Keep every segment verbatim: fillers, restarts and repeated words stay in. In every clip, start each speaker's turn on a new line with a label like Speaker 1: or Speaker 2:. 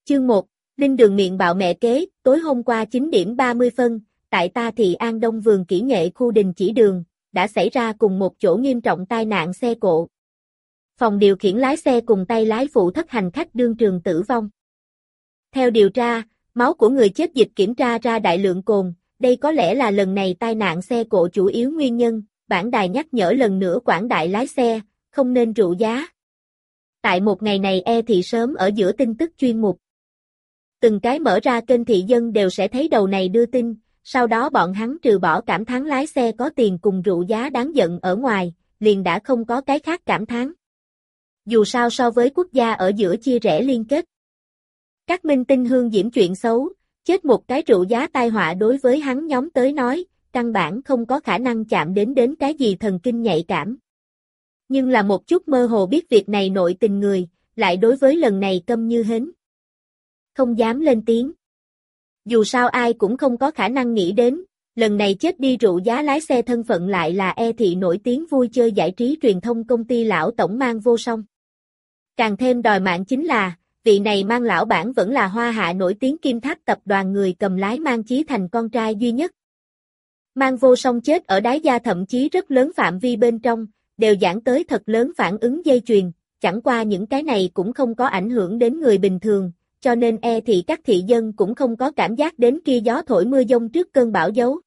Speaker 1: Chương một, Linh Đường miệng bạo mẹ kế, tối hôm qua chín điểm ba mươi phân, tại Ta Thị An Đông vườn kỹ nghệ khu Đình Chỉ Đường, đã xảy ra cùng một chỗ nghiêm trọng tai nạn xe cộ. Phòng điều khiển lái xe cùng tay lái phụ thất hành khách đương trường tử vong. Theo điều tra, máu của người chết dịch kiểm tra ra đại lượng cồn, đây có lẽ là lần này tai nạn xe cộ chủ yếu nguyên nhân, bản đài nhắc nhở lần nữa quảng đại lái xe, không nên rượu giá. Tại một ngày này E Thị sớm ở giữa tin tức chuyên mục. Từng cái mở ra kênh thị dân đều sẽ thấy đầu này đưa tin, sau đó bọn hắn trừ bỏ cảm thán lái xe có tiền cùng rượu giá đáng giận ở ngoài, liền đã không có cái khác cảm thán. Dù sao so với quốc gia ở giữa chia rẽ liên kết. Các minh tinh hương diễm chuyện xấu, chết một cái rượu giá tai họa đối với hắn nhóm tới nói, căn bản không có khả năng chạm đến đến cái gì thần kinh nhạy cảm. Nhưng là một chút mơ hồ biết việc này nội tình người, lại đối với lần này câm như hến. Không dám lên tiếng. Dù sao ai cũng không có khả năng nghĩ đến, lần này chết đi rượu giá lái xe thân phận lại là E Thị nổi tiếng vui chơi giải trí truyền thông công ty lão tổng Mang Vô Song. Càng thêm đòi mạng chính là, vị này Mang lão bản vẫn là Hoa Hạ nổi tiếng kim tháp tập đoàn người cầm lái Mang Chí Thành con trai duy nhất. Mang Vô Song chết ở đáy gia thậm chí rất lớn phạm vi bên trong, đều dẫn tới thật lớn phản ứng dây chuyền, chẳng qua những cái này cũng không có ảnh hưởng đến người bình thường, cho nên E Thị các thị dân cũng không có cảm giác đến kia gió thổi mưa giông trước cơn bão dấu.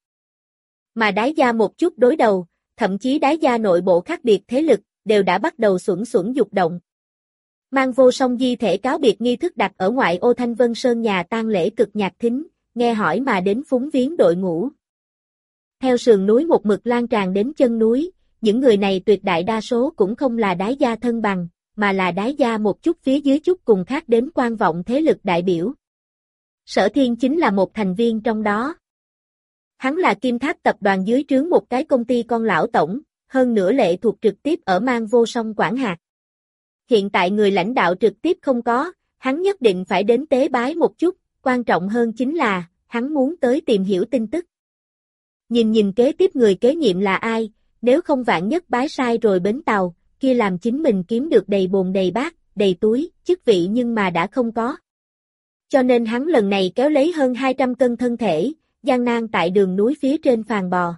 Speaker 1: Mà đáy gia một chút đối đầu, thậm chí đáy gia nội bộ khác biệt thế lực, đều đã bắt đầu xuẩn xuẩn dục động. Mang Vô Song di thể cáo biệt nghi thức đặt ở ngoại ô Thanh Vân Sơn nhà tang lễ cực nhạc thính, nghe hỏi mà đến phúng viếng đội ngũ. Theo sườn núi một mực lan tràn đến chân núi, những người này tuyệt đại đa số cũng không là đái gia thân bằng, mà là đái gia một chút phía dưới chút cùng khác đến quan vọng thế lực đại biểu. Sở Thiên chính là một thành viên trong đó. Hắn là kim tháp tập đoàn dưới trướng một cái công ty con lão tổng, hơn nữa lệ thuộc trực tiếp ở Mang Vô Song quản hạt. Hiện tại người lãnh đạo trực tiếp không có, hắn nhất định phải đến tế bái một chút, quan trọng hơn chính là, hắn muốn tới tìm hiểu tin tức. Nhìn nhìn kế tiếp người kế nhiệm là ai, nếu không vạn nhất bái sai rồi bến tàu, kia làm chính mình kiếm được đầy bồn đầy bát, đầy túi, chức vị nhưng mà đã không có. Cho nên hắn lần này kéo lấy hơn hai trăm cân thân thể, gian nan tại đường núi phía trên phàn bò.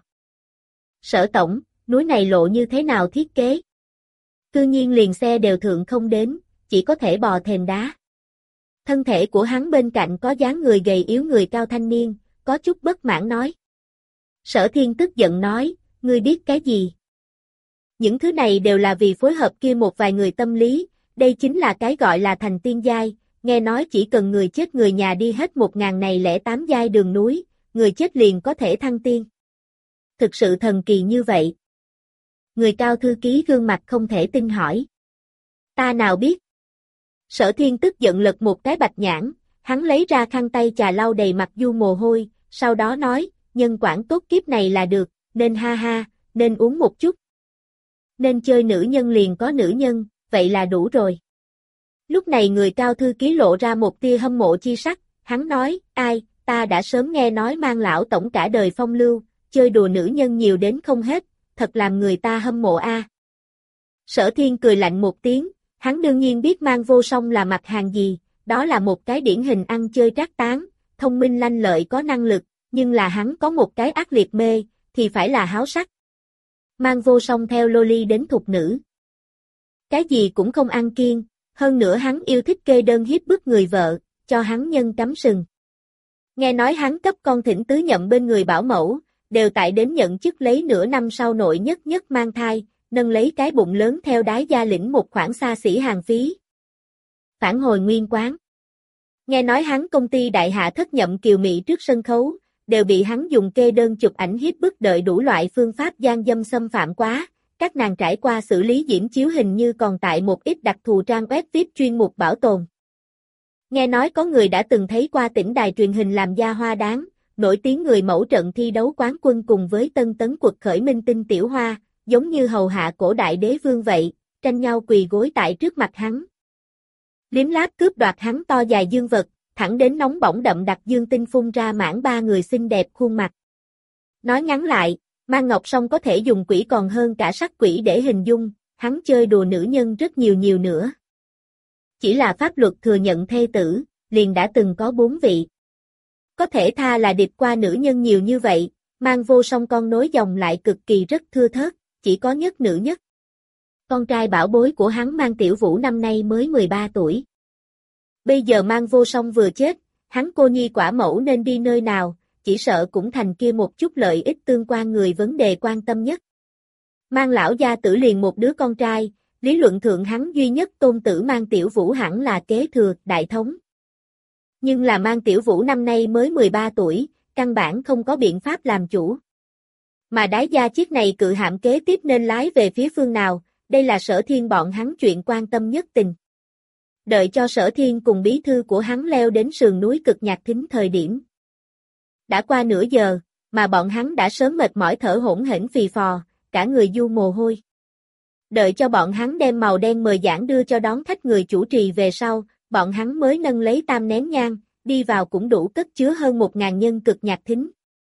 Speaker 1: Sở tổng, núi này lộ như thế nào thiết kế? Cư nhiên liền xe đều thượng không đến, chỉ có thể bò thềm đá. Thân thể của hắn bên cạnh có dáng người gầy yếu người cao thanh niên, có chút bất mãn nói. Sở Thiên tức giận nói, ngươi biết cái gì? Những thứ này đều là vì phối hợp kia một vài người tâm lý, đây chính là cái gọi là thành tiên giai, nghe nói chỉ cần người chết người nhà đi hết một nghìn này lẻ tám giai đường núi, người chết liền có thể thăng tiên. Thực sự thần kỳ như vậy. Người cao thư ký gương mặt không thể tin hỏi. Ta nào biết? Sở Thiên tức giận lật một cái bạch nhãn, hắn lấy ra khăn tay chà lau đầy mặt du mồ hôi, sau đó nói, nhân quản tốt kiếp này là được, nên ha ha, nên uống một chút. Nên chơi nữ nhân liền có nữ nhân, vậy là đủ rồi. Lúc này người cao thư ký lộ ra một tia hâm mộ chi sắc, hắn nói, ai, ta đã sớm nghe nói Mang lão tổng cả đời phong lưu, chơi đùa nữ nhân nhiều đến không hết, thật làm người ta hâm mộ a. Sở Thiên cười lạnh một tiếng, hắn đương nhiên biết Mang Vô Song là mặt hàng gì, đó là một cái điển hình ăn chơi trác tán, thông minh lanh lợi có năng lực, nhưng là hắn có một cái ác liệt mê, thì phải là háo sắc. Mang Vô Song theo loli đến thục nữ. Cái gì cũng không ăn kiêng, hơn nữa hắn yêu thích kê đơn hiếp bức người vợ, cho hắn nhân cắm sừng. Nghe nói hắn cấp con thỉnh tứ nhậm bên người bảo mẫu, đều tại đến nhận chức lấy nửa năm sau nội nhất nhất mang thai, nâng lấy cái bụng lớn theo đái gia lĩnh một khoản xa xỉ hàng phí. Phản hồi nguyên quán. Nghe nói hắn công ty đại hạ thất nhậm kiều mị trước sân khấu, đều bị hắn dùng kê đơn chụp ảnh hiếp bức đợi đủ loại phương pháp gian dâm xâm phạm quá, các nàng trải qua xử lý diễm chiếu hình như còn tại một ít đặc thù trang web vê i pê chuyên mục bảo tồn. Nghe nói có người đã từng thấy qua tỉnh đài truyền hình làm gia hoa đáng, nổi tiếng người mẫu trận thi đấu quán quân cùng với tân tấn quật khởi minh tinh Tiểu Hoa, giống như hầu hạ cổ đại đế vương vậy, tranh nhau quỳ gối tại trước mặt hắn. Liếm láp cướp đoạt hắn to dài dương vật, thẳng đến nóng bỏng đậm đặc dương tinh phun ra mãn ba người xinh đẹp khuôn mặt. Nói ngắn lại, Mang Ngọc Song có thể dùng quỷ còn hơn cả sắc quỷ để hình dung, hắn chơi đùa nữ nhân rất nhiều nhiều nữa. Chỉ là pháp luật thừa nhận thê tử, liền đã từng có bốn vị. Có thể tha là địch qua nữ nhân nhiều như vậy, Mang Vô Song con nối dòng lại cực kỳ rất thưa thớt, chỉ có nhất nữ nhất. Con trai bảo bối của hắn Mang Tiểu Vũ năm nay mới mười ba tuổi. Bây giờ Mang Vô Song vừa chết, hắn cô nhi quả mẫu nên đi nơi nào, chỉ sợ cũng thành kia một chút lợi ích tương quan người vấn đề quan tâm nhất. Mang lão gia tử liền một đứa con trai, lý luận thượng hắn duy nhất tôn tử Mang Tiểu Vũ hẳn là kế thừa đại thống. Nhưng là Mang Tiểu Vũ năm nay mới mười ba tuổi, căn bản không có biện pháp làm chủ. Mà đái gia chiếc này cự hạm kế tiếp nên lái về phía phương nào, đây là Sở Thiên bọn hắn chuyện quan tâm nhất tình. Đợi cho Sở Thiên cùng bí thư của hắn leo đến sườn núi cực nhạc thính thời điểm. Đã qua nửa giờ, mà bọn hắn đã sớm mệt mỏi thở hổn hển phì phò, cả người du mồ hôi. Đợi cho bọn hắn đem màu đen mời giảng đưa cho đón khách người chủ trì về sau, bọn hắn mới nâng lấy tam nén nhang, đi vào cũng đủ cất chứa hơn một ngàn nhân cực nhạc thính.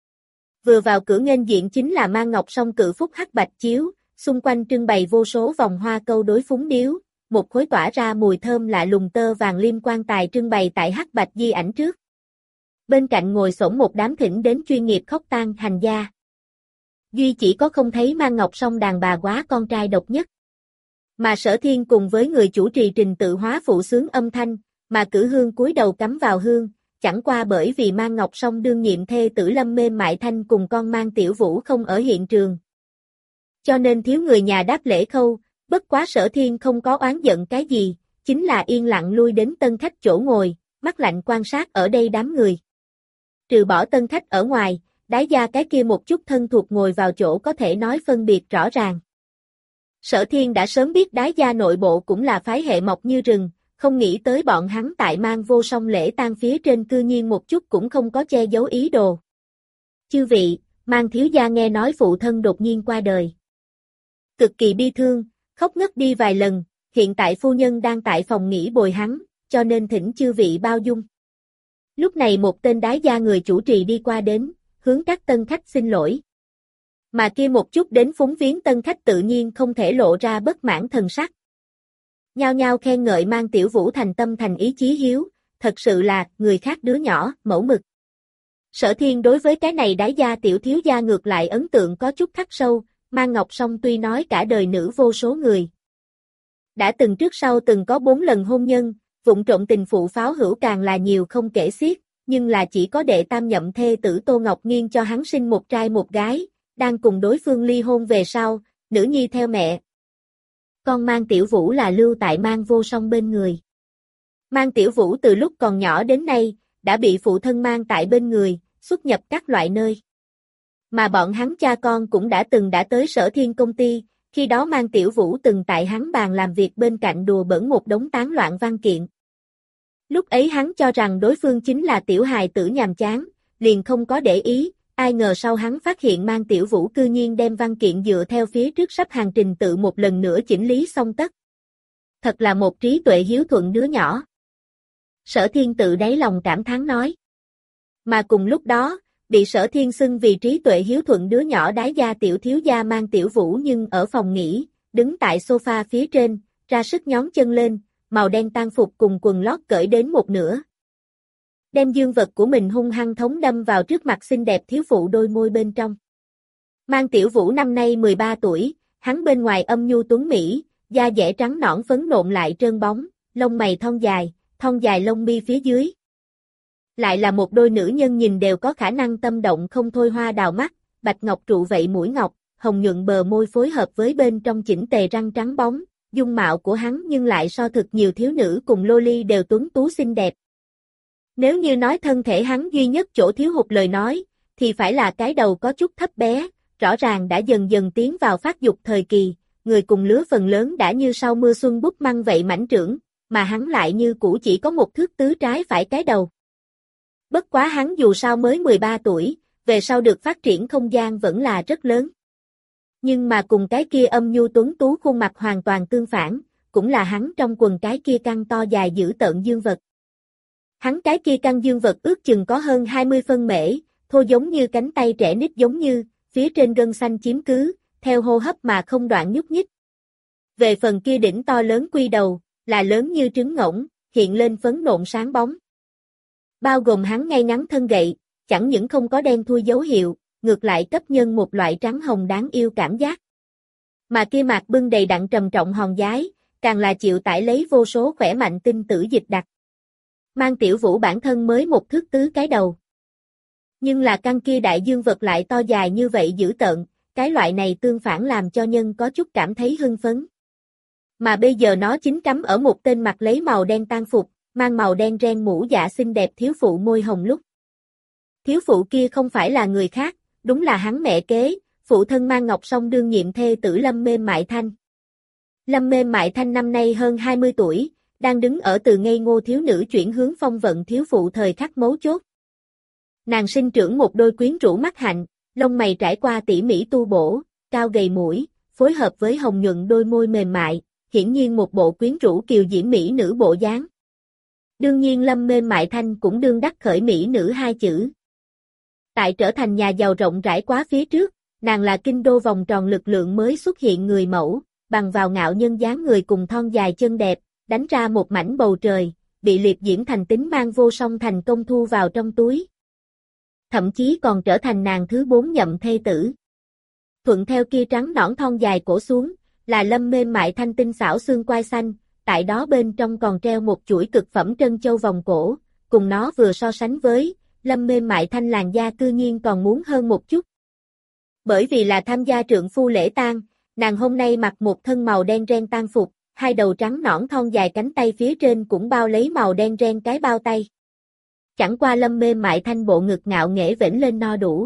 Speaker 1: Vừa vào cửa nghênh diện chính là Mang Ngọc Song cự phúc hắc bạch chiếu, xung quanh trưng bày vô số vòng hoa câu đối phúng điếu, một khối tỏa ra mùi thơm lạ lùng tơ vàng liêm quan tài trưng bày tại hắc bạch di ảnh trước. Bên cạnh ngồi xổm một đám thỉnh đến chuyên nghiệp khóc tang hành gia. Duy chỉ có không thấy Mang Ngọc Song đàn bà quá con trai độc nhất. Mà Sở Thiên cùng với người chủ trì trình tự hóa phụ sướng âm thanh, mà cử hương cúi đầu cắm vào hương, chẳng qua bởi vì Mang Ngọc Song đương nhiệm thê tử Lâm Mê Mại Thanh cùng con Mang Tiểu Vũ không ở hiện trường. Cho nên thiếu người nhà đáp lễ khâu, bất quá Sở Thiên không có oán giận cái gì, chính là yên lặng lui đến tân khách chỗ ngồi, mắt lạnh quan sát ở đây đám người. Trừ bỏ tân khách ở ngoài, đái gia cái kia một chút thân thuộc ngồi vào chỗ có thể nói phân biệt rõ ràng. Sở Thiên đã sớm biết đái gia nội bộ cũng là phái hệ mọc như rừng, không nghĩ tới bọn hắn tại Mang Vô Song lễ tang phía trên cư nhiên một chút cũng không có che giấu ý đồ. Chư vị, Mang thiếu gia nghe nói phụ thân đột nhiên qua đời. Cực kỳ bi thương, khóc ngất đi vài lần, hiện tại phu nhân đang tại phòng nghỉ bồi hắn, cho nên thỉnh chư vị bao dung. Lúc này một tên đái gia người chủ trì đi qua đến, hướng các tân khách xin lỗi. Mà kia một chút đến phúng viếng tân khách tự nhiên không thể lộ ra bất mãn thần sắc. Nhao nhao khen ngợi Mang Tiểu Vũ thành tâm thành ý chí hiếu, thật sự là người khác đứa nhỏ, mẫu mực. Sở Thiên đối với cái này đái gia tiểu thiếu gia ngược lại ấn tượng có chút khắc sâu, Mang Ngọc Song tuy nói cả đời nữ vô số người. Đã từng trước sau từng có bốn lần hôn nhân, vụng trộm tình phụ pháo hữu càng là nhiều không kể xiết, nhưng là chỉ có đệ tam nhậm thê tử Tô Ngọc Nghiên cho hắn sinh một trai một gái, đang cùng đối phương ly hôn về sau, nữ nhi theo mẹ. Con Mang Tiểu Vũ là lưu tại Mang Vô Song bên người. Mang Tiểu Vũ từ lúc còn nhỏ đến nay, đã bị phụ thân mang tại bên người, xuất nhập các loại nơi. Mà bọn hắn cha con cũng đã từng đã tới Sở Thiên công ty, khi đó Mang Tiểu Vũ từng tại hắn bàn làm việc bên cạnh đùa bỡn một đống tán loạn văn kiện. Lúc ấy hắn cho rằng đối phương chính là tiểu hài tử nhàm chán, liền không có để ý, ai ngờ sau hắn phát hiện Mang Tiểu Vũ cư nhiên đem văn kiện dựa theo phía trước sắp hàng trình tự một lần nữa chỉnh lý xong tất. Thật là một trí tuệ hiếu thuận đứa nhỏ. Sở Thiên tự đáy lòng cảm thán nói. Mà cùng lúc đó, bị Sở Thiên xưng vì trí tuệ hiếu thuận đứa nhỏ đái gia tiểu thiếu gia Mang Tiểu Vũ nhưng ở phòng nghỉ, đứng tại sofa phía trên, ra sức nhón chân lên, màu đen tang phục cùng quần lót cởi đến một nửa. Đem dương vật của mình hung hăng thống đâm vào trước mặt xinh đẹp thiếu phụ đôi môi bên trong. Mang Tiểu Vũ năm nay mười ba tuổi, hắn bên ngoài âm nhu tuấn mỹ, da dẻ trắng nõn phấn nộn lại trơn bóng, lông mày thon dài, thon dài lông mi phía dưới. Lại là một đôi nữ nhân nhìn đều có khả năng tâm động không thôi hoa đào mắt, bạch ngọc trụ vậy mũi ngọc, hồng nhuận bờ môi phối hợp với bên trong chỉnh tề răng trắng bóng, dung mạo của hắn nhưng lại so thực nhiều thiếu nữ cùng loli đều tuấn tú xinh đẹp. Nếu như nói thân thể hắn duy nhất chỗ thiếu hụt lời nói, thì phải là cái đầu có chút thấp bé, rõ ràng đã dần dần tiến vào phát dục thời kỳ, người cùng lứa phần lớn đã như sau mưa xuân bút măng vậy mảnh trưởng, mà hắn lại như cũ chỉ có một thước tứ trái phải cái đầu. Bất quá hắn dù sao mới mười ba tuổi, về sau được phát triển không gian vẫn là rất lớn. Nhưng mà cùng cái kia âm nhu tuấn tú khuôn mặt hoàn toàn tương phản, cũng là hắn trong quần cái kia căng to dài dữ tợn dương vật. Hắn cái kia căng dương vật ước chừng có hơn hai mươi phân mễ, thô giống như cánh tay trẻ nít giống như, phía trên gân xanh chiếm cứ, theo hô hấp mà không đoạn nhúc nhích. Về phần kia đỉnh to lớn quy đầu, là lớn như trứng ngỗng, hiện lên phấn nộn sáng bóng. Bao gồm hắn ngay ngắn thân gậy, chẳng những không có đen thui dấu hiệu, ngược lại cấp nhân một loại trắng hồng đáng yêu cảm giác. Mà kia mặt bưng đầy đặn trầm trọng hòn giái, càng là chịu tải lấy vô số khỏe mạnh tinh tử dịch đặc. Mang Tiểu Vũ bản thân mới một thước tứ cái đầu. Nhưng là căn kia đại dương vật lại to dài như vậy dữ tợn, cái loại này tương phản làm cho nhân có chút cảm thấy hưng phấn. Mà bây giờ nó chính cắm ở một tên mặt lấy màu đen tang phục, mang màu đen ren mũ dạ xinh đẹp thiếu phụ môi hồng lúc. Thiếu phụ kia không phải là người khác, đúng là hắn mẹ kế, phụ thân Mang Ngọc Song đương nhiệm thê tử Lâm Mêm Mại Thanh. Lâm Mêm Mại Thanh năm nay hơn hai mươi tuổi, đang đứng ở từ ngây ngô thiếu nữ chuyển hướng phong vận thiếu phụ thời khắc mấu chốt. Nàng sinh trưởng một đôi quyến rũ mắt hạnh, lông mày trải qua tỉ mỉ tu bổ, cao gầy mũi, phối hợp với hồng nhuận đôi môi mềm mại, hiển nhiên một bộ quyến rũ kiều diễm mỹ nữ bộ dáng. Đương nhiên Lâm Mêm Mại Thanh cũng đương đắc khởi mỹ nữ hai chữ. Tại trở thành nhà giàu rộng rãi quá phía trước, nàng là kinh đô vòng tròn lực lượng mới xuất hiện người mẫu, bằng vào ngạo nhân dáng người cùng thon dài chân đẹp, đánh ra một mảnh bầu trời, bị liệp diễm thành tính mang vô song thành công thu vào trong túi. Thậm chí còn trở thành nàng thứ bốn nhậm thê tử. Thuận theo kia trắng nõn thon dài cổ xuống, là Lâm Mêm Mại Thanh tinh xảo xương quai xanh, tại đó bên trong còn treo một chuỗi cực phẩm trân châu vòng cổ, cùng nó vừa so sánh với, Lâm Mêm Mại Thanh làn da cư nhiên còn muốn hơn một chút. Bởi vì là tham gia trượng phu lễ tang, nàng hôm nay mặc một thân màu đen ren tang phục, hai đầu trắng nõn thon dài cánh tay phía trên cũng bao lấy màu đen ren cái bao tay. Chẳng qua Lâm Mêm Mại Thanh bộ ngực ngạo nghễ vểnh lên no đủ.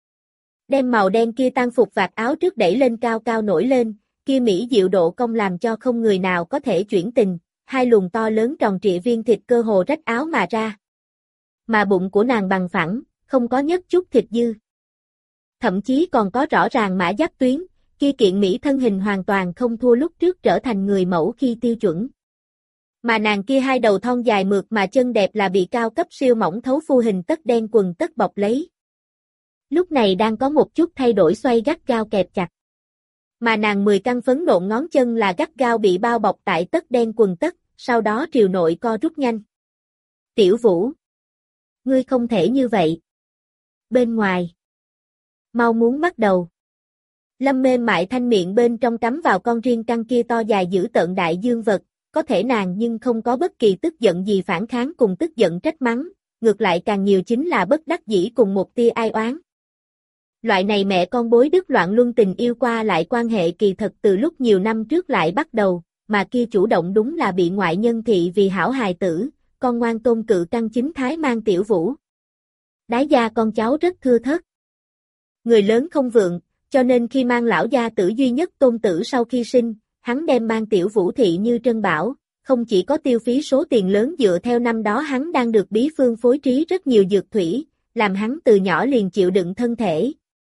Speaker 1: Đem màu đen kia tang phục vạt áo trước đẩy lên cao cao nổi lên, kia mỹ diệu độ cong làm cho không người nào có thể chuyển tình, hai luồng to lớn tròn trịa viên thịt cơ hồ rách áo mà ra. Mà bụng của nàng bằng phẳng, không có nhất chút thịt dư. Thậm chí còn có rõ ràng mã giáp tuyến, kia kiện mỹ thân hình hoàn toàn không thua lúc trước trở thành người mẫu khi tiêu chuẩn. Mà nàng kia hai đầu thon dài mượt mà chân đẹp là bị cao cấp siêu mỏng thấu phu hình tất đen quần tất bọc lấy. Lúc này đang có một chút thay đổi xoay gắt gao kẹp chặt. Mà nàng mười căn phấn nộn ngón chân là gắt gao bị bao bọc tại tất đen quần tất, sau đó triều nội co rút nhanh. Tiểu Vũ, ngươi không thể như vậy. Bên ngoài, mau muốn bắt đầu. Lâm Mêm Mại Thanh miệng bên trong cắm vào con riêng căn kia to dài dữ tợn đại dương vật, có thể nàng nhưng không có bất kỳ tức giận gì phản kháng cùng tức giận trách mắng, ngược lại càng nhiều chính là bất đắc dĩ cùng một tia ai oán. Loại này mẹ con bối đứt loạn luân tình yêu qua lại quan hệ kỳ thật từ lúc nhiều năm trước lại bắt đầu, mà kia chủ động đúng là bị ngoại nhân thị vì hảo hài tử, con ngoan tôn cự căn chính thái Mang Tiểu Vũ. Đái gia con cháu rất thưa thớt. Người lớn không vượng, cho nên khi Mang lão gia tử duy nhất tôn tử sau khi sinh, hắn đem Mang Tiểu Vũ thị như trân bảo, không chỉ có tiêu phí số tiền lớn dựa theo năm đó hắn đang được bí phương phối trí rất nhiều dược thủy, làm hắn từ nhỏ liền chịu đựng thân thể.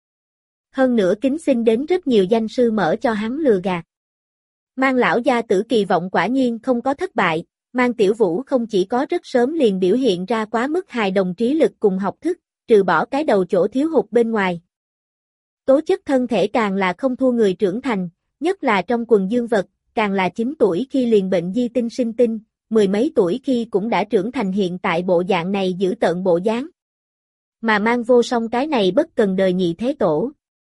Speaker 1: Hơn nữa kính xin đến rất nhiều danh sư mở cho hắn lừa gạt. Mang lão gia tử kỳ vọng quả nhiên không có thất bại, Mang Tiểu Vũ không chỉ có rất sớm liền biểu hiện ra quá mức hài đồng trí lực cùng học thức, trừ bỏ cái đầu chỗ thiếu hụt bên ngoài. Tố chất thân thể càng là không thua người trưởng thành, nhất là trong quần dương vật, càng là chín tuổi khi liền bệnh di tinh sinh tinh, mười mấy tuổi khi cũng đã trưởng thành hiện tại bộ dạng này giữ tợn bộ dáng. Mà Mang Vô Song cái này bất cần đời nhị thế tổ.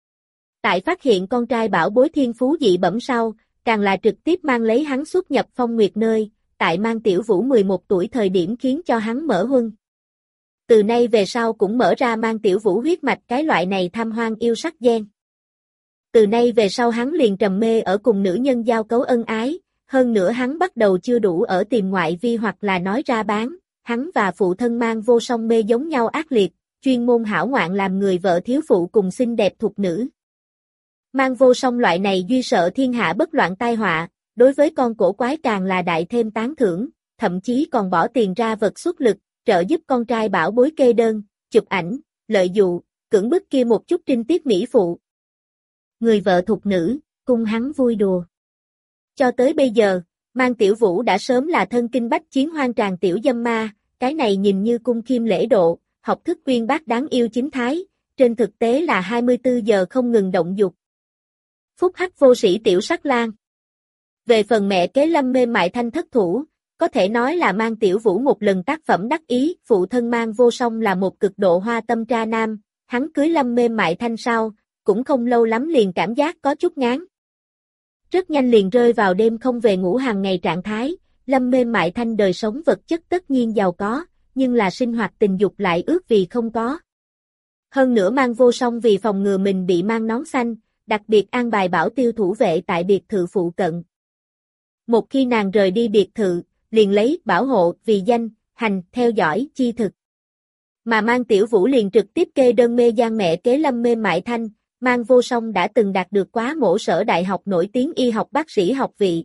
Speaker 1: Tại phát hiện con trai bảo bối thiên phú dị bẩm sau, càng là trực tiếp mang lấy hắn xuất nhập Phong Nguyệt nơi, tại Mang Tiểu Vũ mười một tuổi thời điểm khiến cho hắn mở huân. Từ nay về sau cũng mở ra Mang Tiểu Vũ huyết mạch cái loại này tham hoang yêu sắc gen. Từ nay về sau hắn liền trầm mê ở cùng nữ nhân giao cấu ân ái, hơn nữa hắn bắt đầu chưa đủ ở tìm ngoại vi hoặc là nói ra bán, hắn và phụ thân Mang Vô Song mê giống nhau ác liệt, chuyên môn hảo ngoạn làm người vợ thiếu phụ cùng xinh đẹp thục nữ. Mang Vô Song loại này duy sợ thiên hạ bất loạn tai họa, đối với con cổ quái càng là đại thêm tán thưởng, thậm chí còn bỏ tiền ra vật xuất lực, trợ giúp con trai bảo bối kê đơn, chụp ảnh, lợi dụ, cưỡng bức kia một chút trinh tiết mỹ phụ. Người vợ thục nữ, cung hắn vui đùa. Cho tới bây giờ, Mang Tiểu Vũ đã sớm là thân kinh bách chiến hoang tràng tiểu dâm ma, cái này nhìn như cung khiêm lễ độ, học thức uyên bác đáng yêu chính thái, trên thực tế là hai mươi tư giờ không ngừng động dục. Phúc hắc vô sĩ tiểu sắc lang. Về phần mẹ kế Lâm Mêm Mại Thanh thất thủ, Có thể nói là Mang Tiểu Vũ một lần tác phẩm đắc ý, phụ thân Mang Vô Song là một cực độ hoa tâm tra nam, hắn cưới Lâm Mêm Mại Thanh sau, cũng không lâu lắm liền cảm giác có chút ngán. Rất nhanh liền rơi vào đêm không về ngủ hàng ngày trạng thái, Lâm Mêm Mại Thanh đời sống vật chất tất nhiên giàu có, nhưng là sinh hoạt tình dục lại ước vì không có. Hơn nữa Mang Vô Song vì phòng ngừa mình bị mang nón xanh, đặc biệt an bài bảo tiêu thủ vệ tại biệt thự phụ cận. Một khi nàng rời đi biệt thự, liền lấy bảo hộ vì danh, hành, theo dõi, chi thực. Mà Mang Tiểu Vũ liền trực tiếp kê đơn mê gian mẹ kế Lâm Mêm Mại Thanh, Mang Vô Song đã từng đạt được quá mổ sở đại học nổi tiếng y học bác sĩ học vị.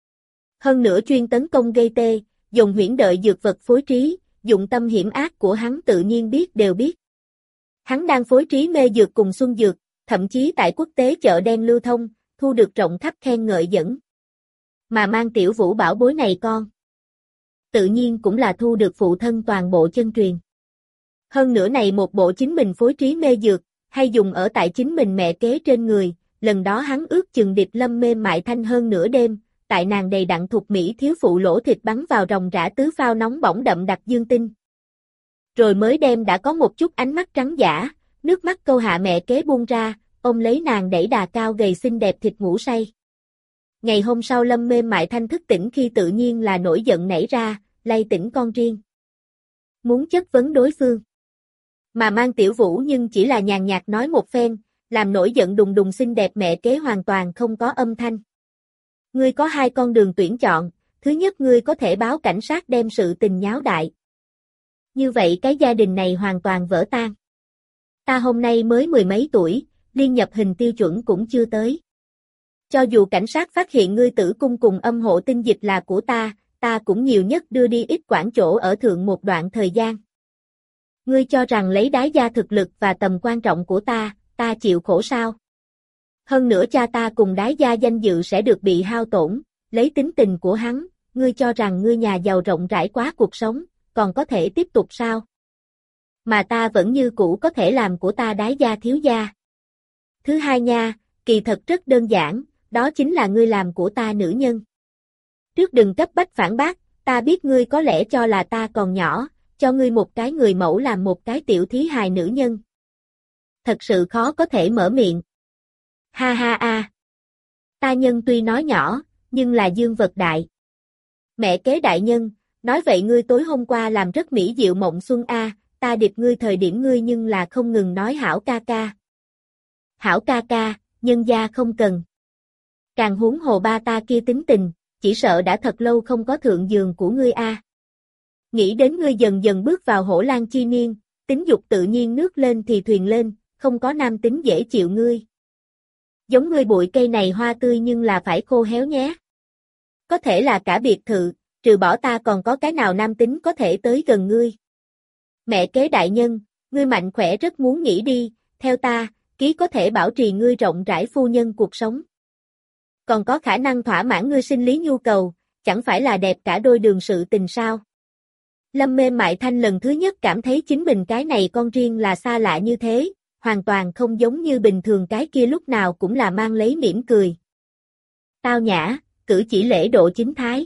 Speaker 1: Hơn nữa chuyên tấn công gây tê, dùng huyễn đợi dược vật phối trí, dụng tâm hiểm ác của hắn tự nhiên biết đều biết. Hắn đang phối trí mê dược cùng xuân dược, thậm chí tại quốc tế chợ đen lưu thông, thu được rộng khắp khen ngợi dẫn. Mà Mang Tiểu Vũ bảo bối này con, tự nhiên cũng là thu được phụ thân toàn bộ chân truyền. Hơn nữa này một bộ chính mình phối trí mê dược, hay dùng ở tại chính mình mẹ kế trên người, lần đó hắn ước chừng địch Lâm Mêm Mại Thanh hơn nửa đêm, tại nàng đầy đặn thục mỹ thiếu phụ lỗ thịt bắn vào ròng rã tứ phao nóng bỏng đậm đặc dương tinh. Rồi mới đem đã có một chút ánh mắt trắng giả, nước mắt câu hạ mẹ kế buông ra, ôm lấy nàng đẩy đà cao gầy xinh đẹp thịt ngủ say. Ngày hôm sau Lâm Mêm Mại Thanh thức tỉnh khi tự nhiên là nổi giận nảy ra, lay tỉnh con riêng. Muốn chất vấn đối phương. Mà Mang Tiểu Vũ nhưng chỉ là nhàn nhạt nói một phen, làm nổi giận đùng đùng xinh đẹp mẹ kế hoàn toàn không có âm thanh. Ngươi có hai con đường tuyển chọn, thứ nhất ngươi có thể báo cảnh sát đem sự tình nháo đại. Như vậy cái gia đình này hoàn toàn vỡ tan. Ta hôm nay mới mười mấy tuổi, liên nhập hình tiêu chuẩn cũng chưa tới. Cho dù cảnh sát phát hiện ngươi tử cung cùng âm hộ tinh dịch là của ta, ta cũng nhiều nhất đưa đi ít quản chỗ ở thượng một đoạn thời gian. Ngươi cho rằng lấy đái gia thực lực và tầm quan trọng của ta, ta chịu khổ sao? Hơn nữa cha ta cùng đái gia danh dự sẽ được bị hao tổn, lấy tính tình của hắn, ngươi cho rằng ngươi nhà giàu rộng rãi quá cuộc sống, còn có thể tiếp tục sao? Mà ta vẫn như cũ có thể làm của ta đái gia thiếu gia. Thứ hai nha, kỳ thật rất đơn giản, đó chính là ngươi làm của ta nữ nhân. Trước đừng cấp bách phản bác, ta biết ngươi có lẽ cho là ta còn nhỏ, cho ngươi một cái người mẫu làm một cái tiểu thí hài nữ nhân. Thật sự khó có thể mở miệng. Ha ha a. Ta nhân tuy nói nhỏ, nhưng là dương vật đại. Mẹ kế đại nhân, nói vậy ngươi tối hôm qua làm rất mỹ diệu mộng xuân a, ta điệp ngươi thời điểm ngươi nhưng là không ngừng nói hảo ca ca. Hảo ca ca, nhân gia không cần. Càng huống hồ ba ta kia tính tình, chỉ sợ đã thật lâu không có thượng giường của ngươi a. Nghĩ đến ngươi dần dần bước vào hổ lang chi niên, tính dục tự nhiên nước lên thì thuyền lên, không có nam tính dễ chịu ngươi. Giống ngươi bụi cây này hoa tươi nhưng là phải khô héo nhé. Có thể là cả biệt thự, trừ bỏ ta còn có cái nào nam tính có thể tới gần ngươi. Mẹ kế đại nhân, ngươi mạnh khỏe rất muốn nghỉ đi, theo ta, ký có thể bảo trì ngươi rộng rãi phu nhân cuộc sống. Còn có khả năng thỏa mãn ngươi sinh lý nhu cầu, chẳng phải là đẹp cả đôi đường sự tình sao. Lâm Mêm Mại Thanh lần thứ nhất cảm thấy chính mình cái này con riêng là xa lạ như thế, hoàn toàn không giống như bình thường cái kia lúc nào cũng là mang lấy mỉm cười. Tao nhã, cử chỉ lễ độ chính thái.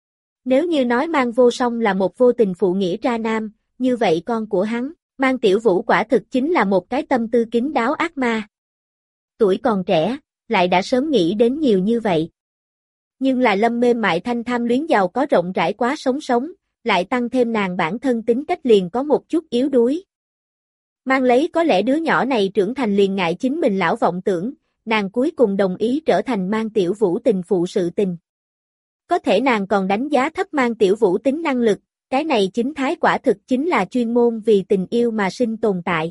Speaker 1: Nếu như nói Mang Vô Song là một vô tình phụ nghĩa tra nam, như vậy con của hắn, Mang Tiểu Vũ quả thực chính là một cái tâm tư kín đáo ác ma. Tuổi còn trẻ, lại đã sớm nghĩ đến nhiều như vậy. Nhưng là Lâm Mêm Mại Thanh tham luyến giàu có rộng rãi quá sống sống, lại tăng thêm nàng bản thân tính cách liền có một chút yếu đuối. Mang lấy có lẽ đứa nhỏ này trưởng thành liền ngại chính mình lão vọng tưởng, nàng cuối cùng đồng ý trở thành Mang Tiểu Vũ tình phụ sự tình. Có thể nàng còn đánh giá thấp Mang Tiểu Vũ tính năng lực, cái này chính thái quả thực chính là chuyên môn vì tình yêu mà sinh tồn tại.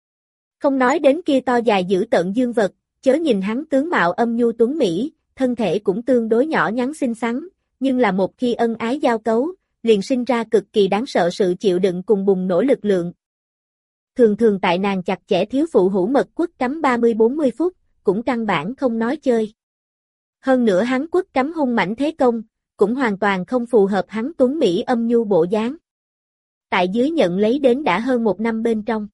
Speaker 1: Không nói đến kia to dài dữ tợn dương vật, chớ nhìn hắn tướng mạo âm nhu tuấn mỹ, thân thể cũng tương đối nhỏ nhắn xinh xắn, nhưng là một khi ân ái giao cấu, liền sinh ra cực kỳ đáng sợ sự chịu đựng cùng bùng nổ lực lượng. Thường thường tại nàng chặt chẽ thiếu phụ hữu mật quất cắm ba mươi bốn mươi phút, cũng căn bản không nói chơi. Hơn nữa hắn quất cắm hung mãnh thế công, cũng hoàn toàn không phù hợp hắn tuấn mỹ âm nhu bộ dáng. Tại dưới nhận lấy đến đã hơn một năm bên trong.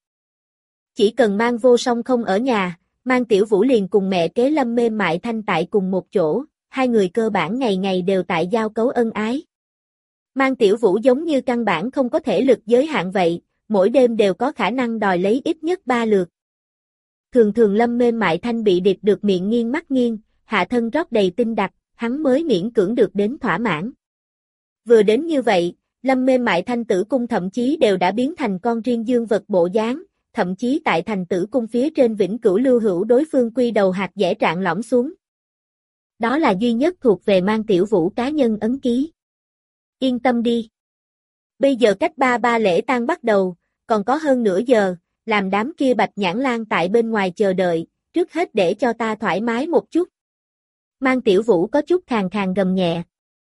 Speaker 1: Chỉ cần Mang Vô Song không ở nhà, Mang Tiểu Vũ liền cùng mẹ kế Lâm Mêm Mại Thanh tại cùng một chỗ, hai người cơ bản ngày ngày đều tại giao cấu ân ái. Mang Tiểu Vũ giống như căn bản không có thể lực giới hạn vậy, mỗi đêm đều có khả năng đòi lấy ít nhất ba lượt. Thường thường Lâm Mêm Mại Thanh bị địch được miệng nghiêng mắt nghiêng, hạ thân rót đầy tinh đặc, hắn mới miễn cưỡng được đến thỏa mãn. Vừa đến như vậy, Lâm Mêm Mại Thanh tử cung thậm chí đều đã biến thành con riêng dương vật bộ dáng, thậm chí tại thành tử cung phía trên vĩnh cửu lưu hữu đối phương quy đầu hạt dẻ trạng lõm xuống. Đó là duy nhất thuộc về Mang Tiểu Vũ cá nhân ấn ký. Yên tâm đi. Bây giờ cách ba ba lễ tang bắt đầu, còn có hơn nửa giờ, làm đám kia bạch nhãn lang tại bên ngoài chờ đợi, trước hết để cho ta thoải mái một chút. Mang Tiểu Vũ có chút khàn khàn gầm nhẹ.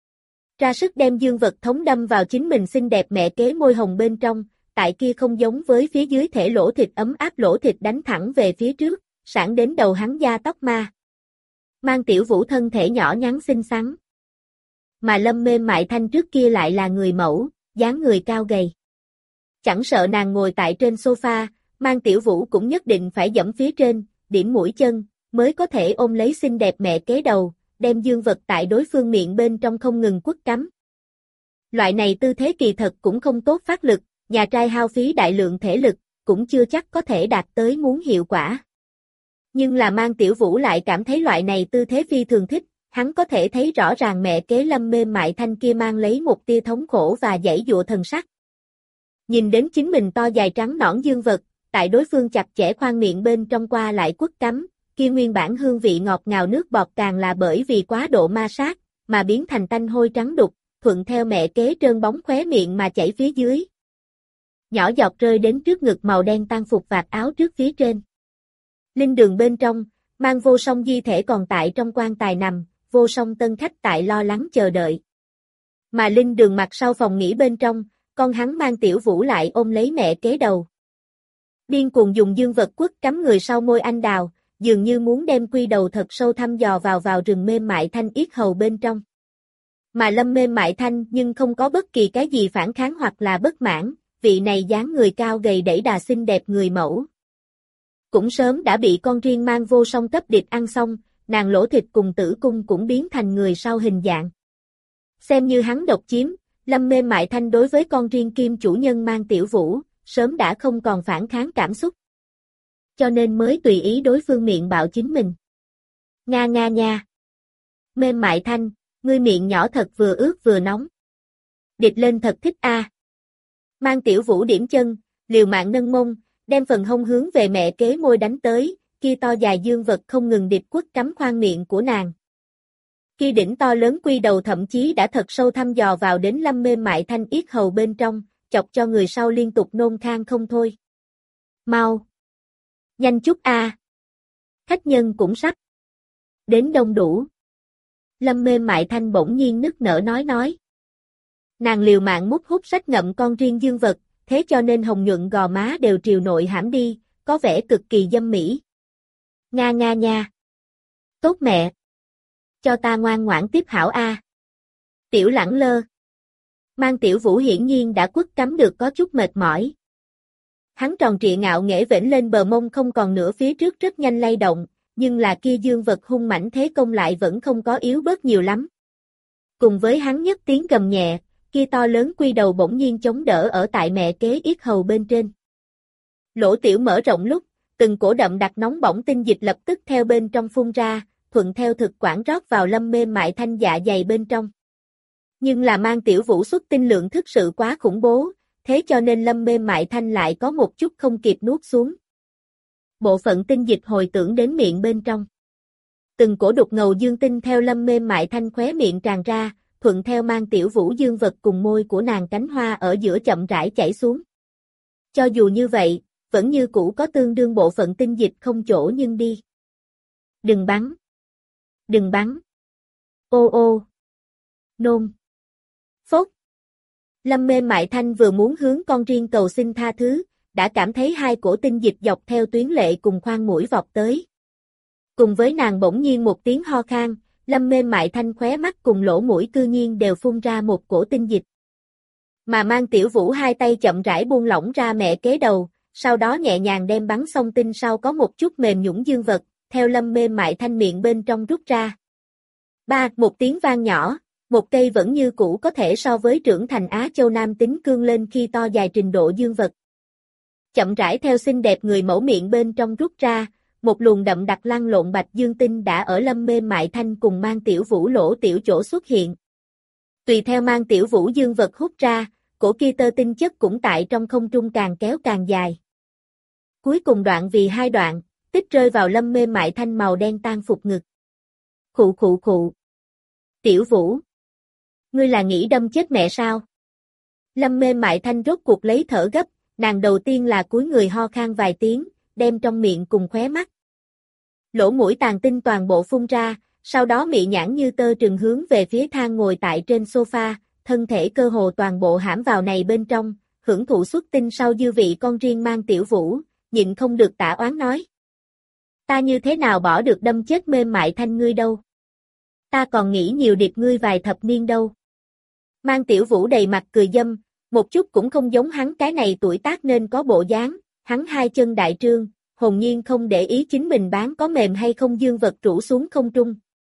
Speaker 1: Ra sức đem dương vật thống đâm vào chính mình xinh đẹp mẹ kế môi hồng bên trong, tại kia không giống với phía dưới thể lỗ thịt ấm áp lỗ thịt đánh thẳng về phía trước, sảng đến đầu hắn da tóc ma. Mang Tiểu Vũ thân thể nhỏ nhắn xinh xắn. Mà Lâm Mêm Mại Thanh trước kia lại là người mẫu, dáng người cao gầy. Chẳng sợ nàng ngồi tại trên sofa, Mang Tiểu Vũ cũng nhất định phải dẫm phía trên, điểm mũi chân, mới có thể ôm lấy xinh đẹp mẹ kế đầu, đem dương vật tại đối phương miệng bên trong không ngừng quất cắm. Loại này tư thế kỳ thật cũng không tốt phát lực, nhà trai hao phí đại lượng thể lực, cũng chưa chắc có thể đạt tới muốn hiệu quả. Nhưng là Mang Tiểu Vũ lại cảm thấy loại này tư thế phi thường thích, hắn có thể thấy rõ ràng mẹ kế Lâm Mêm Mại Thanh kia mang lấy một tia thống khổ và giãy giụa thần sắc. Nhìn đến chính mình to dài trắng nõn dương vật, tại đối phương chặt chẽ khoang miệng bên trong qua lại quất cắm, kia nguyên bản hương vị ngọt ngào nước bọt càng là bởi vì quá độ ma sát, mà biến thành tanh hôi trắng đục, thuận theo mẹ kế trơn bóng khóe miệng mà chảy phía dưới. Nhỏ giọt rơi đến trước ngực màu đen tang phục vạt áo trước phía trên. Linh đường bên trong, Mang Vô Song di thể còn tại trong quan tài nằm, Vô Song tân khách tại lo lắng chờ đợi. Mà Linh đường mặt sau phòng nghỉ bên trong, con hắn Mang Tiểu Vũ lại ôm lấy mẹ kế đầu. Điên cuồng dùng dương vật quất cắm người sau môi anh đào, dường như muốn đem quy đầu thật sâu thăm dò vào vào rừng Mêm Mại Thanh yết hầu bên trong. Mà Lâm Mêm Mại Thanh nhưng không có bất kỳ cái gì phản kháng hoặc là bất mãn, vị này dáng người cao gầy đẩy đà xinh đẹp người mẫu. Cũng sớm đã bị con riêng Mang Vô Song cấp địch ăn xong, nàng lỗ thịt cùng tử cung cũng biến thành người sau hình dạng. Xem như hắn độc chiếm, Lâm Mêm Mại Thanh đối với con riêng kim chủ nhân Mang Tiểu Vũ, sớm đã không còn phản kháng cảm xúc. Cho nên mới tùy ý đối phương miệng bạo chính mình. Nga nga nha. Mêm Mại Thanh, ngươi miệng nhỏ thật vừa ướt vừa nóng. Địch lên thật thích a. À. Mang Tiểu Vũ điểm chân, liều mạng nâng mông, đem phần hông hướng về mẹ kế môi đánh tới, kia to dài dương vật không ngừng địch quất cắm khoang miệng của nàng. Kia đỉnh to lớn quy đầu thậm chí đã thật sâu thăm dò vào đến Lâm Mêm Mại Thanh yết hầu bên trong, chọc cho người sau liên tục nôn khan không thôi. Mau! Nhanh chút a. À. Khách nhân cũng sắp đến đông đủ. Lâm Mêm Mại Thanh bỗng nhiên nức nở nói nói. Nàng liều mạng mút hút sách ngậm con riêng dương vật, thế cho nên hồng nhuận gò má đều triều nội hãm đi, có vẻ cực kỳ dâm mỹ. Nga nga nha. Tốt mẹ. Cho ta ngoan ngoãn tiếp hảo a. À. Tiểu lẳng lơ. Mang Tiểu Vũ hiển nhiên đã quất cắm được có chút mệt mỏi. Hắn tròn trịa ngạo nghễ vểnh lên bờ mông không còn nửa phía trước rất nhanh lay động, nhưng là kia dương vật hung mãnh thế công lại vẫn không có yếu bớt nhiều lắm. Cùng với hắn nhất tiếng gầm nhẹ, kia to lớn quy đầu bỗng nhiên chống đỡ ở tại mẹ kế yết hầu bên trên. Lỗ tiểu mở rộng lúc, từng cổ đậm đặc nóng bỏng tinh dịch lập tức theo bên trong phun ra, thuận theo thực quản rót vào Lâm Mêm Mại Thanh dạ dày bên trong. Nhưng là Mang Tiểu Vũ xuất tinh lượng thực sự quá khủng bố, thế cho nên Lâm Mêm Mại Thanh lại có một chút không kịp nuốt xuống. Bộ phận tinh dịch hồi tưởng đến miệng bên trong. Từng cổ đục ngầu dương tinh theo Lâm Mêm Mại Thanh khóe miệng tràn ra, thuận theo Mang Tiểu Vũ dương vật cùng môi của nàng cánh hoa ở giữa chậm rãi chảy xuống. Cho dù như vậy, vẫn như cũ có tương đương bộ phận tinh dịch không chỗ nhưng đi. Đừng bắn. Đừng bắn. Ô ô. Nôn. Phốt. Lâm Mêm Mại Thanh vừa muốn hướng con riêng cầu xin tha thứ, đã cảm thấy hai cổ tinh dịch dọc theo tuyến lệ cùng khoang mũi vọt tới. Cùng với nàng bỗng nhiên một tiếng ho khan, Lâm Mêm Mại Thanh khóe mắt cùng lỗ mũi cư nhiên đều phun ra một cổ tinh dịch. Mà Mang Tiểu Vũ hai tay chậm rãi buông lỏng ra mẹ kế đầu, sau đó nhẹ nhàng đem bắn xong tinh sau có một chút mềm nhũn dương vật, theo Lâm Mêm Mại Thanh miệng bên trong rút ra. Ba, một tiếng vang nhỏ, Một cây vẫn như cũ có thể so với trưởng thành Á Châu nam tính cương lên khi to dài trình độ dương vật. Chậm rãi theo xinh đẹp người mẫu miệng bên trong rút ra, một luồng đậm đặc lăn lộn bạch dương tinh đã ở Lâm Mêm Mại Thanh cùng Mang Tiểu Vũ lỗ tiểu chỗ xuất hiện. Tùy theo Mang Tiểu Vũ dương vật hút ra, cổ kia tơ tinh chất cũng tại trong không trung càng kéo càng dài. Cuối cùng đoạn vì hai đoạn, tích rơi vào Lâm Mêm Mại Thanh màu đen tan phục ngực. Khụ khụ khụ. Tiểu Vũ. Ngươi là nghĩ đâm chết mẹ sao? Lâm Mêm Mại Thanh rốt cuộc lấy thở gấp, nàng đầu tiên là cúi người ho khan vài tiếng, đem trong miệng cùng khóe mắt. Lỗ mũi tàn tinh toàn bộ phun ra, sau đó mị nhãn như tơ trừng hướng về phía thang ngồi tại trên sofa, thân thể cơ hồ toàn bộ hãm vào này bên trong, hưởng thụ xuất tinh sau dư vị con riêng Mang Tiểu Vũ, nhịn không được tả oán nói. Ta như thế nào bỏ được đâm chết Mêm Mại Thanh ngươi đâu? Ta còn nghĩ nhiều điệp ngươi vài thập niên đâu. Mang Tiểu Vũ đầy mặt cười dâm, một chút cũng không giống hắn cái này tuổi tác nên có bộ dáng, hắn hai chân đại trương, hồn nhiên không để ý chính mình bán có mềm hay không dương vật rủ xuống không trung.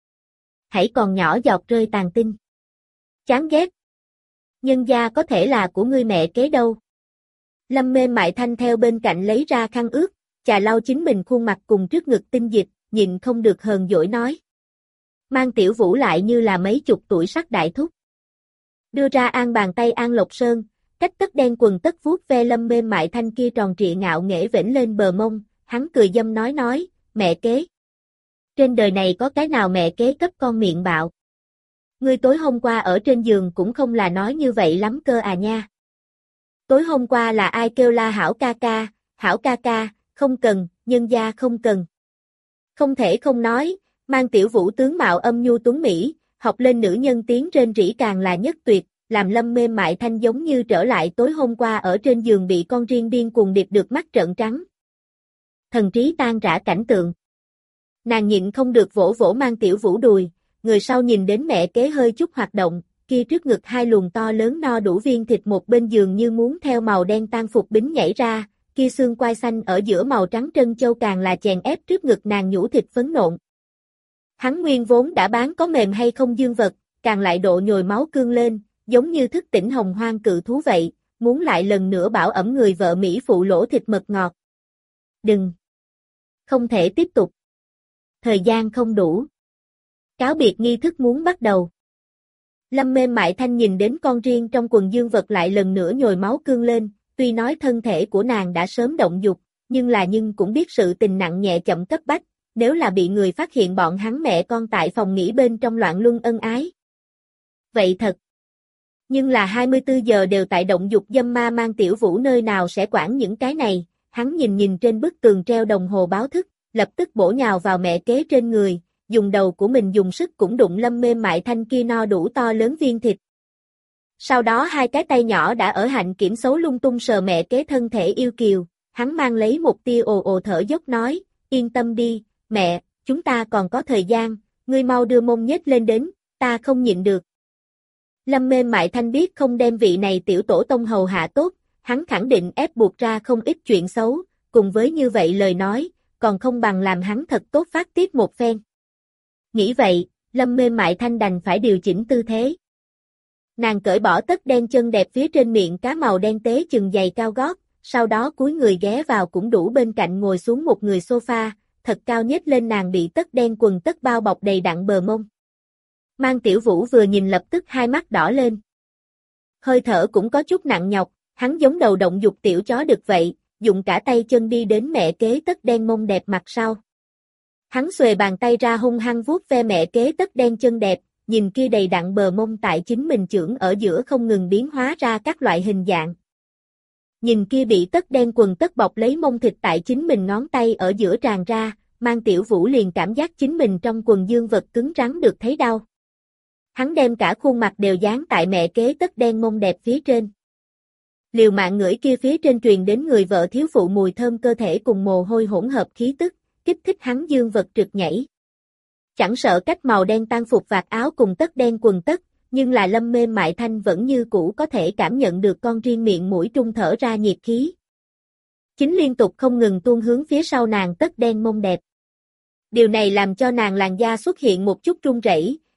Speaker 1: Hãy còn nhỏ giọt rơi tàn tinh. Chán ghét. Nhân gia có thể là của ngươi mẹ kế đâu. Lâm Mêm Mại Thanh theo bên cạnh lấy ra khăn ướt, chà lau chính mình khuôn mặt cùng trước ngực tinh dịch, nhịn không được hờn dỗi nói. Mang Tiểu Vũ lại như là mấy chục tuổi sắc đại thúc. Đưa ra an bàn tay An Lộc Sơn, cách tất đen quần tất vuốt ve Lâm Mêm Mại Thanh kia tròn trịa ngạo nghễ vểnh lên bờ mông, hắn cười dâm nói nói, mẹ kế. Trên đời này có cái nào mẹ kế cấp con miệng bạo. Ngươi tối hôm qua ở trên giường cũng không là nói như vậy lắm cơ à nha. Tối hôm qua là ai kêu la hảo ca ca, hảo ca ca, không cần, nhân gia không cần. Không thể không nói, Mang Tiểu Vũ tướng mạo âm nhu tuấn Mỹ, học lên nữ nhân tiếng rên rỉ càng là nhất tuyệt, làm Lâm Mêm Mại Thanh giống như trở lại tối hôm qua ở trên giường bị con riêng điên cuồng điệp được mắt trợn trắng. Thần trí tan rã cảnh tượng. Nàng nhịn không được vỗ vỗ Mang Tiểu Vũ đùi, người sau nhìn đến mẹ kế hơi chút hoạt động, kia trước ngực hai luồng to lớn no đủ viên thịt một bên giường như muốn theo màu đen tan phục bính nhảy ra, kia xương quai xanh ở giữa màu trắng trân châu càng là chèn ép trước ngực nàng nhũ thịt phấn nộn. Hắn nguyên vốn đã bán có mềm hay không dương vật, càng lại độ nhồi máu cương lên, giống như thức tỉnh hồng hoang cự thú vậy, muốn lại lần nữa bảo ẩm người vợ Mỹ phụ lỗ thịt mật ngọt. Đừng! Không thể tiếp tục. Thời gian không đủ. Cáo biệt nghi thức muốn bắt đầu. Lâm Mêm Mại Thanh nhìn đến con riêng trong quần dương vật lại lần nữa nhồi máu cương lên, tuy nói thân thể của nàng đã sớm động dục, nhưng là nhưng cũng biết sự tình nặng nhẹ chậm cấp bách, nếu là bị người phát hiện bọn hắn mẹ con tại phòng nghỉ bên trong loạn luân ân ái. Vậy thật. Nhưng là hai mươi tư giờ đều tại động dục dâm ma Mang Tiểu Vũ nơi nào sẽ quản những cái này, hắn nhìn nhìn trên bức tường treo đồng hồ báo thức, lập tức bổ nhào vào mẹ kế trên người, dùng đầu của mình dùng sức cũng đụng Lâm Mêm Mại Thanh kia no đủ to lớn viên thịt. Sau đó hai cái tay nhỏ đã ở hạnh kiểm xấu lung tung sờ mẹ kế thân thể yêu kiều, hắn mang lấy một tia ồ ồ thở dốc nói, yên tâm đi, mẹ, chúng ta còn có thời gian, ngươi mau đưa mông nhếch lên đến, ta không nhịn được. Lâm Mêm Mại Thanh biết không đem vị này tiểu tổ tông hầu hạ tốt, hắn khẳng định ép buộc ra không ít chuyện xấu, cùng với như vậy lời nói, còn không bằng làm hắn thật tốt phát tiết một phen. Nghĩ vậy, Lâm Mêm Mại Thanh đành phải điều chỉnh tư thế. Nàng cởi bỏ tất đen chân đẹp phía trên miệng cá màu đen tế chừng giày cao gót, sau đó cúi người ghé vào cũng đủ bên cạnh ngồi xuống một người sofa, thật cao nhếch lên nàng bị tất đen quần tất bao bọc đầy đặn bờ mông. Mang Tiểu Vũ vừa nhìn lập tức hai mắt đỏ lên. Hơi thở cũng có chút nặng nhọc, hắn giống đầu động dục tiểu chó đực vậy, dùng cả tay chân đi đến mẹ kế tất đen mông đẹp mặt sau. Hắn xuề bàn tay ra hung hăng vuốt ve mẹ kế tất đen chân đẹp, nhìn kia đầy đặn bờ mông tại chính mình chưởng ở giữa không ngừng biến hóa ra các loại hình dạng. Nhìn kia bị tất đen quần tất bọc lấy mông thịt tại chính mình ngón tay ở giữa tràn ra, Mang Tiểu Vũ liền cảm giác chính mình trong quần dương vật cứng rắn được thấy đau. Hắn đem cả khuôn mặt đều dán tại mẹ kế tất đen mông đẹp phía trên. Liều mạng ngửi kia phía trên truyền đến người vợ thiếu phụ mùi thơm cơ thể cùng mồ hôi hỗn hợp khí tức, kích thích hắn dương vật trượt nhảy. Chẳng sợ cách màu đen tan phục vạt áo cùng tất đen quần tất, nhưng là Lâm Mêm Mại Thanh vẫn như cũ có thể cảm nhận được con riêng miệng mũi trung thở ra nhiệt khí. Chính liên tục không ngừng tuôn hướng phía sau nàng tất đen mông đẹp. Điều này làm cho nàng làn da xuất hiện một chút run rẩy,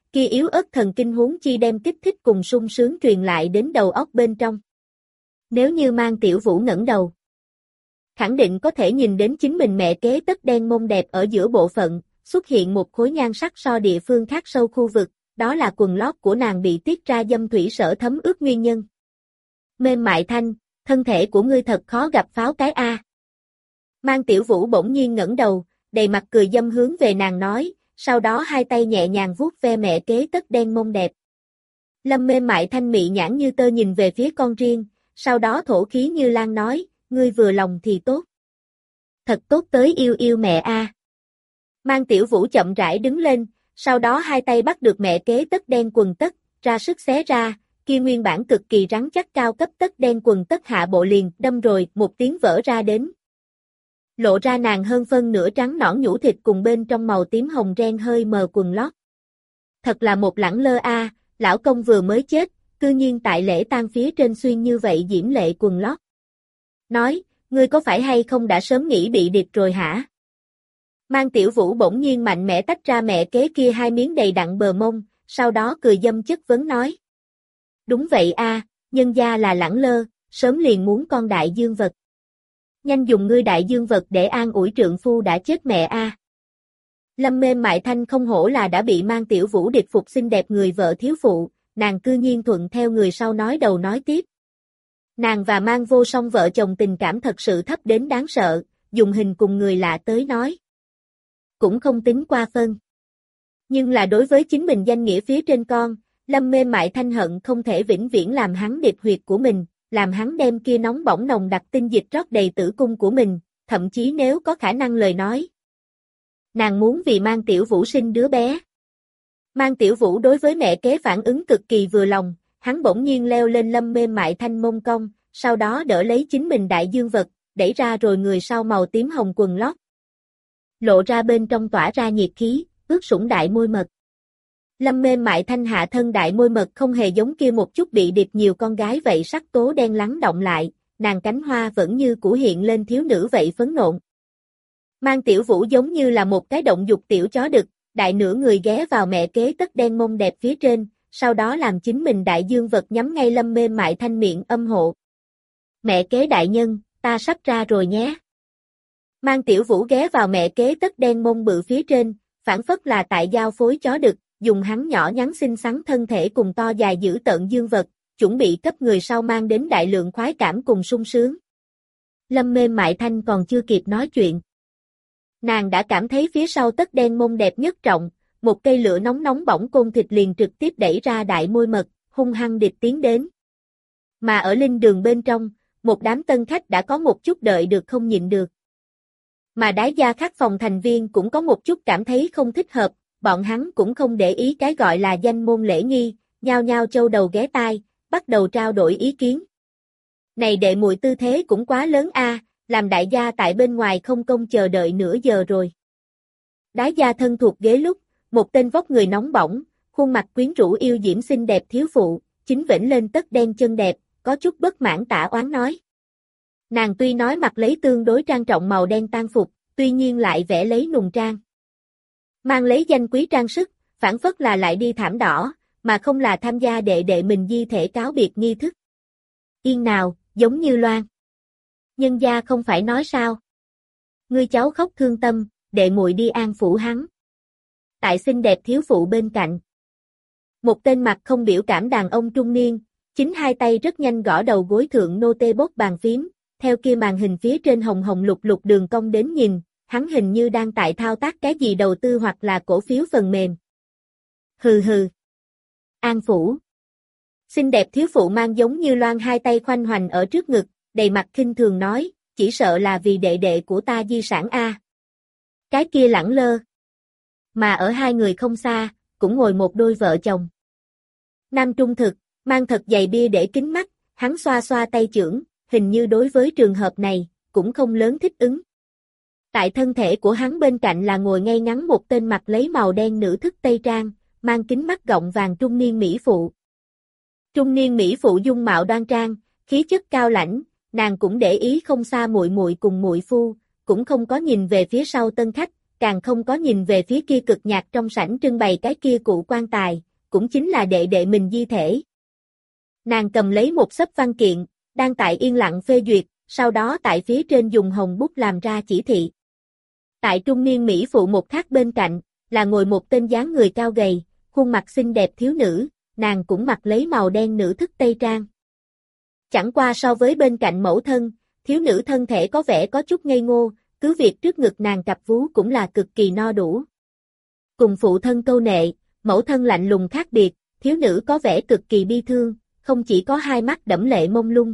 Speaker 1: kia yếu ớt thần kinh huống chi đem kích thích cùng sung sướng truyền lại đến đầu óc bên trong. Nếu như Mang Tiểu Vũ ngẩng đầu, khẳng định có thể nhìn đến chính mình mẹ kế tất đen mông đẹp ở giữa bộ phận, xuất hiện một khối nhan sắc so địa phương khác sâu khu vực, đó là quần lót của nàng bị tiết ra dâm thủy sở thấm ướt nguyên nhân. Mềm mại thanh, thân thể của ngươi thật khó gặp pháo cái a. Mang Tiểu Vũ bỗng nhiên ngẩng đầu, đầy mặt cười dâm hướng về nàng nói, sau đó hai tay nhẹ nhàng vuốt ve mẹ kế tất đen mông đẹp. Lâm mềm mại thanh mị nhãn như tơ nhìn về phía con riêng, sau đó thổ khí như lan nói, ngươi vừa lòng thì tốt. Thật tốt tới yêu yêu mẹ a. Mang Tiểu Vũ chậm rãi đứng lên, sau đó hai tay bắt được mẹ kế tất đen quần tất, ra sức xé ra, kia nguyên bản cực kỳ rắn chắc cao cấp tất đen quần tất hạ bộ liền đâm rồi một tiếng vỡ ra đến. Lộ ra nàng hơn phân nửa trắng nõn nhũ thịt cùng bên trong màu tím hồng ren hơi mờ quần lót. Thật là một lẳng lơ a, à, lão công vừa mới chết, cư nhiên tại lễ tang phía trên xuyên như vậy diễm lệ quần lót. Nói, ngươi có phải hay không đã sớm nghĩ bị địch rồi hả? Mang Tiểu Vũ bỗng nhiên mạnh mẽ tách ra mẹ kế kia hai miếng đầy đặn bờ mông, sau đó cười dâm chất vấn nói. Đúng vậy a, à, nhân gia là lẳng lơ, sớm liền muốn con đại dương vật. Nhanh dùng ngươi đại dương vật để an ủi trượng phu đã chết mẹ a. À. Lâm mềm mại thanh không hổ là đã bị Mang Tiểu Vũ địch phục xinh đẹp người vợ thiếu phụ, nàng cư nhiên thuận theo người sau nói đầu nói tiếp. Nàng và Mang Vô Song vợ chồng tình cảm thật sự thấp đến đáng sợ, dùng hình cùng người lạ tới nói. Cũng không tính qua phân. Nhưng là đối với chính mình danh nghĩa phía trên con, Lâm mê mại thanh hận không thể vĩnh viễn làm hắn địch huyệt của mình, làm hắn đem kia nóng bỏng nồng đặc tinh dịch rót đầy tử cung của mình, thậm chí nếu có khả năng lời nói. Nàng muốn vì Mang Tiểu Vũ sinh đứa bé. Mang Tiểu Vũ đối với mẹ kế phản ứng cực kỳ vừa lòng, hắn bỗng nhiên leo lên Lâm mê mại thanh mông cong, sau đó đỡ lấy chính mình đại dương vật, đẩy ra rồi người sau màu tím hồng quần lót. Lộ ra bên trong tỏa ra nhiệt khí, ướt sũng đại môi mật. Lâm mê mại thanh hạ thân đại môi mật không hề giống kia một chút bị điệp nhiều con gái vậy sắc tố đen lắng động lại, nàng cánh hoa vẫn như cũ hiện lên thiếu nữ vậy phấn nộn. Mang Tiểu Vũ giống như là một cái động dục tiểu chó đực, đại nửa người ghé vào mẹ kế tất đen mông đẹp phía trên, sau đó làm chính mình đại dương vật nhắm ngay Lâm mê mại thanh miệng âm hộ. Mẹ kế đại nhân, ta sắp ra rồi nhé. Mang Tiểu Vũ ghé vào mẹ kế tất đen mông bự phía trên, phản phất là tại giao phối chó đực, dùng hắn nhỏ nhắn xinh xắn thân thể cùng to dài giữ tợn dương vật, chuẩn bị cấp người sau mang đến đại lượng khoái cảm cùng sung sướng. Lâm mê mại thanh còn chưa kịp nói chuyện. Nàng đã cảm thấy phía sau tất đen mông đẹp nhất trọng, một cây lửa nóng nóng bỏng côn thịt liền trực tiếp đẩy ra đại môi mật, hung hăng địch tiến đến. Mà ở linh đường bên trong, một đám tân khách đã có một chút đợi được không nhịn được. Mà đái gia khác phòng thành viên cũng có một chút cảm thấy không thích hợp, bọn hắn cũng không để ý cái gọi là danh môn lễ nghi, nhao nhao châu đầu ghé tai, bắt đầu trao đổi ý kiến. Này đệ muội tư thế cũng quá lớn a, làm đại gia tại bên ngoài không công chờ đợi nửa giờ rồi. Đái gia thân thuộc ghế lúc, một tên vóc người nóng bỏng, khuôn mặt quyến rũ yêu diễm xinh đẹp thiếu phụ, chính vĩnh lên tất đen chân đẹp, có chút bất mãn tả oán nói. Nàng tuy nói mặc lấy tương đối trang trọng màu đen tang phục, tuy nhiên lại vẽ lấy nùng trang. Mang lấy danh quý trang sức, phản phất là lại đi thảm đỏ, mà không là tham gia đệ đệ mình di thể cáo biệt nghi thức. Yên nào, giống như Loan. Nhân gia không phải nói sao. Ngươi cháu khóc thương tâm, đệ muội đi an phủ hắn. Tại xinh đẹp thiếu phụ bên cạnh. Một tên mặt không biểu cảm đàn ông trung niên, chính hai tay rất nhanh gõ đầu gối thượng nô tê bốt bàn phím, theo kia màn hình phía trên hồng hồng lục lục đường cong đến nhìn, hắn hình như đang tại thao tác cái gì đầu tư hoặc là cổ phiếu phần mềm. Hừ hừ. An phủ. Xinh đẹp thiếu phụ mang giống như Loan hai tay khoanh hoành ở trước ngực, đầy mặt khinh thường nói, chỉ sợ là vì đệ đệ của ta di sản a. Cái kia lẳng lơ. Mà ở hai người không xa, cũng ngồi một đôi vợ chồng. Nam trung thực, mang thật dày bia để kính mắt, hắn xoa xoa tay chưởng, hình như đối với trường hợp này, cũng không lớn thích ứng. Tại thân thể của hắn bên cạnh là ngồi ngay ngắn một tên mặt lấy màu đen nữ thức tây trang, mang kính mắt gọng vàng trung niên mỹ phụ. Trung niên mỹ phụ dung mạo đoan trang, khí chất cao lãnh, nàng cũng để ý không xa muội muội cùng muội phu, cũng không có nhìn về phía sau tân khách, càng không có nhìn về phía kia cực nhạc trong sảnh trưng bày cái kia cụ quan tài, cũng chính là đệ đệ mình di thể. Nàng cầm lấy một xấp văn kiện, đang tại yên lặng phê duyệt, sau đó tại phía trên dùng hồng bút làm ra chỉ thị. Tại trung niên Mỹ phụ một khác bên cạnh, là ngồi một tên dáng người cao gầy, khuôn mặt xinh đẹp thiếu nữ, nàng cũng mặc lấy màu đen nữ thức tây trang. Chẳng qua so với bên cạnh mẫu thân, thiếu nữ thân thể có vẻ có chút ngây ngô, cứ việc trước ngực nàng cặp vú cũng là cực kỳ no đủ. Cùng phụ thân câu nệ, mẫu thân lạnh lùng khác biệt, thiếu nữ có vẻ cực kỳ bi thương, không chỉ có hai mắt đẫm lệ mông lung.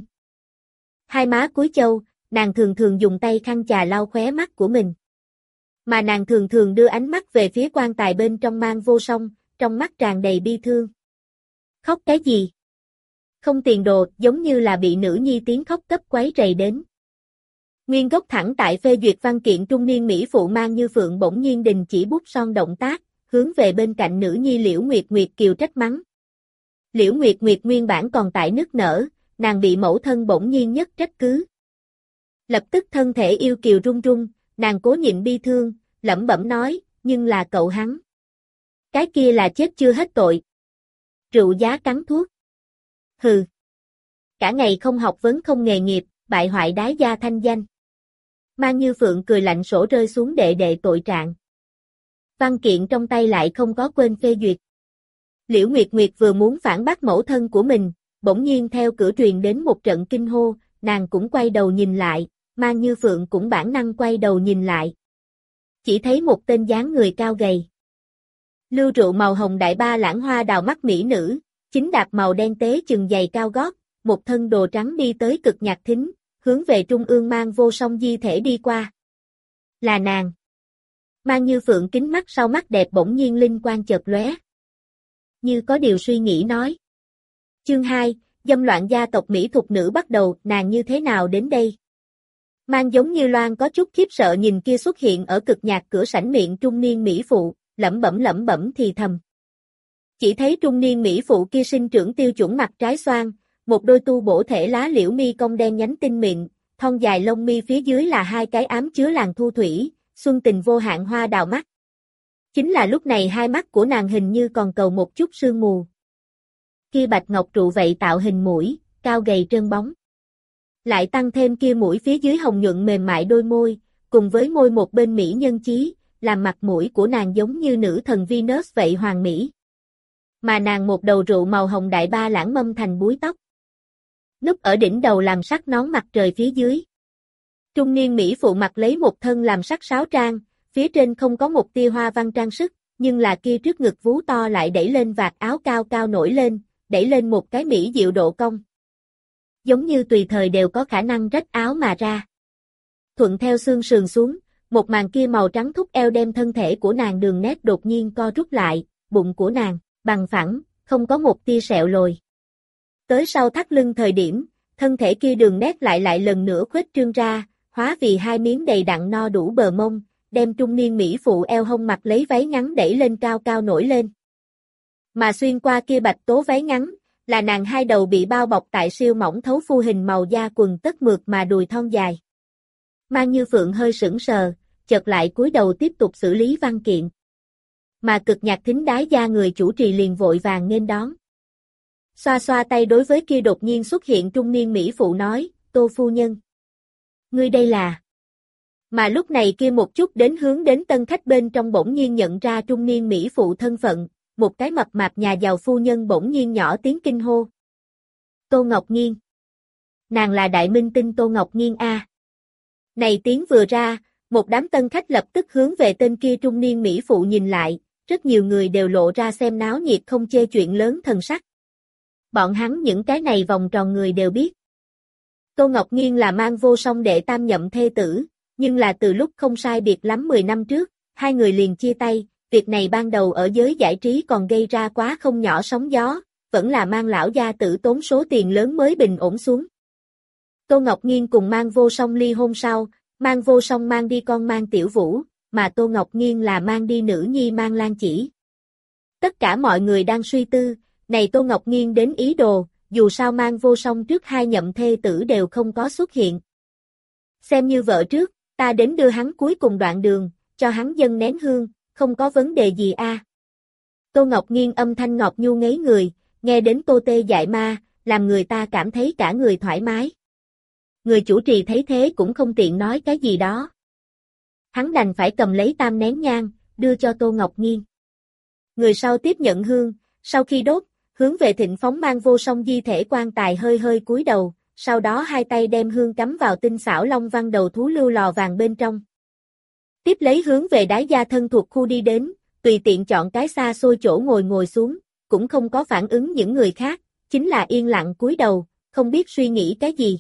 Speaker 1: Hai má cúi châu, nàng thường thường dùng tay khăn chà lau khóe mắt của mình. Mà nàng thường thường đưa ánh mắt về phía quan tài bên trong Mang Vô Song, trong mắt tràn đầy bi thương. Khóc cái gì? Không tiền đồ, giống như là bị nữ nhi tiếng khóc cấp quấy rầy đến. Nguyên gốc thẳng tại phê duyệt văn kiện trung niên Mỹ phụ Mang Như Phượng bỗng nhiên đình chỉ bút son động tác, hướng về bên cạnh nữ nhi Liễu Nguyệt Nguyệt kiều trách mắng. Liễu Nguyệt Nguyệt nguyên bản còn tại nức nở, nàng bị mẫu thân bỗng nhiên nhất trách cứ. Lập tức thân thể yêu kiều run run, nàng cố nhịn bi thương, lẩm bẩm nói, nhưng là cậu hắn. Cái kia là chết chưa hết tội. Rượu giá cắn thuốc. Hừ. Cả ngày không học vấn không nghề nghiệp, bại hoại đái gia thanh danh. Mang Như Phượng cười lạnh sổ rơi xuống đệ đệ tội trạng. Văn kiện trong tay lại không có quên phê duyệt. Liễu Nguyệt Nguyệt vừa muốn phản bác mẫu thân của mình, bỗng nhiên theo cửa truyền đến một trận kinh hô, nàng cũng quay đầu nhìn lại, Mang Như Phượng cũng bản năng quay đầu nhìn lại. Chỉ thấy một tên dáng người cao gầy. Lưu rượu màu hồng đại ba lãng hoa đào mắt mỹ nữ, chính đạp màu đen tế chừng giày cao gót, một thân đồ trắng đi tới cực nhạc thính, hướng về trung ương Mang Vô Song di thể đi qua. Là nàng. Mang Như Phượng kính mắt sau mắt đẹp bỗng nhiên linh quang chợt lóe. Như có điều suy nghĩ nói. Chương hai, dâm loạn gia tộc Mỹ thục nữ bắt đầu, nàng như thế nào đến đây? Mang giống như Loan có chút khiếp sợ nhìn kia xuất hiện ở cực nhạc cửa sảnh miệng trung niên Mỹ phụ, lẩm bẩm lẩm bẩm thì thầm. Chỉ thấy trung niên Mỹ phụ kia sinh trưởng tiêu chuẩn mặt trái xoan, một đôi tu bổ thể lá liễu mi cong đen nhánh tinh mịn, thon dài lông mi phía dưới là hai cái ám chứa làn thu thủy, xuân tình vô hạn hoa đào mắt. Chính là lúc này hai mắt của nàng hình như còn cầu một chút sương mù. Kia bạch ngọc trụ vậy tạo hình mũi, cao gầy trơn bóng. Lại tăng thêm kia mũi phía dưới hồng nhuận mềm mại đôi môi, cùng với môi một bên mỹ nhân chí, làm mặt mũi của nàng giống như nữ thần Venus vậy hoàng mỹ. Mà nàng một đầu rượu màu hồng đại ba lãng mâm thành búi tóc. Núp ở đỉnh đầu làm sắc nón mặt trời phía dưới. Trung niên Mỹ phụ mặc lấy một thân làm sắc sáo trang, phía trên không có một tia hoa văn trang sức, nhưng là kia trước ngực vú to lại đẩy lên vạt áo cao cao nổi lên, đẩy lên một cái mỹ diệu độ cong. Giống như tùy thời đều có khả năng rách áo mà ra. Thuận theo xương sườn xuống, một màn kia màu trắng thúc eo đem thân thể của nàng đường nét đột nhiên co rút lại, bụng của nàng, bằng phẳng, không có một tia sẹo lồi. Tới sau thắt lưng thời điểm, thân thể kia đường nét lại lại lần nữa khuếch trương ra, hóa vì hai miếng đầy đặn no đủ bờ mông, đem trung niên Mỹ phụ eo hông mặc lấy váy ngắn đẩy lên cao cao nổi lên. Mà xuyên qua kia bạch tố váy ngắn, là nàng hai đầu bị bao bọc tại siêu mỏng thấu phu hình màu da quần tất mượt mà đùi thon dài. Mang Như Phượng hơi sững sờ, chợt lại cúi đầu tiếp tục xử lý văn kiện. Mà cực nhạc thính đái gia người chủ trì liền vội vàng nghênh đón. Xoa xoa tay đối với kia đột nhiên xuất hiện trung niên Mỹ phụ nói, Tô phu nhân. Ngươi đây là... Mà lúc này kia một chút đến hướng đến tân khách bên trong bỗng nhiên nhận ra trung niên Mỹ phụ thân phận, một cái mập mạp nhà giàu phu nhân bỗng nhiên nhỏ tiếng kinh hô. Tô Ngọc Nghiên. Nàng là đại minh tinh Tô Ngọc Nghiên a. Này tiếng vừa ra, một đám tân khách lập tức hướng về tên kia trung niên Mỹ phụ nhìn lại, rất nhiều người đều lộ ra xem náo nhiệt không chê chuyện lớn thần sắc. Bọn hắn những cái này vòng tròn người đều biết. Tô Ngọc Nghiên là Mang Vô Song đệ tam nhậm thê tử, nhưng là từ lúc không sai biệt lắm mười năm trước, hai người liền chia tay, việc này ban đầu ở giới giải trí còn gây ra quá không nhỏ sóng gió, vẫn là Mang lão gia tử tốn số tiền lớn mới bình ổn xuống. Tô Ngọc Nghiên cùng Mang Vô Song ly hôn sau, Mang Vô Song mang đi con Mang Tiểu Vũ, mà Tô Ngọc Nghiên là mang đi nữ nhi Mang Lan Chỉ. Tất cả mọi người đang suy tư, này Tô Ngọc Nghiên đến ý đồ, dù sao Mang Vô Song trước hai nhậm thê tử đều không có xuất hiện. Xem như vợ trước, ta đến đưa hắn cuối cùng đoạn đường, cho hắn dâng nén hương, không có vấn đề gì a. À. Tô Ngọc Nghiên âm thanh ngọt nhu ngấy người, nghe đến Tô Tê dạy ma, làm người ta cảm thấy cả người thoải mái. Người chủ trì thấy thế cũng không tiện nói cái gì đó. Hắn đành phải cầm lấy tam nén nhang, đưa cho Tô Ngọc Nghiên. Người sau tiếp nhận hương, sau khi đốt, hướng về Thịnh Phóng mang vô song di thể quan tài hơi hơi cúi đầu, sau đó hai tay đem hương cắm vào tinh xảo long văn đầu thú lưu lò vàng bên trong. Tiếp lấy hướng về đái gia thân thuộc khu đi đến, tùy tiện chọn cái xa xôi chỗ ngồi ngồi xuống, cũng không có phản ứng những người khác, chính là yên lặng cúi đầu, không biết suy nghĩ cái gì.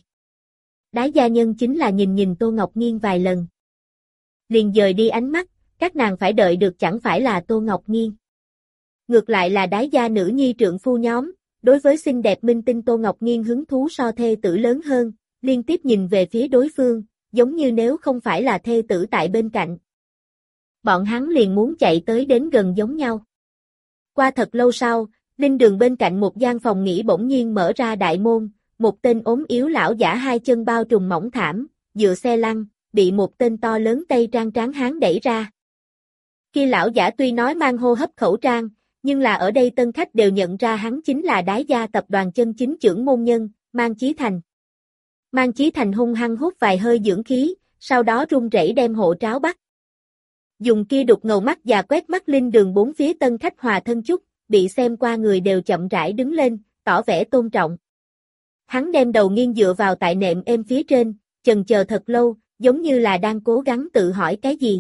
Speaker 1: Đái gia nhân chính là nhìn nhìn Tô Ngọc Nghiên vài lần. Liền dời đi ánh mắt, các nàng phải đợi được chẳng phải là Tô Ngọc Nghiên. Ngược lại là đái gia nữ nhi trượng phu nhóm, đối với xinh đẹp minh tinh Tô Ngọc Nghiên hứng thú so thê tử lớn hơn, liên tiếp nhìn về phía đối phương, giống như nếu không phải là thê tử tại bên cạnh. Bọn hắn liền muốn chạy tới đến gần giống nhau. Qua thật lâu sau, linh đường bên cạnh một gian phòng nghỉ bỗng nhiên mở ra đại môn, một tên ốm yếu lão giả hai chân bao trùm mỏng thảm, dựa xe lăn, bị một tên to lớn tây trang tráng hán đẩy ra. Kia lão giả tuy nói mang hô hấp khẩu trang, nhưng là ở đây tân khách đều nhận ra hắn chính là đái gia tập đoàn chân chính trưởng môn nhân, Mang Chí Thành. Mang Chí Thành hung hăng hút vài hơi dưỡng khí, sau đó run rẩy đem hộ tráo bắt. Dùng kia đục ngầu mắt và quét mắt linh đường bốn phía tân khách hòa thân chúc, bị xem qua người đều chậm rãi đứng lên, tỏ vẻ tôn trọng. Hắn đem đầu nghiêng dựa vào tại nệm êm phía trên, chần chờ thật lâu, giống như là đang cố gắng tự hỏi cái gì.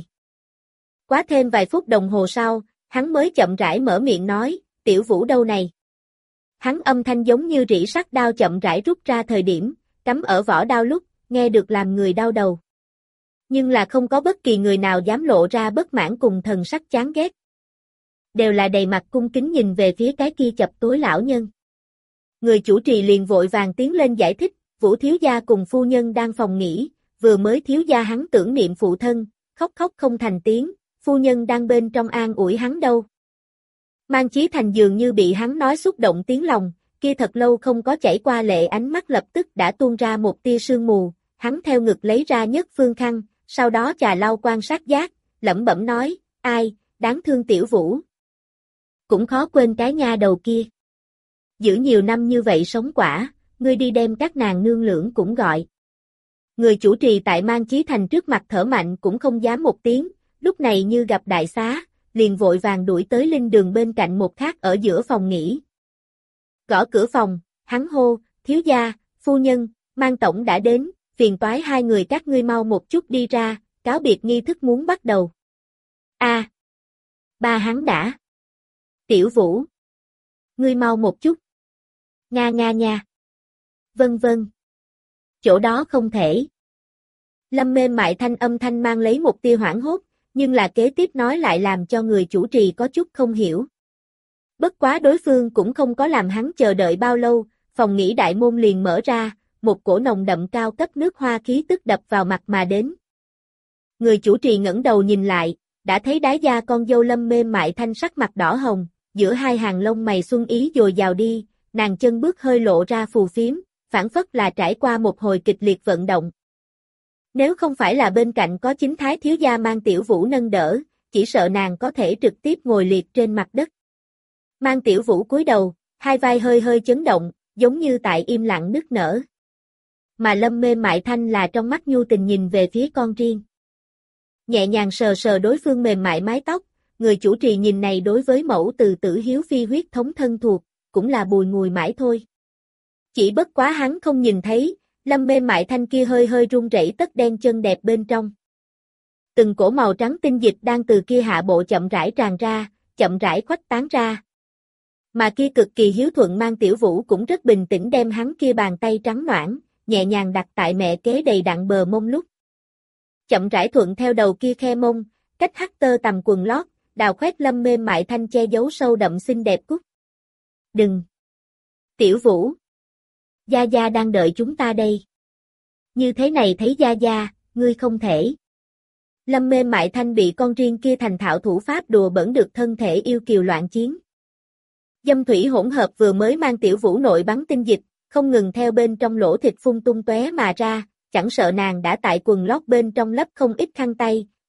Speaker 1: Quá thêm vài phút đồng hồ sau, hắn mới chậm rãi mở miệng nói, Tiểu Vũ đâu này? Hắn âm thanh giống như rỉ sắt đao chậm rãi rút ra thời điểm, cắm ở vỏ đao lúc, nghe được làm người đau đầu. Nhưng là không có bất kỳ người nào dám lộ ra bất mãn cùng thần sắc chán ghét. Đều là đầy mặt cung kính nhìn về phía cái kia chập tối lão nhân. Người chủ trì liền vội vàng tiến lên giải thích, Vũ thiếu gia cùng phu nhân đang phòng nghỉ, vừa mới thiếu gia hắn tưởng niệm phụ thân, khóc khóc không thành tiếng, phu nhân đang bên trong an ủi hắn đâu. Mang Chí Thành dường như bị hắn nói xúc động tiếng lòng, kia thật lâu không có chảy qua lệ ánh mắt lập tức đã tuôn ra một tia sương mù, hắn theo ngực lấy ra nhất phương khăn, sau đó chà lau quan sát giác, lẩm bẩm nói, ai, đáng thương Tiểu Vũ. Cũng khó quên cái nha đầu kia. Giữ nhiều năm như vậy sống quả, ngươi đi đem các nàng nương lưỡng cũng gọi. Người chủ trì tại Mang Chí Thành trước mặt thở mạnh cũng không dám một tiếng, lúc này như gặp đại xá, liền vội vàng đuổi tới linh đường bên cạnh một khác ở giữa phòng nghỉ. Gõ cửa phòng, hắn hô, thiếu gia, phu nhân, Mang tổng đã đến, phiền toái hai người các ngươi mau một chút đi ra, cáo biệt nghi thức muốn bắt đầu. A, à, ba hắn đã. Tiểu Vũ, ngươi mau một chút. Nga nga nha. Vân vân. Chỗ đó không thể. Lâm mềm mại thanh âm thanh mang lấy một tia hoảng hốt, nhưng là kế tiếp nói lại làm cho người chủ trì có chút không hiểu. Bất quá đối phương cũng không có làm hắn chờ đợi bao lâu, phòng nghỉ đại môn liền mở ra, một cổ nồng đậm cao cấp nước hoa khí tức đập vào mặt mà đến. Người chủ trì ngẩng đầu nhìn lại, đã thấy đái gia con dâu Lâm mềm mại thanh sắc mặt đỏ hồng, giữa hai hàng lông mày xuân ý dồi dào đi, nàng chân bước hơi lộ ra phù phiếm, phảng phất là trải qua một hồi kịch liệt vận động. Nếu không phải là bên cạnh có chính thái thiếu gia Mang Tiểu Vũ nâng đỡ, chỉ sợ nàng có thể trực tiếp ngồi liệt trên mặt đất. Mang Tiểu Vũ cúi đầu, hai vai hơi hơi chấn động, giống như tại im lặng nức nở. Mà Lâm mềm mại thanh là trong mắt nhu tình nhìn về phía con riêng. Nhẹ nhàng sờ sờ đối phương mềm mại mái tóc, người chủ trì nhìn này đối với mẫu từ tử hiếu phi huyết thống thân thuộc, cũng là bùi ngùi mãi thôi. Chỉ bất quá hắn không nhìn thấy, Lâm mềm mại thanh kia hơi hơi run rẩy tất đen chân đẹp bên trong. Từng cổ màu trắng tinh dịch đang từ kia hạ bộ chậm rãi tràn ra, chậm rãi khuếch tán ra. Mà kia cực kỳ hiếu thuận Mang Tiểu Vũ cũng rất bình tĩnh đem hắn kia bàn tay trắng nõn, nhẹ nhàng đặt tại mẹ kế đầy đặn bờ mông lúc. Chậm rãi thuận theo đầu kia khe mông, cách hắt tơ tầm quần lót, đào khoét Lâm mềm mại thanh che giấu sâu đậm xinh đẹp cúc. Đừng! Tiểu Vũ! Gia Gia đang đợi chúng ta đây. Như thế này thấy Gia Gia, ngươi không thể. Lâm mềm mại thanh bị con riêng kia thành thạo thủ pháp đùa bẩn được thân thể yêu kiều loạn chiến. Dâm thủy hỗn hợp vừa mới Mang Tiểu Vũ nội bắn tinh dịch, không ngừng theo bên trong lỗ thịt phun tung tóe mà ra, chẳng sợ nàng đã tại quần lót bên trong lấp không ít khăn tay,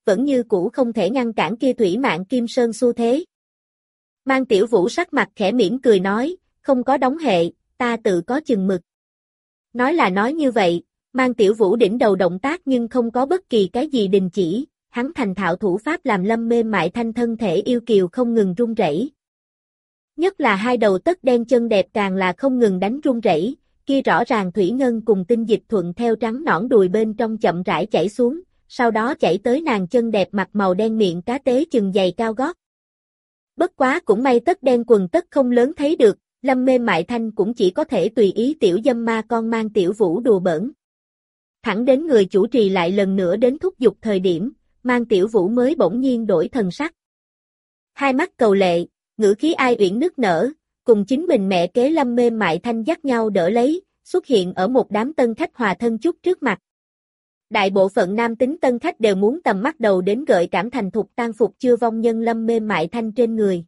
Speaker 1: vẫn như cũ không thể ngăn cản kia thủy mạn kim sơn xu thế. Mang Tiểu Vũ sắc mặt khẽ mỉm cười nói, không có đóng hệ, ta tự có chừng mực. Nói là nói như vậy, Mang Tiểu Vũ đỉnh đầu động tác nhưng không có bất kỳ cái gì đình chỉ, hắn thành thạo thủ pháp làm Lâm Mê Mại Thanh thân thể yêu kiều không ngừng run rẩy. Nhất là hai đầu tất đen chân đẹp càng là không ngừng đánh run rẩy, kia rõ ràng thủy ngân cùng tinh dịch thuận theo trắng nõn đùi bên trong chậm rãi chảy xuống, sau đó chảy tới nàng chân đẹp mặt màu đen miệng cá tế chừng giày cao gót. Bất quá cũng may tất đen quần tất không lớn thấy được, Lâm Mê Mại Thanh cũng chỉ có thể tùy ý tiểu dâm ma con Mang Tiểu Vũ đùa bỡn. Thẳng đến người chủ trì lại lần nữa đến thúc giục thời điểm, Mang Tiểu Vũ mới bỗng nhiên đổi thần sắc. Hai mắt cầu lệ, ngữ khí ai uyển nức nở, cùng chính mình mẹ kế Lâm Mê Mại Thanh dắt nhau đỡ lấy, xuất hiện ở một đám tân khách hòa thân chúc trước mặt. Đại bộ phận nam tính tân khách đều muốn tầm mắt đầu đến gợi cảm thành thục tang phục chưa vong nhân Lâm Mê Mại Thanh trên người.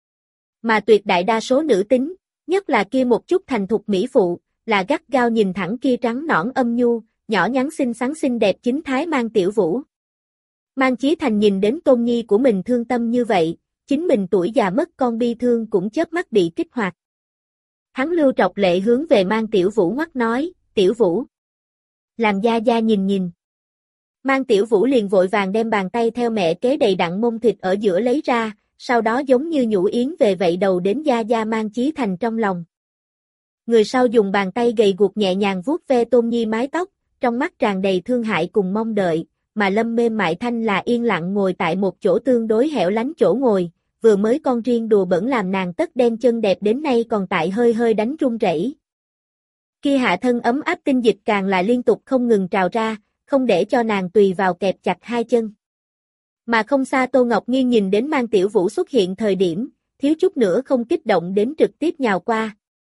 Speaker 1: Mà tuyệt đại đa số nữ tính, nhất là kia một chút thành thục mỹ phụ, là gắt gao nhìn thẳng kia trắng nõn âm nhu, nhỏ nhắn xinh xắn xinh đẹp chính thái Mang Tiểu Vũ. Mang Chí Thành nhìn đến tôn nhi của mình thương tâm như vậy, chính mình tuổi già mất con bi thương cũng chớp mắt bị kích hoạt. Hắn lưu trọc lệ hướng về Mang Tiểu Vũ ngoắc nói, Tiểu Vũ. Làm gia gia nhìn nhìn. Mang Tiểu Vũ liền vội vàng đem bàn tay theo mẹ kế đầy đặn mông thịt ở giữa lấy ra, sau đó giống như nhũ yến về vậy đầu đến gia gia Mang Chí Thành trong lòng. Người sau dùng bàn tay gầy guộc nhẹ nhàng vuốt ve Tôn Nhi mái tóc, trong mắt tràn đầy thương hại cùng mong đợi, mà Lâm Mê Mại Thanh là yên lặng ngồi tại một chỗ tương đối hẻo lánh chỗ ngồi, vừa mới con riêng đùa bẩn làm nàng tất đen chân đẹp đến nay còn tại hơi hơi đánh run rẩy. Kia hạ thân ấm áp tinh dịch càng là liên tục không ngừng trào ra, không để cho nàng tùy vào kẹp chặt hai chân. Mà không xa Tô Ngọc Nghiên nhìn đến Mang Tiểu Vũ xuất hiện thời điểm, thiếu chút nữa không kích động đến trực tiếp nhào qua.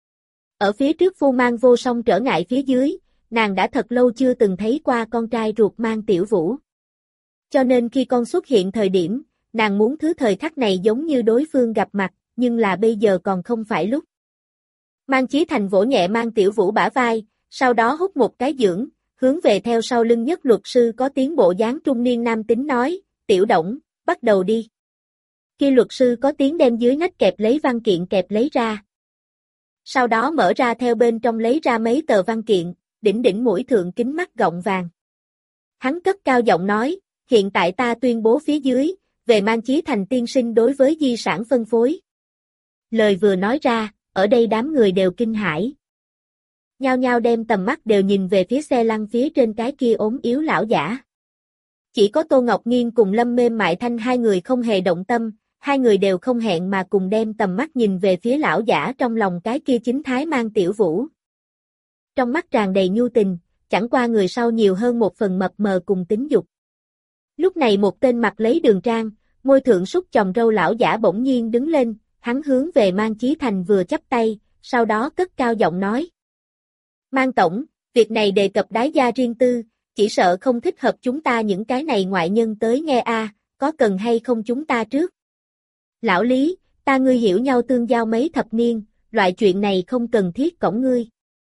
Speaker 1: Ở phía trước Phu Mang Vô Song trở ngại phía dưới, nàng đã thật lâu chưa từng thấy qua con trai ruột Mang Tiểu Vũ. Cho nên khi con xuất hiện thời điểm, nàng muốn thứ thời khắc này giống như đối phương gặp mặt, nhưng là bây giờ còn không phải lúc. Mang Chí Thành vỗ nhẹ Mang Tiểu Vũ bả vai, sau đó hút một cái dưỡng, hướng về theo sau lưng nhất luật sư có tiếng bộ dáng trung niên nam tính nói, Tiểu Đổng, bắt đầu đi. Khi luật sư có tiếng đem dưới nách kẹp lấy văn kiện kẹp lấy ra. Sau đó mở ra theo bên trong lấy ra mấy tờ văn kiện, đỉnh đỉnh mũi thượng kính mắt gọng vàng. Hắn cất cao giọng nói, hiện tại ta tuyên bố phía dưới, về Mang Chí Thành tiên sinh đối với di sản phân phối. Lời vừa nói ra, ở đây đám người đều kinh hãi. Nhao nhao đem tầm mắt đều nhìn về phía xe lăn phía trên cái kia ốm yếu lão giả. Chỉ có Tô Ngọc Nghiên cùng Lâm Mê Mại Thanh hai người không hề động tâm, hai người đều không hẹn mà cùng đem tầm mắt nhìn về phía lão giả trong lòng cái kia chính thái Mang Tiểu Vũ. Trong mắt tràn đầy nhu tình, chẳng qua người sau nhiều hơn một phần mập mờ cùng tính dục. Lúc này một tên mặt lấy đường trang, môi thượng súc chòm râu lão giả bỗng nhiên đứng lên, hắn hướng về Mang Chí Thành vừa chắp tay, sau đó cất cao giọng nói. Mang tổng, việc này đề cập đái gia riêng tư, chỉ sợ không thích hợp chúng ta những cái này ngoại nhân tới nghe a, có cần hay không chúng ta trước? Lão Lý, ta ngươi hiểu nhau tương giao mấy thập niên, loại chuyện này không cần thiết cõng ngươi.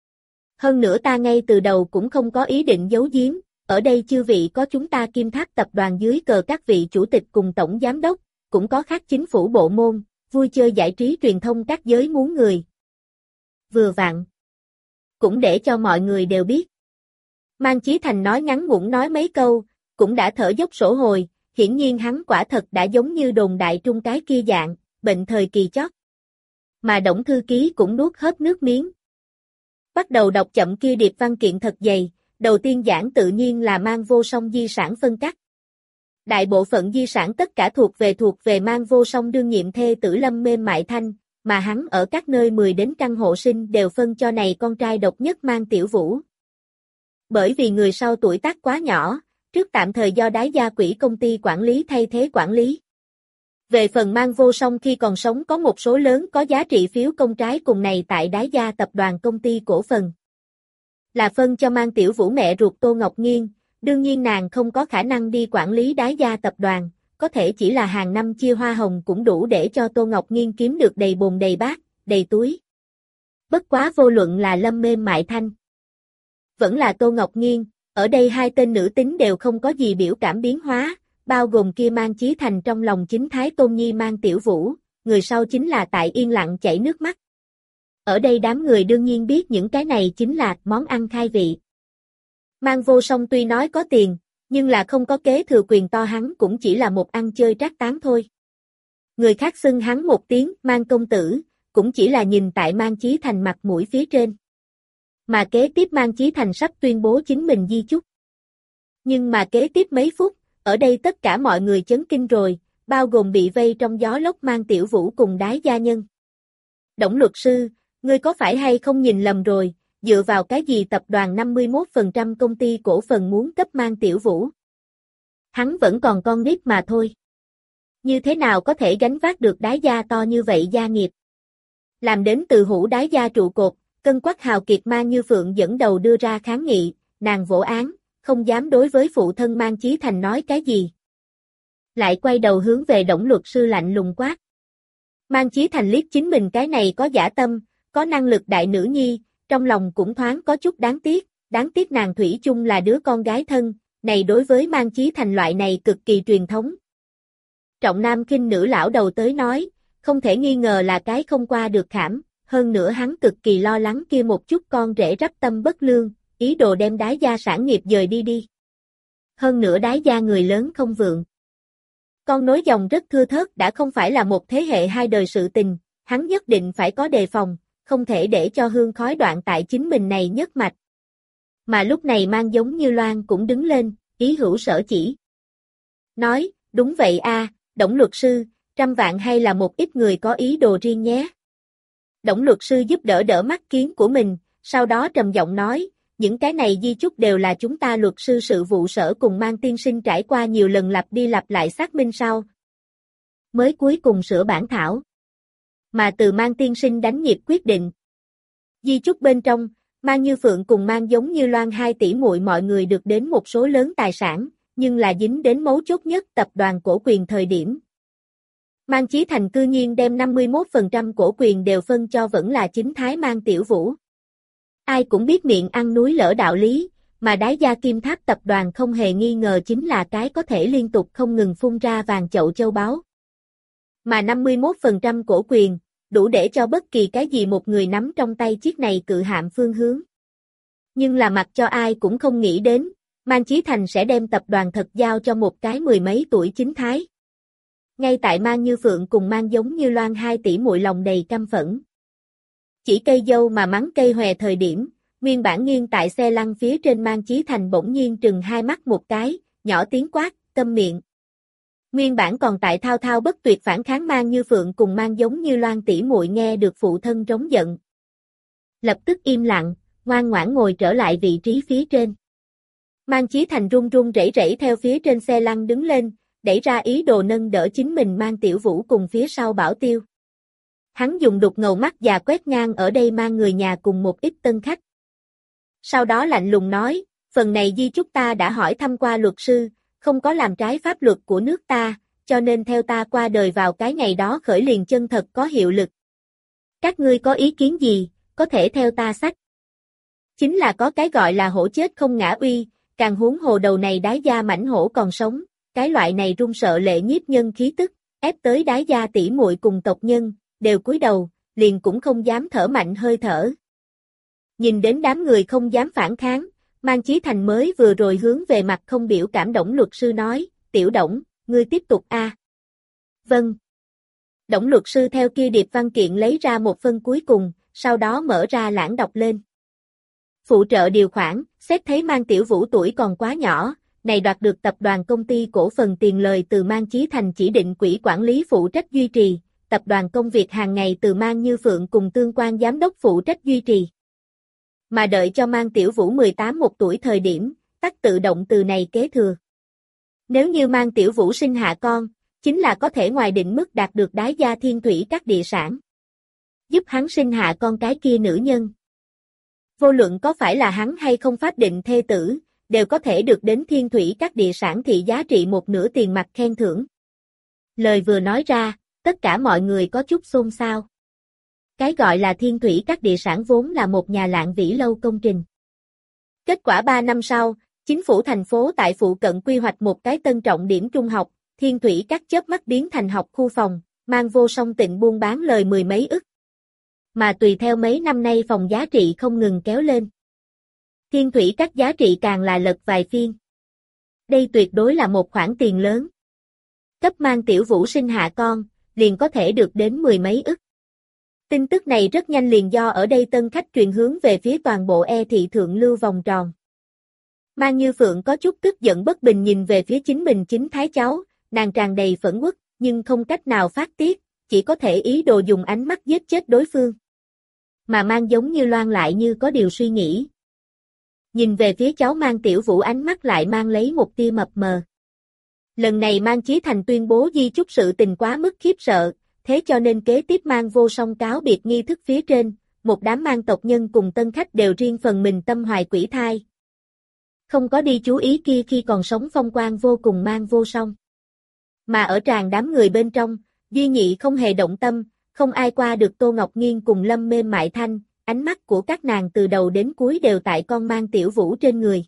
Speaker 1: Hơn nữa ta ngay từ đầu cũng không có ý định giấu giếm, ở đây chư vị có chúng ta Kim Thác tập đoàn dưới cờ các vị chủ tịch cùng tổng giám đốc, cũng có khác chính phủ bộ môn, vui chơi giải trí truyền thông các giới muốn người. Vừa vặn. Cũng để cho mọi người đều biết. Mang Chí Thành nói ngắn ngủn nói mấy câu, cũng đã thở dốc sổ hồi, hiển nhiên hắn quả thật đã giống như đồn đại trung cái kia dạng, bệnh thời kỳ chót. Mà Đổng thư ký cũng nuốt hớp nước miếng. Bắt đầu đọc chậm kia điệp văn kiện thật dày, đầu tiên giảng tự nhiên là Mang Vô Song di sản phân cắt. Đại bộ phận di sản tất cả thuộc về thuộc về Mang Vô Song đương nhiệm thê tử Lâm Mê Mại Thanh, mà hắn ở các nơi mười đến căn hộ sinh đều phân cho này con trai độc nhất Mang Tiểu Vũ. Bởi vì người sau tuổi tác quá nhỏ, trước tạm thời do đái gia quỹ công ty quản lý thay thế quản lý. Về phần Mang Vô Song khi còn sống có một số lớn có giá trị phiếu công trái cùng này tại đái gia tập đoàn công ty cổ phần. Là phân cho Mang Tiểu Vũ mẹ ruột Tô Ngọc Nghiên, đương nhiên nàng không có khả năng đi quản lý đái gia tập đoàn, có thể chỉ là hàng năm chia hoa hồng cũng đủ để cho Tô Ngọc Nghiên kiếm được đầy bồn đầy bát, đầy túi. Bất quá vô luận là Lâm Mê Mại Thanh, vẫn là Tô Ngọc Nghiên, ở đây hai tên nữ tính đều không có gì biểu cảm biến hóa, bao gồm kia Mang Chí Thành trong lòng chính Thái Tôn Nhi Mang Tiểu Vũ, người sau chính là tại yên lặng chảy nước mắt. Ở đây đám người đương nhiên biết những cái này chính là món ăn khai vị. Mang Vô Song tuy nói có tiền, nhưng là không có kế thừa quyền to, hắn cũng chỉ là một ăn chơi trác tán thôi. Người khác xưng hắn một tiếng Mang công tử, cũng chỉ là nhìn tại Mang Chí Thành mặt mũi phía trên. Mà kế tiếp Mang Chí Thành sắp tuyên bố chính mình di chúc. Nhưng mà kế tiếp mấy phút, ở đây tất cả mọi người chấn kinh rồi, bao gồm bị vây trong gió lốc Mang Tiểu Vũ cùng Đái gia nhân. Đổng luật sư, ngươi có phải hay không nhìn lầm rồi, dựa vào cái gì tập đoàn năm mươi mốt phần trăm công ty cổ phần muốn cấp Mang Tiểu Vũ? Hắn vẫn còn con nít mà thôi. Như thế nào có thể gánh vác được Đái gia to như vậy gia nghiệp? Làm đến từ hữu Đái gia trụ cột, cân quắc hào kiệt Mang Như Phượng dẫn đầu đưa ra kháng nghị, nàng vỗ án, không dám đối với phụ thân Mang Chí Thành nói cái gì. Lại quay đầu hướng về Đổng luật sư lạnh lùng quát. Mang Chí Thành liếc chính mình cái này có dã tâm, có năng lực đại nữ nhi, trong lòng cũng thoáng có chút đáng tiếc, đáng tiếc nàng thủy chung là đứa con gái thân, này đối với Mang Chí Thành loại này cực kỳ truyền thống. Trọng nam khinh nữ lão đầu tới nói, không thể nghi ngờ là cái không qua được khảm, hơn nữa hắn cực kỳ lo lắng kia một chút con rể rắp tâm bất lương, ý đồ đem Đái gia sản nghiệp dời đi đi. Hơn nữa Đái gia người lớn không vượng. Con nối dòng rất thưa thớt đã không phải là một thế hệ hai đời sự tình, hắn nhất định phải có đề phòng, không thể để cho hương khói đoạn tại chính mình này nhất mạch. Mà lúc này Mang Giống Như Loan cũng đứng lên, ý hữu sở chỉ. Nói, đúng vậy a, Đổng luật sư, trăm vạn hay là một ít người có ý đồ riêng nhé. Đổng luật sư giúp đỡ đỡ mắt kiến của mình, sau đó trầm giọng nói, những cái này di chúc đều là chúng ta luật sư sự vụ sở cùng Mang tiên sinh trải qua nhiều lần lặp đi lặp lại xác minh sau. Mới cuối cùng sửa bản thảo. Mà từ Mang tiên sinh đánh nhịp quyết định. Di chúc bên trong, Mang Như Phượng cùng Mang Giống Như Loan hai tỷ muội mọi người được đến một số lớn tài sản, nhưng là dính đến mấu chốt nhất tập đoàn cổ quyền thời điểm. Mang Chí Thành cư nhiên đem năm mươi mốt phần trăm cổ quyền đều phân cho vẫn là chính Thái Mang Tiểu Vũ. Ai cũng biết miệng ăn núi lỡ đạo lý, mà Đái gia Kim Tháp tập đoàn không hề nghi ngờ chính là cái có thể liên tục không ngừng phun ra vàng chậu châu báu. Mà năm mươi mốt phần trăm cổ quyền, đủ để cho bất kỳ cái gì một người nắm trong tay chiếc này cự hạm phương hướng. Nhưng là mặc cho ai cũng không nghĩ đến, Mang Chí Thành sẽ đem tập đoàn thật giao cho một cái mười mấy tuổi chính Thái. Ngay tại Mang Như Phượng cùng Mang Giống Như Loan hai tỷ muội lòng đầy căm phẫn. Chỉ cây dâu mà mắng cây hòe thời điểm, nguyên bản nghiêng tại xe lăn phía trên Mang Chí Thành bỗng nhiên trừng hai mắt một cái, nhỏ tiếng quát, câm miệng. Nguyên bản còn tại thao thao bất tuyệt phản kháng Mang Như Phượng cùng Mang Giống Như Loan tỷ muội nghe được phụ thân trống giận. Lập tức im lặng, ngoan ngoãn ngồi trở lại vị trí phía trên. Mang Chí Thành run run rẩy rẩy theo phía trên xe lăn đứng lên, đẩy ra ý đồ nâng đỡ chính mình Mang Tiểu Vũ cùng phía sau Bảo Tiêu. Hắn dùng đục ngầu mắt già quét ngang ở đây mang người nhà cùng một ít tân khách. Sau đó lạnh lùng nói, phần này di chúc ta đã hỏi thăm qua luật sư, không có làm trái pháp luật của nước ta, cho nên theo ta qua đời vào cái ngày đó khởi liền chân thật có hiệu lực. Các ngươi có ý kiến gì, có thể theo ta sách. Chính là có cái gọi là hổ chết không ngã uy, càng huống hồ đầu này Đái gia mảnh hổ còn sống, cái loại này run sợ lệ nhiếp nhân khí tức, ép tới Đái gia tỷ muội cùng tộc nhân, đều cúi đầu, liền cũng không dám thở mạnh hơi thở. Nhìn đến đám người không dám phản kháng, Mang Chí Thành mới vừa rồi hướng về mặt không biểu cảm Đổng luật sư nói, tiểu Đổng, ngươi tiếp tục a. À? Vâng. Đổng luật sư theo kia điệp văn kiện lấy ra một phân cuối cùng, sau đó mở ra lãng đọc lên. Phụ trợ điều khoản, xét thấy Mang Tiểu Vũ tuổi còn quá nhỏ, này đoạt được tập đoàn công ty cổ phần tiền lời từ Mang Chí Thành chỉ định quỹ quản lý phụ trách duy trì, tập đoàn công việc hàng ngày từ Mang Như Phượng cùng tương quan giám đốc phụ trách duy trì. Mà đợi cho Mang Tiểu Vũ mười tám một tuổi thời điểm, tắt tự động từ này kế thừa. Nếu như Mang Tiểu Vũ sinh hạ con, chính là có thể ngoài định mức đạt được Đái gia thiên thủy các địa sản. Giúp hắn sinh hạ con cái kia nữ nhân. Vô luận có phải là hắn hay không pháp định thê tử, đều có thể được đến thiên thủy các địa sản thị giá trị một nửa tiền mặt khen thưởng. Lời vừa nói ra, tất cả mọi người có chút xôn xao. Cái gọi là thiên thủy các địa sản vốn là một nhà Lạng Vĩ Lâu công trình. Kết quả ba năm sau, Chính phủ thành phố tại phụ cận quy hoạch một cái tân trọng điểm trung học, Thiên Thủy Các chớp mắt biến thành học khu phòng, mang vô song tịnh buôn bán lời mười mấy ức. Mà tùy theo mấy năm nay phòng giá trị không ngừng kéo lên. Thiên Thủy Các giá trị càng là lật vài phiên. Đây tuyệt đối là một khoản tiền lớn. Cấp Mang Tiểu Vũ sinh hạ con, liền có thể được đến mười mấy ức. Tin tức này rất nhanh liền do ở đây tân khách truyền hướng về phía toàn bộ E thị thượng lưu vòng tròn. Mang Như Phượng có chút tức giận bất bình nhìn về phía chính mình chính thái cháu, nàng tràn đầy phẫn uất, nhưng không cách nào phát tiết, chỉ có thể ý đồ dùng ánh mắt giết chết đối phương. Mà Mang giống như Loan lại như có điều suy nghĩ. Nhìn về phía cháu Mang Tiểu Vũ ánh mắt lại mang lấy một tia mập mờ. Lần này Mang Chí Thành tuyên bố di chúc sự tình quá mức khiếp sợ, thế cho nên kế tiếp Mang vô song cáo biệt nghi thức phía trên, một đám Mang tộc nhân cùng tân khách đều riêng phần mình tâm hoài quỷ thai. Không có đi chú ý kia khi còn sống phong quang vô cùng Mang vô song. Mà ở tràn đám người bên trong, Duy Nhị không hề động tâm, không ai qua được Tô Ngọc Nghiên cùng Lâm Mêm Mại Thanh, ánh mắt của các nàng từ đầu đến cuối đều tại con Mang Tiểu Vũ trên người.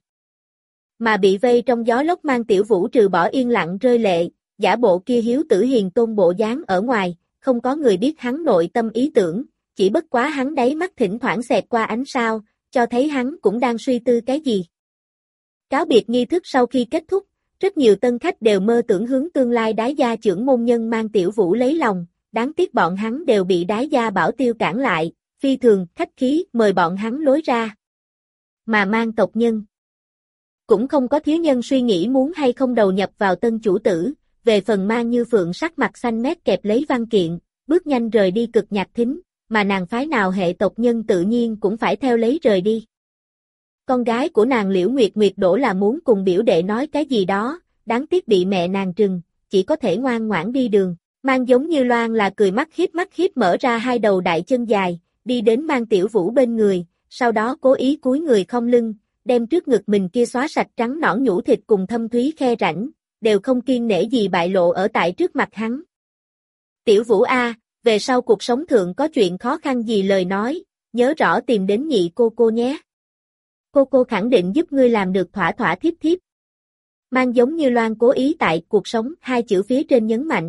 Speaker 1: Mà bị vây trong gió lốc Mang Tiểu Vũ trừ bỏ yên lặng rơi lệ, giả bộ kia hiếu tử hiền tôn bộ dáng ở ngoài, không có người biết hắn nội tâm ý tưởng, chỉ bất quá hắn đáy mắt thỉnh thoảng xẹt qua ánh sao, cho thấy hắn cũng đang suy tư cái gì. Cáo biệt nghi thức sau khi kết thúc, rất nhiều tân khách đều mơ tưởng hướng tương lai đái gia trưởng môn nhân Mang Tiểu Vũ lấy lòng, đáng tiếc bọn hắn đều bị đái gia Bảo Tiêu cản lại, phi thường khách khí mời bọn hắn lối ra. Mà Mang tộc nhân cũng không có thiếu nhân suy nghĩ muốn hay không đầu nhập vào tân chủ tử, về phần Mang Như Phượng sắc mặt xanh mét kẹp lấy văn kiện, bước nhanh rời đi cực nhạc thính, mà nàng phái nào hệ tộc nhân tự nhiên cũng phải theo lấy rời đi. Con gái của nàng Liễu Nguyệt Nguyệt đổ là muốn cùng biểu đệ nói cái gì đó, đáng tiếc bị mẹ nàng trừng, chỉ có thể ngoan ngoãn đi đường. Mang giống như Loan là cười mắt hiếp mắt hiếp mở ra hai đầu đại chân dài, đi đến Mang Tiểu Vũ bên người, sau đó cố ý cúi người khom lưng, đem trước ngực mình kia xóa sạch trắng nõn nhũ thịt cùng thâm thúy khe rãnh, đều không kiêng nể gì bại lộ ở tại trước mặt hắn. Tiểu Vũ a, về sau cuộc sống thượng có chuyện khó khăn gì lời nói, nhớ rõ tìm đến nhị cô cô nhé. Cô cô khẳng định giúp ngươi làm được thỏa thỏa thiếp thiếp. Mang giống như Loan cố ý tại cuộc sống hai chữ phía trên nhấn mạnh.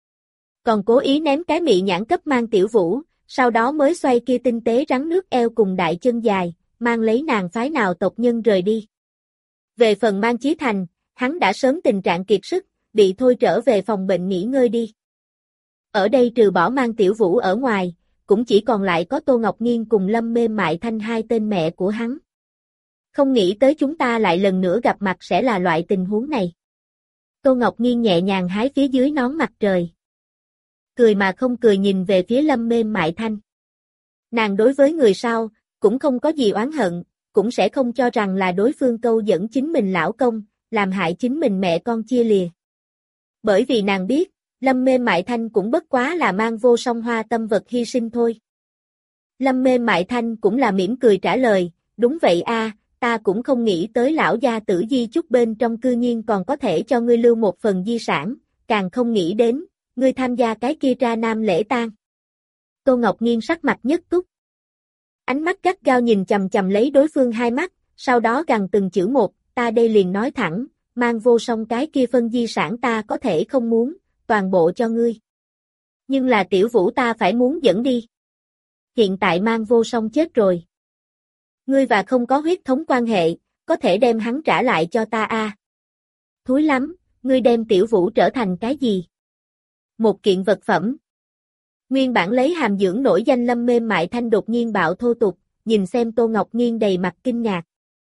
Speaker 1: Còn cố ý ném cái mị nhãn cấp Mang Tiểu Vũ, sau đó mới xoay kia tinh tế rắn nước eo cùng đại chân dài, mang lấy nàng phái nào tộc nhân rời đi. Về phần Mang Chí Thành, hắn đã sớm tình trạng kiệt sức, bị thôi trở về phòng bệnh nghỉ ngơi đi. Ở đây trừ bỏ Mang Tiểu Vũ ở ngoài, cũng chỉ còn lại có Tô Ngọc Nghiên cùng Lâm Mêm Mại Thanh hai tên mẹ của hắn. Không nghĩ tới chúng ta lại lần nữa gặp mặt sẽ là loại tình huống này. Tô Ngọc Nghiên nhẹ nhàng hái phía dưới nón mặt trời. Cười mà không cười nhìn về phía Lâm Mêm Mại Thanh. Nàng đối với người sau, cũng không có gì oán hận, cũng sẽ không cho rằng là đối phương câu dẫn chính mình lão công, làm hại chính mình mẹ con chia lìa. Bởi vì nàng biết, Lâm Mêm Mại Thanh cũng bất quá là Mang vô song hoa tâm vật hy sinh thôi. Lâm Mêm Mại Thanh cũng là mỉm cười trả lời, đúng vậy a, ta cũng không nghĩ tới lão gia tử di chúc bên trong cư nhiên còn có thể cho ngươi lưu một phần di sản, càng không nghĩ đến, ngươi tham gia cái kia tra nam lễ tang. Tô Ngọc Nghiên sắc mặt nhất túc. Ánh mắt gắt gao nhìn chằm chằm lấy đối phương hai mắt, sau đó gằn từng chữ một, ta đây liền nói thẳng, Mang vô song cái kia phân di sản ta có thể không muốn, toàn bộ cho ngươi. Nhưng là Tiểu Vũ ta phải muốn dẫn đi. Hiện tại Mang vô song chết rồi. Ngươi và không có huyết thống quan hệ, có thể đem hắn trả lại cho ta a. À. Thúi lắm, ngươi đem Tiểu Vũ trở thành cái gì? Một kiện vật phẩm. Nguyên bản lấy hàm dưỡng nổi danh Lâm Mêm Mại Thanh đột nhiên bạo thô tục, nhìn xem Tô Ngọc Nghiên đầy mặt kinh ngạc.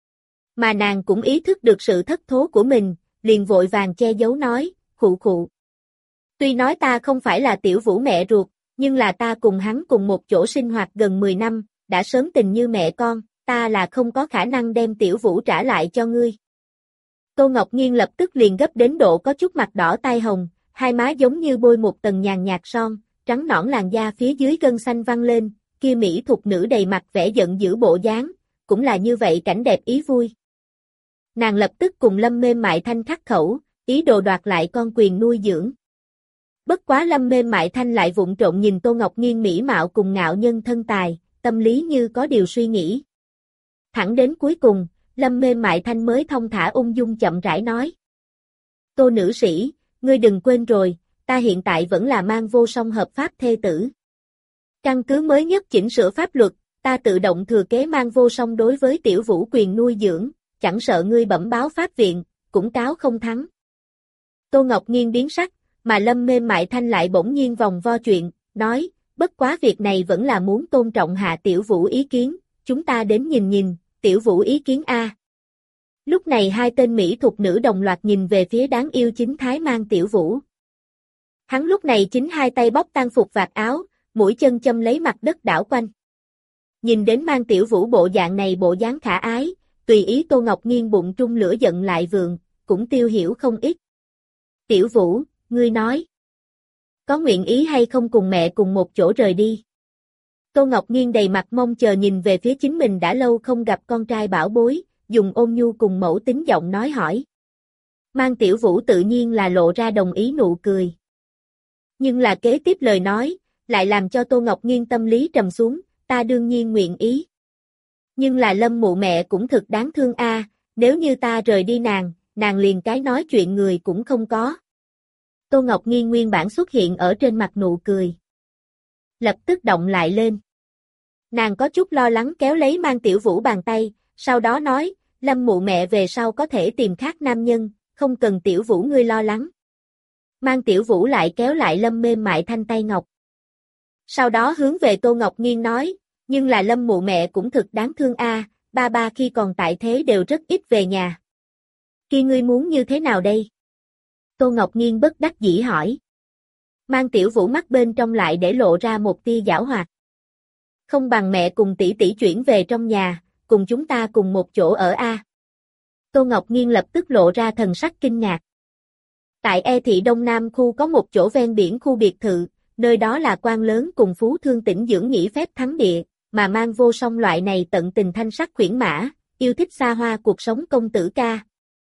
Speaker 1: Mà nàng cũng ý thức được sự thất thố của mình, liền vội vàng che giấu nói, khụ khụ. Tuy nói ta không phải là Tiểu Vũ mẹ ruột, nhưng là ta cùng hắn cùng một chỗ sinh hoạt gần mười năm, đã sớm tình như mẹ con, ta là không có khả năng đem Tiểu Vũ trả lại cho ngươi. Tô Ngọc Nghiên lập tức liền gấp đến độ có chút mặt đỏ tai hồng, hai má giống như bôi một tầng nhàn nhạt son, trắng nõn làn da phía dưới gân xanh văng lên, kia mỹ thục nữ đầy mặt vẻ giận dữ bộ dáng, cũng là như vậy cảnh đẹp ý vui. Nàng lập tức cùng Lâm Mêm Mại Thanh khắc khẩu, ý đồ đoạt lại con quyền nuôi dưỡng. Bất quá Lâm Mêm Mại Thanh lại vụng trộn nhìn Tô Ngọc Nghiên mỹ mạo cùng ngạo nhân thân tài, tâm lý như có điều suy nghĩ. Thẳng đến cuối cùng, Lâm Mêm Mại Thanh mới thong thả ung dung chậm rãi nói. Tô nữ sĩ, ngươi đừng quên rồi, ta hiện tại vẫn là Mang Vô Song hợp pháp thê tử. Căn cứ mới nhất chỉnh sửa pháp luật, ta tự động thừa kế Mang Vô Song đối với Tiểu Vũ quyền nuôi dưỡng, chẳng sợ ngươi bẩm báo pháp viện, cũng cáo không thắng. Tô Ngọc Nghiên biến sắc, mà Lâm Mêm Mại Thanh lại bỗng nhiên vòng vo chuyện, nói, bất quá việc này vẫn là muốn tôn trọng hạ Tiểu Vũ ý kiến, chúng ta đến nhìn nhìn, Tiểu Vũ ý kiến A. Lúc này hai tên Mỹ thục nữ đồng loạt nhìn về phía đáng yêu chính thái Mang Tiểu Vũ. Hắn lúc này chính hai tay bóp tang phục vạt áo, mũi chân châm lấy mặt đất đảo quanh. Nhìn đến Mang Tiểu Vũ bộ dạng này bộ dáng khả ái, tùy ý Tô Ngọc Nghiên bụng trung lửa giận lại vượng, cũng tiêu hiểu không ít. Tiểu Vũ, ngươi nói, có nguyện ý hay không cùng mẹ cùng một chỗ rời đi? Tô Ngọc Nghiên đầy mặt mong chờ nhìn về phía chính mình đã lâu không gặp con trai bảo bối, dùng ôn nhu cùng mẫu tính giọng nói hỏi. Mang Tiểu Vũ tự nhiên là lộ ra đồng ý nụ cười. Nhưng là kế tiếp lời nói, lại làm cho Tô Ngọc Nghiên tâm lý trầm xuống, ta đương nhiên nguyện ý. Nhưng là Lâm mụ mẹ cũng thực đáng thương a, nếu như ta rời đi nàng, nàng liền cái nói chuyện người cũng không có. Tô Ngọc Nghiên nguyên bản xuất hiện ở trên mặt nụ cười. Lập tức động lại lên. Nàng có chút lo lắng kéo lấy Mang Tiểu Vũ bàn tay, sau đó nói, Lâm mụ mẹ về sau có thể tìm khác nam nhân, không cần Tiểu Vũ ngươi lo lắng. Mang Tiểu Vũ lại kéo lại Lâm Mêm Mại Thanh tay ngọc. Sau đó hướng về Tô Ngọc Nghiên nói, nhưng là Lâm mụ mẹ cũng thực đáng thương a, ba ba khi còn tại thế đều rất ít về nhà. Khi ngươi muốn như thế nào đây? Tô Ngọc Nghiên bất đắc dĩ hỏi. Mang Tiểu Vũ mắt bên trong lại để lộ ra một tia giảo hoạt. Không bằng mẹ cùng tỷ tỷ chuyển về trong nhà, cùng chúng ta cùng một chỗ ở a. Tô Ngọc Nghiên lập tức lộ ra thần sắc kinh ngạc. Tại E thị Đông Nam khu có một chỗ ven biển khu biệt thự, nơi đó là quan lớn cùng phú thương tỉnh dưỡng nghỉ phép thắng địa, mà Mang Vô Song loại này tận tình thanh sắc khuyển mã, yêu thích xa hoa cuộc sống công tử ca.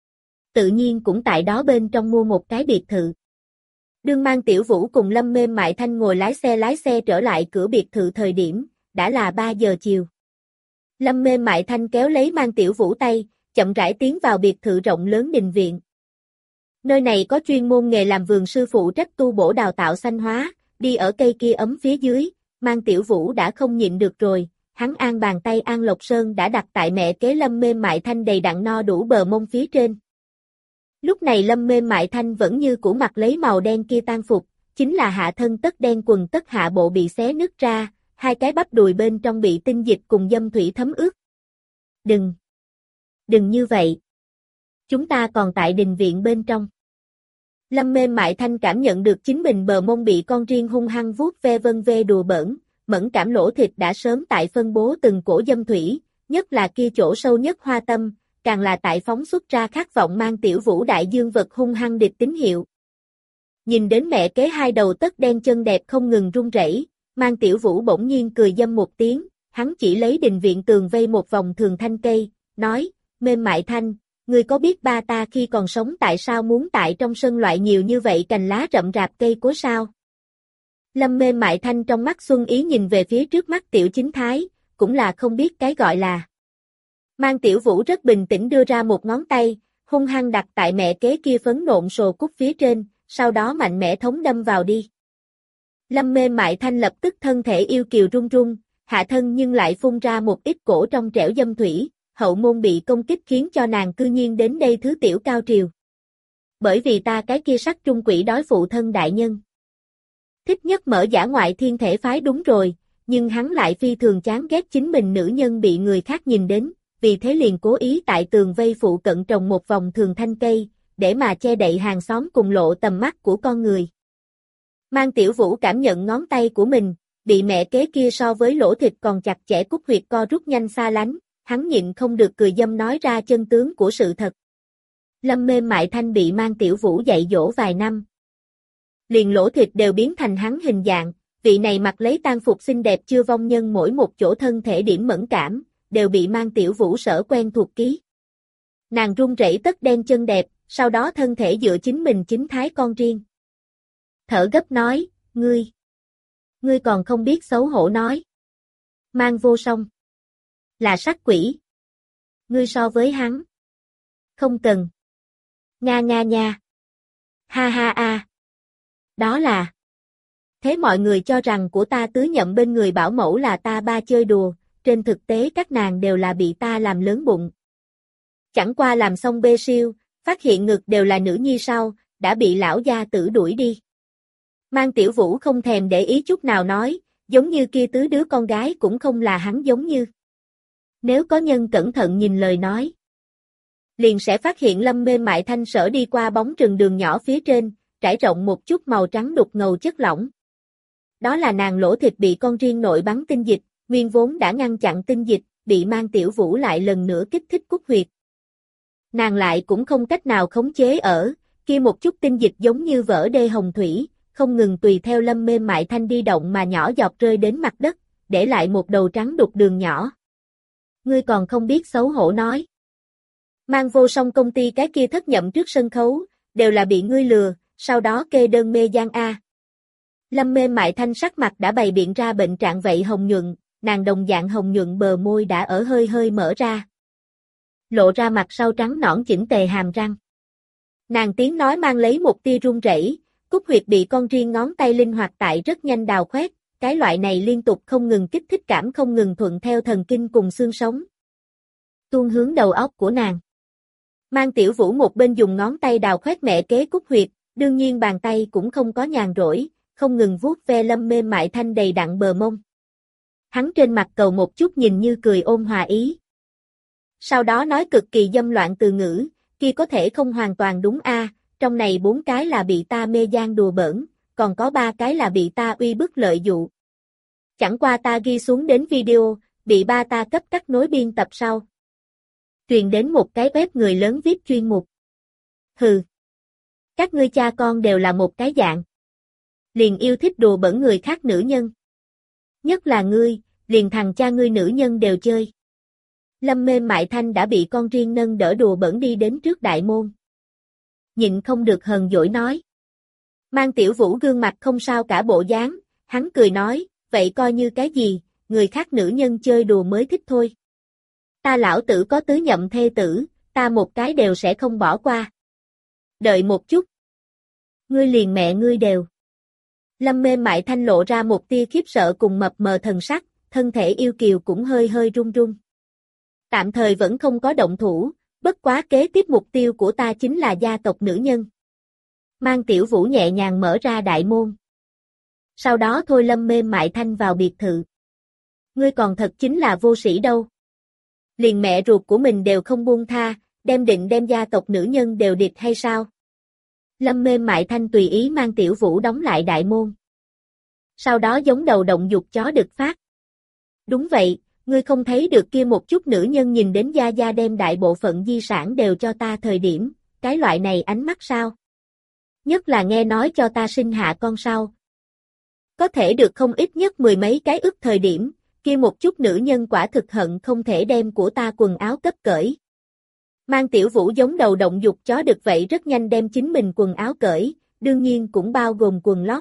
Speaker 1: Tự nhiên cũng tại đó bên trong mua một cái biệt thự. Đương Mang Tiểu Vũ cùng Lâm Mêm Mại Thanh ngồi lái xe lái xe trở lại cửa biệt thự thời điểm, đã là ba giờ chiều. Lâm Mêm Mại Thanh kéo lấy Mang Tiểu Vũ tay, chậm rãi tiến vào biệt thự rộng lớn đình viện. Nơi này có chuyên môn nghề làm vườn sư phụ trách tu bổ đào tạo xanh hóa, đi ở cây kia ấm phía dưới, Mang Tiểu Vũ đã không nhịn được rồi, hắn an bàn tay An Lộc Sơn đã đặt tại mẹ kế Lâm Mêm Mại Thanh đầy đặn no đủ bờ mông phía trên. Lúc này Lâm Mêm Mại Thanh vẫn như cũ mặc lấy màu đen kia tang phục, chính là hạ thân tất đen quần tất hạ bộ bị xé nứt ra, hai cái bắp đùi bên trong bị tinh dịch cùng dâm thủy thấm ướt. Đừng! Đừng như vậy! Chúng ta còn tại đình viện bên trong. Lâm Mêm Mại Thanh cảm nhận được chính mình bờ mông bị con riêng hung hăng vuốt ve vân ve đùa bỡn, mẫn cảm lỗ thịt đã sớm tại phân bố từng cổ dâm thủy, nhất là kia chỗ sâu nhất hoa tâm, càng là tại phóng xuất ra khát vọng Mang Tiểu Vũ đại dương vật hung hăng địch tín hiệu. Nhìn đến mẹ kế hai đầu tất đen chân đẹp không ngừng run rẩy, Mang Tiểu Vũ bỗng nhiên cười dâm một tiếng, hắn chỉ lấy đình viện tường vây một vòng thường thanh cây, nói, Mêm Mại Thanh, ngươi có biết ba ta khi còn sống tại sao muốn tại trong sân loại nhiều như vậy cành lá rậm rạp cây cối sao? Lâm Mêm Mại Thanh trong mắt xuân ý nhìn về phía trước mắt Tiểu Chính Thái, cũng là không biết cái gọi là. Mang Tiểu Vũ rất bình tĩnh đưa ra một ngón tay, hung hăng đặt tại mẹ kế kia phấn nộn sồ cúc phía trên, sau đó mạnh mẽ thống đâm vào đi. Lâm Mêm Mại Thanh lập tức thân thể yêu kiều run run, hạ thân nhưng lại phun ra một ít cổ trong trẻo dâm thủy, hậu môn bị công kích khiến cho nàng cư nhiên đến đây thứ tiểu cao triều. Bởi vì ta cái kia sắc trung quỷ đói phụ thân đại nhân. Thích nhất mở giả ngoại thiên thể phái đúng rồi, nhưng hắn lại phi thường chán ghét chính mình nữ nhân bị người khác nhìn đến, vì thế liền cố ý tại tường vây phụ cận trồng một vòng thường thanh cây, để mà che đậy hàng xóm cùng lộ tầm mắt của con người. Mang Tiểu Vũ cảm nhận ngón tay của mình, bị mẹ kế kia so với lỗ thịt còn chặt chẽ cúc huyệt co rút nhanh xa lánh, hắn nhịn không được cười dâm nói ra chân tướng của sự thật. Lâm Mêm Mại Thanh bị Mang Tiểu Vũ dạy dỗ vài năm. Liền lỗ thịt đều biến thành hắn hình dạng, vị này mặc lấy tang phục xinh đẹp chưa vong nhân mỗi một chỗ thân thể điểm mẫn cảm, đều bị Mang Tiểu Vũ sở quen thuộc ký. Nàng run rẩy tất đen chân đẹp, sau đó thân thể dựa chính mình chính thái con riêng. Thở gấp nói, ngươi, ngươi còn không biết xấu hổ nói. Mang Vô Song là sát quỷ. Ngươi so với hắn. Không cần. Nga nga nha. Ha ha a. Đó là. Thế mọi người cho rằng của ta tứ nhậm bên người bảo mẫu là ta ba chơi đùa, trên thực tế các nàng đều là bị ta làm lớn bụng. Chẳng qua làm xong bê siêu, phát hiện ngực đều là nữ nhi sau, đã bị lão gia tử đuổi đi. Mang Tiểu Vũ không thèm để ý chút nào nói, giống như kia tứ đứa con gái cũng không là hắn giống như. Nếu có nhân cẩn thận nhìn lời nói, liền sẽ phát hiện Lâm Mê Mại Thanh sở đi qua bóng rừng đường nhỏ phía trên, trải rộng một chút màu trắng đục ngầu chất lỏng. Đó là nàng lỗ thịt bị con riêng nội bắn tinh dịch, nguyên vốn đã ngăn chặn tinh dịch, bị Mang Tiểu Vũ lại lần nữa kích thích cút huyệt. Nàng lại cũng không cách nào khống chế ở, kia một chút tinh dịch giống như vỡ đê hồng thủy, không ngừng tùy theo Lâm Mê Mại Thanh đi động mà nhỏ giọt rơi đến mặt đất, để lại một đầu trắng đục đường nhỏ. Ngươi còn không biết xấu hổ nói. Mang vô song công ty cái kia thất nhậm trước sân khấu, đều là bị ngươi lừa, sau đó kê đơn mê gian A. Lâm Mê Mại Thanh sắc mặt đã bày biện ra bệnh trạng vậy hồng nhuận, nàng đồng dạng hồng nhuận bờ môi đã ở hơi hơi mở ra. Lộ ra mặt sau trắng nõn chỉnh tề hàm răng. Nàng tiếng nói mang lấy một tia run rẩy, cúc huyệt bị con riêng ngón tay linh hoạt tại rất nhanh đào khoét, cái loại này liên tục không ngừng kích thích cảm không ngừng thuận theo thần kinh cùng xương sống. Tuôn hướng đầu óc của nàng. Mang Tiểu Vũ một bên dùng ngón tay đào khoét mẹ kế cúc huyệt, đương nhiên bàn tay cũng không có nhàn rỗi, không ngừng vuốt ve Lâm Mê Mại Thanh đầy đặn bờ mông. Hắn trên mặt cầu một chút nhìn như cười ôn hòa ý. Sau đó nói cực kỳ dâm loạn từ ngữ, kia có thể không hoàn toàn đúng a, trong này bốn cái là bị ta mê gian đùa bỡn, còn có ba cái là bị ta uy bức lợi dụ. Chẳng qua ta ghi xuống đến video, bị ba ta cấp cắt nối biên tập sau. Truyền đến một cái web người lớn viết chuyên mục. Hừ. Các ngươi cha con đều là một cái dạng. Liền yêu thích đùa bỡn người khác nữ nhân. Nhất là ngươi, liền thằng cha ngươi nữ nhân đều chơi. Lâm Mê Mại Thanh đã bị con riêng nâng đỡ đùa bỡn đi đến trước đại môn. Nhịn không được hờn dỗi nói. Mang Tiểu Vũ gương mặt không sao cả bộ dáng, hắn cười nói, vậy coi như cái gì, người khác nữ nhân chơi đùa mới thích thôi. Ta lão tử có tứ nhậm thê tử, ta một cái đều sẽ không bỏ qua. Đợi một chút. Ngươi liền mẹ ngươi đều. Lâm Mê Mại Thanh lộ ra một tia khiếp sợ cùng mập mờ thần sắc, thân thể yêu kiều cũng hơi hơi run run. Tạm thời vẫn không có động thủ, bất quá kế tiếp mục tiêu của ta chính là gia tộc nữ nhân. Mang Tiểu Vũ nhẹ nhàng mở ra đại môn. Sau đó thôi Lâm Mê Mại Thanh vào biệt thự. Ngươi còn thật chính là vô sĩ đâu. Liền mẹ ruột của mình đều không buông tha, đem định đem gia tộc nữ nhân đều địch hay sao? Lâm Mê Mại Thanh tùy ý mang Tiểu Vũ đóng lại đại môn. Sau đó giống đầu động dục chó đực phát. Đúng vậy, ngươi không thấy được kia một chút nữ nhân nhìn đến gia gia đem đại bộ phận di sản đều cho ta thời điểm, cái loại này ánh mắt sao? Nhất là nghe nói cho ta sinh hạ con sau. Có thể được không ít nhất mười mấy cái ức thời điểm, kia một chút nữ nhân quả thực hận không thể đem của ta quần áo cấp cởi. Mang Tiểu Vũ giống đầu động dục chó đực vậy rất nhanh đem chính mình quần áo cởi, đương nhiên cũng bao gồm quần lót.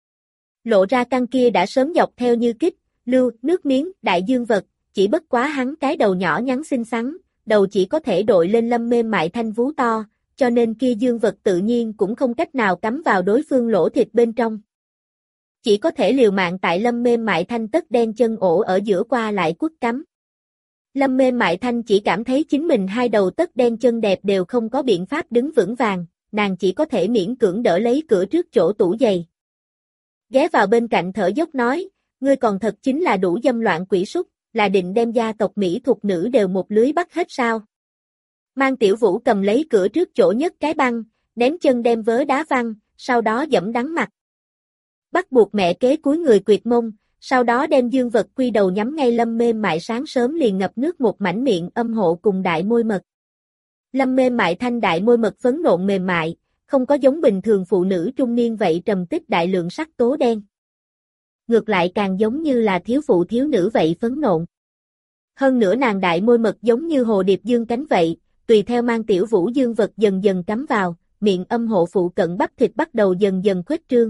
Speaker 1: Lộ ra căn kia đã sớm dọc theo như kích, lưu, nước miếng, đại dương vật, chỉ bất quá hắn cái đầu nhỏ nhắn xinh xắn, đầu chỉ có thể đội lên Lâm Mê Mại Thanh vú to, cho nên kia dương vật tự nhiên cũng không cách nào cắm vào đối phương lỗ thịt bên trong. Chỉ có thể liều mạng tại Lâm Mê Mại Thanh tất đen chân ổ ở giữa qua lại quất cắm. Lâm Mê Mại Thanh chỉ cảm thấy chính mình hai đầu tất đen chân đẹp đều không có biện pháp đứng vững vàng, nàng chỉ có thể miễn cưỡng đỡ lấy cửa trước chỗ tủ giày. Ghé vào bên cạnh thở dốc nói, ngươi còn thật chính là đủ dâm loạn quỷ súc, là định đem gia tộc Mỹ thuộc nữ đều một lưới bắt hết sao? Mang Tiểu Vũ cầm lấy cửa trước chỗ nhất cái băng, ném chân đem vớ đá văng, sau đó dẫm đắng mặt. Bắt buộc mẹ kế cúi người quệt mông, sau đó đem dương vật quy đầu nhắm ngay Lâm Mê Mại sáng sớm liền ngập nước một mảnh miệng âm hộ cùng đại môi mật. Lâm Mê Mại thanh đại môi mật phấn nộn mềm mại, không có giống bình thường phụ nữ trung niên vậy trầm tích đại lượng sắc tố đen. Ngược lại càng giống như là thiếu phụ thiếu nữ vậy phấn nộn. Hơn nữa nàng đại môi mật giống như hồ điệp dương cánh vậy, tùy theo Mang Tiểu Vũ dương vật dần dần cắm vào, miệng âm hộ phụ cận bắp thịt bắt đầu dần dần khuếch trương.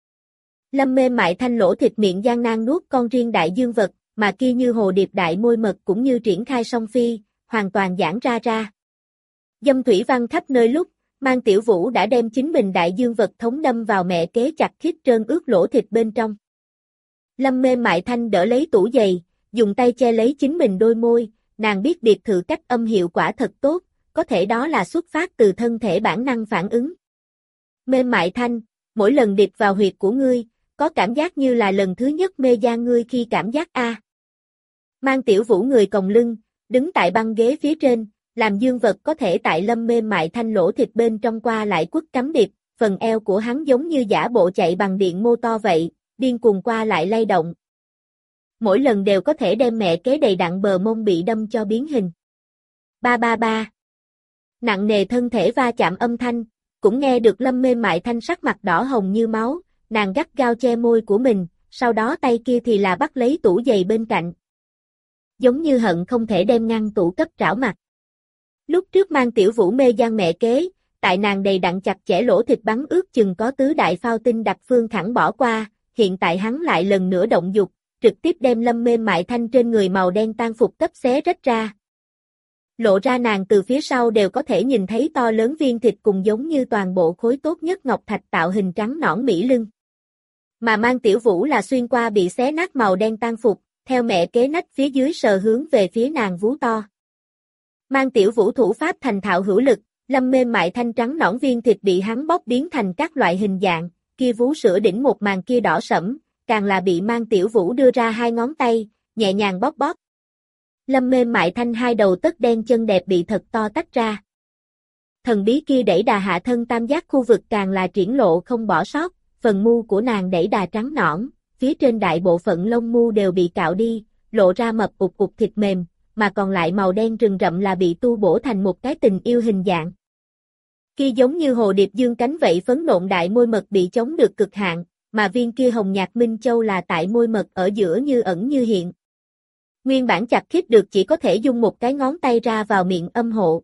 Speaker 1: Lâm Mê Mại thanh lỗ thịt miệng gian nan nuốt con riêng đại dương vật, mà kia như hồ điệp đại môi mật cũng như triển khai song phi, hoàn toàn giãn ra ra. Dâm thủy văn khắp nơi lúc, Mang Tiểu Vũ đã đem chính mình đại dương vật thống đâm vào mẹ kế chặt khít trơn ướt lỗ thịt bên trong. Lâm Mê Mại Thanh đỡ lấy tủ giày, dùng tay che lấy chính mình đôi môi, nàng biết biệt thự cách âm hiệu quả thật tốt, có thể đó là xuất phát từ thân thể bản năng phản ứng. Mê Mại Thanh, mỗi lần điệp vào huyệt của ngươi, có cảm giác như là lần thứ nhất mê gian ngươi khi cảm giác a. Mang Tiểu Vũ người còng lưng, đứng tại băng ghế phía trên, làm dương vật có thể tại Lâm Mê Mại Thanh lỗ thịt bên trong qua lại quất cắm điệp, phần eo của hắn giống như giả bộ chạy bằng điện mô to vậy, điên cuồng qua lại lay động. Mỗi lần đều có thể đem mẹ kế đầy đặn bờ mông bị đâm cho biến hình. Ba ba ba. Nặng nề thân thể va chạm âm thanh, cũng nghe được Lâm Mê Mại Thanh sắc mặt đỏ hồng như máu, nàng gắt gao che môi của mình, sau đó tay kia thì là bắt lấy tủ giày bên cạnh. Giống như hận không thể đem ngăn tủ cấp trảo mặt. Lúc trước Mang Tiểu Vũ mê gian mẹ kế, tại nàng đầy đặn chặt chẽ lỗ thịt bắn ướt chừng có tứ đại phao tinh đặc phương khẳng bỏ qua, hiện tại hắn lại lần nữa động dục, trực tiếp đem Lâm Mê Mại Thanh trên người màu đen tang phục cấp xé rách ra. Lộ ra nàng từ phía sau đều có thể nhìn thấy to lớn viên thịt cùng giống như toàn bộ khối tốt nhất ngọc thạch tạo hình trắng nõn mỹ lưng. Mà Mang Tiểu Vũ là xuyên qua bị xé nát màu đen tang phục, theo mẹ kế nách phía dưới sờ hướng về phía nàng vú to. Mang Tiểu Vũ thủ pháp thành thạo hữu lực, Lâm Mê Mại Thanh trắng nõn viên thịt bị hắn bóc biến thành các loại hình dạng, kia vú sữa đỉnh một màn kia đỏ sẫm, càng là bị Mang Tiểu Vũ đưa ra hai ngón tay, nhẹ nhàng bóp bóp. Lâm Mê Mại Thanh hai đầu tất đen chân đẹp bị thật to tách ra. Thần bí kia đẩy đà hạ thân tam giác khu vực càng là triển lộ không bỏ sót, phần mu của nàng đẩy đà trắng nõn, phía trên đại bộ phận lông mu đều bị cạo đi, lộ ra mập ục ục thịt mềm, mà còn lại màu đen rừng rậm là bị tu bổ thành một cái tình yêu hình dạng. Kia giống như hồ điệp dương cánh vậy phấn nộn đại môi mật bị chống được cực hạn, mà viên kia hồng nhạt minh châu là tại môi mật ở giữa như ẩn như hiện. Nguyên bản chặt khít được chỉ có thể dùng một cái ngón tay ra vào miệng âm hộ.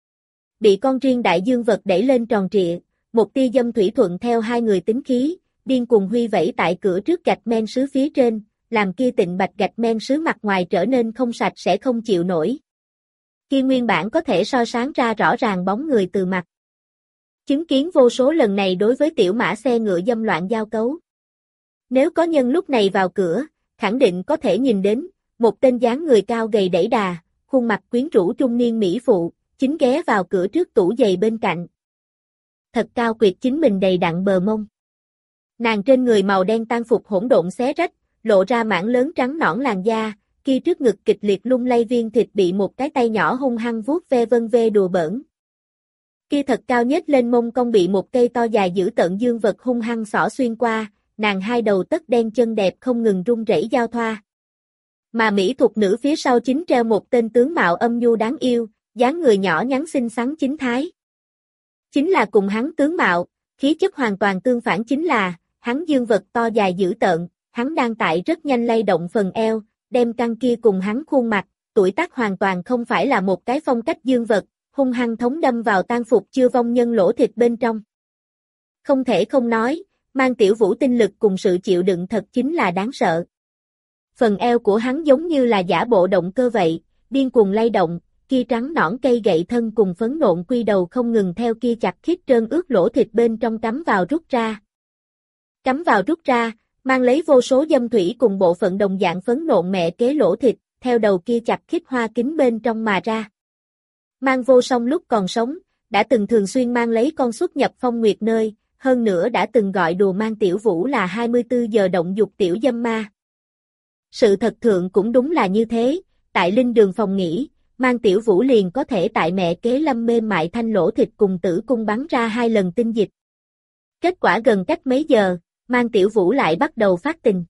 Speaker 1: Bị con riêng đại dương vật đẩy lên tròn trịa, một tia dâm thủy thuận theo hai người tính khí, điên cuồng huy vẫy tại cửa trước gạch men sứ phía trên, làm kia tịnh bạch gạch men sứ mặt ngoài trở nên không sạch sẽ không chịu nổi. Kia nguyên bản có thể soi sáng ra rõ ràng bóng người từ mặt. Chứng kiến vô số lần này đối với tiểu mã xe ngựa dâm loạn giao cấu. Nếu có nhân lúc này vào cửa, khẳng định có thể nhìn đến, một tên dáng người cao gầy đẩy đà, khuôn mặt quyến rũ trung niên mỹ phụ, chính ghé vào cửa trước tủ giày bên cạnh. Thật cao quyệt chính mình đầy đặn bờ mông. Nàng trên người màu đen tang phục hỗn độn xé rách, lộ ra mảng lớn trắng nõn làn da, kia trước ngực kịch liệt lung lay viên thịt bị một cái tay nhỏ hung hăng vuốt ve vân ve đùa bỡn. Kia thật cao nhếch lên mông cong bị một cây to dài giữ tợn dương vật hung hăng xỏ xuyên qua, nàng hai đầu tất đen chân đẹp không ngừng rung rẩy giao thoa. Mà mỹ thuộc nữ phía sau chính treo một tên tướng mạo âm nhu đáng yêu, dáng người nhỏ nhắn xinh xắn chính thái. Chính là cùng hắn tướng mạo, khí chất hoàn toàn tương phản chính là, hắn dương vật to dài dữ tợn, hắn đang tại rất nhanh lay động phần eo, đem căng kia cùng hắn khuôn mặt, tuổi tác hoàn toàn không phải là một cái phong cách dương vật, hung hăng thống đâm vào tang phục chưa vong nhân lỗ thịt bên trong. Không thể không nói, Mang Tiểu Vũ tinh lực cùng sự chịu đựng thật chính là đáng sợ. Phần eo của hắn giống như là giả bộ động cơ vậy, điên cuồng lay động, kia trắng nõn cây gậy thân cùng phấn nộn quy đầu không ngừng theo kia chặt khít trơn ướt lỗ thịt bên trong cắm vào rút ra. Cắm vào rút ra, mang lấy vô số dâm thủy cùng bộ phận đồng dạng phấn nộn mẹ kế lỗ thịt, theo đầu kia chặt khít hoa kính bên trong mà ra. Mang vô song lúc còn sống, đã từng thường xuyên mang lấy con xuất nhập phong nguyệt nơi, hơn nữa đã từng gọi đùa Mang Tiểu Vũ là hai mươi tư giờ động dục tiểu dâm ma. Sự thật thượng cũng đúng là như thế, tại linh đường phòng nghỉ, Mang Tiểu Vũ liền có thể tại mẹ kế Lâm Mê Mại Thanh lỗ thịt cùng tử cung bắn ra hai lần tinh dịch. Kết quả gần cách mấy giờ, Mang Tiểu Vũ lại bắt đầu phát tình.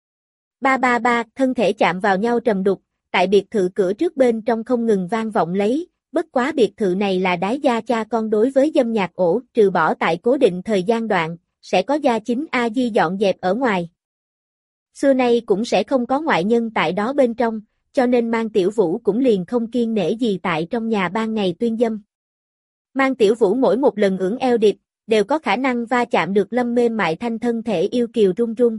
Speaker 1: Ba ba ba, thân thể chạm vào nhau trầm đục, tại biệt thự cửa trước bên trong không ngừng vang vọng lấy, bất quá biệt thự này là đái gia cha con đối với dâm nhạc ổ, trừ bỏ tại cố định thời gian đoạn, sẽ có gia chính A Di dọn dẹp ở ngoài. Xưa nay cũng sẽ không có ngoại nhân tại đó bên trong, cho nên Mang Tiểu Vũ cũng liền không kiêng nể gì tại trong nhà ban ngày tuyên dâm. Mang Tiểu Vũ mỗi một lần ưỡn eo điệp, đều có khả năng va chạm được Lâm Mê Mại Thanh thân thể yêu kiều run run.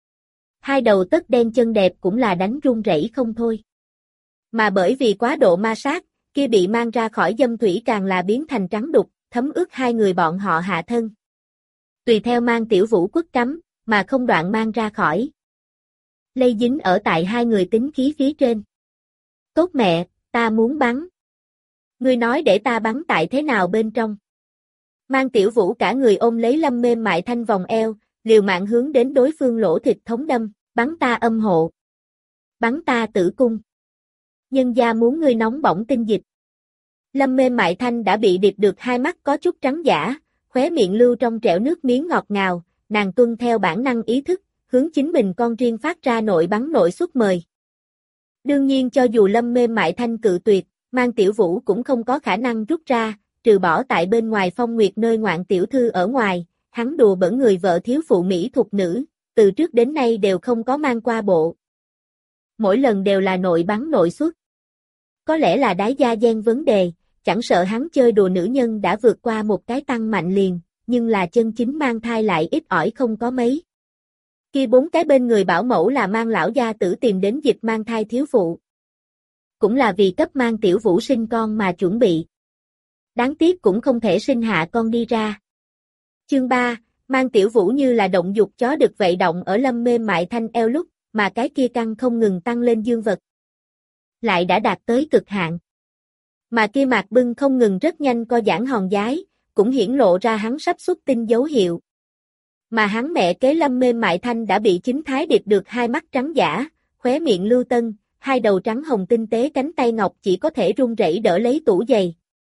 Speaker 1: Hai đầu tất đen chân đẹp cũng là đánh run rẩy không thôi. Mà bởi vì quá độ ma sát, kia bị mang ra khỏi dâm thủy càng là biến thành trắng đục, thấm ướt hai người bọn họ hạ thân. Tùy theo mang tiểu vũ quất cắm, mà không đoạn mang ra khỏi. Lây dính ở tại hai người tính khí phía trên. Tốt mẹ, ta muốn bắn. Ngươi nói để ta bắn tại thế nào bên trong? Mang tiểu vũ cả người ôm lấy Lâm Mềm Mại Thanh vòng eo, liều mạng hướng đến đối phương lỗ thịt thống đâm, bắn ta âm hộ. Bắn ta tử cung. Nhân gia muốn ngươi nóng bỏng tinh dịch. Lâm Mềm Mại Thanh đã bị điệp được hai mắt có chút trắng giả, khóe miệng lưu trong trẻo nước miếng ngọt ngào, nàng tuân theo bản năng ý thức, hướng chính mình con riêng phát ra nội bắn nội xuất mời. Đương nhiên cho dù Lâm Mềm Mại Thanh cự tuyệt, Mang Tiểu Vũ cũng không có khả năng rút ra, trừ bỏ tại bên ngoài Phong Nguyệt nơi ngoạn tiểu thư ở ngoài, hắn đùa bỡn người vợ thiếu phụ mỹ thuộc nữ, từ trước đến nay đều không có mang qua bộ. Mỗi lần đều là nội bắn nội xuất. Có lẽ là đái gia gen vấn đề, chẳng sợ hắn chơi đùa nữ nhân đã vượt qua một cái tăng mạnh liền, nhưng là chân chính mang thai lại ít ỏi không có mấy. Khi bốn cái bên người bảo mẫu là Mang lão gia tử tìm đến dịch mang thai thiếu phụ. Cũng là vì cấp Mang Tiểu Vũ sinh con mà chuẩn bị. Đáng tiếc cũng không thể sinh hạ con đi ra. Chương ba, Mang Tiểu Vũ như là động dục chó đực vậy động ở Lâm Mềm Mại Thanh eo lúc, mà cái kia căng không ngừng tăng lên dương vật. Lại đã đạt tới cực hạn. Mà kia mạc bưng không ngừng rất nhanh co giãn hòn giái, cũng hiển lộ ra hắn sắp xuất tinh dấu hiệu. Mà hắn mẹ kế Lâm Mềm Mại Thanh đã bị chính thái điệp được hai mắt trắng giả, khóe miệng lưu tân, hai đầu trắng hồng tinh tế cánh tay ngọc chỉ có thể run rẩy đỡ lấy tủ giày.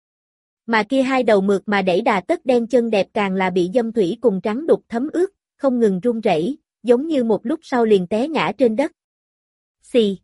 Speaker 1: Mà kia hai đầu mượt mà đẩy đà tất đen chân đẹp càng là bị dâm thủy cùng trắng đục thấm ướt, không ngừng run rẩy, giống như một lúc sau liền té ngã trên đất. Xì.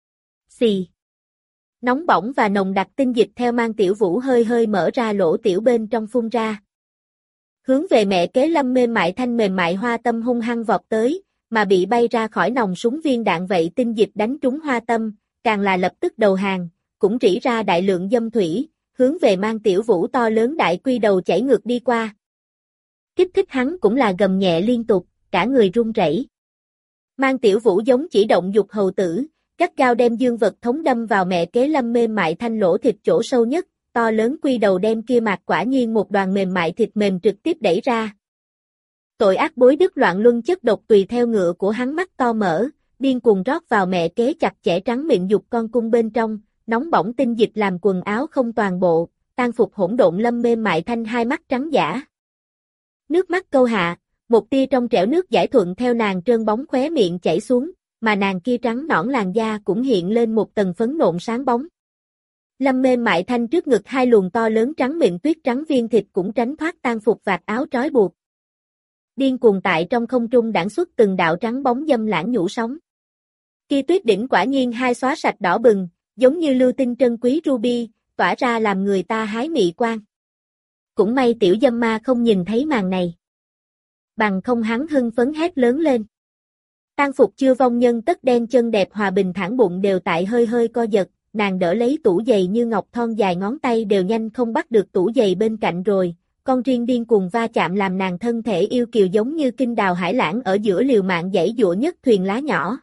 Speaker 1: Xì. Nóng bỏng và nồng đặc tinh dịch theo Mang Tiểu Vũ hơi hơi mở ra lỗ tiểu bên trong phun ra. Hướng về mẹ kế Lâm Mềm Mại Thanh mềm mại hoa tâm hung hăng vọt tới, mà bị bay ra khỏi nòng súng viên đạn vậy tinh dịch đánh trúng hoa tâm, càng là lập tức đầu hàng, cũng rỉ ra đại lượng dâm thủy, hướng về Mang Tiểu Vũ to lớn đại quy đầu chảy ngược đi qua. Kích thích hắn cũng là gầm nhẹ liên tục, cả người run rẩy. Mang Tiểu Vũ giống chỉ động dục hầu tử, gắt gao đem dương vật thống đâm vào mẹ kế Lâm Mềm Mại Thanh lỗ thịt chỗ sâu nhất, to lớn quy đầu đem kia mạc quả nhiên một đoàn mềm mại thịt mềm trực tiếp đẩy ra. Tội ác bối đức loạn luân chất độc tùy theo ngựa của hắn mắt to mở, điên cuồng rót vào mẹ kế chặt chẽ trắng miệng dục con cung bên trong, nóng bỏng tinh dịch làm quần áo không toàn bộ, tan phục hỗn độn Lâm Mềm Mại Thanh hai mắt trắng giả. Nước mắt câu hạ, một tia trong trẻo nước giải thuận theo nàng trơn bóng khóe miệng chảy xuống, mà nàng kia trắng nõn làn da cũng hiện lên một tầng phấn nộn sáng bóng. Lâm Mềm Mại Thanh trước ngực hai luồng to lớn trắng miệng tuyết trắng viên thịt cũng tránh thoát tan phục vạt áo trói buộc. Điên cuồng tại trong không trung đãng xuất từng đạo trắng bóng dâm lãng nhũ sóng. Kia tuyết đỉnh quả nhiên hai xóa sạch đỏ bừng, giống như lưu tinh trân quý ruby, tỏa ra làm người ta hái mị quan. Cũng may tiểu dâm ma không nhìn thấy màn này. Bằng không hắn hưng phấn hét lớn lên. Tan phục chưa vong nhân tất đen chân đẹp hòa bình thẳng bụng đều tại hơi hơi co giật, nàng đỡ lấy tủ giày như ngọc thon dài ngón tay đều nhanh không bắt được tủ giày bên cạnh rồi, con riêng điên cuồng va chạm làm nàng thân thể yêu kiều giống như kinh đào hải lãng ở giữa liều mạng dãy dụa nhất thuyền lá nhỏ.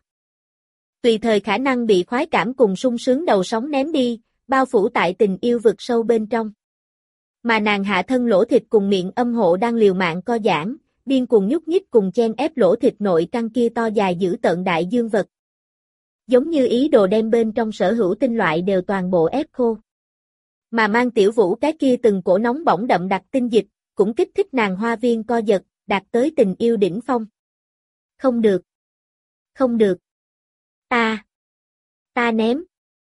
Speaker 1: Tùy thời khả năng bị khoái cảm cùng sung sướng đầu sóng ném đi, bao phủ tại tình yêu vực sâu bên trong. Mà nàng hạ thân lỗ thịt cùng miệng âm hộ đang liều mạng co giãn, điên cuồng nhúc nhích cùng chen ép lỗ thịt nội căn kia to dài giữ tợn đại dương vật. Giống như ý đồ đem bên trong sở hữu tinh loại đều toàn bộ ép khô. Mà Mang Tiểu Vũ cái kia từng cổ nóng bỏng đậm đặc tinh dịch, cũng kích thích nàng hoa viên co giật, đạt tới tình yêu đỉnh phong. Không được. Không được. Ta. Ta ném.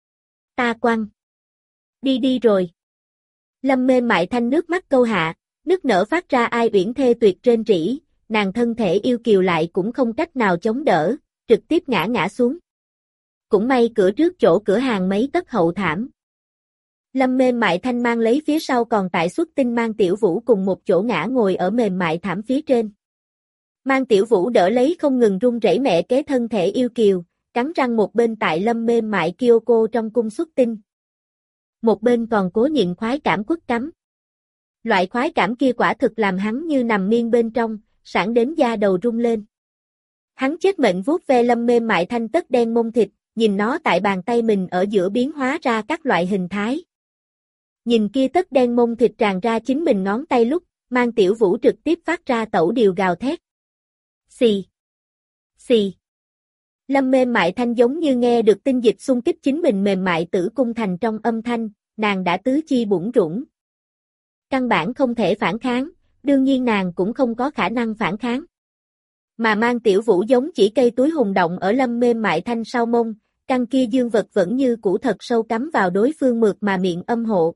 Speaker 1: Ta quăng. Đi đi rồi. Lâm Mềm Mại Thanh nước mắt câu hạ, nức nở phát ra ai uyển thê tuyệt rên rỉ, nàng thân thể yêu kiều lại cũng không cách nào chống đỡ, trực tiếp ngã ngã xuống. Cũng may cửa trước chỗ cửa hàng mấy tấc hậu thảm. Lâm Mềm Mại Thanh mang lấy phía sau còn tại xuất tinh Mang Tiểu Vũ cùng một chỗ ngã ngồi ở mềm mại thảm phía trên. Mang Tiểu Vũ đỡ lấy không ngừng run rẩy mẹ kế thân thể yêu kiều, cắn răng một bên tại Lâm Mềm Mại Kyoko trong cung xuất tinh. Một bên còn cố nhịn khoái cảm quất cắm. Loại khoái cảm kia quả thực làm hắn như nằm miên bên trong, sảng đến da đầu rung lên. Hắn chết mệnh vuốt ve Lâm Mềm Mại Thanh tất đen mông thịt, nhìn nó tại bàn tay mình ở giữa biến hóa ra các loại hình thái. Nhìn kia tất đen mông thịt tràn ra chính mình ngón tay lúc, Mang Tiểu Vũ trực tiếp phát ra tẩu điều gào thét. Xì. Xì. Lâm mềm mại thanh giống như nghe được tinh dịch xung kích chính mình mềm mại tử cung thành trong âm thanh, nàng đã tứ chi bủn rủn. Căn bản không thể phản kháng, đương nhiên nàng cũng không có khả năng phản kháng. Mà Mang Tiểu Vũ giống chỉ cây túi hùng động ở lâm mềm mại thanh sau mông, căn kia dương vật vẫn như cũ thật sâu cắm vào đối phương mượt mà miệng âm hộ.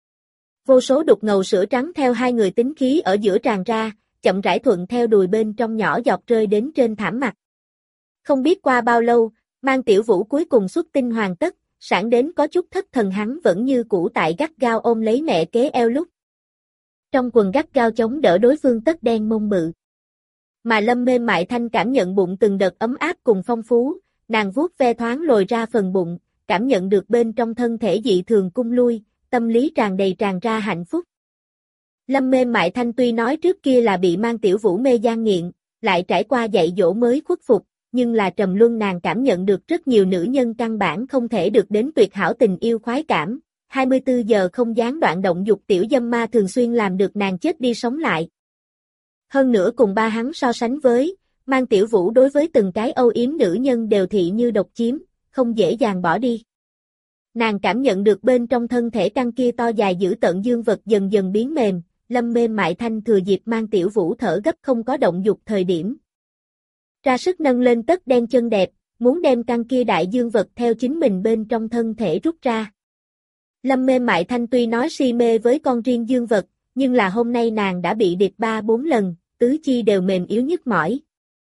Speaker 1: Vô số đục ngầu sữa trắng theo hai người tính khí ở giữa tràn ra, chậm rãi thuận theo đùi bên trong nhỏ giọt rơi đến trên thảm mặt. Không biết qua bao lâu, Mang Tiểu Vũ cuối cùng xuất tinh hoàn tất, sảng đến có chút thất thần hắn vẫn như cũ tại gắt gao ôm lấy mẹ kế eo lúc. Trong quần gắt gao chống đỡ đối phương tất đen mông bự. Mà Lâm mềm mại thanh cảm nhận bụng từng đợt ấm áp cùng phong phú, nàng vuốt ve thoáng lồi ra phần bụng, cảm nhận được bên trong thân thể dị thường cung lui, tâm lý tràn đầy tràn ra hạnh phúc. Lâm mềm mại thanh tuy nói trước kia là bị Mang Tiểu Vũ mê gian nghiện, lại trải qua dạy dỗ mới khuất phục, nhưng là trầm luân nàng cảm nhận được rất nhiều nữ nhân căn bản không thể được đến tuyệt hảo tình yêu khoái cảm, hai mươi tư giờ không gián đoạn động dục tiểu dâm ma thường xuyên làm được nàng chết đi sống lại. Hơn nữa cùng ba hắn so sánh với, Mang Tiểu Vũ đối với từng cái âu yếm nữ nhân đều thị như độc chiếm, không dễ dàng bỏ đi. Nàng cảm nhận được bên trong thân thể căn kia to dài giữ tận dương vật dần dần biến mềm, Lâm mềm mại thanh thừa dịp Mang Tiểu Vũ thở gấp không có động dục thời điểm. Ra sức nâng lên tất đen chân đẹp, muốn đem căn kia đại dương vật theo chính mình bên trong thân thể rút ra. Lâm mềm mại thanh tuy nói si mê với con riêng dương vật, nhưng là hôm nay nàng đã bị địch ba bốn lần, tứ chi đều mềm yếu nhức mỏi.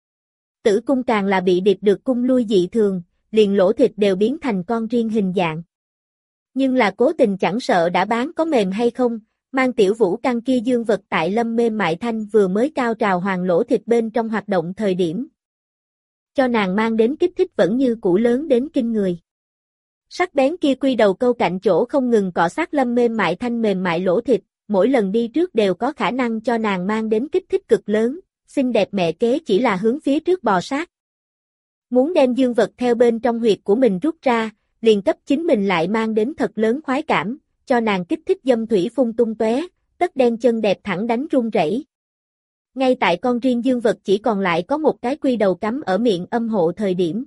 Speaker 1: Tử cung càng là bị địch được cung lui dị thường, liền lỗ thịt đều biến thành con riêng hình dạng. Nhưng là cố tình chẳng sợ đã bán có mềm hay không, Mang Tiểu Vũ căn kia dương vật tại Lâm mềm mại thanh vừa mới cao trào hoàng lỗ thịt bên trong hoạt động thời điểm. Cho nàng mang đến kích thích vẫn như cũ lớn đến kinh người. Sắc bén kia quy đầu câu cạnh chỗ không ngừng cọ sát Lâm mềm mại thanh mềm mại lỗ thịt, mỗi lần đi trước đều có khả năng cho nàng mang đến kích thích cực lớn, xinh đẹp mẹ kế chỉ là hướng phía trước bò sát. Muốn đem dương vật theo bên trong huyệt của mình rút ra, liền cấp chính mình lại mang đến thật lớn khoái cảm, cho nàng kích thích dâm thủy phun tung tóe, tất đen chân đẹp thẳng đánh run rẩy. Ngay tại con riêng dương vật chỉ còn lại có một cái quy đầu cắm ở miệng âm hộ thời điểm.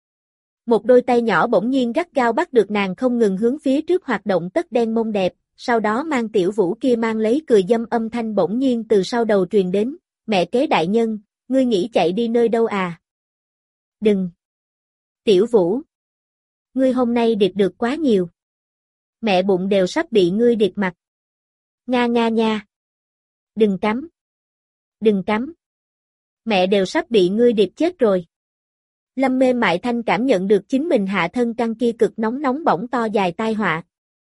Speaker 1: Một đôi tay nhỏ bỗng nhiên gắt gao bắt được nàng không ngừng hướng phía trước hoạt động tất đen mông đẹp, sau đó Mang Tiểu Vũ kia mang lấy cười dâm âm thanh bỗng nhiên từ sau đầu truyền đến, mẹ kế đại nhân, ngươi nghĩ chạy đi nơi đâu à? Đừng! Tiểu Vũ! Ngươi hôm nay địch được quá nhiều. Mẹ bụng đều sắp bị ngươi địch mặt. Nga nga nha! Đừng cắm! Đừng cắm! Mẹ đều sắp bị ngươi địch chết rồi. Lâm mềm mại thanh cảm nhận được chính mình hạ thân căn kia cực nóng nóng bỏng to dài tai họa.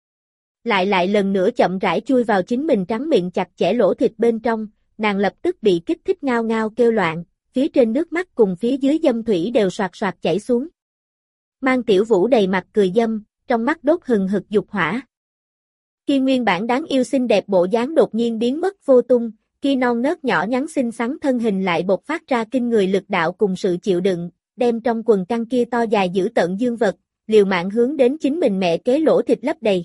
Speaker 1: Lại lại lần nữa chậm rãi chui vào chính mình trắng miệng chặt chẽ lỗ thịt bên trong, nàng lập tức bị kích thích ngao ngao kêu loạn, phía trên nước mắt cùng phía dưới dâm thủy đều soạt soạt chảy xuống. Mang Tiểu Vũ đầy mặt cười dâm, trong mắt đốt hừng hực dục hỏa. Kia nguyên bản đáng yêu xinh đẹp bộ dáng đột nhiên biến mất vô tung, kia non nớt nhỏ nhắn xinh xắn thân hình lại bộc phát ra kinh người lực đạo cùng sự chịu đựng, đem trong quần căng kia to dài giữ tận dương vật, liều mạng hướng đến chính mình mẹ kế lỗ thịt lấp đầy.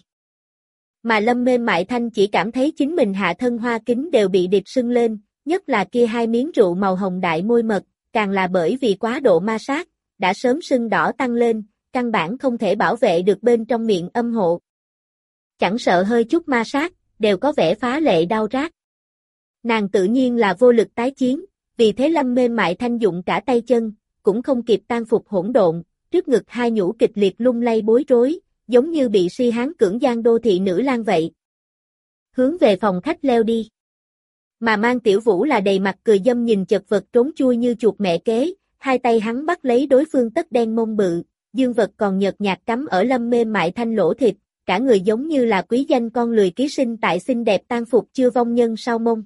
Speaker 1: Mà Lâm mềm mại thanh chỉ cảm thấy chính mình hạ thân hoa kính đều bị địch sưng lên, nhất là kia hai miếng rượu màu hồng đại môi mật, càng là bởi vì quá độ ma sát, đã sớm sưng đỏ tăng lên, căn bản không thể bảo vệ được bên trong miệng âm hộ. Chẳng sợ hơi chút ma sát, đều có vẻ phá lệ đau rát. Nàng tự nhiên là vô lực tái chiến, vì thế Lâm mềm mại thanh dụng cả tay chân, cũng không kịp tan phục hỗn độn, trước ngực hai nhũ kịch liệt lung lay bối rối, giống như bị si hán cưỡng gian đô thị nữ lang vậy. Hướng về phòng khách leo đi. Mà Mang Tiểu Vũ là đầy mặt cười dâm nhìn chật vật trốn chui như chuột mẹ kế, hai tay hắn bắt lấy đối phương tất đen mông bự, dương vật còn nhợt nhạt cắm ở Lâm mềm mại thanh lỗ thịt, cả người giống như là quý danh con lười ký sinh tại xinh đẹp tan phục chưa vong nhân sau mông.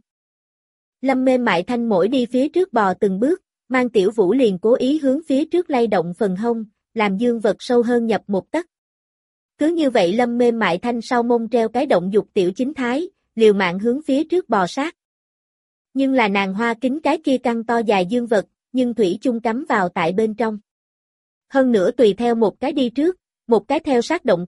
Speaker 1: Lâm mềm mại thanh mỗi đi phía trước bò từng bước, Mang Tiểu Vũ liền cố ý hướng phía trước lay động phần hông, làm dương vật sâu hơn nhập một tấc. Cứ như vậy Lâm mềm mại thanh sau mông treo cái động dục tiểu chính thái, liều mạng hướng phía trước bò sát. Nhưng là nàng hoa kính cái kia căng to dài dương vật, nhưng thủy chung cắm vào tại bên trong. Hơn nữa tùy theo một cái đi trước, một cái theo sát động tác,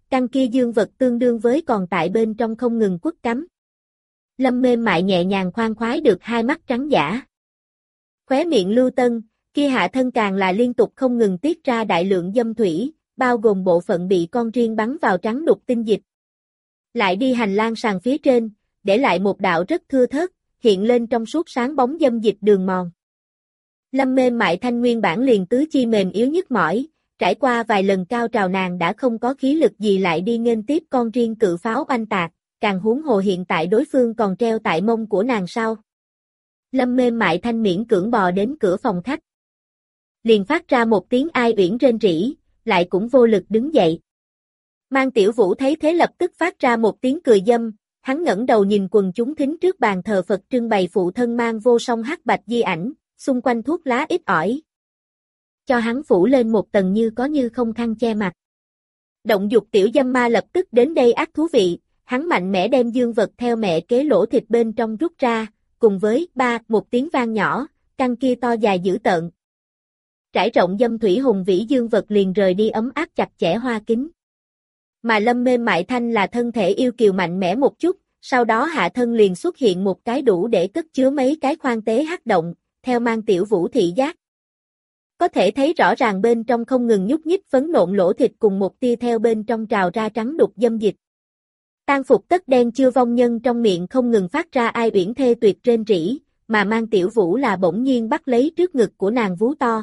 Speaker 1: căn kia dương vật tương đương với còn tại bên trong không ngừng quất cắm. Lâm mềm mại nhẹ nhàng khoan khoái được hai mắt trắng dã. Khóe miệng lưu tân, kia hạ thân càng là liên tục không ngừng tiết ra đại lượng dâm thủy, bao gồm bộ phận bị con riêng bắn vào trắng đục tinh dịch. Lại đi hành lang sàn phía trên, để lại một đạo rất thưa thớt, hiện lên trong suốt sáng bóng dâm dịch đường mòn. Lâm mềm mại thanh nguyên bản liền tứ chi mềm yếu nhức mỏi, trải qua vài lần cao trào nàng đã không có khí lực gì lại đi nghênh tiếp con riêng cự pháo oanh tạc, càng huống hồ hiện tại đối phương còn treo tại mông của nàng sau. Lâm mềm mại thanh miễn cưỡng bò đến cửa phòng khách. Liền phát ra một tiếng ai uyển rên rỉ, lại cũng vô lực đứng dậy. Mang Tiểu Vũ thấy thế lập tức phát ra một tiếng cười dâm, hắn ngẩng đầu nhìn quần chúng thính trước bàn thờ Phật trưng bày phụ thân mang vô song hắc bạch di ảnh, xung quanh thuốc lá ít ỏi. Cho hắn phủ lên một tầng như có như không khăn che mặt. Động dục tiểu dâm ma lập tức đến đây ác thú vị, hắn mạnh mẽ đem dương vật theo mẹ kế lỗ thịt bên trong rút ra, cùng với ba một tiếng vang nhỏ, căn kia to dài dữ tợn. Trải rộng dâm thủy hùng vĩ dương vật liền rời đi ấm áp chặt chẽ hoa kính. Mà Lâm mềm mại thanh là thân thể yêu kiều mạnh mẽ một chút, sau đó hạ thân liền xuất hiện một cái đủ để cất chứa mấy cái khoang tế hắc động, theo Mang Tiểu Vũ thị giác. Có thể thấy rõ ràng bên trong không ngừng nhúc nhích phấn nộn lỗ thịt cùng một tia theo bên trong trào ra trắng đục dâm dịch. Tang phục tất đen chưa vong nhân trong miệng không ngừng phát ra ai uyển thê tuyệt rên rỉ, mà Mang Tiểu Vũ là bỗng nhiên bắt lấy trước ngực của nàng vú to.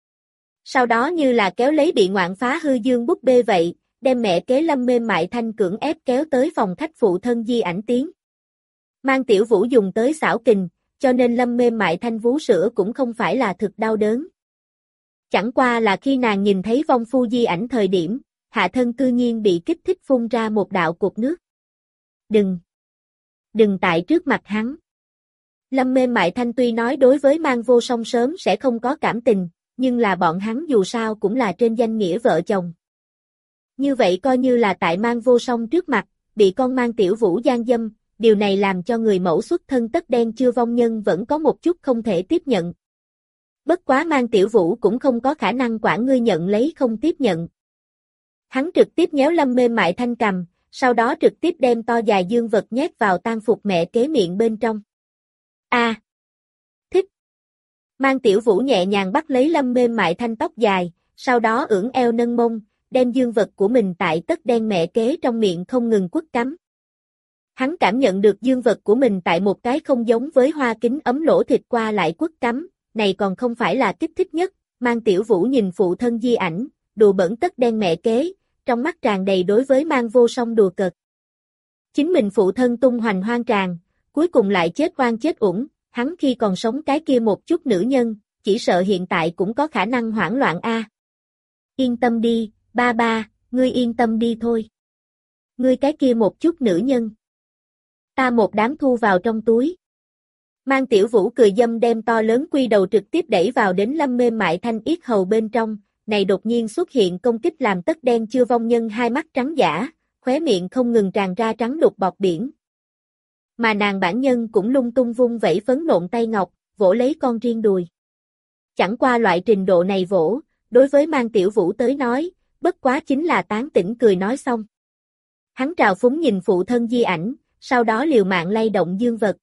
Speaker 1: Sau đó như là kéo lấy bị ngoạn phá hư dương búp bê vậy, đem mẹ kế Lâm mềm mại thanh cưỡng ép kéo tới phòng khách phụ thân di ảnh tiến. Mang Tiểu Vũ dùng tới xảo kình, cho nên Lâm mềm mại thanh vú sữa cũng không phải là thực đau đớn. Chẳng qua là khi nàng nhìn thấy vong phu di ảnh thời điểm, hạ thân cư nhiên bị kích thích phun ra một đạo cục nước. Đừng! Đừng tại trước mặt hắn. Lâm mềm mại thanh tuy nói đối với Mang vô song sớm sẽ không có cảm tình, nhưng là bọn hắn dù sao cũng là trên danh nghĩa vợ chồng. Như vậy coi như là tại Mang vô song trước mặt, bị con Mang Tiểu Vũ gian dâm, điều này làm cho người mẫu xuất thân tất đen chưa vong nhân vẫn có một chút không thể tiếp nhận. Bất quá Mang Tiểu Vũ cũng không có khả năng quản ngươi nhận lấy không tiếp nhận. Hắn trực tiếp nhéo Lâm mềm mại thanh cầm, sau đó trực tiếp đem to dài dương vật nhét vào tang phục mẹ kế miệng bên trong. A, à, thích. Mang Tiểu Vũ nhẹ nhàng bắt lấy Lâm mềm mại thanh tóc dài, sau đó ưỡn eo nâng mông, đem dương vật của mình tại tất đen mẹ kế trong miệng không ngừng quất cắm. Hắn cảm nhận được dương vật của mình tại một cái không giống với hoa kính ấm lỗ thịt qua lại quất cắm, này còn không phải là kích thích nhất, Mang Tiểu Vũ nhìn phụ thân di ảnh, đùa bẩn tất đen mẹ kế, trong mắt tràn đầy đối với Mang vô song đùa cợt. Chính mình phụ thân tung hoành hoang tràn, cuối cùng lại chết oan chết uổng, hắn khi còn sống cái kia một chút nữ nhân, chỉ sợ hiện tại cũng có khả năng hoảng loạn a. Yên tâm đi, ba ba, ngươi yên tâm đi thôi. Ngươi cái kia một chút nữ nhân. Ta một đám thu vào trong túi. Mang Tiểu Vũ cười dâm đem to lớn quy đầu trực tiếp đẩy vào đến Lâm mềm mại thanh yết hầu bên trong, này đột nhiên xuất hiện công kích làm tất đen chưa vong nhân hai mắt trắng dã, khóe miệng không ngừng tràn ra trắng đục bọt biển. Mà nàng bản nhân cũng lung tung vung vẩy phấn nộn tay ngọc, vỗ lấy con riêng đùi. Chẳng qua loại trình độ này vỗ, đối với Mang Tiểu Vũ tới nói, bất quá chính là tán tỉnh cười nói xong. Hắn trào phúng nhìn phụ thân di ảnh, sau đó liều mạng lay động dương vật.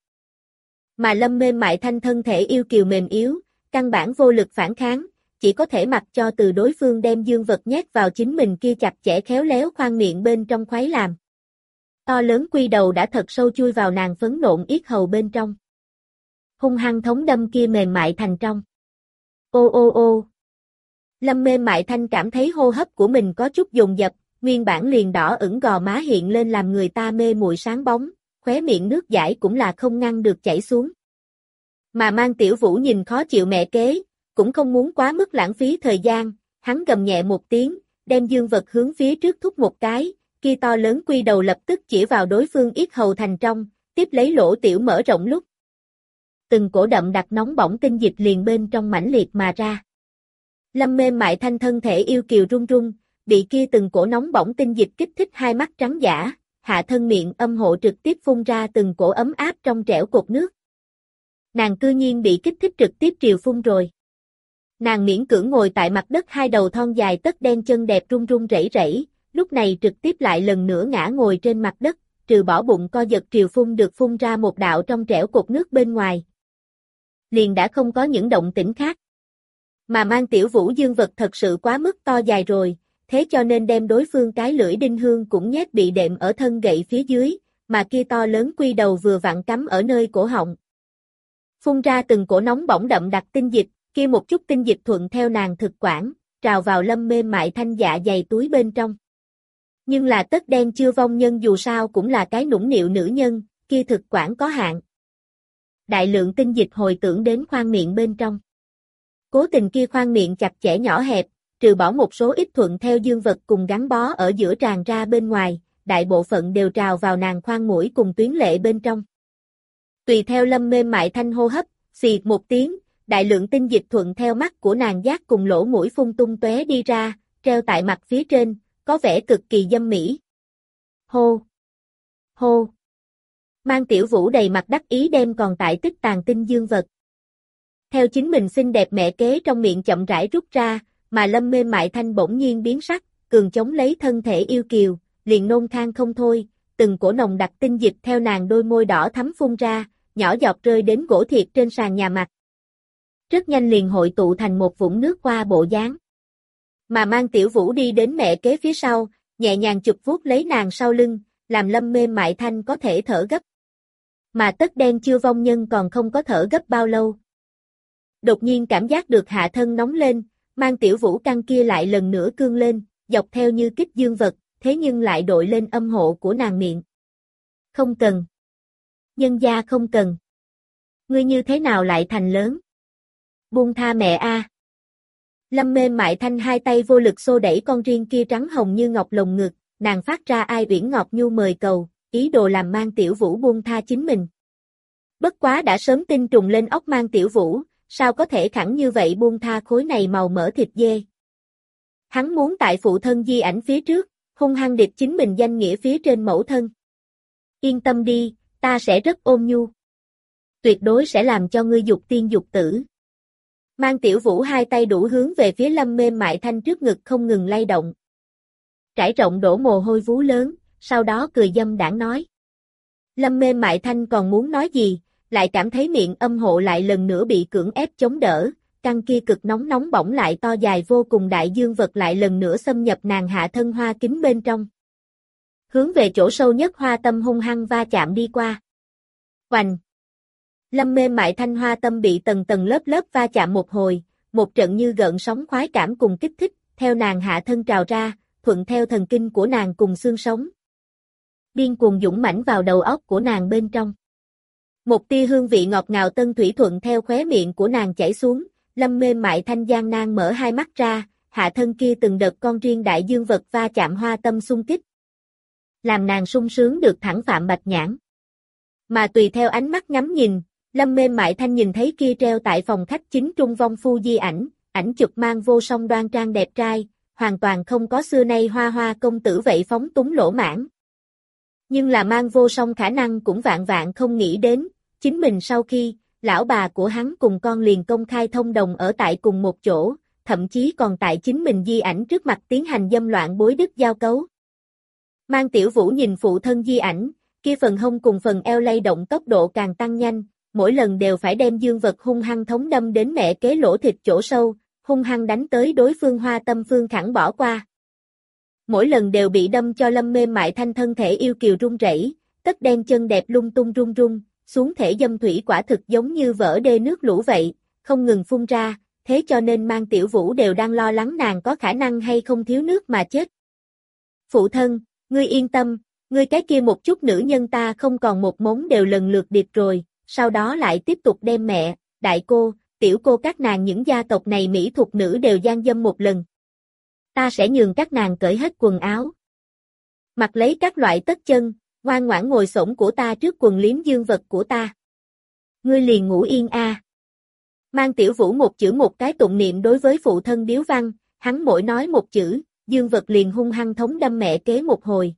Speaker 1: Mà Lâm mềm mại thanh thân thể yêu kiều mềm yếu, căn bản vô lực phản kháng, chỉ có thể mặc cho từ đối phương đem dương vật nhét vào chính mình kia chặt chẽ khéo léo khoang miệng bên trong khoái làm. To lớn quy đầu đã thật sâu chui vào nàng phấn nộn yết hầu bên trong. Hung hăng thống đâm kia mềm mại thành trong. Ô ô ô. Lâm mềm mại thanh cảm thấy hô hấp của mình có chút dồn dập, nguyên bản liền đỏ ửng gò má hiện lên làm người ta mê muội sáng bóng, khóe miệng nước dãi cũng là không ngăn được chảy xuống. Mà Mang Tiểu Vũ nhìn khó chịu mẹ kế, cũng không muốn quá mức lãng phí thời gian, hắn gầm nhẹ một tiếng, đem dương vật hướng phía trước thúc một cái, kia to lớn quy đầu lập tức chỉ vào đối phương yết hầu thành trong, tiếp lấy lỗ tiểu mở rộng lúc. Từng cổ đậm đặc nóng bỏng tinh dịch liền bên trong mãnh liệt mà ra. Lâm mềm mại thanh thân thể yêu kiều run run, bị kia từng cổ nóng bỏng tinh dịch kích thích hai mắt trắng dã, hạ thân miệng âm hộ trực tiếp phun ra từng cổ ấm áp trong trẻo cột nước. Nàng cư nhiên bị kích thích trực tiếp triều phun rồi. Nàng miễn cưỡng ngồi tại mặt đất hai đầu thon dài tất đen chân đẹp run run rẩy rẩy, lúc này trực tiếp lại lần nữa ngã ngồi trên mặt đất, trừ bỏ bụng co giật triều phun được phun ra một đạo trong trẻo cột nước bên ngoài. Liền đã không có những động tĩnh khác. Mà Mang Tiểu Vũ dương vật thật sự quá mức to dài rồi, thế cho nên đem đối phương cái lưỡi đinh hương cũng nhét bị đệm ở thân gậy phía dưới, mà kia to lớn quy đầu vừa vặn cắm ở nơi cổ họng. Phun ra từng cổ nóng bỏng đậm đặc tinh dịch, kia một chút tinh dịch thuận theo nàng thực quản, trào vào Lâm Mềm Mại Thanh dạ dày túi bên trong. Nhưng là Tất Đen Chưa Vong Nhân dù sao cũng là cái nũng nịu nữ nhân, kia thực quản có hạn. Đại lượng tinh dịch hồi tưởng đến khoang miệng bên trong. Cố tình kia khoang miệng chặt chẽ nhỏ hẹp, trừ bỏ một số ít thuận theo dương vật cùng gắn bó ở giữa tràn ra bên ngoài, đại bộ phận đều trào vào nàng khoang mũi cùng tuyến lệ bên trong. Tùy theo Lâm Mềm Mại Thanh hô hấp, xì một tiếng, đại lượng tinh dịch thuận theo mắt của nàng giác cùng lỗ mũi phun tung tóe đi ra, treo tại mặt phía trên, có vẻ cực kỳ dâm mỹ. Hô! Hô! Mang Tiểu Vũ đầy mặt đắc ý đem còn tại tích tàn tinh dương vật. Theo chính mình xinh đẹp mẹ kế trong miệng chậm rãi rút ra, mà Lâm Mềm Mại Thanh bỗng nhiên biến sắc, cường chống lấy thân thể yêu kiều, liền nôn khan không thôi, từng cổ nồng đặc tinh dịch theo nàng đôi môi đỏ thắm phun ra, nhỏ giọt rơi đến gỗ thiệt trên sàn nhà mặt. Rất nhanh liền hội tụ thành một vũng nước hoa bộ dáng. Mà Mang Tiểu Vũ đi đến mẹ kế phía sau, nhẹ nhàng chụp vuốt lấy nàng sau lưng, làm Lâm Mềm Mại Thanh có thể thở gấp. Mà Tất Đen Chưa Vong Nhân còn không có thở gấp bao lâu. Đột nhiên cảm giác được hạ thân nóng lên, Mang Tiểu Vũ căng kia lại lần nữa cương lên, dọc theo như kích dương vật, thế nhưng lại đội lên âm hộ của nàng miệng. Không cần. Nhân gia không cần. Ngươi như thế nào lại thành lớn? Buông tha mẹ a. Lâm Mềm Mại Thanh hai tay vô lực xô đẩy con riêng kia trắng hồng như ngọc lồng ngực, nàng phát ra ai uyển ngọc nhu mời cầu, ý đồ làm Mang Tiểu Vũ buông tha chính mình. Bất quá đã sớm tin trùng lên óc Mang Tiểu Vũ, sao có thể khẳng như vậy buông tha khối này màu mỡ thịt dê. Hắn muốn tại phụ thân di ảnh phía trước, hung hăng điệp chính mình danh nghĩa phía trên mẫu thân. Yên tâm đi, ta sẽ rất ôn nhu. Tuyệt đối sẽ làm cho ngươi dục tiên dục tử. Mang Tiểu Vũ hai tay đủ hướng về phía Lâm Mềm Mại Thanh trước ngực không ngừng lay động. Trải rộng đổ mồ hôi vú lớn, sau đó cười dâm đãng nói. Lâm Mềm Mại Thanh còn muốn nói gì, lại cảm thấy miệng âm hộ lại lần nữa bị cưỡng ép chống đỡ, căng kia cực nóng nóng bỏng lại to dài vô cùng đại dương vật lại lần nữa xâm nhập nàng hạ thân hoa kính bên trong. Hướng về chỗ sâu nhất hoa tâm hung hăng va chạm đi qua. Hoành! Lâm Mềm Mại Thanh hoa tâm bị tầng tầng lớp lớp va chạm một hồi, một trận như gợn sóng khoái cảm cùng kích thích, theo nàng hạ thân trào ra, thuận theo thần kinh của nàng cùng xương sống. Điên cuồng dũng mãnh vào đầu óc của nàng bên trong. Một tia hương vị ngọt ngào tân thủy thuận theo khóe miệng của nàng chảy xuống, Lâm Mềm Mại Thanh gian nan mở hai mắt ra, hạ thân kia từng đợt con riêng đại dương vật va chạm hoa tâm xung kích. Làm nàng sung sướng được thẳng phạm bạch nhãn. Mà tùy theo ánh mắt ngắm nhìn, Lâm Mềm Mại Thanh nhìn thấy kia treo tại phòng khách chính trung vong phu di ảnh, ảnh chụp mang vô song đoan trang đẹp trai, hoàn toàn không có xưa nay hoa hoa công tử vậy phóng túng lỗ mãn. Nhưng là mang vô song khả năng cũng vạn vạn không nghĩ đến, chính mình sau khi, lão bà của hắn cùng con liền công khai thông đồng ở tại cùng một chỗ, thậm chí còn tại chính mình di ảnh trước mặt tiến hành dâm loạn bối đức giao cấu. Mang Tiểu Vũ nhìn phụ thân di ảnh, kia phần hông cùng phần eo lay động tốc độ càng tăng nhanh, mỗi lần đều phải đem dương vật hung hăng thống đâm đến mẹ kế lỗ thịt chỗ sâu, hung hăng đánh tới đối phương hoa tâm phương khẳng bỏ qua. Mỗi lần đều bị đâm cho Lâm Mềm Mại Thanh thân thể yêu kiều run rẩy, Tất Đen chân đẹp lung tung run run, xuống thể dâm thủy quả thực giống như vỡ đê nước lũ vậy, không ngừng phun ra, thế cho nên Mang Tiểu Vũ đều đang lo lắng nàng có khả năng hay không thiếu nước mà chết. Phụ thân, ngươi yên tâm, ngươi cái kia một chút nữ nhân ta không còn một mống đều lần lượt điệp rồi, sau đó lại tiếp tục đem mẹ, đại cô, tiểu cô các nàng những gia tộc này mỹ thuộc nữ đều gian dâm một lần. Ta sẽ nhường các nàng cởi hết quần áo. Mặc lấy các loại tất chân, ngoan ngoãn ngồi xổm của ta trước quần liếm dương vật của ta. Ngươi liền ngủ yên a. À. Mang Tiểu Vũ một chữ một cái tụng niệm đối với phụ thân điếu văn, hắn mỗi nói một chữ, dương vật liền hung hăng thống đâm mẹ kế một hồi.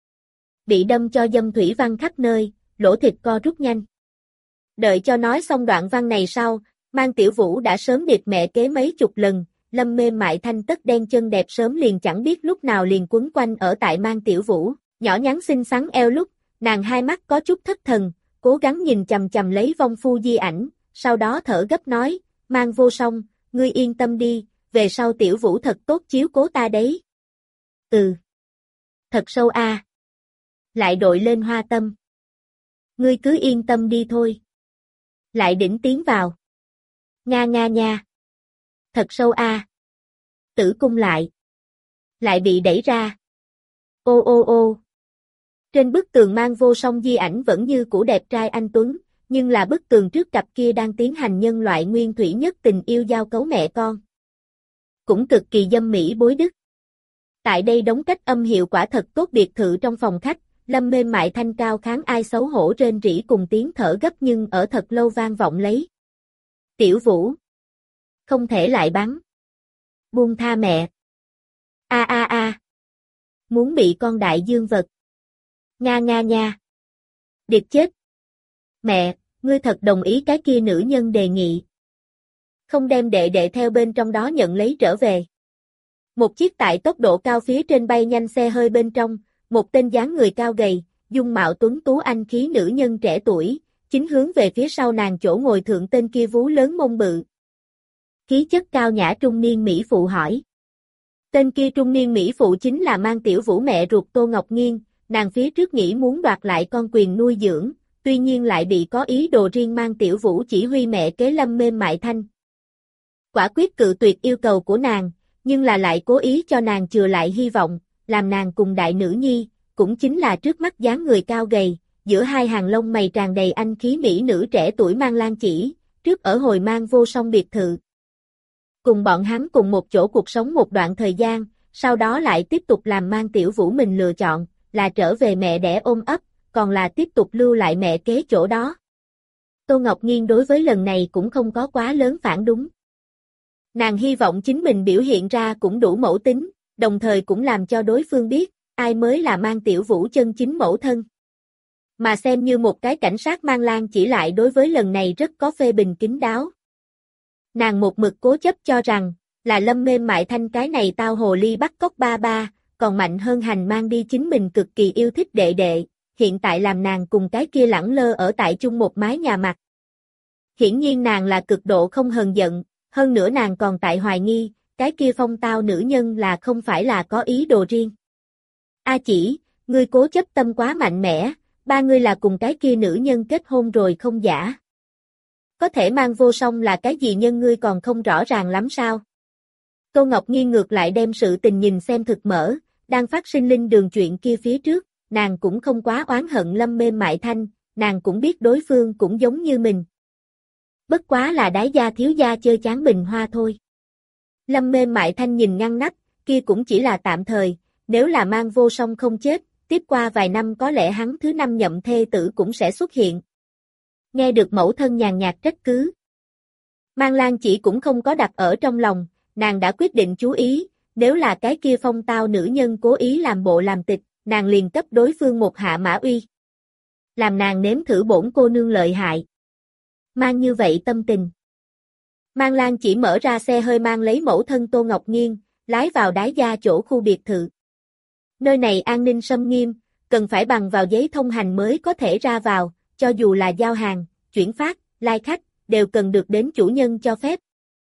Speaker 1: Bị đâm cho dâm thủy văn khắp nơi, lỗ thịt co rút nhanh. Đợi cho nói xong đoạn văn này sau, Mang Tiểu Vũ đã sớm điệp mẹ kế mấy chục lần, Lâm Mê Mại Thanh tất đen chân đẹp sớm liền chẳng biết lúc nào liền quấn quanh ở tại Mang Tiểu Vũ, nhỏ nhắn xinh xắn eo lúc, nàng hai mắt có chút thất thần, cố gắng nhìn chằm chằm lấy vong phu di ảnh, sau đó thở gấp nói, Mang Vô Song, ngươi yên tâm đi, về sau Tiểu Vũ thật tốt chiếu cố ta đấy. Ừ. Thật sâu a. À. Lại đội lên hoa tâm. Ngươi cứ yên tâm đi thôi. Lại đỉnh tiến vào. Nga nga nha. Thật sâu a. À. Tử cung lại. Lại bị đẩy ra. Ô ô ô. Trên bức tường Mang Vô Song di ảnh vẫn như cũ đẹp trai anh tuấn, nhưng là bức tường trước cặp kia đang tiến hành nhân loại nguyên thủy nhất tình yêu giao cấu mẹ con. Cũng cực kỳ dâm mỹ bối đức. Tại đây đống cách âm hiệu quả thật tốt biệt thự trong phòng khách, Lâm Mê Mại Thanh cao kháng ai xấu hổ rên rỉ cùng tiếng thở gấp nhưng ở thật lâu vang vọng lấy. Tiểu Vũ. Không thể lại bắn. Buông tha mẹ. A a a. Muốn bị con đại dương vật. Nga nga nha. Điệp chết. Mẹ, ngươi thật đồng ý cái kia nữ nhân đề nghị. Không đem đệ đệ theo bên trong đó nhận lấy trở về. Một chiếc tại tốc độ cao phía trên bay nhanh xe hơi bên trong, một tên dáng người cao gầy, dung mạo tuấn tú anh khí nữ nhân trẻ tuổi, chính hướng về phía sau nàng chỗ ngồi thượng tên kia vú lớn mông bự. Khí chất cao nhã trung niên Mỹ phụ hỏi. Tên kia trung niên Mỹ phụ chính là Mang Tiểu Vũ mẹ ruột Tô Ngọc Nghiên, nàng phía trước nghĩ muốn đoạt lại con quyền nuôi dưỡng, tuy nhiên lại bị có ý đồ riêng Mang Tiểu Vũ chỉ huy mẹ kế Lâm Mê Mại Thanh. Quả quyết cự tuyệt yêu cầu của nàng, nhưng là lại cố ý cho nàng chừa lại hy vọng, làm nàng cùng đại nữ nhi, cũng chính là trước mắt dáng người cao gầy, giữa hai hàng lông mày tràn đầy anh khí mỹ nữ trẻ tuổi Mang Lan Chỉ, trước ở hồi Mang Vô Song biệt thự. Cùng bọn hắn cùng một chỗ cuộc sống một đoạn thời gian, sau đó lại tiếp tục làm Mang Tiểu Vũ mình lựa chọn, là trở về mẹ đẻ ôm ấp, còn là tiếp tục lưu lại mẹ kế chỗ đó. Tô Ngọc Nghiên đối với lần này cũng không có quá lớn phản đúng. Nàng hy vọng chính mình biểu hiện ra cũng đủ mẫu tính, đồng thời cũng làm cho đối phương biết, ai mới là Mang Tiểu Vũ chân chính mẫu thân. Mà xem như một cái cảnh sát Mang Lan Chỉ lại đối với lần này rất có phê bình kín đáo. Nàng một mực cố chấp cho rằng, là Lâm Mê Mại Thanh cái này tao hồ ly bắt cóc ba ba, còn mạnh hơn hành mang đi chính mình cực kỳ yêu thích đệ đệ, hiện tại làm nàng cùng cái kia lẳng lơ ở tại chung một mái nhà mặt. Hiển nhiên nàng là cực độ không hờn giận, hơn nữa nàng còn tại hoài nghi, cái kia phong tao nữ nhân là không phải là có ý đồ riêng. A Chỉ, ngươi cố chấp tâm quá mạnh mẽ, ba ngươi là cùng cái kia nữ nhân kết hôn rồi không giả. Có thể Mang Vô Song là cái gì nhân ngươi còn không rõ ràng lắm sao? Tô Ngọc Nghiên ngược lại đem sự tình nhìn xem thực mở, đang phát sinh linh đường chuyện kia phía trước, nàng cũng không quá oán hận Lâm Mê Mại Thanh, nàng cũng biết đối phương cũng giống như mình. Bất quá là đái gia thiếu gia chơi chán bình hoa thôi. Lâm Mê Mại Thanh nhìn ngăn nắp, kia cũng chỉ là tạm thời, nếu là Mang Vô Song không chết, tiếp qua vài năm có lẽ hắn thứ năm nhậm thê tử cũng sẽ xuất hiện. Nghe được mẫu thân nhàn nhạt trách cứ. Mang Lan Chỉ cũng không có đặt ở trong lòng, nàng đã quyết định chú ý, nếu là cái kia phong tao nữ nhân cố ý làm bộ làm tịch, nàng liền cấp đối phương một hạ mã uy. Làm nàng nếm thử bổn cô nương lợi hại. Mang như vậy tâm tình. Mang Lan Chỉ mở ra xe hơi mang lấy mẫu thân Tô Ngọc Nghiên, lái vào đái gia chỗ khu biệt thự. Nơi này an ninh sâm nghiêm, cần phải bằng vào giấy thông hành mới có thể ra vào, cho dù là giao hàng, chuyển phát, lai khách, đều cần được đến chủ nhân cho phép.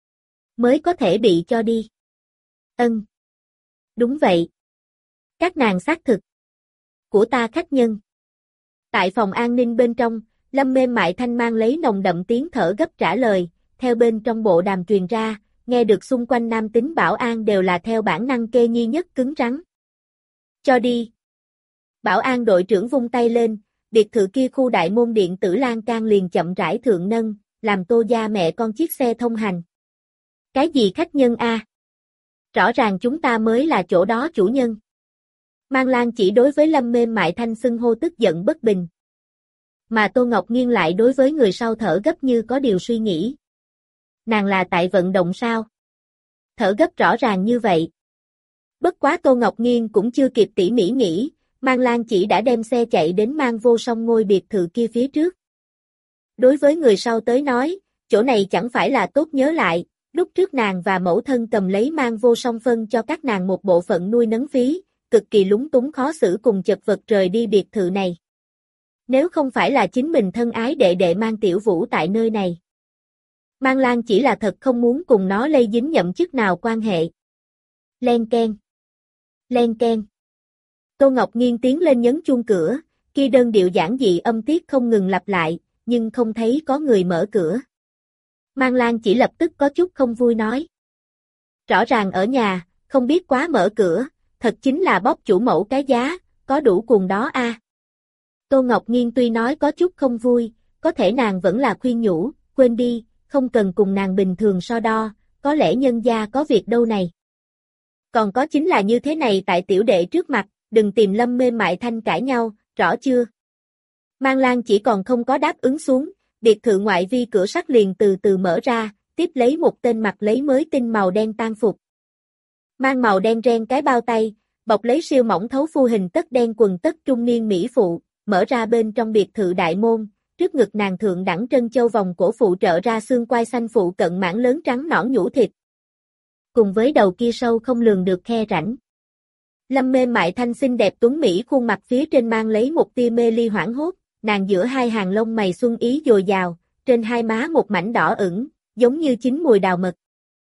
Speaker 1: Mới có thể bị cho đi. Ân. Đúng vậy. Các nàng xác thực. Của ta khách nhân. Tại phòng an ninh bên trong, Lâm Mê Mại Thanh mang lấy nồng đậm tiếng thở gấp trả lời, theo bên trong bộ đàm truyền ra, nghe được xung quanh nam tính bảo an đều là theo bản năng kê nhi nhất cứng rắn. Cho đi. Bảo an đội trưởng vung tay lên, biệt thự kia khu đại môn điện tử lan can liền chậm rãi thượng nâng, làm Tô gia mẹ con chiếc xe thông hành. Cái gì khách nhân a? Rõ ràng chúng ta mới là chỗ đó chủ nhân. Mang Lan Chỉ đối với Lâm Mê Mại Thanh xưng hô tức giận bất bình. Mà Tô Ngọc Nghiên lại đối với người sau thở gấp như có điều suy nghĩ. Nàng là tại vận động sao? Thở gấp rõ ràng như vậy. Bất quá Tô Ngọc Nghiên cũng chưa kịp tỉ mỉ nghĩ, Mang Lan Chỉ đã đem xe chạy đến Mang Vô Song ngôi biệt thự kia phía trước. Đối với người sau tới nói, chỗ này chẳng phải là tốt nhớ lại, lúc trước nàng và mẫu thân cầm lấy mang vô song phân cho các nàng một bộ phận nuôi nấng phí, cực kỳ lúng túng khó xử cùng chật vật rời đi biệt thự này. Nếu không phải là chính mình thân ái đệ đệ Mang Tiểu Vũ tại nơi này. Mang Lang chỉ là thật không muốn cùng nó lây dính nhậm chức nào quan hệ. Len keng. Len keng. Tô Ngọc Nghiên tiến lên nhấn chuông cửa, kia đơn điệu giản dị âm tiết không ngừng lặp lại, nhưng không thấy có người mở cửa. Mang Lang chỉ lập tức có chút không vui nói. Rõ ràng ở nhà, không biết quá mở cửa, thật chính là bóp chủ mẫu cái giá, có đủ cuồng đó a. À. Tô Ngọc Nghiên tuy nói có chút không vui, có thể nàng vẫn là khuyên nhủ, quên đi, không cần cùng nàng bình thường so đo, có lẽ nhân gia có việc đâu này. Còn có chính là như thế này tại tiểu đệ trước mặt, đừng tìm Lâm Mê Mại Thanh cãi nhau, rõ chưa? Mang Lang chỉ còn không có đáp ứng xuống, biệt thự ngoại vi cửa sắt liền từ từ mở ra, tiếp lấy một tên mặc lấy mới tinh màu đen tang phục. Mang màu đen ren cái bao tay, bọc lấy siêu mỏng thấu phu hình tất đen quần tất trung niên mỹ phụ, mở ra bên trong biệt thự đại môn, trước ngực nàng thượng đẳng trân châu vòng cổ phụ trợ ra xương quai xanh phụ cận mảng lớn trắng nõn nhũ thịt. Cùng với đầu kia sâu không lường được khe rãnh. Lâm Mê Mại Thanh xinh đẹp tuấn mỹ khuôn mặt phía trên mang lấy một tia mê ly hoảng hốt, nàng giữa hai hàng lông mày xuân ý dồi dào, trên hai má một mảnh đỏ ửng, giống như chín mùi đào mật.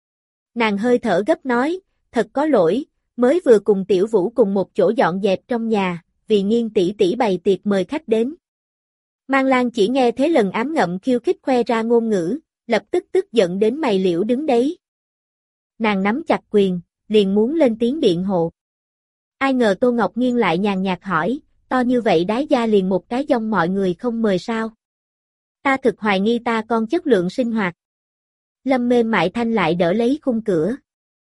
Speaker 1: Nàng hơi thở gấp nói, thật có lỗi, mới vừa cùng Tiểu Vũ cùng một chỗ dọn dẹp trong nhà, vì Nghiên tỷ tỷ bày tiệc mời khách đến. Mang Lang chỉ nghe thế lần ám ngậm khiêu khích khoe ra ngôn ngữ, lập tức tức giận đến mày liễu đứng đấy. Nàng nắm chặt quyền, liền muốn lên tiếng biện hộ. Ai ngờ Tô Ngọc Nghiên lại nhàn nhạt hỏi, to như vậy đái gia liền một cái dông mọi người không mời sao? Ta thực hoài nghi ta con chất lượng sinh hoạt. Lâm Mê Mại Thanh lại đỡ lấy khung cửa.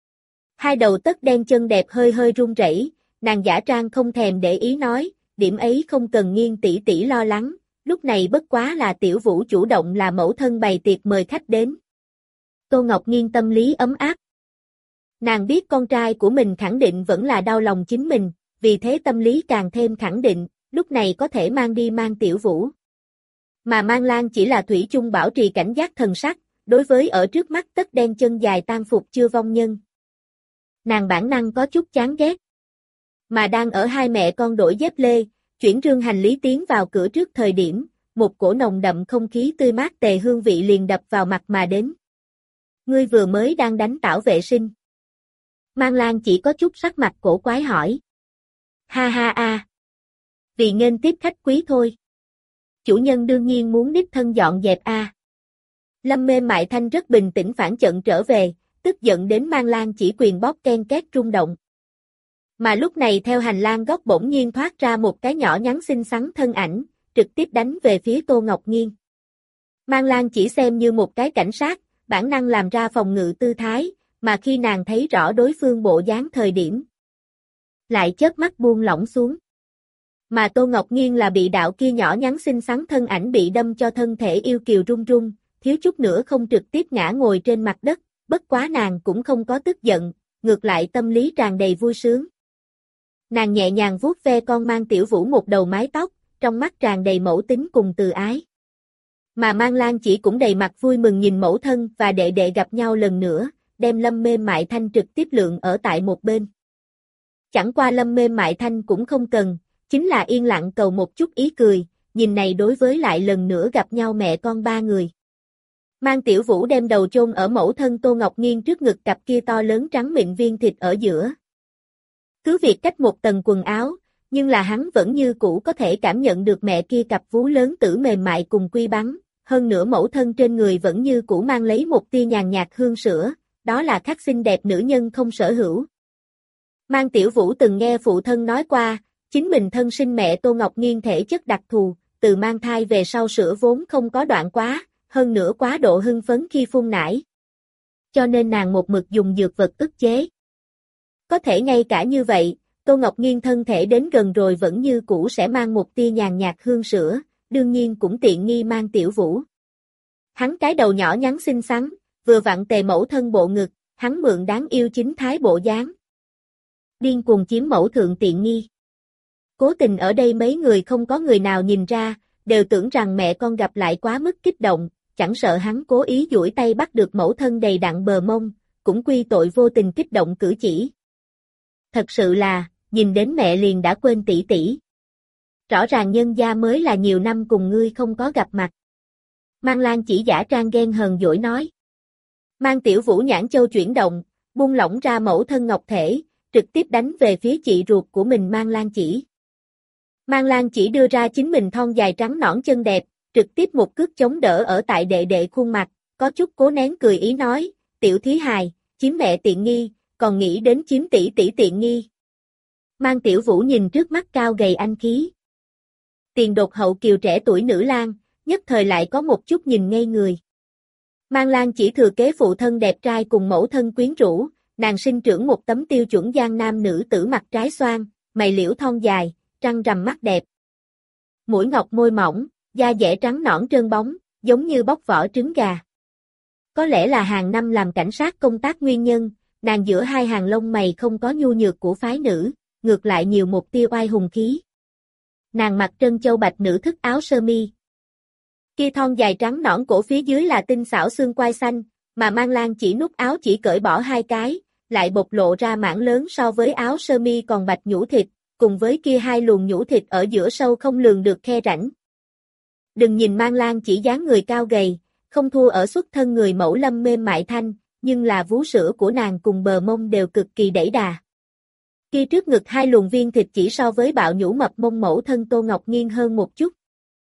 Speaker 1: Hai đầu tất đen chân đẹp hơi hơi run rẩy, nàng giả trang không thèm để ý nói, điểm ấy không cần Nghiên tỷ tỷ lo lắng, lúc này bất quá là Tiểu Vũ chủ động là mẫu thân bày tiệc mời khách đến. Tô Ngọc Nghiên tâm lý ấm áp. Nàng biết con trai của mình khẳng định vẫn là đau lòng chính mình, vì thế tâm lý càng thêm khẳng định, lúc này có thể mang đi Mang Tiểu Vũ. Mà Mang Lang chỉ là thủy chung bảo trì cảnh giác thần sắc, đối với ở trước mắt tất đen chân dài tang phục chưa vong nhân. Nàng bản năng có chút chán ghét. Mà đang ở hai mẹ con đổi dép lê, chuyển rương hành lý tiến vào cửa trước thời điểm, một cổ nồng đậm không khí tươi mát tề hương vị liền đập vào mặt mà đến. Ngươi vừa mới đang đánh tảo vệ sinh. Mang Lang chỉ có chút sắc mặt cổ quái hỏi. Ha ha a. Vì nghênh tiếp khách quý thôi. Chủ nhân đương nhiên muốn đích thân dọn dẹp a. À. Lâm Mê Mại Thanh rất bình tĩnh phản trận trở về, tức giận đến Mang Lang chỉ quyền bóp ken két rung động. Mà lúc này theo hành lang góc bỗng nhiên thoát ra một cái nhỏ nhắn xinh xắn thân ảnh, trực tiếp đánh về phía Tô Ngọc Nghiên. Mang Lang chỉ xem như một cái cảnh sát, bản năng làm ra phòng ngự tư thái, mà khi nàng thấy rõ đối phương bộ dáng thời điểm, lại chớp mắt buông lỏng xuống. Mà Tô Ngọc Nghiên là bị đạo kia nhỏ nhắn xinh xắn thân ảnh bị đâm cho thân thể yêu kiều run run, thiếu chút nữa không trực tiếp ngã ngồi trên mặt đất, bất quá nàng cũng không có tức giận, ngược lại tâm lý tràn đầy vui sướng. Nàng nhẹ nhàng vuốt ve con Mang Tiểu Vũ một đầu mái tóc, trong mắt tràn đầy mẫu tính cùng từ ái. Mà Mang Lang chỉ cũng đầy mặt vui mừng nhìn mẫu thân và đệ đệ gặp nhau lần nữa, đem Lâm Mê Mại Thanh trực tiếp lượng ở tại một bên. Chẳng qua Lâm Mê Mại Thanh cũng không cần, chính là yên lặng cầu một chút ý cười, nhìn này đối với lại lần nữa gặp nhau mẹ con ba người. Mang Tiểu Vũ đem đầu chôn ở mẫu thân Tô Ngọc Nghiên trước ngực cặp kia to lớn trắng mịn viên thịt ở giữa. Cứ việc cách một tầng quần áo, nhưng là hắn vẫn như cũ có thể cảm nhận được mẹ kia cặp vú lớn tử mềm mại cùng quy bắn, hơn nữa mẫu thân trên người vẫn như cũ mang lấy một tia nhàn nhạt hương sữa, đó là khắc xinh đẹp nữ nhân không sở hữu. Mang Tiểu Vũ từng nghe phụ thân nói qua, chính mình thân sinh mẹ Tô Ngọc Nghiên thể chất đặc thù, từ mang thai về sau sữa vốn không có đoạn quá, hơn nữa quá độ hưng phấn khi phun nải. Cho nên nàng một mực dùng dược vật ức chế. Có thể ngay cả như vậy, Tô Ngọc Nghiên thân thể đến gần rồi vẫn như cũ sẽ mang một tia nhàn nhạt hương sữa, đương nhiên cũng tiện nghi Mang Tiểu Vũ. Hắn cái đầu nhỏ nhắn xinh xắn, vừa vặn tề mẫu thân bộ ngực, hắn mượn đáng yêu chính thái bộ dáng. Điên cuồng chiếm mẫu thượng tiện nghi. Cố tình ở đây mấy người không có người nào nhìn ra, đều tưởng rằng mẹ con gặp lại quá mức kích động, chẳng sợ hắn cố ý duỗi tay bắt được mẫu thân đầy đặn bờ mông, cũng quy tội vô tình kích động cử chỉ. Thật sự là, nhìn đến mẹ liền đã quên tỷ tỷ. Rõ ràng nhân gia mới là nhiều năm cùng ngươi không có gặp mặt. Mang Lan chỉ giả trang ghen hờn dỗi nói. Mang Tiểu Vũ nhãn châu chuyển động, buông lỏng ra mẫu thân ngọc thể, trực tiếp đánh về phía chị ruột của mình Mang Lan chỉ. Mang Lan chỉ đưa ra chính mình thon dài trắng nõn chân đẹp, trực tiếp một cước chống đỡ ở tại đệ đệ khuôn mặt, có chút cố nén cười ý nói, tiểu thí hài, chiếm mẹ tiện nghi, còn nghĩ đến chiếm tỷ tỷ tiện nghi. Mang Tiểu Vũ nhìn trước mắt cao gầy anh khí. Tiền đột hậu kiều trẻ tuổi nữ lang, nhất thời lại có một chút nhìn ngây người. Mang Lan chỉ thừa kế phụ thân đẹp trai cùng mẫu thân quyến rũ, nàng sinh trưởng một tấm tiêu chuẩn giang nam nữ tử mặt trái xoan, mày liễu thon dài, trăng rằm mắt đẹp. Mũi ngọc môi mỏng, da dẻ trắng nõn trơn bóng, giống như bóc vỏ trứng gà. Có lẽ là hàng năm làm cảnh sát công tác nguyên nhân, nàng giữa hai hàng lông mày không có nhu nhược của phái nữ, ngược lại nhiều một tia oai hùng khí. Nàng mặc trân châu bạch nữ thức áo sơ mi. Kia thon dài trắng nõn cổ phía dưới là tinh xảo xương quai xanh, mà Mang Lan chỉ nút áo chỉ cởi bỏ hai cái, lại bộc lộ ra mảng lớn so với áo sơ mi còn bạch nhũ thịt, cùng với kia hai luồng nhũ thịt ở giữa sâu không lường được khe rãnh. Đừng nhìn Mang Lan chỉ dáng người cao gầy, không thua ở xuất thân người mẫu Lâm Mêm Mại Thanh, nhưng là vú sữa của nàng cùng bờ mông đều cực kỳ đẩy đà. Kia trước ngực hai luồng viên thịt chỉ so với bạo nhũ mập mông mẫu thân Tô Ngọc Nghiên hơn một chút.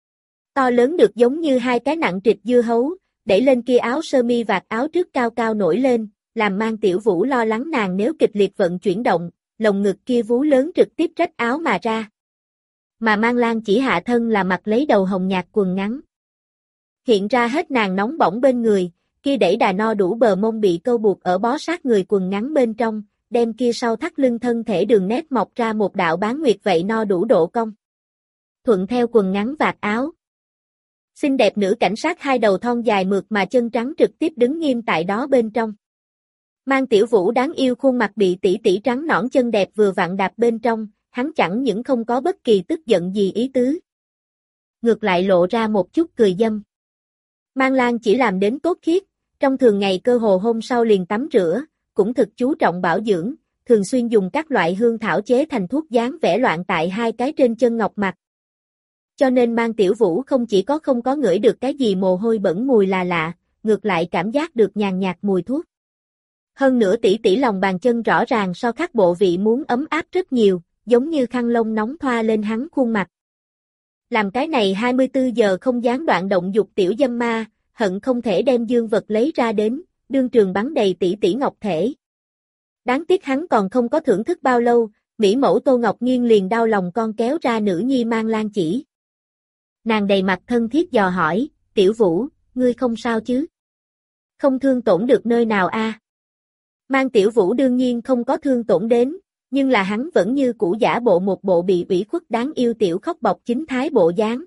Speaker 1: To lớn được giống như hai cái nặng trịch dưa hấu, đẩy lên kia áo sơ mi vạt áo trước cao cao nổi lên, làm Mang Tiểu Vũ lo lắng nàng nếu kịch liệt vận chuyển động, lồng ngực kia vú lớn trực tiếp rách áo mà ra. Mà Mang Lan chỉ hạ thân là mặc lấy đầu hồng nhạt quần ngắn. Hiện ra hết nàng nóng bỏng bên người, kia đẩy đà no đủ bờ mông bị câu buộc ở bó sát người quần ngắn bên trong, đem kia sau thắt lưng thân thể đường nét mọc ra một đạo bán nguyệt vậy no đủ độ cong. Thuận theo quần ngắn vạt áo. Xinh đẹp nữ cảnh sát hai đầu thon dài mượt mà chân trắng trực tiếp đứng nghiêm tại đó bên trong. Mang Tiểu Vũ đáng yêu khuôn mặt bị tỉ tỉ trắng nõn chân đẹp vừa vặn đạp bên trong, hắn chẳng những không có bất kỳ tức giận gì ý tứ. Ngược lại lộ ra một chút cười dâm. Mang Lan chỉ làm đến tốt khiết, trong thường ngày cơ hồ hôm sau liền tắm rửa, cũng thực chú trọng bảo dưỡng, thường xuyên dùng các loại hương thảo chế thành thuốc dán vẽ loạn tại hai cái trên chân ngọc mặt. Cho nên Mang Tiểu Vũ không chỉ có không có ngửi được cái gì mồ hôi bẩn mùi là lạ, ngược lại cảm giác được nhàn nhạt mùi thuốc. Hơn nữa tỷ tỷ lòng bàn chân rõ ràng so khác bộ vị muốn ấm áp rất nhiều, giống như khăn lông nóng thoa lên hắn khuôn mặt. Làm cái này hai mươi tư giờ không gián đoạn động dục tiểu dâm ma, hận không thể đem dương vật lấy ra đến, đương trường bắn đầy tỷ tỷ ngọc thể. Đáng tiếc hắn còn không có thưởng thức bao lâu, mỹ mẫu Tô Ngọc Nghiên liền đau lòng con kéo ra nữ nhi Mang Lan chỉ. Nàng đầy mặt thân thiết dò hỏi, Tiểu Vũ, ngươi không sao chứ? Không thương tổn được nơi nào a? À? Mang Tiểu Vũ đương nhiên không có thương tổn đến, nhưng là hắn vẫn như cũ giả bộ một bộ bị ủy khuất đáng yêu tiểu khóc bọc chính thái bộ dáng.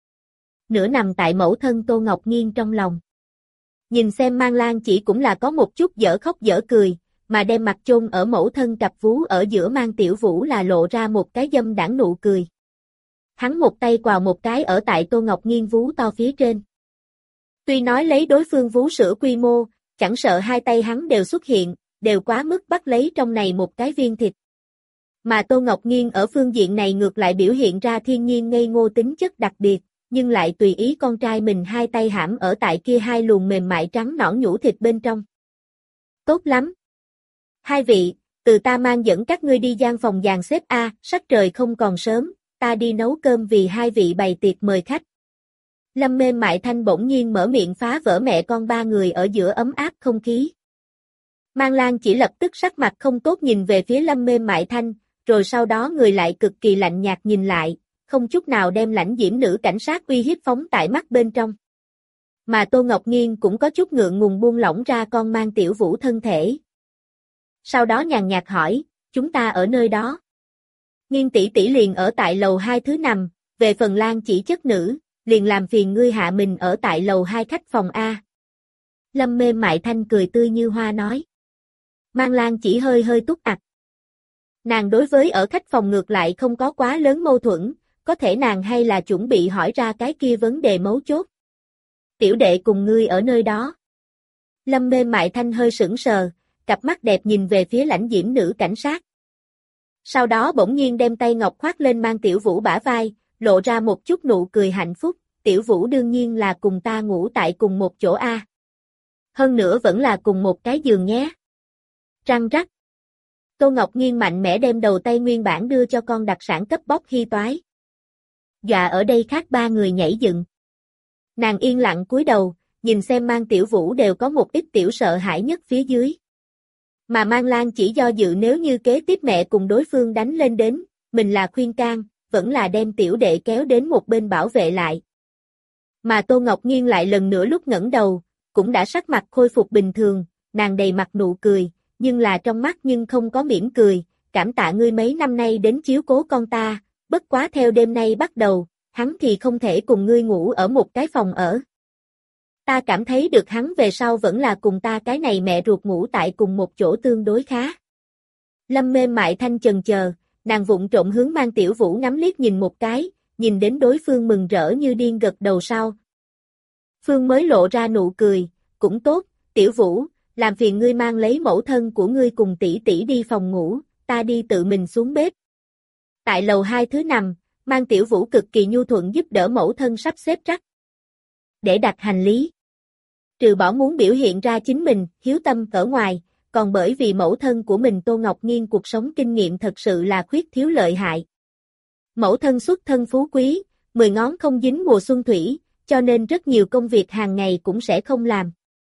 Speaker 1: Nửa nằm tại mẫu thân Tô Ngọc Nghiên trong lòng. Nhìn xem Mang Lan chỉ cũng là có một chút dở khóc dở cười, mà đem mặt chôn ở mẫu thân cặp vú ở giữa Mang Tiểu Vũ là lộ ra một cái dâm đãng nụ cười. Hắn một tay quào một cái ở tại Tô Ngọc Nghiên vú to phía trên. Tuy nói lấy đối phương vú sữa quy mô, chẳng sợ hai tay hắn đều xuất hiện, đều quá mức bắt lấy trong này một cái viên thịt. Mà Tô Ngọc Nghiên ở phương diện này ngược lại biểu hiện ra thiên nhiên ngây ngô tính chất đặc biệt, nhưng lại tùy ý con trai mình hai tay hãm ở tại kia hai luồng mềm mại trắng nõn nhũ thịt bên trong. Tốt lắm. Hai vị, từ ta mang dẫn các ngươi đi gian phòng dàn xếp A, sắc trời không còn sớm, ta đi nấu cơm vì hai vị bày tiệc mời khách. Lâm Mêm Mại Thanh bỗng nhiên mở miệng phá vỡ mẹ con ba người ở giữa ấm áp không khí. Mang Lan chỉ lập tức sắc mặt không tốt nhìn về phía Lâm Mêm Mại Thanh, rồi sau đó người lại cực kỳ lạnh nhạt nhìn lại, không chút nào đem lãnh diễm nữ cảnh sát uy hiếp phóng tại mắt bên trong. Mà Tô Ngọc Nghiên cũng có chút ngượng ngùng buông lỏng ra con Mang Tiểu Vũ thân thể. Sau đó nhàn nhạt hỏi, chúng ta ở nơi đó. Nghiên tỷ tỷ liền ở tại lầu hai thứ nằm, về phần Lan chỉ chất nữ, liền làm phiền ngươi hạ mình ở tại lầu hai khách phòng A. Lâm Mêm Mại Thanh cười tươi như hoa nói. Mang Lan chỉ hơi hơi túc ặt. Nàng đối với ở khách phòng ngược lại không có quá lớn mâu thuẫn, có thể nàng hay là chuẩn bị hỏi ra cái kia vấn đề mấu chốt. Tiểu đệ cùng ngươi ở nơi đó. Lâm Mê Mại Thanh hơi sững sờ, cặp mắt đẹp nhìn về phía lãnh diễm nữ cảnh sát. Sau đó bỗng nhiên đem tay ngọc khoác lên Mang Tiểu Vũ bả vai, lộ ra một chút nụ cười hạnh phúc, Tiểu Vũ đương nhiên là cùng ta ngủ tại cùng một chỗ a. Hơn nữa vẫn là cùng một cái giường nhé. Răng rắc. Tô Ngọc Nghiên mạnh mẽ đem đầu tay nguyên bản đưa cho con đặc sản cấp bóc hy toái. Dọa ở đây khác ba người nhảy dựng. Nàng yên lặng cúi đầu, nhìn xem Mang Tiểu Vũ đều có một ít tiểu sợ hãi nhất phía dưới. Mà Mang Lan chỉ do dự nếu như kế tiếp mẹ cùng đối phương đánh lên đến, mình là khuyên can, vẫn là đem tiểu đệ kéo đến một bên bảo vệ lại. Mà Tô Ngọc Nghiên lại lần nữa lúc ngẩng đầu, cũng đã sắc mặt khôi phục bình thường, nàng đầy mặt nụ cười, nhưng là trong mắt nhưng không có mỉm cười, cảm tạ ngươi mấy năm nay đến chiếu cố con ta, bất quá theo đêm nay bắt đầu, hắn thì không thể cùng ngươi ngủ ở một cái phòng ở. Ta cảm thấy được hắn về sau vẫn là cùng ta cái này mẹ ruột ngủ tại cùng một chỗ tương đối khá. Lâm Mê Mại Thanh chần chờ, nàng vụng trộm hướng Mang Tiểu Vũ ngắm liếc nhìn một cái, nhìn đến đối phương mừng rỡ như điên gật đầu sau. Phương mới lộ ra nụ cười, cũng tốt, Tiểu Vũ, làm phiền ngươi mang lấy mẫu thân của ngươi cùng tỷ tỷ đi phòng ngủ, ta đi tự mình xuống bếp. Tại lầu hai thứ nằm, Mang Tiểu Vũ cực kỳ nhu thuận giúp đỡ mẫu thân sắp xếp rắc để đặt hành lý. Trừ bỏ muốn biểu hiện ra chính mình, hiếu tâm ở ngoài, còn bởi vì mẫu thân của mình Tô Ngọc Nghiên cuộc sống kinh nghiệm thật sự là khuyết thiếu lợi hại. Mẫu thân xuất thân phú quý, mười ngón không dính mùa xuân thủy, cho nên rất nhiều công việc hàng ngày cũng sẽ không làm.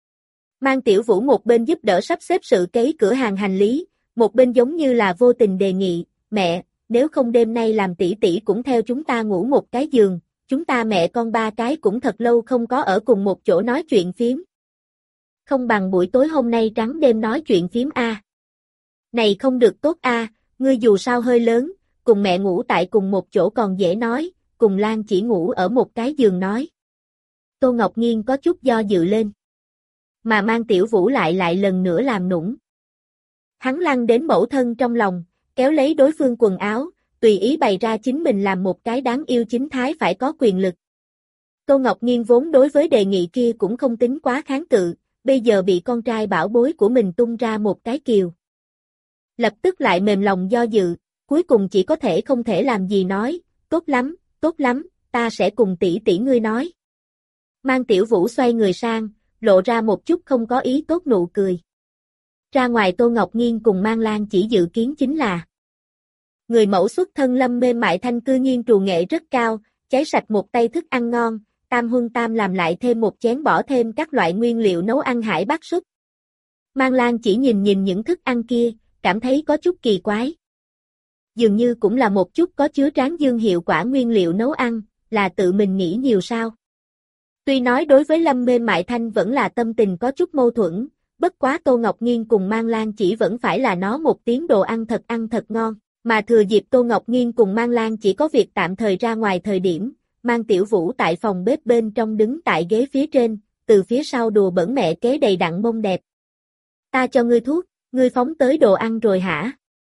Speaker 1: Mang Tiểu Vũ một bên giúp đỡ sắp xếp sự cấy cửa hàng hành lý, một bên giống như là vô tình đề nghị, mẹ, nếu không đêm nay làm tỷ tỷ cũng theo chúng ta ngủ một cái giường, chúng ta mẹ con ba cái cũng thật lâu không có ở cùng một chỗ nói chuyện phiếm. Không bằng buổi tối hôm nay trắng đêm nói chuyện phiếm a. Này không được tốt a, ngươi dù sao hơi lớn, cùng mẹ ngủ tại cùng một chỗ còn dễ nói, cùng Lan chỉ ngủ ở một cái giường nói. Tô Ngọc Nghiên có chút do dự lên. Mà Mang Tiểu Vũ lại lại lần nữa làm nũng. Hắn lăn đến mẫu thân trong lòng, kéo lấy đối phương quần áo, tùy ý bày ra chính mình làm một cái đáng yêu chính thái phải có quyền lực. Tô Ngọc Nghiên vốn đối với đề nghị kia cũng không tính quá kháng cự, bây giờ bị con trai bảo bối của mình tung ra một cái kiều. Lập tức lại mềm lòng do dự, cuối cùng chỉ có thể không thể làm gì nói, tốt lắm, tốt lắm, ta sẽ cùng tỷ tỷ ngươi nói. Mang Tiểu Vũ xoay người sang, lộ ra một chút không có ý tốt nụ cười. Ra ngoài Tô Ngọc Nghiên cùng Mang Lan chỉ dự kiến chính là người mẫu xuất thân Lâm Mê Mại Thanh cư nhiên trù nghệ rất cao, cháy sạch một tay thức ăn ngon, tam huân tam làm lại thêm một chén bỏ thêm các loại nguyên liệu nấu ăn hải bát súp. Mang Lan chỉ nhìn nhìn những thức ăn kia, cảm thấy có chút kỳ quái. Dường như cũng là một chút có chứa tráng dương hiệu quả nguyên liệu nấu ăn, là tự mình nghĩ nhiều sao. Tuy nói đối với Lâm Mê Mại Thanh vẫn là tâm tình có chút mâu thuẫn, bất quá Tô Ngọc Nghiên cùng Mang Lan chỉ vẫn phải là nó một tiếng đồ ăn thật ăn thật ngon. Mà thừa dịp Tô Ngọc Nghiên cùng Mang Lan chỉ có việc tạm thời ra ngoài thời điểm, Mang Tiểu Vũ tại phòng bếp bên trong đứng tại ghế phía trên, từ phía sau đùa bẩn mẹ kế đầy đặn mông đẹp. Ta cho ngươi thuốc, ngươi phóng tới đồ ăn rồi hả?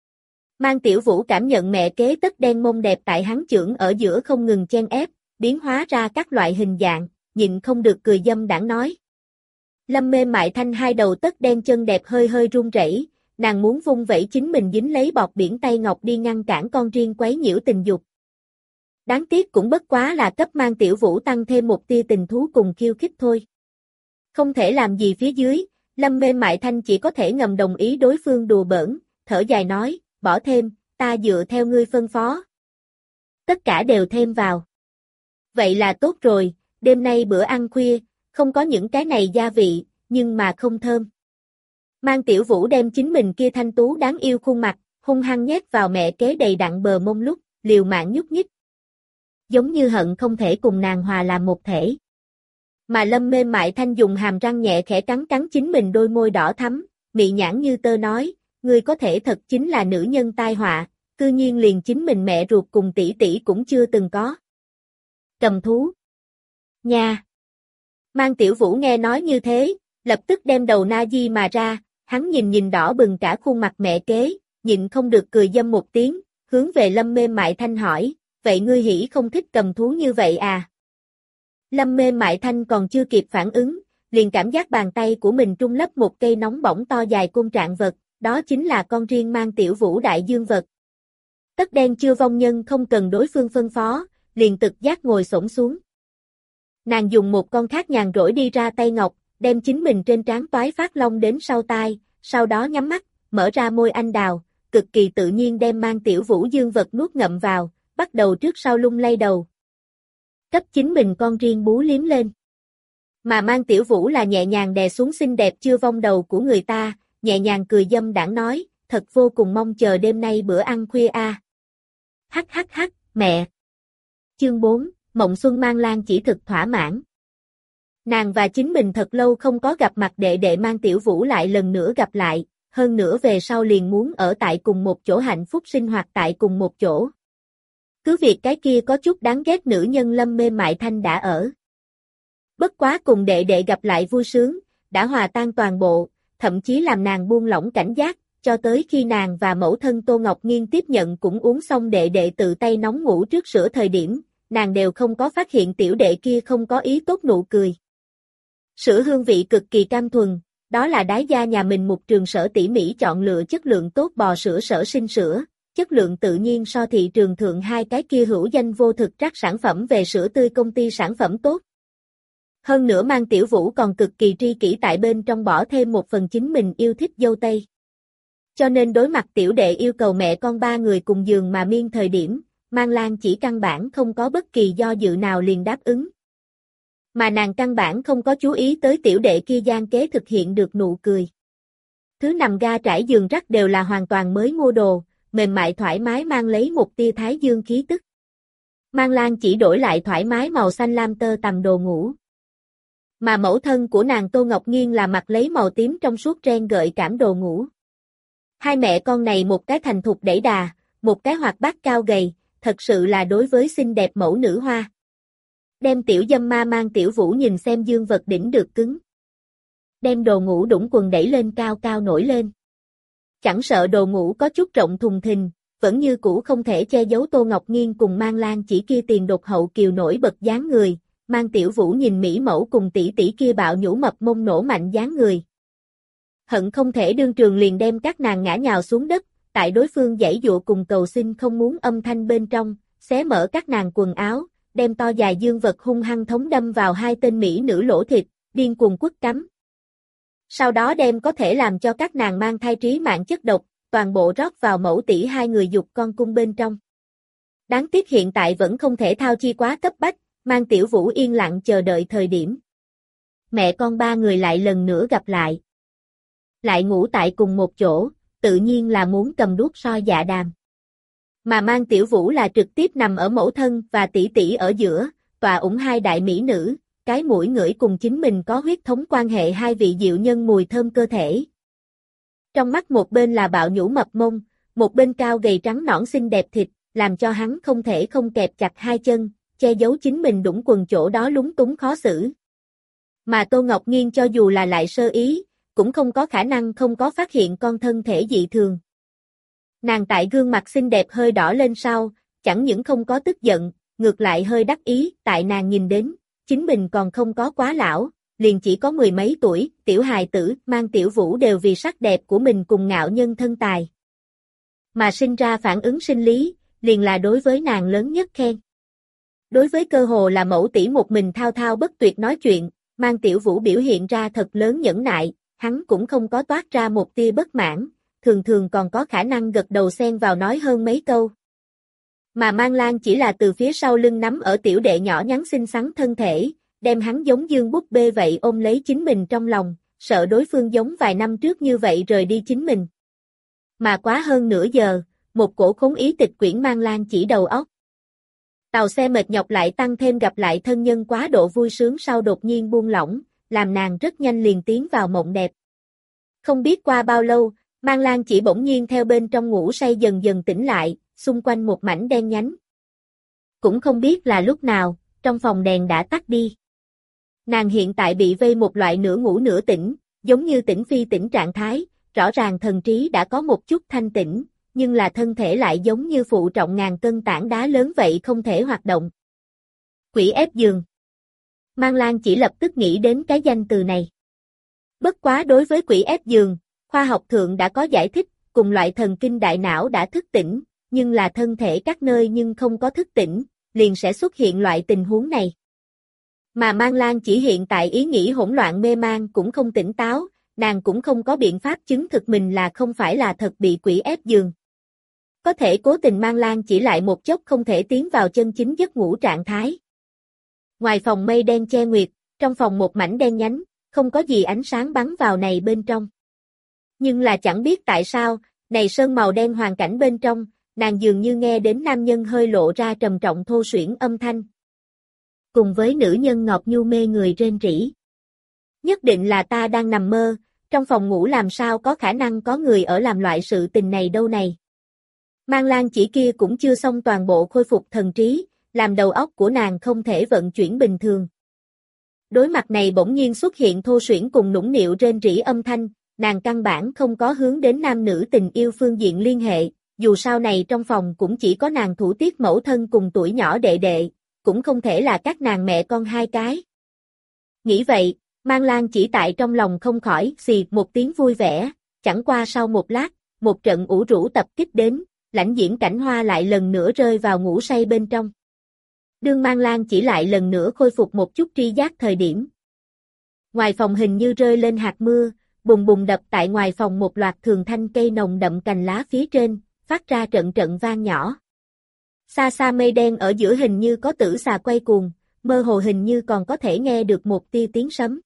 Speaker 1: Mang Tiểu Vũ cảm nhận mẹ kế tất đen mông đẹp tại hắn chưởng ở giữa không ngừng chen ép, biến hóa ra các loại hình dạng, nhịn không được cười dâm đãng nói. Lâm Mê Mại Thanh hai đầu tất đen chân đẹp hơi hơi run rẩy. Nàng muốn vung vẩy chính mình dính lấy bọt biển tay ngọc đi ngăn cản con riêng quấy nhiễu tình dục. Đáng tiếc cũng bất quá là cấp Mang Tiểu Vũ tăng thêm một tia tình thú cùng khiêu khích thôi. Không thể làm gì phía dưới, Lâm Mê Mại Thanh chỉ có thể ngầm đồng ý đối phương đùa bỡn, thở dài nói, bỏ thêm, ta dựa theo ngươi phân phó. Tất cả đều thêm vào. Vậy là tốt rồi, đêm nay bữa ăn khuya, không có những cái này gia vị, nhưng mà không thơm. Mang Tiểu Vũ đem chính mình kia thanh tú đáng yêu khuôn mặt, hung hăng nhét vào mẹ kế đầy đặn bờ mông lúc, liều mạng nhúc nhích. Giống như hận không thể cùng nàng hòa làm một thể. Mà Lâm Mê Mại Thanh dùng hàm răng nhẹ khẽ cắn cắn chính mình đôi môi đỏ thắm, mị nhãn như tơ nói, ngươi có thể thật chính là nữ nhân tai họa, cư nhiên liền chính mình mẹ ruột cùng tỷ tỷ cũng chưa từng có. Cầm thú. Nha. Mang Tiểu Vũ nghe nói như thế, lập tức đem đầu na di mà ra, hắn nhìn nhìn đỏ bừng cả khuôn mặt mẹ kế, nhịn không được cười dâm một tiếng, hướng về Lâm Mê Mại Thanh hỏi, vậy ngươi hỉ không thích cầm thú như vậy à? Lâm Mê Mại Thanh còn chưa kịp phản ứng, liền cảm giác bàn tay của mình trung lấp một cây nóng bỏng to dài côn trạng vật, đó chính là con riêng mang tiểu vũ đại dương vật. Tất đen chưa vong nhân không cần đối phương phân phó, liền tự giác ngồi xổm xuống. Nàng dùng một con khác nhàn rỗi đi ra tay ngọc, đem chính mình trên trán toái phát long đến sau tai, sau đó nhắm mắt, mở ra môi anh đào, cực kỳ tự nhiên đem mang tiểu vũ dương vật nuốt ngậm vào, bắt đầu trước sau lung lay đầu. Cấp chính mình con riêng bú liếm lên. Mà mang tiểu vũ là nhẹ nhàng đè xuống xinh đẹp chưa vong đầu của người ta, nhẹ nhàng cười dâm đãng nói, thật vô cùng mong chờ đêm nay bữa ăn khuya a. À. Hắc hắc hắc, mẹ. Chương bốn, Mộng Xuân Mang Lan chỉ thực thỏa mãn. Nàng và chính mình thật lâu không có gặp mặt đệ đệ mang tiểu vũ lại lần nữa gặp lại, hơn nữa về sau liền muốn ở tại cùng một chỗ hạnh phúc sinh hoạt tại cùng một chỗ. Cứ việc cái kia có chút đáng ghét nữ nhân Lâm Mê Mại Thanh đã ở. Bất quá cùng đệ đệ gặp lại vui sướng, đã hòa tan toàn bộ, thậm chí làm nàng buông lỏng cảnh giác, cho tới khi nàng và mẫu thân Tô Ngọc Nghiên tiếp nhận cũng uống xong đệ đệ tự tay nóng ngủ trước sữa thời điểm, nàng đều không có phát hiện tiểu đệ kia không có ý tốt nụ cười. Sữa hương vị cực kỳ cam thuần, đó là đái gia nhà mình một trường sở tỉ mỉ chọn lựa chất lượng tốt bò sữa sở sinh sữa, chất lượng tự nhiên so thị trường thượng hai cái kia hữu danh vô thực trắc sản phẩm về sữa tươi công ty sản phẩm tốt. Hơn nữa mang tiểu vũ còn cực kỳ tri kỷ tại bên trong bỏ thêm một phần chính mình yêu thích dâu tây. Cho nên đối mặt tiểu đệ yêu cầu mẹ con ba người cùng giường mà miên thời điểm, Mang Lan chỉ căn bản không có bất kỳ do dự nào liền đáp ứng. Mà nàng căn bản không có chú ý tới tiểu đệ kia gian kế thực hiện được nụ cười. Thứ nằm ga trải giường rắc đều là hoàn toàn mới mua đồ, mềm mại thoải mái mang lấy một tia thái dương khí tức. Mang Lan chỉ đổi lại thoải mái màu xanh lam tơ tằm đồ ngủ. Mà mẫu thân của nàng Tô Ngọc Nghiên là mặc lấy màu tím trong suốt ren gợi cảm đồ ngủ. Hai mẹ con này một cái thành thục đẩy đà, một cái hoạt bát cao gầy, thật sự là đối với xinh đẹp mẫu nữ hoa. Đem tiểu dâm ma mang tiểu vũ nhìn xem dương vật đỉnh được cứng. Đem đồ ngủ đũng quần đẩy lên cao cao nổi lên. Chẳng sợ đồ ngủ có chút rộng thùng thình, vẫn như cũ không thể che giấu Tô Ngọc Nghiên cùng Mang Lan chỉ kia tiền đột hậu kiều nổi bật dáng người, mang tiểu vũ nhìn mỹ mẫu cùng tỷ tỷ kia bạo nhũ mập mông nổ mạnh dáng người. Hận không thể đương trường liền đem các nàng ngã nhào xuống đất, tại đối phương giãy dụa cùng cầu xin không muốn âm thanh bên trong, xé mở các nàng quần áo, đem to dài dương vật hung hăng thống đâm vào hai tên mỹ nữ lỗ thịt, điên cuồng quất cắm. Sau đó đem có thể làm cho các nàng mang thai trí mạng chất độc, toàn bộ rót vào mẫu tỷ hai người dục con cung bên trong. Đáng tiếc hiện tại vẫn không thể thao chi quá cấp bách, mang tiểu vũ yên lặng chờ đợi thời điểm. Mẹ con ba người lại lần nữa gặp lại. Lại ngủ tại cùng một chỗ, tự nhiên là muốn cầm đuốc soi dạ đàm. Mà mang tiểu vũ là trực tiếp nằm ở mẫu thân và tỷ tỷ ở giữa, tòa ủng hai đại mỹ nữ, cái mũi ngửi cùng chính mình có huyết thống quan hệ hai vị diệu nhân mùi thơm cơ thể. Trong mắt một bên là bạo nhũ mập mông, một bên cao gầy trắng nõn xinh đẹp thịt, làm cho hắn không thể không kẹp chặt hai chân, che giấu chính mình đũng quần chỗ đó lúng túng khó xử. Mà Tô Ngọc Nghiên cho dù là lại sơ ý, cũng không có khả năng không có phát hiện con thân thể dị thường. Nàng tại gương mặt xinh đẹp hơi đỏ lên sau, chẳng những không có tức giận, ngược lại hơi đắc ý, tại nàng nhìn đến, chính mình còn không có quá lão, liền chỉ có mười mấy tuổi, tiểu hài tử, mang tiểu vũ đều vì sắc đẹp của mình cùng ngạo nhân thân tài. Mà sinh ra phản ứng sinh lý, liền là đối với nàng lớn nhất khen. Đối với cơ hồ là mẫu tỷ một mình thao thao bất tuyệt nói chuyện, mang tiểu vũ biểu hiện ra thật lớn nhẫn nại, hắn cũng không có toát ra một tia bất mãn, thường thường còn có khả năng gật đầu xen vào nói hơn mấy câu. Mà Mang Lan chỉ là từ phía sau lưng nắm ở tiểu đệ nhỏ nhắn xinh xắn thân thể, đem hắn giống dương búp bê vậy ôm lấy chính mình trong lòng, sợ đối phương giống vài năm trước như vậy rời đi chính mình. Mà quá hơn nửa giờ, một cổ khốn ý tịch quyển Mang Lan chỉ đầu óc. Tàu xe mệt nhọc lại tăng thêm gặp lại thân nhân quá độ vui sướng sau đột nhiên buông lỏng, làm nàng rất nhanh liền tiến vào mộng đẹp. Không biết qua bao lâu, Mang Lan chỉ bỗng nhiên theo bên trong ngủ say dần dần tỉnh lại, xung quanh một mảnh đen nhánh. Cũng không biết là lúc nào, trong phòng đèn đã tắt đi. Nàng hiện tại bị vây một loại nửa ngủ nửa tỉnh, giống như tỉnh phi tỉnh trạng thái, rõ ràng thần trí đã có một chút thanh tỉnh, nhưng là thân thể lại giống như phụ trọng ngàn cân tảng đá lớn vậy không thể hoạt động. Quỷ ép giường. Mang Lang chỉ lập tức nghĩ đến cái danh từ này. Bất quá đối với quỷ ép giường, khoa học thượng đã có giải thích, cùng loại thần kinh đại não đã thức tỉnh, nhưng là thân thể các nơi nhưng không có thức tỉnh, liền sẽ xuất hiện loại tình huống này. Mà Mang Lang chỉ hiện tại ý nghĩ hỗn loạn mê man cũng không tỉnh táo, nàng cũng không có biện pháp chứng thực mình là không phải là thật bị quỷ ép giường. Có thể cố tình Mang Lang chỉ lại một chốc không thể tiến vào chân chính giấc ngủ trạng thái. Ngoài phòng mây đen che nguyệt, trong phòng một mảnh đen nhánh, không có gì ánh sáng bắn vào này bên trong. Nhưng là chẳng biết tại sao, này sơn màu đen hoàn cảnh bên trong, nàng dường như nghe đến nam nhân hơi lộ ra trầm trọng thô suyễn âm thanh. Cùng với nữ nhân ngọt nhu mê người rên rỉ. Nhất định là ta đang nằm mơ, trong phòng ngủ làm sao có khả năng có người ở làm loại sự tình này đâu này. Mang Lang chỉ kia cũng chưa xong toàn bộ khôi phục thần trí, làm đầu óc của nàng không thể vận chuyển bình thường. Đối mặt này bỗng nhiên xuất hiện thô suyễn cùng nũng nịu rên rỉ âm thanh, nàng căn bản không có hướng đến nam nữ tình yêu phương diện liên hệ, dù sao này trong phòng cũng chỉ có nàng thủ tiết mẫu thân cùng tuổi nhỏ đệ đệ, cũng không thể là các nàng mẹ con hai cái. Nghĩ vậy, Mang Lang chỉ tại trong lòng không khỏi xì một tiếng vui vẻ, chẳng qua sau một lát, một trận ủ rũ tập kích đến, lãnh diễm cảnh hoa lại lần nữa rơi vào ngủ say bên trong. Đương Mang Lang chỉ lại lần nữa khôi phục một chút tri giác thời điểm. Ngoài phòng hình như rơi lên hạt mưa, bùng bùng đập tại ngoài phòng một loạt thường thanh cây nồng đậm cành lá phía trên, phát ra trận trận vang nhỏ. Xa xa mây đen ở giữa hình như có tử xà quay cuồng, mơ hồ hình như còn có thể nghe được một tia tiếng sấm.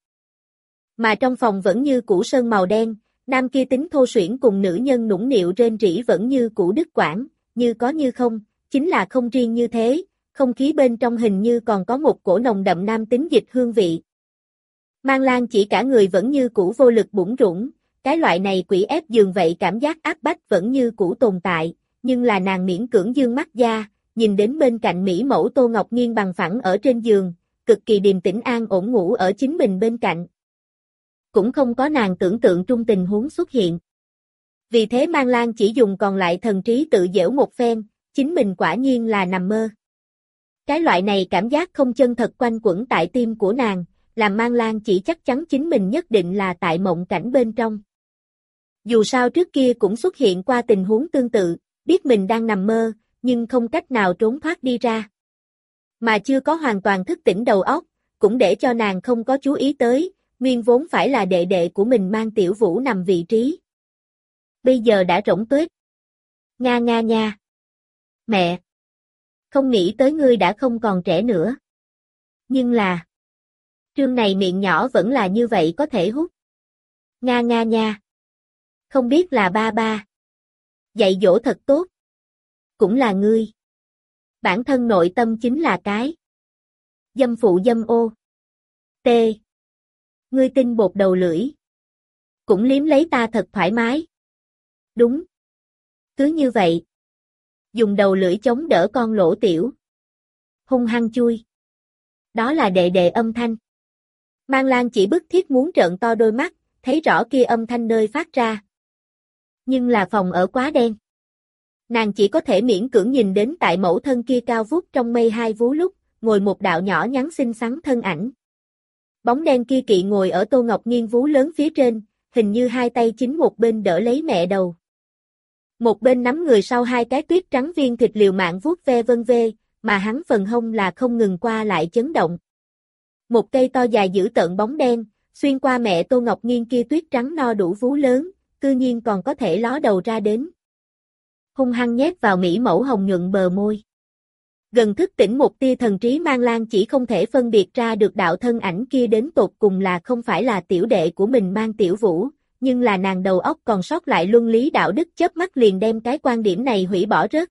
Speaker 1: Mà trong phòng vẫn như cũ sơn màu đen, nam kia tính thô suyễn cùng nữ nhân nũng nịu rên rỉ vẫn như cũ đứt quãng, như có như không, chính là không riêng như thế, không khí bên trong hình như còn có một cổ nồng đậm nam tính dịch hương vị. Mang Lang chỉ cả người vẫn như cũ vô lực bủn rủn, cái loại này quỷ ép giường vậy cảm giác áp bách vẫn như cũ tồn tại, nhưng là nàng miễn cưỡng dương mắt ra, nhìn đến bên cạnh mỹ mẫu Tô Ngọc Nghiên bằng phẳng ở trên giường, cực kỳ điềm tĩnh an ổn ngủ ở chính mình bên cạnh. Cũng không có nàng tưởng tượng trung tình huống xuất hiện. Vì thế Mang Lang chỉ dùng còn lại thần trí tự giễu một phen, chính mình quả nhiên là nằm mơ. Cái loại này cảm giác không chân thật quanh quẩn tại tim của nàng, làm Mang Lang chỉ chắc chắn chính mình nhất định là tại mộng cảnh bên trong. Dù sao trước kia cũng xuất hiện qua tình huống tương tự, biết mình đang nằm mơ, nhưng không cách nào trốn thoát đi ra. Mà chưa có hoàn toàn thức tỉnh đầu óc, cũng để cho nàng không có chú ý tới, nguyên vốn phải là đệ đệ của mình Mang Tiểu Vũ nằm vị trí. Bây giờ đã rỗng tuếch. Nga nga nha. Mẹ! Không nghĩ tới ngươi đã không còn trẻ nữa. Nhưng là... Trương này miệng nhỏ vẫn là như vậy có thể hút. Nga nga nha. Không biết là ba ba. Dạy dỗ thật tốt. Cũng là ngươi. Bản thân nội tâm chính là cái. Dâm phụ dâm ô. T. Ngươi tinh bột đầu lưỡi. Cũng liếm lấy ta thật thoải mái. Đúng. Cứ như vậy. Dùng đầu lưỡi chống đỡ con lỗ tiểu. Hung hăng chui. Đó là đệ đệ âm thanh. Mang Lang chỉ bức thiết muốn trợn to đôi mắt, thấy rõ kia âm thanh nơi phát ra. Nhưng là phòng ở quá đen. Nàng chỉ có thể miễn cưỡng nhìn đến tại mẫu thân kia cao vút trong mây hai vú lúc, ngồi một đạo nhỏ nhắn xinh xắn thân ảnh. Bóng đen kia kỵ ngồi ở Tô Ngọc Nghiên vú lớn phía trên, hình như hai tay chính một bên đỡ lấy mẹ đầu. Một bên nắm người sau hai cái tuyết trắng viên thịt liều mạng vuốt ve vân vê, mà hắn phần hông là không ngừng qua lại chấn động. Một cây to dài giữ tợn bóng đen, xuyên qua mẹ Tô Ngọc Nghiên kia tuyết trắng no đủ vú lớn, cư nhiên còn có thể ló đầu ra đến. Hung hăng nhét vào mỹ mẫu hồng nhuận bờ môi. Gần thức tỉnh một tia thần trí Mang Lang chỉ không thể phân biệt ra được đạo thân ảnh kia đến tột cùng là không phải là tiểu đệ của mình Mang Tiểu Vũ, nhưng là nàng đầu óc còn sót lại luân lý đạo đức chớp mắt liền đem cái quan điểm này hủy bỏ rớt.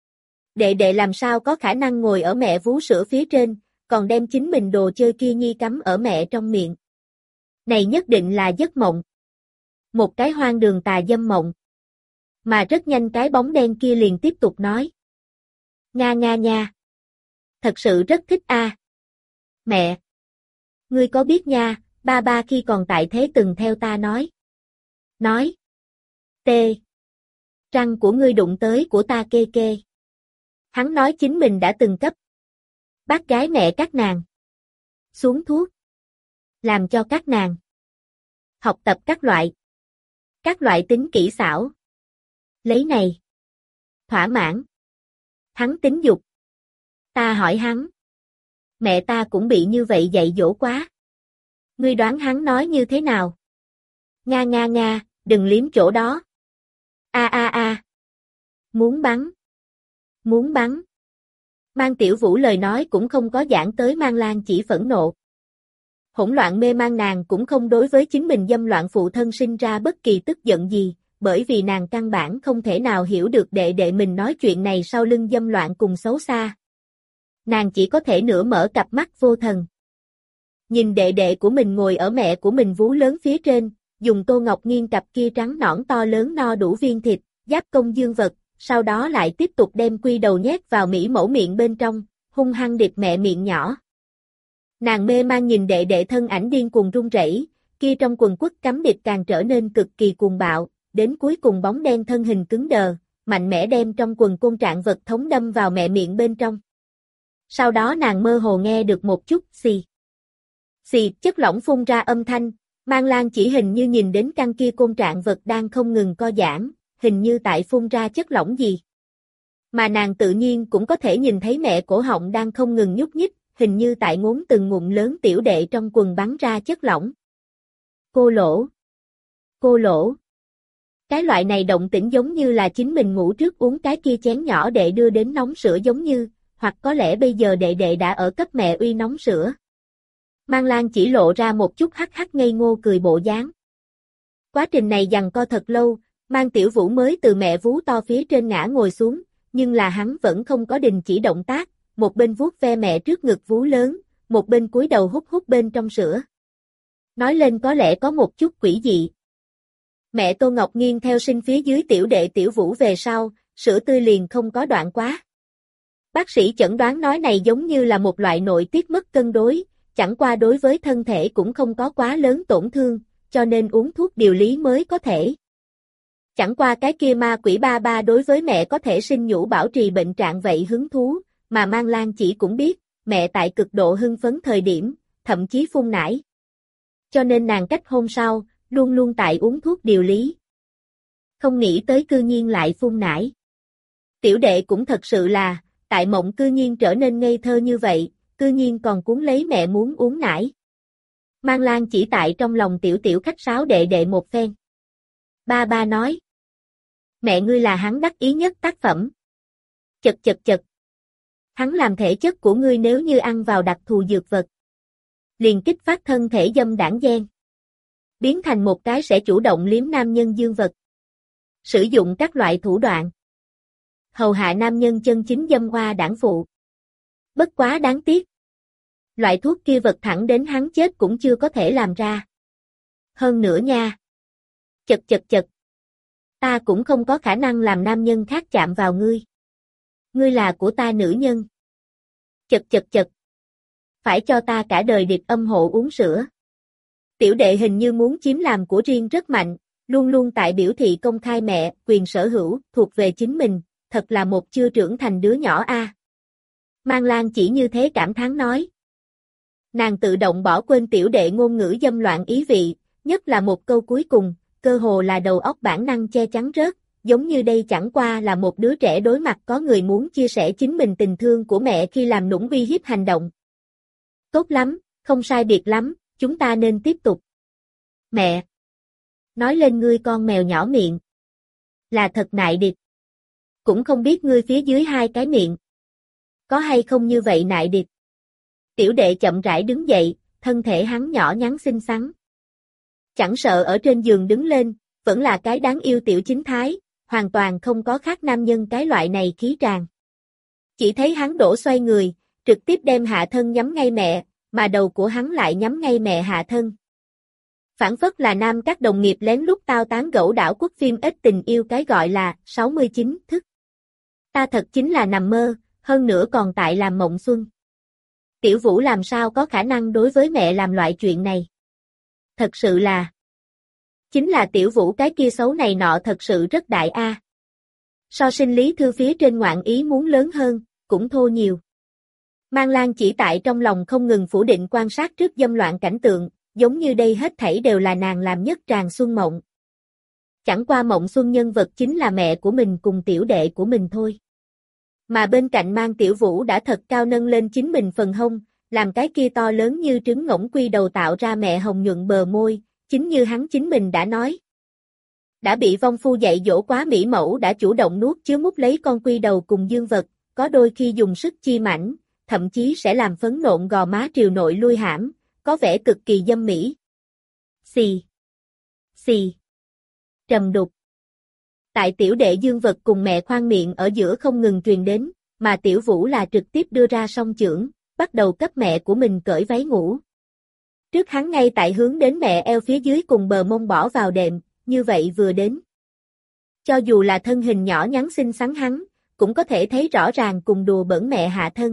Speaker 1: Đệ đệ làm sao có khả năng ngồi ở mẹ vú sữa phía trên, còn đem chính mình đồ chơi kia nhi cắm ở mẹ trong miệng. Này nhất định là giấc mộng. Một cái hoang đường tà dâm mộng. Mà rất nhanh cái bóng đen kia liền tiếp tục nói. Nga nga nha. Thật sự rất thích a. À. Mẹ. Ngươi có biết nha, ba ba khi còn tại thế từng theo ta nói. Nói. T. Răng của ngươi đụng tới của ta kê kê. Hắn nói chính mình đã từng cấp. Bác gái mẹ các nàng. xuống thuốc. Làm cho các nàng học tập các loại. Các loại tính kỹ xảo. Lấy này. Thỏa mãn. Hắn tính dục. Ta hỏi hắn. Mẹ ta cũng bị như vậy dạy dỗ quá. Ngươi đoán hắn nói như thế nào? Nga nga nga, đừng liếm chỗ đó. A a a. Muốn bắn. Muốn bắn. Mang Tiểu Vũ lời nói cũng không có giảng tới Mang Lan chỉ phẫn nộ. Hỗn loạn mê mang nàng cũng không đối với chính mình dâm loạn phụ thân sinh ra bất kỳ tức giận gì, bởi vì nàng căn bản không thể nào hiểu được đệ đệ mình nói chuyện này sau lưng dâm loạn cùng xấu xa. Nàng chỉ có thể nửa mở cặp mắt vô thần. Nhìn đệ đệ của mình ngồi ở mẹ của mình vú lớn phía trên, dùng Tô Ngọc Nghiên cặp kia trắng nõn to lớn no đủ viên thịt, giáp công dương vật, sau đó lại tiếp tục đem quy đầu nhét vào mỹ mẫu miệng bên trong, hung hăng điệp mẹ miệng nhỏ. Nàng mê mang nhìn đệ đệ thân ảnh điên cuồng run rẩy, kia trong quần quất cắm địch càng trở nên cực kỳ cuồng bạo, đến cuối cùng bóng đen thân hình cứng đờ, mạnh mẽ đem trong quần côn trạng vật thống đâm vào mẹ miệng bên trong. Sau đó nàng mơ hồ nghe được một chút xì. Xì, chất lỏng phun ra âm thanh, Mang Lan chỉ hình như nhìn đến căn kia côn trạng vật đang không ngừng co giãn, hình như tại phun ra chất lỏng gì. Mà nàng tự nhiên cũng có thể nhìn thấy mẹ cổ họng đang không ngừng nhúc nhích, hình như tại ngốn từng ngụm lớn tiểu đệ trong quần bắn ra chất lỏng. Cô lỗ. Cô lỗ. Cái loại này động tĩnh giống như là chính mình ngủ trước uống cái kia chén nhỏ đệ đưa đến nóng sữa giống như, hoặc có lẽ bây giờ đệ đệ đã ở cấp mẹ uy nóng sữa. Mang Lan chỉ lộ ra một chút hắc hắc ngây ngô cười bộ dáng. Quá trình này giằng co thật lâu, Mang Tiểu Vũ mới từ mẹ vú to phía trên ngã ngồi xuống, nhưng là hắn vẫn không có đình chỉ động tác, một bên vuốt ve mẹ trước ngực vú lớn, một bên cúi đầu hút hút bên trong sữa. Nói lên có lẽ có một chút quỷ dị. Mẹ Tô Ngọc Nghiên theo sinh phía dưới tiểu đệ Tiểu Vũ về sau, sữa tươi liền không có đoạn quá. Bác sĩ chẩn đoán nói này giống như là một loại nội tiết mất cân đối, chẳng qua đối với thân thể cũng không có quá lớn tổn thương, cho nên uống thuốc điều lý mới có thể. Chẳng qua cái kia ma quỷ ba ba đối với mẹ có thể sinh nhũ bảo trì bệnh trạng vậy hứng thú, mà Mang Lan chỉ cũng biết, mẹ tại cực độ hưng phấn thời điểm, thậm chí phun nải. Cho nên nàng cách hôm sau, luôn luôn tại uống thuốc điều lý. Không nghĩ tới cư nhiên lại phun nải. Tiểu đệ cũng thật sự là, tại mộng cư nhiên trở nên ngây thơ như vậy, cư nhiên còn cuốn lấy mẹ muốn uống nải. Mang Lan chỉ tại trong lòng tiểu tiểu khách sáo đệ đệ một phen. Ba ba nói. Mẹ ngươi là hắn đắc ý nhất tác phẩm. Chật chật chật. Hắn làm thể chất của ngươi nếu như ăn vào đặc thù dược vật. Liền kích phát thân thể dâm đảng gen. Biến thành một cái sẽ chủ động liếm nam nhân dương vật. Sử dụng các loại thủ đoạn. Hầu hạ nam nhân chân chính dâm hoa đảng phụ. Bất quá đáng tiếc. Loại thuốc kia vật thẳng đến hắn chết cũng chưa có thể làm ra. Hơn nữa nha. Chật chật chật. Ta cũng không có khả năng làm nam nhân khác chạm vào ngươi. Ngươi là của ta nữ nhân. Chật chật chật. Phải cho ta cả đời điệp âm hộ uống sữa. Tiểu đệ hình như muốn chiếm làm của riêng rất mạnh, luôn luôn tại biểu thị công khai mẹ, quyền sở hữu, thuộc về chính mình, thật là một chưa trưởng thành đứa nhỏ a. À. Mang Lan chỉ như thế cảm thán nói. Nàng tự động bỏ quên tiểu đệ ngôn ngữ dâm loạn ý vị, nhất là một câu cuối cùng, cơ hồ là đầu óc bản năng che chắn rớt, giống như đây chẳng qua là một đứa trẻ đối mặt có người muốn chia sẻ chính mình tình thương của mẹ khi làm nũng uy hiếp hành động. Tốt lắm, không sai biệt lắm, chúng ta nên tiếp tục. Mẹ! Nói lên ngươi con mèo nhỏ miệng. Là thật nại điệp. Cũng không biết ngươi phía dưới hai cái miệng. Có hay không như vậy nại điệp. Tiểu đệ chậm rãi đứng dậy, thân thể hắn nhỏ nhắn xinh xắn. Chẳng sợ ở trên giường đứng lên, vẫn là cái đáng yêu tiểu chính thái, hoàn toàn không có khác nam nhân cái loại này khí tràng. Chỉ thấy hắn đổ xoay người, trực tiếp đem hạ thân nhắm ngay mẹ, mà đầu của hắn lại nhắm ngay mẹ hạ thân. Phản phất là nam các đồng nghiệp lén lút tao tán gẫu đảo quốc phim ít tình yêu cái gọi là sáu mươi chín thức. Ta thật chính là nằm mơ, hơn nữa còn tại làm mộng xuân. Tiểu Vũ làm sao có khả năng đối với mẹ làm loại chuyện này? Thật sự là... Chính là Tiểu Vũ cái kia xấu này nọ thật sự rất đại a. So sinh lý thư phía trên ngoạn ý muốn lớn hơn, cũng thô nhiều. Mang Lan chỉ tại trong lòng không ngừng phủ định quan sát trước dâm loạn cảnh tượng, giống như đây hết thảy đều là nàng làm nhất tràng xuân mộng. Chẳng qua mộng xuân nhân vật chính là mẹ của mình cùng tiểu đệ của mình thôi. Mà bên cạnh Mang Tiểu Vũ đã thật cao nâng lên chính mình phần hông, làm cái kia to lớn như trứng ngỗng quy đầu tạo ra mẹ hồng nhuận bờ môi, chính như hắn chính mình đã nói. Đã bị vong phu dạy dỗ quá mỹ mẫu đã chủ động nuốt chứa mút lấy con quy đầu cùng dương vật, có đôi khi dùng sức chi mảnh, thậm chí sẽ làm phấn nộn gò má triều nội lui hãm, có vẻ cực kỳ dâm mỹ. Xì. Xì. Trầm đục. Tại tiểu đệ dương vật cùng mẹ khoang miệng ở giữa không ngừng truyền đến, mà Tiểu Vũ là trực tiếp đưa ra song chưởng, bắt đầu cấp mẹ của mình cởi váy ngủ. Trước hắn ngay tại hướng đến mẹ eo phía dưới cùng bờ mông bỏ vào đệm, như vậy vừa đến. Cho dù là thân hình nhỏ nhắn xinh xắn hắn, cũng có thể thấy rõ ràng cùng đùa bỡn mẹ hạ thân.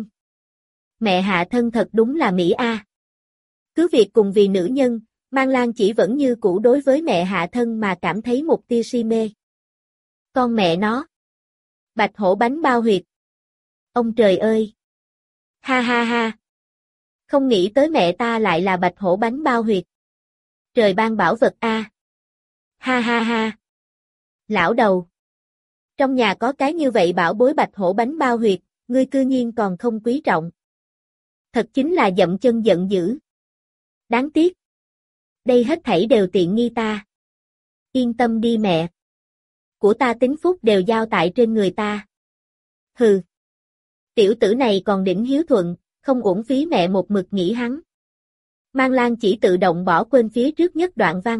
Speaker 1: Mẹ hạ thân thật đúng là Mỹ A. Cứ việc cùng vì nữ nhân, Mang Lan chỉ vẫn như cũ đối với mẹ hạ thân mà cảm thấy một tia si mê. Con mẹ nó. Bạch hổ bánh bao huyệt. Ông trời ơi. Ha ha ha. Không nghĩ tới mẹ ta lại là bạch hổ bánh bao huyệt. Trời ban bảo vật A. Ha ha ha. Lão đầu. Trong nhà có cái như vậy bảo bối bạch hổ bánh bao huyệt, ngươi cư nhiên còn không quý trọng. Thật chính là dậm chân giận dữ. Đáng tiếc. Đây hết thảy đều tiện nghi ta. Yên tâm đi mẹ. Của ta tính phúc đều giao tại trên người ta. Hừ. Tiểu tử này còn đỉnh hiếu thuận, không uổng phí mẹ một mực nghĩ hắn. Mang Lan chỉ tự động bỏ quên phía trước nhất đoạn văn.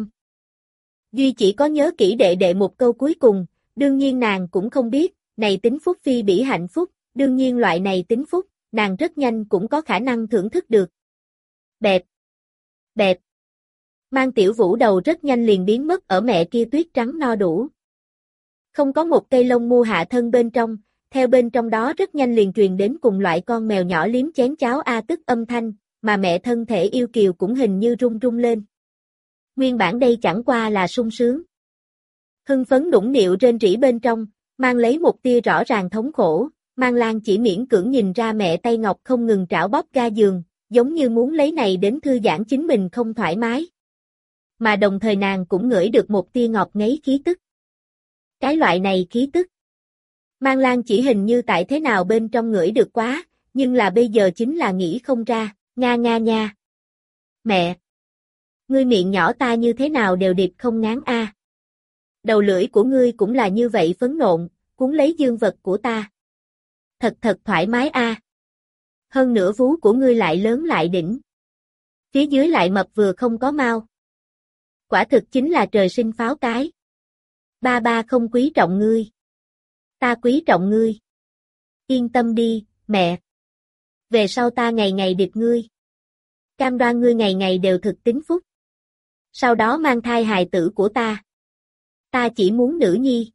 Speaker 1: Duy chỉ có nhớ kỹ đệ đệ một câu cuối cùng, đương nhiên nàng cũng không biết, này tính phúc phi bỉ hạnh phúc, đương nhiên loại này tính phúc, nàng rất nhanh cũng có khả năng thưởng thức được. Bẹp. Bẹp. Mang Tiểu Vũ đầu rất nhanh liền biến mất ở mẹ kia tuyết trắng no đủ. Không có một cây lông mu hạ thân bên trong, theo bên trong đó rất nhanh liền truyền đến cùng loại con mèo nhỏ liếm chén cháo a tức âm thanh, mà mẹ thân thể yêu kiều cũng hình như rung rung lên. Nguyên bản đây chẳng qua là sung sướng. Hưng phấn nũng nịu rên rỉ bên trong, mang lấy một tia rõ ràng thống khổ, Mang Lan chỉ miễn cưỡng nhìn ra mẹ tay ngọc không ngừng trảo bóp ga giường, giống như muốn lấy này đến thư giãn chính mình không thoải mái. Mà đồng thời nàng cũng ngửi được một tia ngọt ngấy khí tức. Cái loại này khí tức. Mang Lan chỉ hình như tại thế nào bên trong ngửi được quá, nhưng là bây giờ chính là nghĩ không ra, nga nga nha. Mẹ! Ngươi miệng nhỏ ta như thế nào đều điệp không ngán a. Đầu lưỡi của ngươi cũng là như vậy phấn nộn, cuốn lấy dương vật của ta. Thật thật thoải mái a. Hơn nữa vú của ngươi lại lớn lại đỉnh. Phía dưới lại mập vừa không có mau. Quả thực chính là trời sinh pháo cái. Ba ba không quý trọng ngươi. Ta quý trọng ngươi. Yên tâm đi, mẹ. Về sau ta ngày ngày điệp ngươi. Cam đoan ngươi ngày ngày đều thực tính phúc. Sau đó mang thai hài tử của ta. Ta chỉ muốn nữ nhi.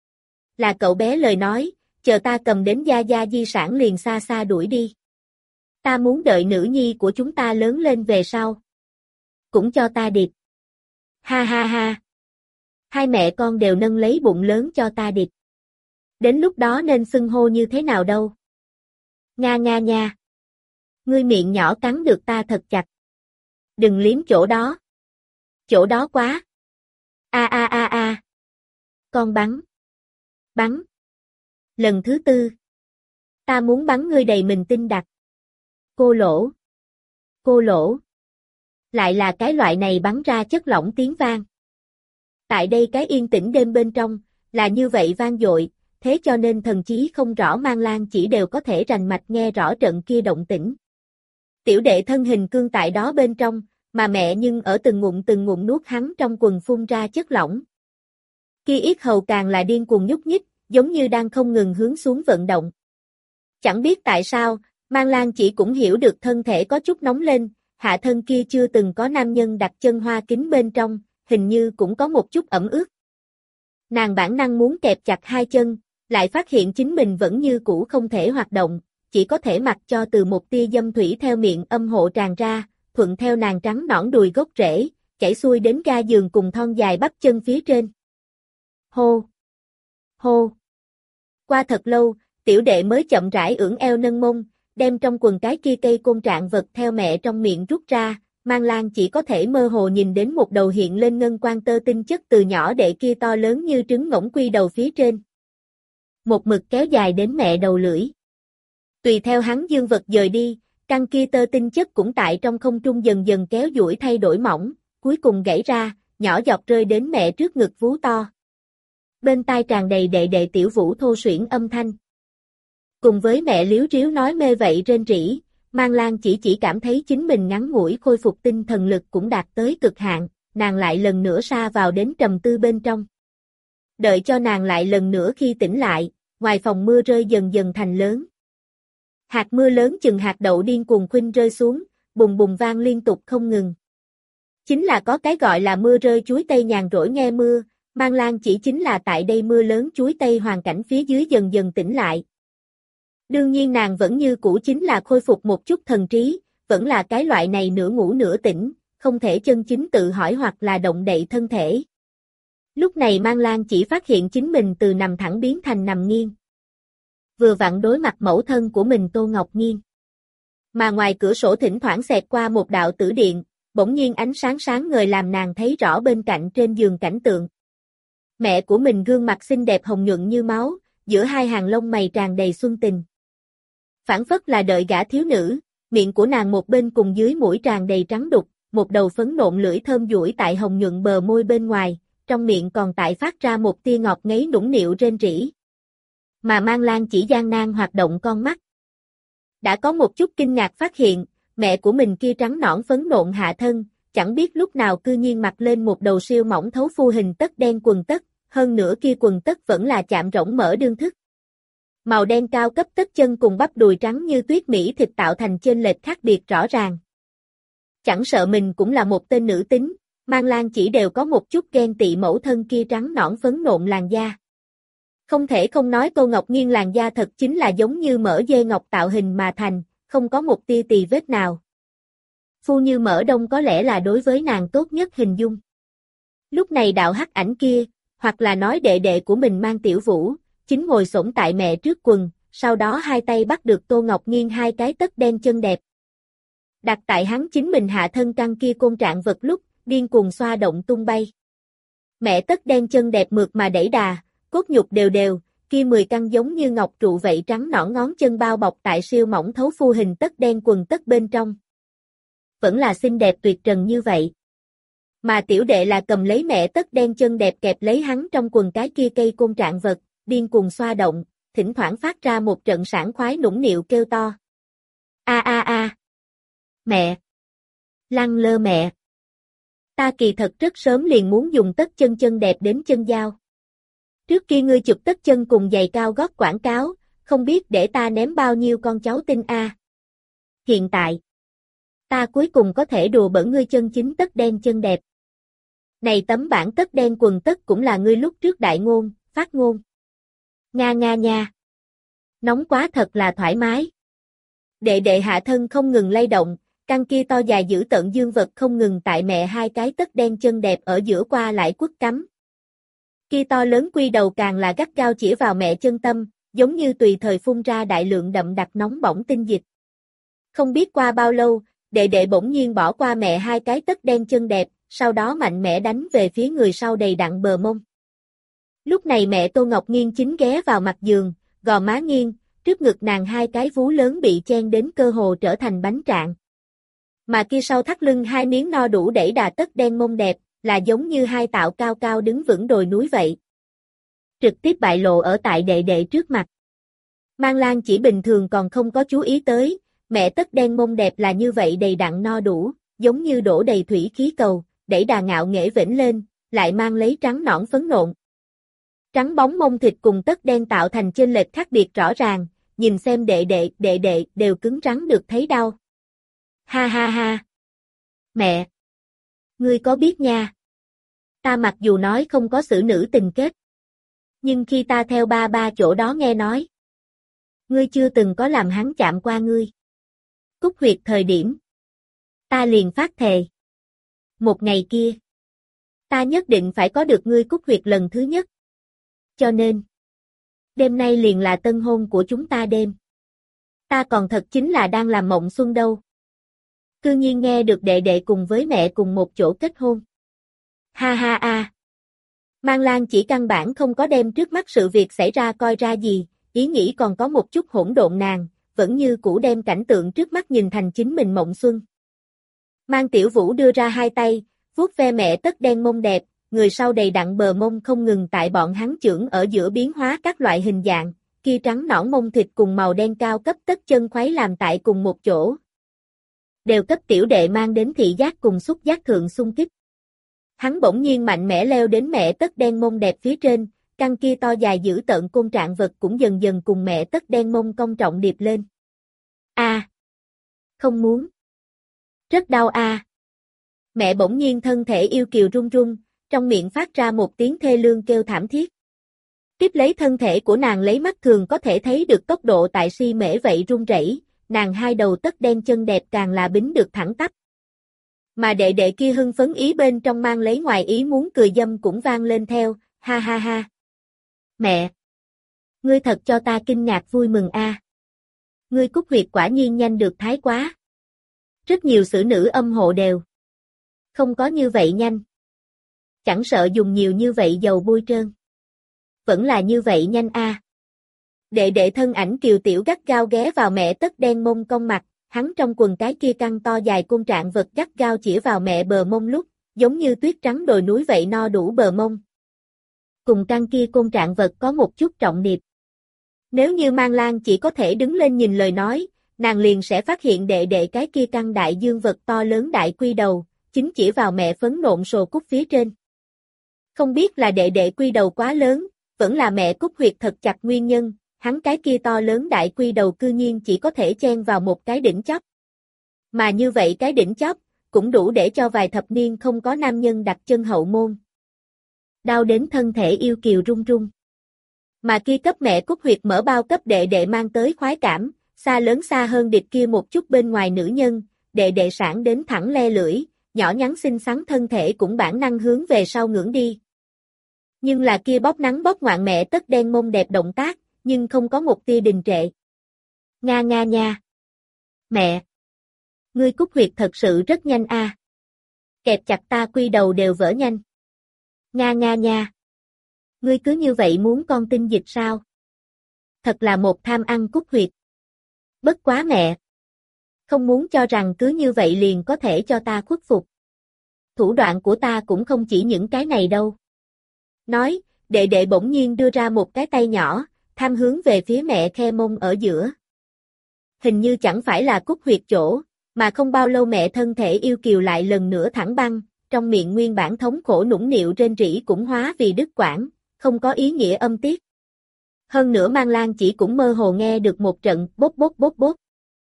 Speaker 1: Là cậu bé lời nói, chờ ta cầm đến gia gia di sản liền xa xa đuổi đi. Ta muốn đợi nữ nhi của chúng ta lớn lên về sau. Cũng cho ta điệp. Ha ha ha. Hai mẹ con đều nâng lấy bụng lớn cho ta điệp. Đến lúc đó nên xưng hô như thế nào đâu. Nga nga nha. Ngươi miệng nhỏ cắn được ta thật chặt. Đừng liếm chỗ đó. Chỗ đó quá. A a a a. Con bắn. Bắn. Lần thứ tư. Ta muốn bắn ngươi đầy mình tinh đặc. Cô lỗ. Cô lỗ. Lại là cái loại này bắn ra chất lỏng tiếng vang. Tại đây cái yên tĩnh đêm bên trong, là như vậy vang dội, thế cho nên thần chí không rõ Mang Lan chỉ đều có thể rành mạch nghe rõ trận kia động tĩnh. Tiểu đệ thân hình cương tại đó bên trong, mà mẹ nhưng ở từng ngụm từng ngụm nuốt hắn trong quần phun ra chất lỏng. Kia yết hầu càng là điên cuồng nhúc nhích, giống như đang không ngừng hướng xuống vận động. Chẳng biết tại sao, Mang Lan chỉ cũng hiểu được thân thể có chút nóng lên, hạ thân kia chưa từng có nam nhân đặt chân hoa kính bên trong, hình như cũng có một chút ẩm ướt. Nàng bản năng muốn kẹp chặt hai chân, lại phát hiện chính mình vẫn như cũ không thể hoạt động, chỉ có thể mặc cho từ một tia dâm thủy theo miệng âm hộ tràn ra, thuận theo nàng trắng nõn đùi gốc rễ, chảy xuôi đến ga giường cùng thon dài bắp chân phía trên. Hô! Hô! Qua thật lâu, tiểu đệ mới chậm rãi ưỡn eo nâng mông, đem trong quần cái kia cây côn trạng vật theo mẹ trong miệng rút ra, Mang Lang chỉ có thể mơ hồ nhìn đến một đầu hiện lên ngân quang tơ tinh chất từ nhỏ đệ kia to lớn như trứng ngỗng quy đầu phía trên. Một mực kéo dài đến mẹ đầu lưỡi. Tùy theo hắn dương vật dời đi, căn kia tơ tinh chất cũng tại trong không trung dần dần kéo duỗi thay đổi mỏng, cuối cùng gãy ra, nhỏ giọt rơi đến mẹ trước ngực vú to. Bên tai tràn đầy đệ đệ tiểu vũ thô suyễn âm thanh. Cùng với mẹ liếu riếu nói mê vậy rên rỉ, Mang Lang chỉ chỉ cảm thấy chính mình ngắn ngủi khôi phục tinh thần lực cũng đạt tới cực hạn, nàng lại lần nữa sa vào đến trầm tư bên trong. Đợi cho nàng lại lần nữa khi tỉnh lại, ngoài phòng mưa rơi dần dần thành lớn. Hạt mưa lớn chừng hạt đậu điên cuồng khuynh rơi xuống, bùng bùng vang liên tục không ngừng. Chính là có cái gọi là mưa rơi chuối tây nhàn rỗi nghe mưa, Mang Lang chỉ chính là tại đây mưa lớn chuối tây hoàn cảnh phía dưới dần dần tỉnh lại. Đương nhiên nàng vẫn như cũ chính là khôi phục một chút thần trí, vẫn là cái loại này nửa ngủ nửa tỉnh, không thể chân chính tự hỏi hoặc là động đậy thân thể. Lúc này Mang Lang chỉ phát hiện chính mình từ nằm thẳng biến thành nằm nghiêng. Vừa vặn đối mặt mẫu thân của mình Tô Ngọc Nghiên. Mà ngoài cửa sổ thỉnh thoảng xẹt qua một đạo tử điện, bỗng nhiên ánh sáng sáng ngời làm nàng thấy rõ bên cạnh trên giường cảnh tượng. Mẹ của mình gương mặt xinh đẹp hồng nhuận như máu, giữa hai hàng lông mày tràn đầy xuân tình. Phản phất là đợi gả thiếu nữ, miệng của nàng một bên cùng dưới mũi tràn đầy trắng đục, một đầu phấn nộn lưỡi thơm duỗi tại hồng nhuận bờ môi bên ngoài, trong miệng còn tại phát ra một tia ngọt ngấy nũng nịu rên rỉ. Mà Mang Lang chỉ gian nan hoạt động con mắt. Đã có một chút kinh ngạc phát hiện, mẹ của mình kia trắng nõn phấn nộn hạ thân, chẳng biết lúc nào cư nhiên mặc lên một đầu siêu mỏng thấu phu hình tất đen quần tất, hơn nữa kia quần tất vẫn là chạm rỗng mở đương thức. Màu đen cao cấp tất chân cùng bắp đùi trắng như tuyết mỹ thịt tạo thành chênh lệch khác biệt rõ ràng. Chẳng sợ mình cũng là một tên nữ tính, Mang Lang chỉ đều có một chút ghen tị mẫu thân kia trắng nõn phấn nộn làn da. Không thể không nói Tô Ngọc Nghiên làn da thật chính là giống như mỡ dê ngọc tạo hình mà thành, không có một tia tì vết nào. Phu như mỡ đông có lẽ là đối với nàng tốt nhất hình dung. Lúc này đạo hắc ảnh kia, hoặc là nói đệ đệ của mình Mang Tiểu Vũ, chính ngồi xổm tại mẹ trước quần, sau đó hai tay bắt được Tô Ngọc Nghiên hai cái tất đen chân đẹp. Đặt tại hắn chính mình hạ thân căn kia côn trạng vật lúc, điên cuồng xoa động tung bay. Mẹ tất đen chân đẹp mượt mà đẩy đà, cốt nhục đều đều, kia mười căn giống như ngọc trụ vậy trắng nõn ngón chân bao bọc tại siêu mỏng thấu phu hình tất đen quần tất bên trong. Vẫn là xinh đẹp tuyệt trần như vậy. Mà tiểu đệ là cầm lấy mẹ tất đen chân đẹp kẹp lấy hắn trong quần cái kia cây côn trạng vật, điên cuồng xoa động, thỉnh thoảng phát ra một trận sảng khoái nũng nịu kêu to. A a a. Mẹ. Lăng lơ mẹ. Ta kỳ thật rất sớm liền muốn dùng tất chân chân đẹp đến chân dao. Trước kia ngươi chụp tất chân cùng giày cao gót quảng cáo, không biết để ta ném bao nhiêu con cháu tin a. Hiện tại, ta cuối cùng có thể đùa bỡn ngươi chân chính tất đen chân đẹp. Này tấm bản tất đen quần tất cũng là ngươi lúc trước đại ngôn, phát ngôn. Nga nga nha. Nóng quá thật là thoải mái. Đệ đệ hạ thân không ngừng lay động, căn kia to dài giữ tận dương vật không ngừng tại mẹ hai cái tất đen chân đẹp ở giữa qua lại quất cắm. Kia to lớn quy đầu càng là gắt gao chĩa vào mẹ chân tâm, giống như tùy thời phun ra đại lượng đậm đặc nóng bỏng tinh dịch. Không biết qua bao lâu, đệ đệ bỗng nhiên bỏ qua mẹ hai cái tất đen chân đẹp, sau đó mạnh mẽ đánh về phía người sau đầy đặn bờ mông. Lúc này mẹ Tô Ngọc Nghiên chính ghé vào mặt giường, gò má nghiêng, trước ngực nàng hai cái vú lớn bị chen đến cơ hồ trở thành bánh trạng. Mà kia sau thắt lưng hai miếng no đủ đẩy đà tất đen mông đẹp, là giống như hai tạo cao cao đứng vững đồi núi vậy. Trực tiếp bại lộ ở tại đệ đệ trước mặt. Mang Lang chỉ bình thường còn không có chú ý tới, mẹ tất đen mông đẹp là như vậy đầy đặn no đủ, giống như đổ đầy thủy khí cầu, đẩy đà ngạo nghễ vĩnh lên, lại mang lấy trắng nõn phấn nộn. Trắng bóng mông thịt cùng tất đen tạo thành chênh lệch khác biệt rõ ràng, nhìn xem đệ đệ, đệ đệ đều cứng rắn được thấy đau. Ha ha ha. Mẹ. Ngươi có biết nha. Ta mặc dù nói không có xử nữ tình kết. Nhưng khi ta theo ba ba chỗ đó nghe nói. Ngươi chưa từng có làm hắn chạm qua ngươi. Cúc huyệt thời điểm. Ta liền phát thề. Một ngày kia. Ta nhất định phải có được ngươi cúc huyệt lần thứ nhất. Cho nên. Đêm nay liền là tân hôn của chúng ta đêm. Ta còn thật chính là đang làm mộng xuân đâu. Cư nhiên nghe được đệ đệ cùng với mẹ cùng một chỗ kết hôn. Ha ha a. Mang Lan chỉ căn bản không có đem trước mắt sự việc xảy ra coi ra gì, ý nghĩ còn có một chút hỗn độn nàng, vẫn như cũ đem cảnh tượng trước mắt nhìn thành chính mình mộng xuân. Mang Tiểu Vũ đưa ra hai tay, vuốt ve mẹ tất đen mông đẹp, người sau đầy đặn bờ mông không ngừng tại bọn hắn chưởng ở giữa biến hóa các loại hình dạng, kia trắng nõn mông thịt cùng màu đen cao cấp tất chân khuấy làm tại cùng một chỗ. Đều cấp tiểu đệ mang đến thị giác cùng xúc giác thượng xung kích. Hắn bỗng nhiên mạnh mẽ leo đến mẹ tất đen mông đẹp phía trên, căn kia to dài dữ tợn côn trạng vật cũng dần dần cùng mẹ tất đen mông cong trọng điệp lên. A, không muốn. Rất đau a. Mẹ bỗng nhiên thân thể yêu kiều run run, trong miệng phát ra một tiếng thê lương kêu thảm thiết. Tiếp lấy thân thể của nàng lấy mắt thường có thể thấy được tốc độ tại si mễ vậy run rẩy, nàng hai đầu tất đen chân đẹp càng là bính được thẳng tắp. Mà đệ đệ kia hưng phấn ý bên trong mang lấy ngoài ý muốn cười dâm cũng vang lên theo, ha ha ha. Mẹ! Ngươi thật cho ta kinh ngạc vui mừng a. Ngươi cúc huyệt quả nhiên nhanh được thái quá. Rất nhiều xử nữ âm hộ đều. Không có như vậy nhanh. Chẳng sợ dùng nhiều như vậy dầu bôi trơn. Vẫn là như vậy nhanh a. Đệ đệ thân ảnh kiều tiểu gắt gao ghé vào mẹ tất đen mông cong mặt, hắn trong quần cái kia căng to dài côn trạng vật gắt gao chĩa vào mẹ bờ mông lúc, giống như tuyết trắng đồi núi vậy no đủ bờ mông. Cùng căng kia côn trạng vật có một chút trọng điệp. Nếu như Mang Lan chỉ có thể đứng lên nhìn lời nói, nàng liền sẽ phát hiện đệ đệ cái kia căng đại dương vật to lớn đại quy đầu, chính chỉ vào mẹ phấn nộn sồ cúc phía trên. Không biết là đệ đệ quy đầu quá lớn, vẫn là mẹ cúc huyệt thật chặt nguyên nhân, hắn cái kia to lớn đại quy đầu cư nhiên chỉ có thể chen vào một cái đỉnh chóp. Mà như vậy cái đỉnh chóp, cũng đủ để cho vài thập niên không có nam nhân đặt chân hậu môn. Đau đến thân thể yêu kiều run run. Mà kia cấp mẹ cúc huyệt mở bao cấp đệ đệ mang tới khoái cảm, xa lớn xa hơn địch kia một chút bên ngoài nữ nhân, đệ đệ sản đến thẳng le lưỡi, nhỏ nhắn xinh xắn thân thể cũng bản năng hướng về sau ngưỡng đi. Nhưng là kia bóp nắng bóp ngoạn mẹ tất đen mông đẹp động tác, nhưng không có một tia đình trệ. Nga nga nha. Mẹ. Ngươi cúc huyệt thật sự rất nhanh a. Kẹp chặt ta quy đầu đều vỡ nhanh. Nga nga nha. Ngươi cứ như vậy muốn con tinh dịch sao? Thật là một tham ăn cúc huyệt. Bất quá mẹ. Không muốn cho rằng cứ như vậy liền có thể cho ta khuất phục. Thủ đoạn của ta cũng không chỉ những cái này đâu. Nói, đệ đệ bỗng nhiên đưa ra một cái tay nhỏ, tham hướng về phía mẹ khe mông ở giữa. Hình như chẳng phải là cúc huyệt chỗ, mà không bao lâu mẹ thân thể yêu kiều lại lần nữa thẳng băng, trong miệng nguyên bản thống khổ nũng nịu rên rỉ cũng hóa vì đứt quãng, không có ý nghĩa âm tiết. Hơn nữa Mang Lan chỉ cũng mơ hồ nghe được một trận bốp bốp bốp bốp.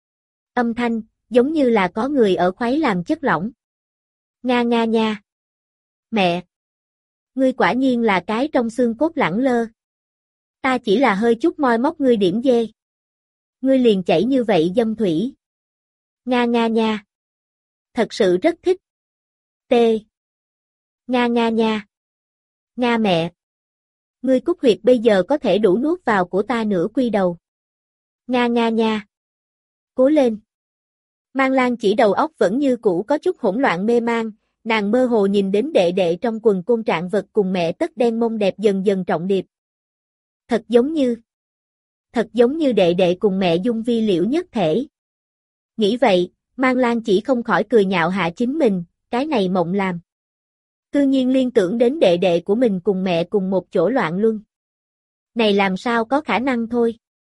Speaker 1: Âm thanh, giống như là có người ở khuấy làm chất lỏng. Nga nga nha. Mẹ. Ngươi quả nhiên là cái trong xương cốt lẳng lơ. Ta chỉ là hơi chút moi móc ngươi điểm dê. Ngươi liền chảy như vậy dâm thủy. Nga nga nha. Thật sự rất thích. T. Nga nga nha. Nga mẹ. Ngươi cúc huyệt bây giờ có thể đủ nuốt vào của ta nửa quy đầu. Nga nga nha. Cố lên. Mang Lan chỉ đầu óc vẫn như cũ có chút hỗn loạn mê mang, nàng mơ hồ nhìn đến đệ đệ trong quần côn trạng vật cùng mẹ tất đen mông đẹp dần dần trọng điệp. Thật giống như, thật giống như đệ đệ cùng mẹ dung vi liễu nhất thể. Nghĩ vậy, Mang Lan chỉ không khỏi cười nhạo hạ chính mình, cái này mộng làm. Cư nhiên liên tưởng đến đệ đệ của mình cùng mẹ cùng một chỗ loạn luân. Này làm sao có khả năng thôi.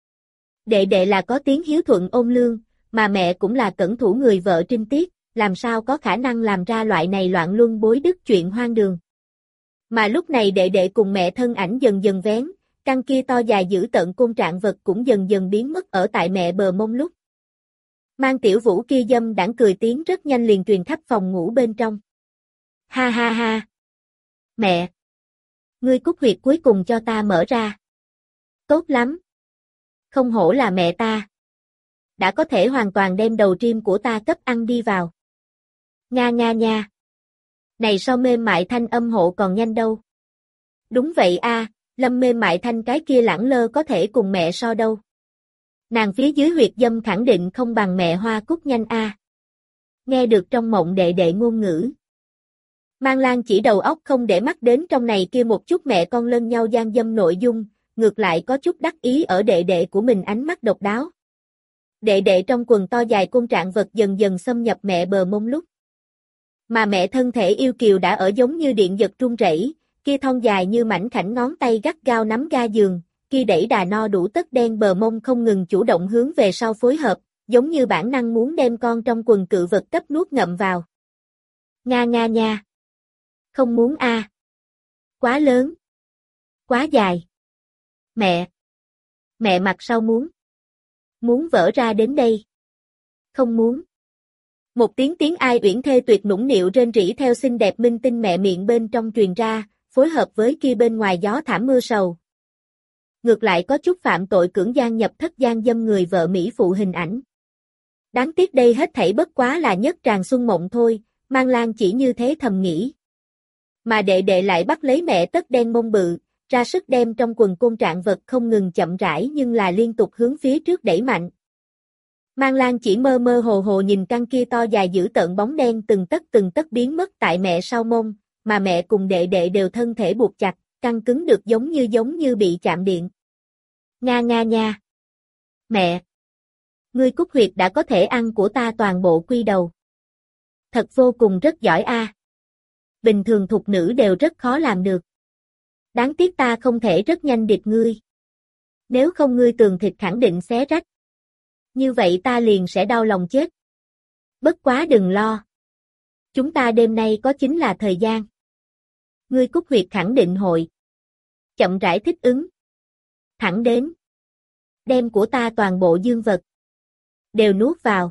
Speaker 1: Đệ đệ là có tiếng hiếu thuận ôn lương, mà mẹ cũng là cẩn thủ người vợ trinh tiết, làm sao có khả năng làm ra loại này loạn luân bối đức chuyện hoang đường. Mà lúc này đệ đệ cùng mẹ thân ảnh dần dần vén, căn kia to dài dữ tợn côn trạng vật cũng dần dần biến mất ở tại mẹ bờ mông lúc. Mang Tiểu Vũ kia dâm đãng cười tiếng rất nhanh liền truyền khắp phòng ngủ bên trong. Ha ha ha. Mẹ. Ngươi cúc huyệt cuối cùng cho ta mở ra. Tốt lắm. Không hổ là mẹ ta. Đã có thể hoàn toàn đem đầu trim của ta cấp ăn đi vào. Nga nga nha. Này sao mềm mại thanh âm hộ còn nhanh đâu. Đúng vậy a, Lâm mềm mại thanh cái kia lẳng lơ có thể cùng mẹ so đâu. Nàng phía dưới huyệt dâm khẳng định không bằng mẹ Hoa Cúc nhanh a. Nghe được trong mộng đệ đệ ngôn ngữ. Mang Lan chỉ đầu óc không để mắt đến trong này kia một chút mẹ con lân nhau gian dâm nội dung, ngược lại có chút đắc ý ở đệ đệ của mình ánh mắt độc đáo. Đệ đệ trong quần to dài côn trạng vật dần dần xâm nhập mẹ bờ mông lúc. Mà mẹ thân thể yêu kiều đã ở giống như điện giật run rẩy, kia thon dài như mảnh khảnh ngón tay gắt gao nắm ga giường, kia đẩy đà no đủ tất đen bờ mông không ngừng chủ động hướng về sau phối hợp, giống như bản năng muốn đem con trong quần cự vật cấp nuốt ngậm vào. Nga nga nha. Không muốn a. À. Quá lớn. Quá dài. Mẹ. Mẹ mặt sau muốn. Muốn vỡ ra đến đây. Không muốn. Một tiếng tiếng ai uyển thê tuyệt nũng nịu rên rỉ theo xinh đẹp minh tinh mẹ miệng bên trong truyền ra, phối hợp với kia bên ngoài gió thảm mưa sầu. Ngược lại có chút phạm tội cưỡng gian nhập thất gian dâm người vợ Mỹ phụ hình ảnh. Đáng tiếc đây hết thảy bất quá là nhất tràng xuân mộng thôi, Mang Lan chỉ như thế thầm nghĩ. Mà đệ đệ lại bắt lấy mẹ tất đen mông bự, ra sức đem trong quần côn trạng vật không ngừng chậm rãi nhưng là liên tục hướng phía trước đẩy mạnh. Mang Lan chỉ mơ mơ hồ hồ nhìn căn kia to dài dữ tợn bóng đen từng tấc từng tấc biến mất tại mẹ sau mông, mà mẹ cùng đệ đệ đều thân thể buộc chặt, căng cứng được giống như giống như bị chạm điện. Nga nga nha. Mẹ. Ngươi cúc huyệt đã có thể ăn của ta toàn bộ quy đầu. Thật vô cùng rất giỏi a. Bình thường thục nữ đều rất khó làm được. Đáng tiếc ta không thể rất nhanh địch ngươi. Nếu không ngươi tường thịt khẳng định xé rách. Như vậy ta liền sẽ đau lòng chết. Bất quá đừng lo. Chúng ta đêm nay có chính là thời gian. Ngươi cúc huyệt khẳng định hội. Chậm rãi thích ứng. Thẳng đến. Đem của ta toàn bộ dương vật. Đều nuốt vào.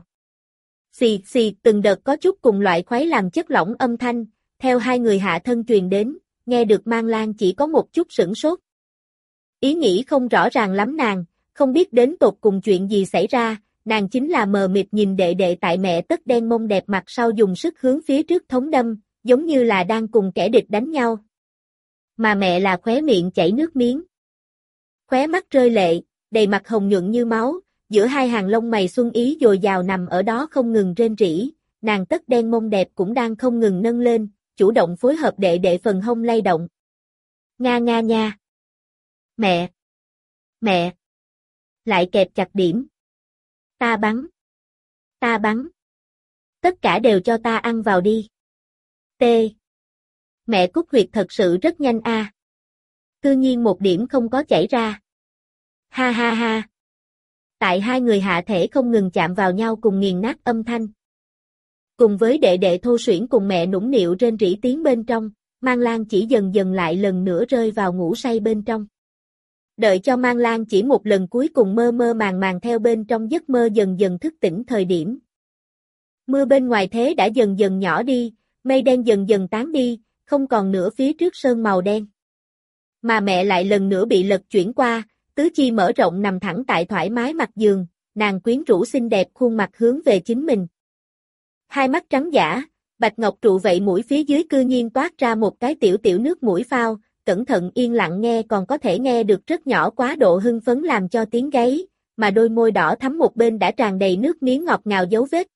Speaker 1: Xì xì từng đợt có chút cùng loại khoái làm chất lỏng âm thanh, theo hai người hạ thân truyền đến, nghe được Mang Lan chỉ có một chút sửng sốt. Ý nghĩ không rõ ràng lắm nàng, không biết đến tột cùng chuyện gì xảy ra, nàng chính là mờ mịt nhìn đệ đệ tại mẹ tất đen mông đẹp mặt sau dùng sức hướng phía trước thống đâm, giống như là đang cùng kẻ địch đánh nhau. Mà mẹ là khóe miệng chảy nước miếng. Khóe mắt rơi lệ, đầy mặt hồng nhuận như máu, giữa hai hàng lông mày xuân ý dồi dào nằm ở đó không ngừng rên rỉ, nàng tất đen mông đẹp cũng đang không ngừng nâng lên, chủ động phối hợp đệ đệ phần hông lay động. Nga nga nha. Mẹ. Mẹ. Lại kẹp chặt điểm. Ta bắn. Ta bắn. Tất cả đều cho ta ăn vào đi. T. Mẹ cúc huyệt thật sự rất nhanh a. À. Cư nhiên một điểm không có chảy ra. Ha ha ha. Tại hai người hạ thể không ngừng chạm vào nhau cùng nghiền nát âm thanh. Cùng với đệ đệ thô suyễn cùng mẹ nũng nịu rên rỉ tiếng bên trong, Mang Lan chỉ dần dần lại lần nữa rơi vào ngủ say bên trong. Đợi cho Mang Lan chỉ một lần cuối cùng mơ mơ màng màng theo bên trong giấc mơ dần dần thức tỉnh thời điểm. Mưa bên ngoài thế đã dần dần nhỏ đi, mây đen dần dần tán đi, không còn nữa phía trước sơn màu đen. Mà mẹ lại lần nữa bị lật chuyển qua, tứ chi mở rộng nằm thẳng tại thoải mái mặt giường, nàng quyến rũ xinh đẹp khuôn mặt hướng về chính mình. Hai mắt trắng giả, bạch ngọc trụ vậy mũi phía dưới cư nhiên toát ra một cái tiểu tiểu nước mũi phao, cẩn thận yên lặng nghe còn có thể nghe được rất nhỏ quá độ hưng phấn làm cho tiếng gáy, mà đôi môi đỏ thắm một bên đã tràn đầy nước miếng ngọt ngào dấu vết.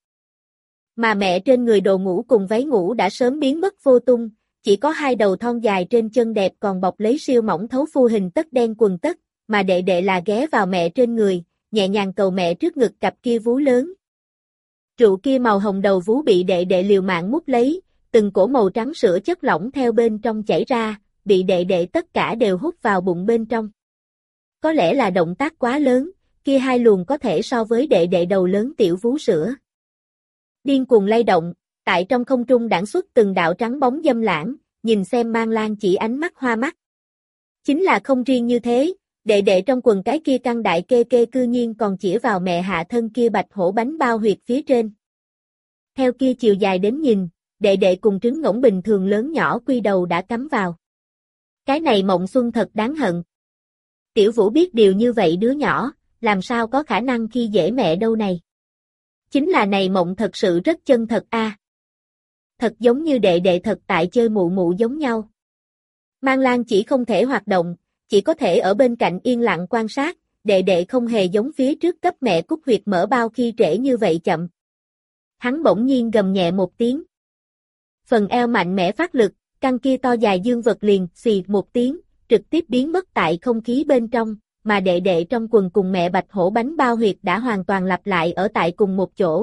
Speaker 1: Mà mẹ trên người đồ ngủ cùng váy ngủ đã sớm biến mất vô tung, chỉ có hai đầu thon dài trên chân đẹp còn bọc lấy siêu mỏng thấu phu hình tất đen quần tất, mà đệ đệ là ghé vào mẹ trên người, nhẹ nhàng cầu mẹ trước ngực cặp kia vú lớn. Trụ kia màu hồng đầu vú bị đệ đệ liều mạng mút lấy, từng cổ màu trắng sữa chất lỏng theo bên trong chảy ra, bị đệ đệ tất cả đều hút vào bụng bên trong. Có lẽ là động tác quá lớn, kia hai luồng có thể so với đệ đệ đầu lớn tiểu vú sữa. Điên cuồng lay động, tại trong không trung đãng xuất từng đạo trắng bóng dâm lãng, nhìn xem Mang Lan chỉ ánh mắt hoa mắt. Chính là không riêng như thế, đệ đệ trong quần cái kia căng đại kê kê cư nhiên còn chĩa vào mẹ hạ thân kia bạch hổ bánh bao huyệt phía trên. Theo kia chiều dài đến nhìn, đệ đệ cùng trứng ngỗng bình thường lớn nhỏ quy đầu đã cắm vào. Cái này mộng xuân thật đáng hận. Tiểu Vũ biết điều như vậy đứa nhỏ, làm sao có khả năng khi dễ mẹ đâu này. Chính là này mộng thật sự rất chân thật a. À. Thật giống như đệ đệ thật tại chơi mụ mụ giống nhau. Mang Lan chỉ không thể hoạt động, chỉ có thể ở bên cạnh yên lặng quan sát, đệ đệ không hề giống phía trước cấp mẹ cúc huyệt mở bao khi trễ như vậy chậm. Hắn bỗng nhiên gầm nhẹ một tiếng. Phần eo mạnh mẽ phát lực, căn kia to dài dương vật liền xì một tiếng, trực tiếp biến mất tại không khí bên trong, mà đệ đệ trong quần cùng mẹ bạch hổ bánh bao huyệt đã hoàn toàn lặp lại ở tại cùng một chỗ.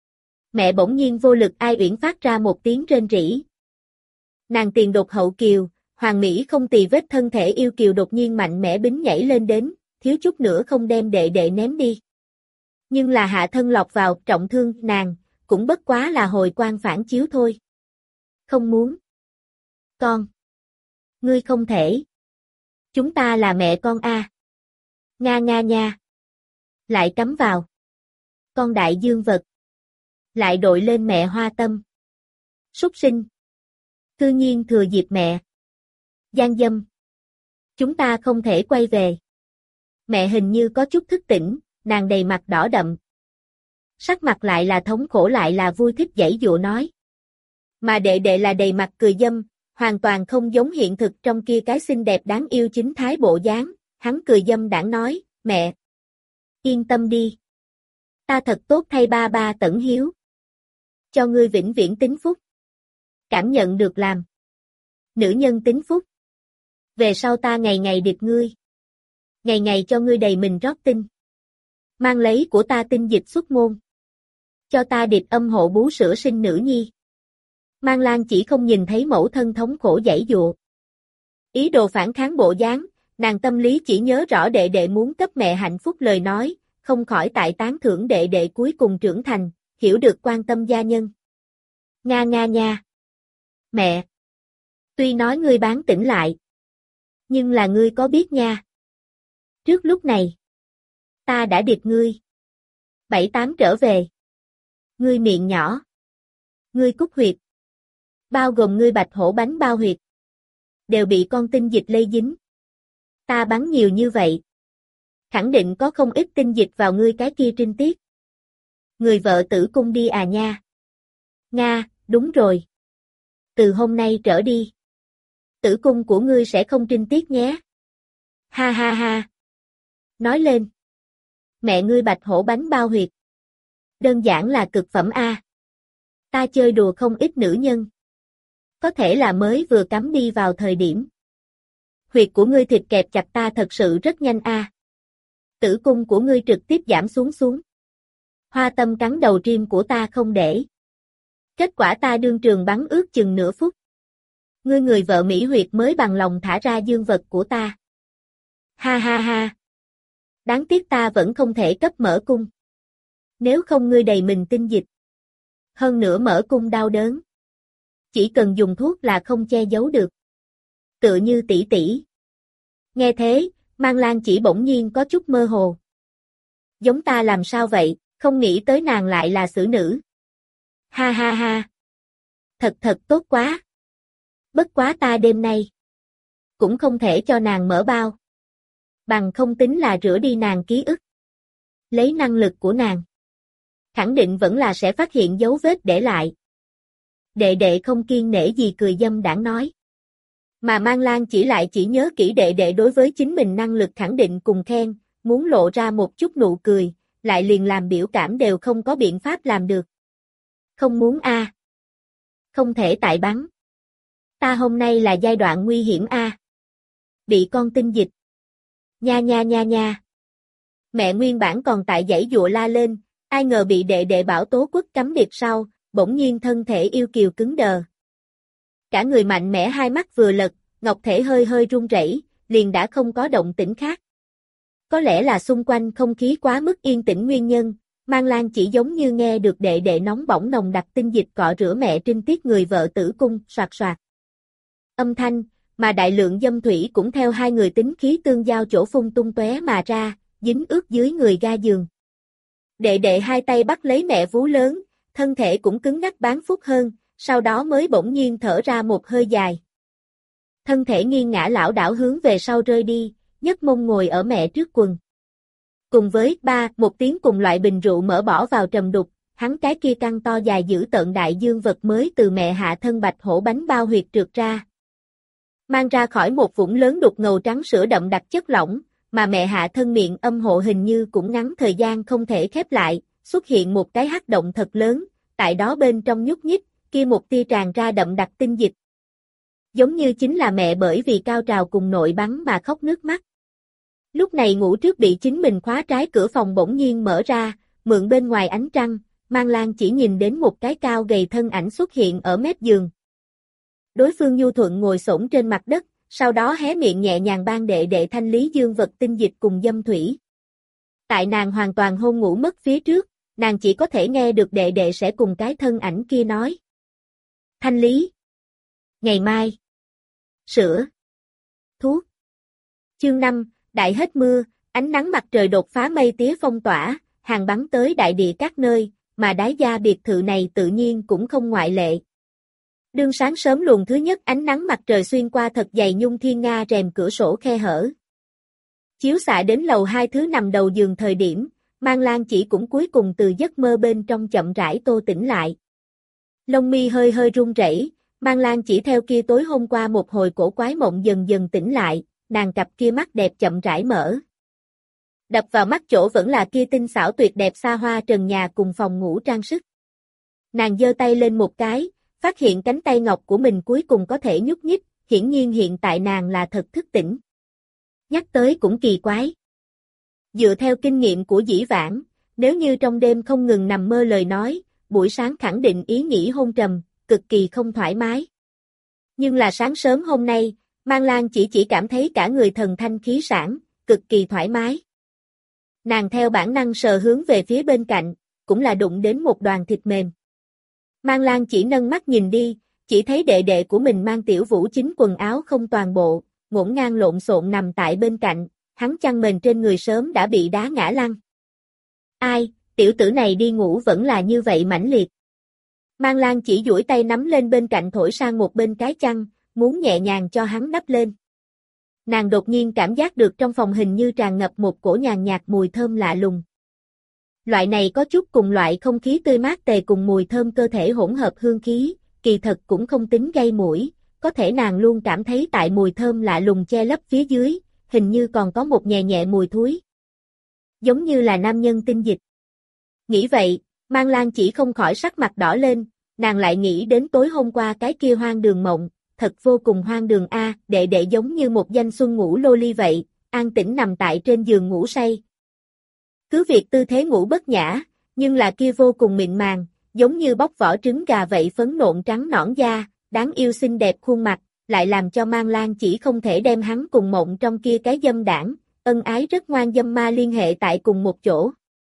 Speaker 1: Mẹ bỗng nhiên vô lực ai uyển phát ra một tiếng rên rỉ. Nàng tiền đột hậu kiều, hoàng mỹ không tì vết thân thể yêu kiều đột nhiên mạnh mẽ bính nhảy lên đến, thiếu chút nữa không đem đệ đệ ném đi. Nhưng là hạ thân lọt vào, trọng thương nàng, cũng bất quá là hồi quang phản chiếu thôi. Không muốn. Con. Ngươi không thể. Chúng ta là mẹ con a. Nga nga nha. Lại cắm vào. Con đại dương vật. Lại đội lên mẹ hoa tâm. Súc sinh. Cư nhiên thừa dịp mẹ. Gian dâm. Chúng ta không thể quay về. Mẹ hình như có chút thức tỉnh, nàng đầy mặt đỏ đậm. Sắc mặt lại là thống khổ lại là vui thích giãy giụa nói. Mà đệ đệ là đầy mặt cười dâm, hoàn toàn không giống hiện thực trong kia cái xinh đẹp đáng yêu chính thái bộ dáng, hắn cười dâm đãng nói, mẹ. Yên tâm đi. Ta thật tốt thay ba ba tẩn hiếu. Cho ngươi vĩnh viễn tính phúc. Cảm nhận được làm. Nữ nhân tính phúc. Về sau ta ngày ngày điệp ngươi. Ngày ngày cho ngươi đầy mình rót tinh. Mang lấy của ta tinh dịch xuất môn. Cho ta điệp âm hộ bú sữa sinh nữ nhi. Mang Lan chỉ không nhìn thấy mẫu thân thống khổ giãy giụa. Ý đồ phản kháng bộ dáng, nàng tâm lý chỉ nhớ rõ đệ đệ muốn cấp mẹ hạnh phúc lời nói, không khỏi tại tán thưởng đệ đệ cuối cùng trưởng thành, hiểu được quan tâm gia nhân. Nga nga nha. Mẹ. Tuy nói ngươi bán tỉnh lại. Nhưng là ngươi có biết nha. Trước lúc này. Ta đã điệp ngươi. Bảy tám trở về. Ngươi miệng nhỏ. Ngươi cúc huyệt. Bao gồm ngươi bạch hổ bánh bao huyệt. Đều bị con tinh dịch lây dính. Ta bắn nhiều như vậy. Khẳng định có không ít tinh dịch vào ngươi cái kia trinh tiết. Người vợ tử cung đi à nha. Nga, đúng rồi. Từ hôm nay trở đi. Tử cung của ngươi sẽ không trinh tiết nhé. Ha ha ha. Nói lên. Mẹ ngươi bạch hổ bánh bao huyệt. Đơn giản là cực phẩm A. Ta chơi đùa không ít nữ nhân. Có thể là mới vừa cắm đi vào thời điểm. Huyệt của ngươi thịt kẹp chặt ta thật sự rất nhanh A. Tử cung của ngươi trực tiếp giảm xuống xuống. Hoa tâm cắn đầu trim của ta không để. Kết quả ta đương trường bắn ước chừng nửa phút. Ngươi người vợ Mỹ huyệt mới bằng lòng thả ra dương vật của ta. Ha ha ha. Đáng tiếc ta vẫn không thể cấp mở cung. Nếu không ngươi đầy mình tinh dịch. Hơn nữa mở cung đau đớn. Chỉ cần dùng thuốc là không che giấu được. Tựa như tỷ tỷ. Nghe thế, Mang Lan chỉ bỗng nhiên có chút mơ hồ. Giống ta làm sao vậy, không nghĩ tới nàng lại là xử nữ. Ha ha ha. Thật thật tốt quá. Bất quá ta đêm nay. Cũng không thể cho nàng mở bao. Bằng không tính là rửa đi nàng ký ức. Lấy năng lực của nàng. Khẳng định vẫn là sẽ phát hiện dấu vết để lại. Đệ đệ không kiên nể gì cười dâm đãng nói. Mà Mang Lan chỉ lại chỉ nhớ kỹ đệ đệ đối với chính mình năng lực khẳng định cùng khen, muốn lộ ra một chút nụ cười, lại liền làm biểu cảm đều không có biện pháp làm được. Không muốn a. À. Không thể tại bắn. Ta hôm nay là giai đoạn nguy hiểm a. À. Bị con tinh dịch. Nha nha nha nha. Mẹ nguyên bản còn tại giãy giụa la lên, ai ngờ bị đệ đệ bảo tố quất cắm điệp sau, bỗng nhiên thân thể yêu kiều cứng đờ. Cả người mạnh mẽ hai mắt vừa lật, ngọc thể hơi hơi run rẩy, liền đã không có động tĩnh khác. Có lẽ là xung quanh không khí quá mức yên tĩnh nguyên nhân, Mang Lan chỉ giống như nghe được đệ đệ nóng bỏng nồng đặc tinh dịch cọ rửa mẹ trinh tiết người vợ tử cung, soạt soạt. Âm thanh, mà đại lượng dâm thủy cũng theo hai người tính khí tương giao chỗ phun tung tóe mà ra, dính ướt dưới người ga giường. Đệ đệ hai tay bắt lấy mẹ vú lớn, thân thể cũng cứng ngắc bán phút hơn, sau đó mới bỗng nhiên thở ra một hơi dài. Thân thể nghiêng ngã lảo đảo hướng về sau rơi đi, nhấc mông ngồi ở mẹ trước quần. Cùng với ba, một tiếng cùng loại bình rượu mở bỏ vào trầm đục, hắn cái kia căng to dài giữ tợn đại dương vật mới từ mẹ hạ thân bạch hổ bánh bao huyệt trượt ra. Mang ra khỏi một vũng lớn đục ngầu trắng sữa đậm đặc chất lỏng, mà mẹ hạ thân miệng âm hộ hình như cũng ngắn thời gian không thể khép lại, xuất hiện một cái hắc động thật lớn, tại đó bên trong nhúc nhích, kia một tia tràn ra đậm đặc tinh dịch. Giống như chính là mẹ bởi vì cao trào cùng nội bắn mà khóc nước mắt. Lúc này ngủ trước bị chính mình khóa trái cửa phòng bỗng nhiên mở ra, mượn bên ngoài ánh trăng, Mang Lan chỉ nhìn đến một cái cao gầy thân ảnh xuất hiện ở mép giường. Đối phương nhu thuận ngồi xổm trên mặt đất, sau đó hé miệng nhẹ nhàng ban đệ đệ thanh lý dương vật tinh dịch cùng dâm thủy. Tại nàng hoàn toàn hôn ngủ mất phía trước, nàng chỉ có thể nghe được đệ đệ sẽ cùng cái thân ảnh kia nói. Thanh lý. Ngày mai. Sữa. Thuốc. Chương năm, đại hết mưa, ánh nắng mặt trời đột phá mây tía phong tỏa, hàng bắn tới đại địa các nơi, mà đái gia biệt thự này tự nhiên cũng không ngoại lệ. Đương sáng sớm luồng thứ nhất ánh nắng mặt trời xuyên qua thật dày nhung thiên nga rèm cửa sổ khe hở. Chiếu xạ đến lầu hai thứ nằm đầu giường thời điểm, Mang Lan chỉ cũng cuối cùng từ giấc mơ bên trong chậm rãi tô tỉnh lại. Lông mi hơi hơi run rẩy, Mang Lan chỉ theo kia tối hôm qua một hồi cổ quái mộng dần dần tỉnh lại, nàng cặp kia mắt đẹp chậm rãi mở. Đập vào mắt chỗ vẫn là kia tinh xảo tuyệt đẹp xa hoa trần nhà cùng phòng ngủ trang sức. Nàng giơ tay lên một cái, phát hiện cánh tay ngọc của mình cuối cùng có thể nhúc nhích, hiển nhiên hiện tại nàng là thật thức tỉnh. Nhắc tới cũng kỳ quái. Dựa theo kinh nghiệm của dĩ vãng, nếu như trong đêm không ngừng nằm mơ lời nói, buổi sáng khẳng định ý nghĩ hôn trầm, cực kỳ không thoải mái. Nhưng là sáng sớm hôm nay, Mang Lan chỉ chỉ cảm thấy cả người thần thanh khí sảng, cực kỳ thoải mái. Nàng theo bản năng sờ hướng về phía bên cạnh, cũng là đụng đến một đoàn thịt mềm. Mang Lan chỉ nâng mắt nhìn đi, chỉ thấy đệ đệ của mình mang tiểu vũ chính quần áo không toàn bộ, ngổn ngang lộn xộn nằm tại bên cạnh, hắn chăn mền trên người sớm đã bị đá ngã lăn. Ai, tiểu tử này đi ngủ vẫn là như vậy mãnh liệt. Mang Lan chỉ duỗi tay nắm lên bên cạnh thổi sang một bên cái chăn, muốn nhẹ nhàng cho hắn đắp lên. Nàng đột nhiên cảm giác được trong phòng hình như tràn ngập một cổ nhàn nhạt mùi thơm lạ lùng. Loại này có chút cùng loại không khí tươi mát tề cùng mùi thơm cơ thể hỗn hợp hương khí, kỳ thật cũng không tính gây mũi, có thể nàng luôn cảm thấy tại mùi thơm lạ lùng che lấp phía dưới, hình như còn có một nhẹ nhẹ mùi thúi. Giống như là nam nhân tinh dịch. Nghĩ vậy, Mang Lan chỉ không khỏi sắc mặt đỏ lên, nàng lại nghĩ đến tối hôm qua cái kia hoang đường mộng, thật vô cùng hoang đường a, đệ đệ giống như một danh xuân ngủ lô ly vậy, an tĩnh nằm tại trên giường ngủ say. Cứ việc tư thế ngủ bất nhã, nhưng là kia vô cùng mịn màng, giống như bóc vỏ trứng gà vậy phấn nộn trắng nõn da, đáng yêu xinh đẹp khuôn mặt, lại làm cho Mang Lan chỉ không thể đem hắn cùng mộng trong kia cái dâm đảng, ân ái rất ngoan dâm ma liên hệ tại cùng một chỗ.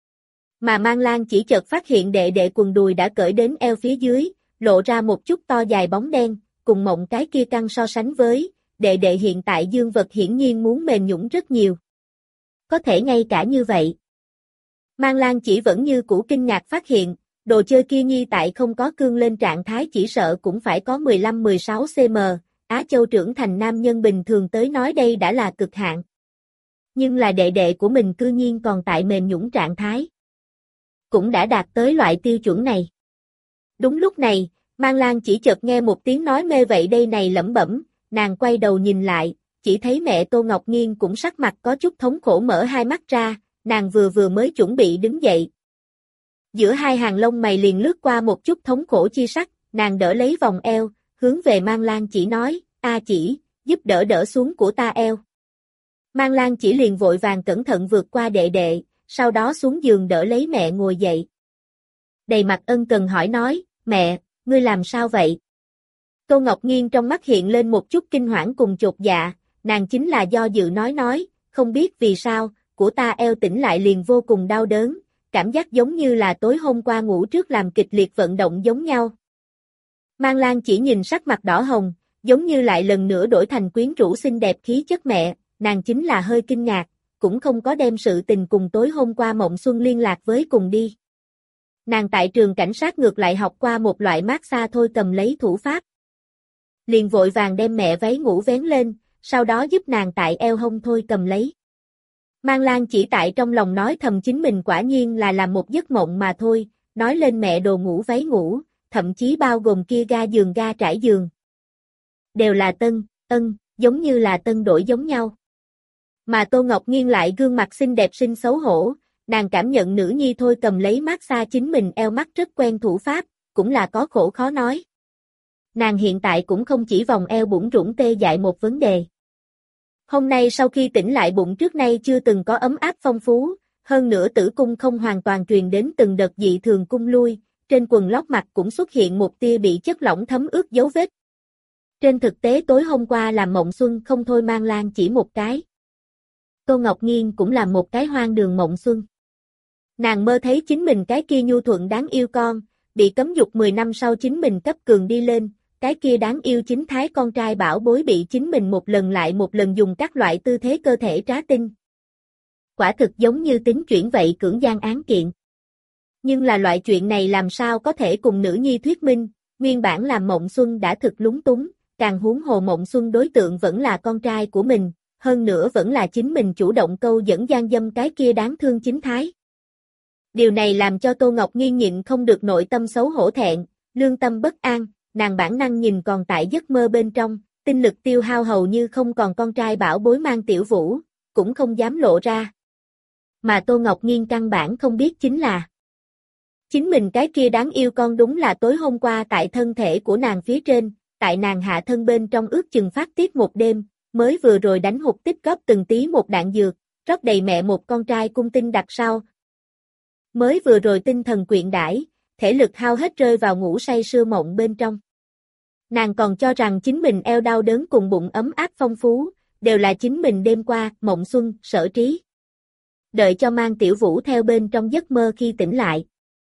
Speaker 1: Mà Mang Lan chỉ chợt phát hiện đệ đệ quần đùi đã cởi đến eo phía dưới, lộ ra một chút to dài bóng đen, cùng mộng cái kia căng so sánh với, đệ đệ hiện tại dương vật hiển nhiên muốn mềm nhũn rất nhiều. Có thể ngay cả như vậy. Mang Lan chỉ vẫn như cũ kinh ngạc phát hiện, đồ chơi kia nhi tại không có cương lên trạng thái chỉ sợ cũng phải có mười lăm mười sáu xăng-ti-mét, Á Châu trưởng thành nam nhân bình thường tới nói đây đã là cực hạn. Nhưng là đệ đệ của mình cư nhiên còn tại mềm nhũn trạng thái. Cũng đã đạt tới loại tiêu chuẩn này. Đúng lúc này, Mang Lan chỉ chợt nghe một tiếng nói mê vậy đây này lẩm bẩm, nàng quay đầu nhìn lại, chỉ thấy mẹ Tô Ngọc Nghiên cũng sắc mặt có chút thống khổ mở hai mắt ra, nàng vừa vừa mới chuẩn bị đứng dậy. Giữa hai hàng lông mày liền lướt qua một chút thống khổ chi sắc, nàng đỡ lấy vòng eo, hướng về Mang Lan chỉ nói, a chỉ, giúp đỡ đỡ xuống của ta eo. Mang Lan chỉ liền vội vàng cẩn thận vượt qua đệ đệ, sau đó xuống giường đỡ lấy mẹ ngồi dậy. Đầy mặt ân cần hỏi nói, mẹ, ngươi làm sao vậy? Tô Ngọc Nghiên trong mắt hiện lên một chút kinh hoảng cùng chột dạ, nàng chính là do dự nói nói, không biết vì sao, của ta eo tỉnh lại liền vô cùng đau đớn, cảm giác giống như là tối hôm qua ngủ trước làm kịch liệt vận động giống nhau. Mang Lan chỉ nhìn sắc mặt đỏ hồng, giống như lại lần nữa đổi thành quyến rũ xinh đẹp khí chất mẹ, nàng chính là hơi kinh ngạc, cũng không có đem sự tình cùng tối hôm qua mộng xuân liên lạc với cùng đi. Nàng tại trường cảnh sát ngược lại học qua một loại massage thôi cầm lấy thủ pháp. Liền vội vàng đem mẹ váy ngủ vén lên, sau đó giúp nàng tại eo hông thôi cầm lấy. Mang Lan chỉ tại trong lòng nói thầm chính mình quả nhiên là làm một giấc mộng mà thôi, nói lên mẹ đồ ngủ váy ngủ, thậm chí bao gồm kia ga giường ga trải giường. Đều là tân, ân, giống như là tân đổi giống nhau. Mà Tô Ngọc Nghiên lại gương mặt xinh đẹp xinh xấu hổ, nàng cảm nhận nữ nhi thôi cầm lấy massage chính mình eo mắt rất quen thủ pháp, cũng là có khổ khó nói. Nàng hiện tại cũng không chỉ vòng eo bụng rủng tê dại một vấn đề. Hôm nay sau khi tỉnh lại bụng trước nay chưa từng có ấm áp phong phú, hơn nữa tử cung không hoàn toàn truyền đến từng đợt dị thường cung lui, trên quần lót mặt cũng xuất hiện một tia bị chất lỏng thấm ướt dấu vết. Trên thực tế tối hôm qua làm mộng xuân không thôi mang lan chỉ một cái. Tô Ngọc Nghiên cũng làm một cái hoang đường mộng xuân. Nàng mơ thấy chính mình cái kia nhu thuận đáng yêu con, bị cấm dục mười năm sau chính mình cấp cường đi lên, cái kia đáng yêu chính thái con trai bảo bối bị chính mình một lần lại một lần dùng các loại tư thế cơ thể trá tinh. Quả thực giống như tính chuyển vậy cưỡng gian án kiện. Nhưng là loại chuyện này làm sao có thể cùng nữ nhi thuyết minh, nguyên bản làm mộng xuân đã thực lúng túng, càng huống hồ mộng xuân đối tượng vẫn là con trai của mình, hơn nữa vẫn là chính mình chủ động câu dẫn gian dâm cái kia đáng thương chính thái. Điều này làm cho Tô Ngọc Nghiên nhịn không được nội tâm xấu hổ thẹn, lương tâm bất an, nàng bản năng nhìn còn tại giấc mơ bên trong, tinh lực tiêu hao hầu như không còn con trai bảo bối mang tiểu vũ, cũng không dám lộ ra. Mà Tô Ngọc Nghiên căn bản không biết chính là chính mình cái kia đáng yêu con đúng là tối hôm qua tại thân thể của nàng phía trên, tại nàng hạ thân bên trong ước chừng phát tiết một đêm, mới vừa rồi đánh hụt tích góp từng tí một đạn dược, rót đầy mẹ một con trai cung tinh đặt sau. Mới vừa rồi tinh thần quyện đãi, thể lực hao hết rơi vào ngủ say sưa mộng bên trong. Nàng còn cho rằng chính mình eo đau đớn cùng bụng ấm áp phong phú, đều là chính mình đêm qua, mộng xuân, sở trí. Đợi cho mang tiểu vũ theo bên trong giấc mơ khi tỉnh lại.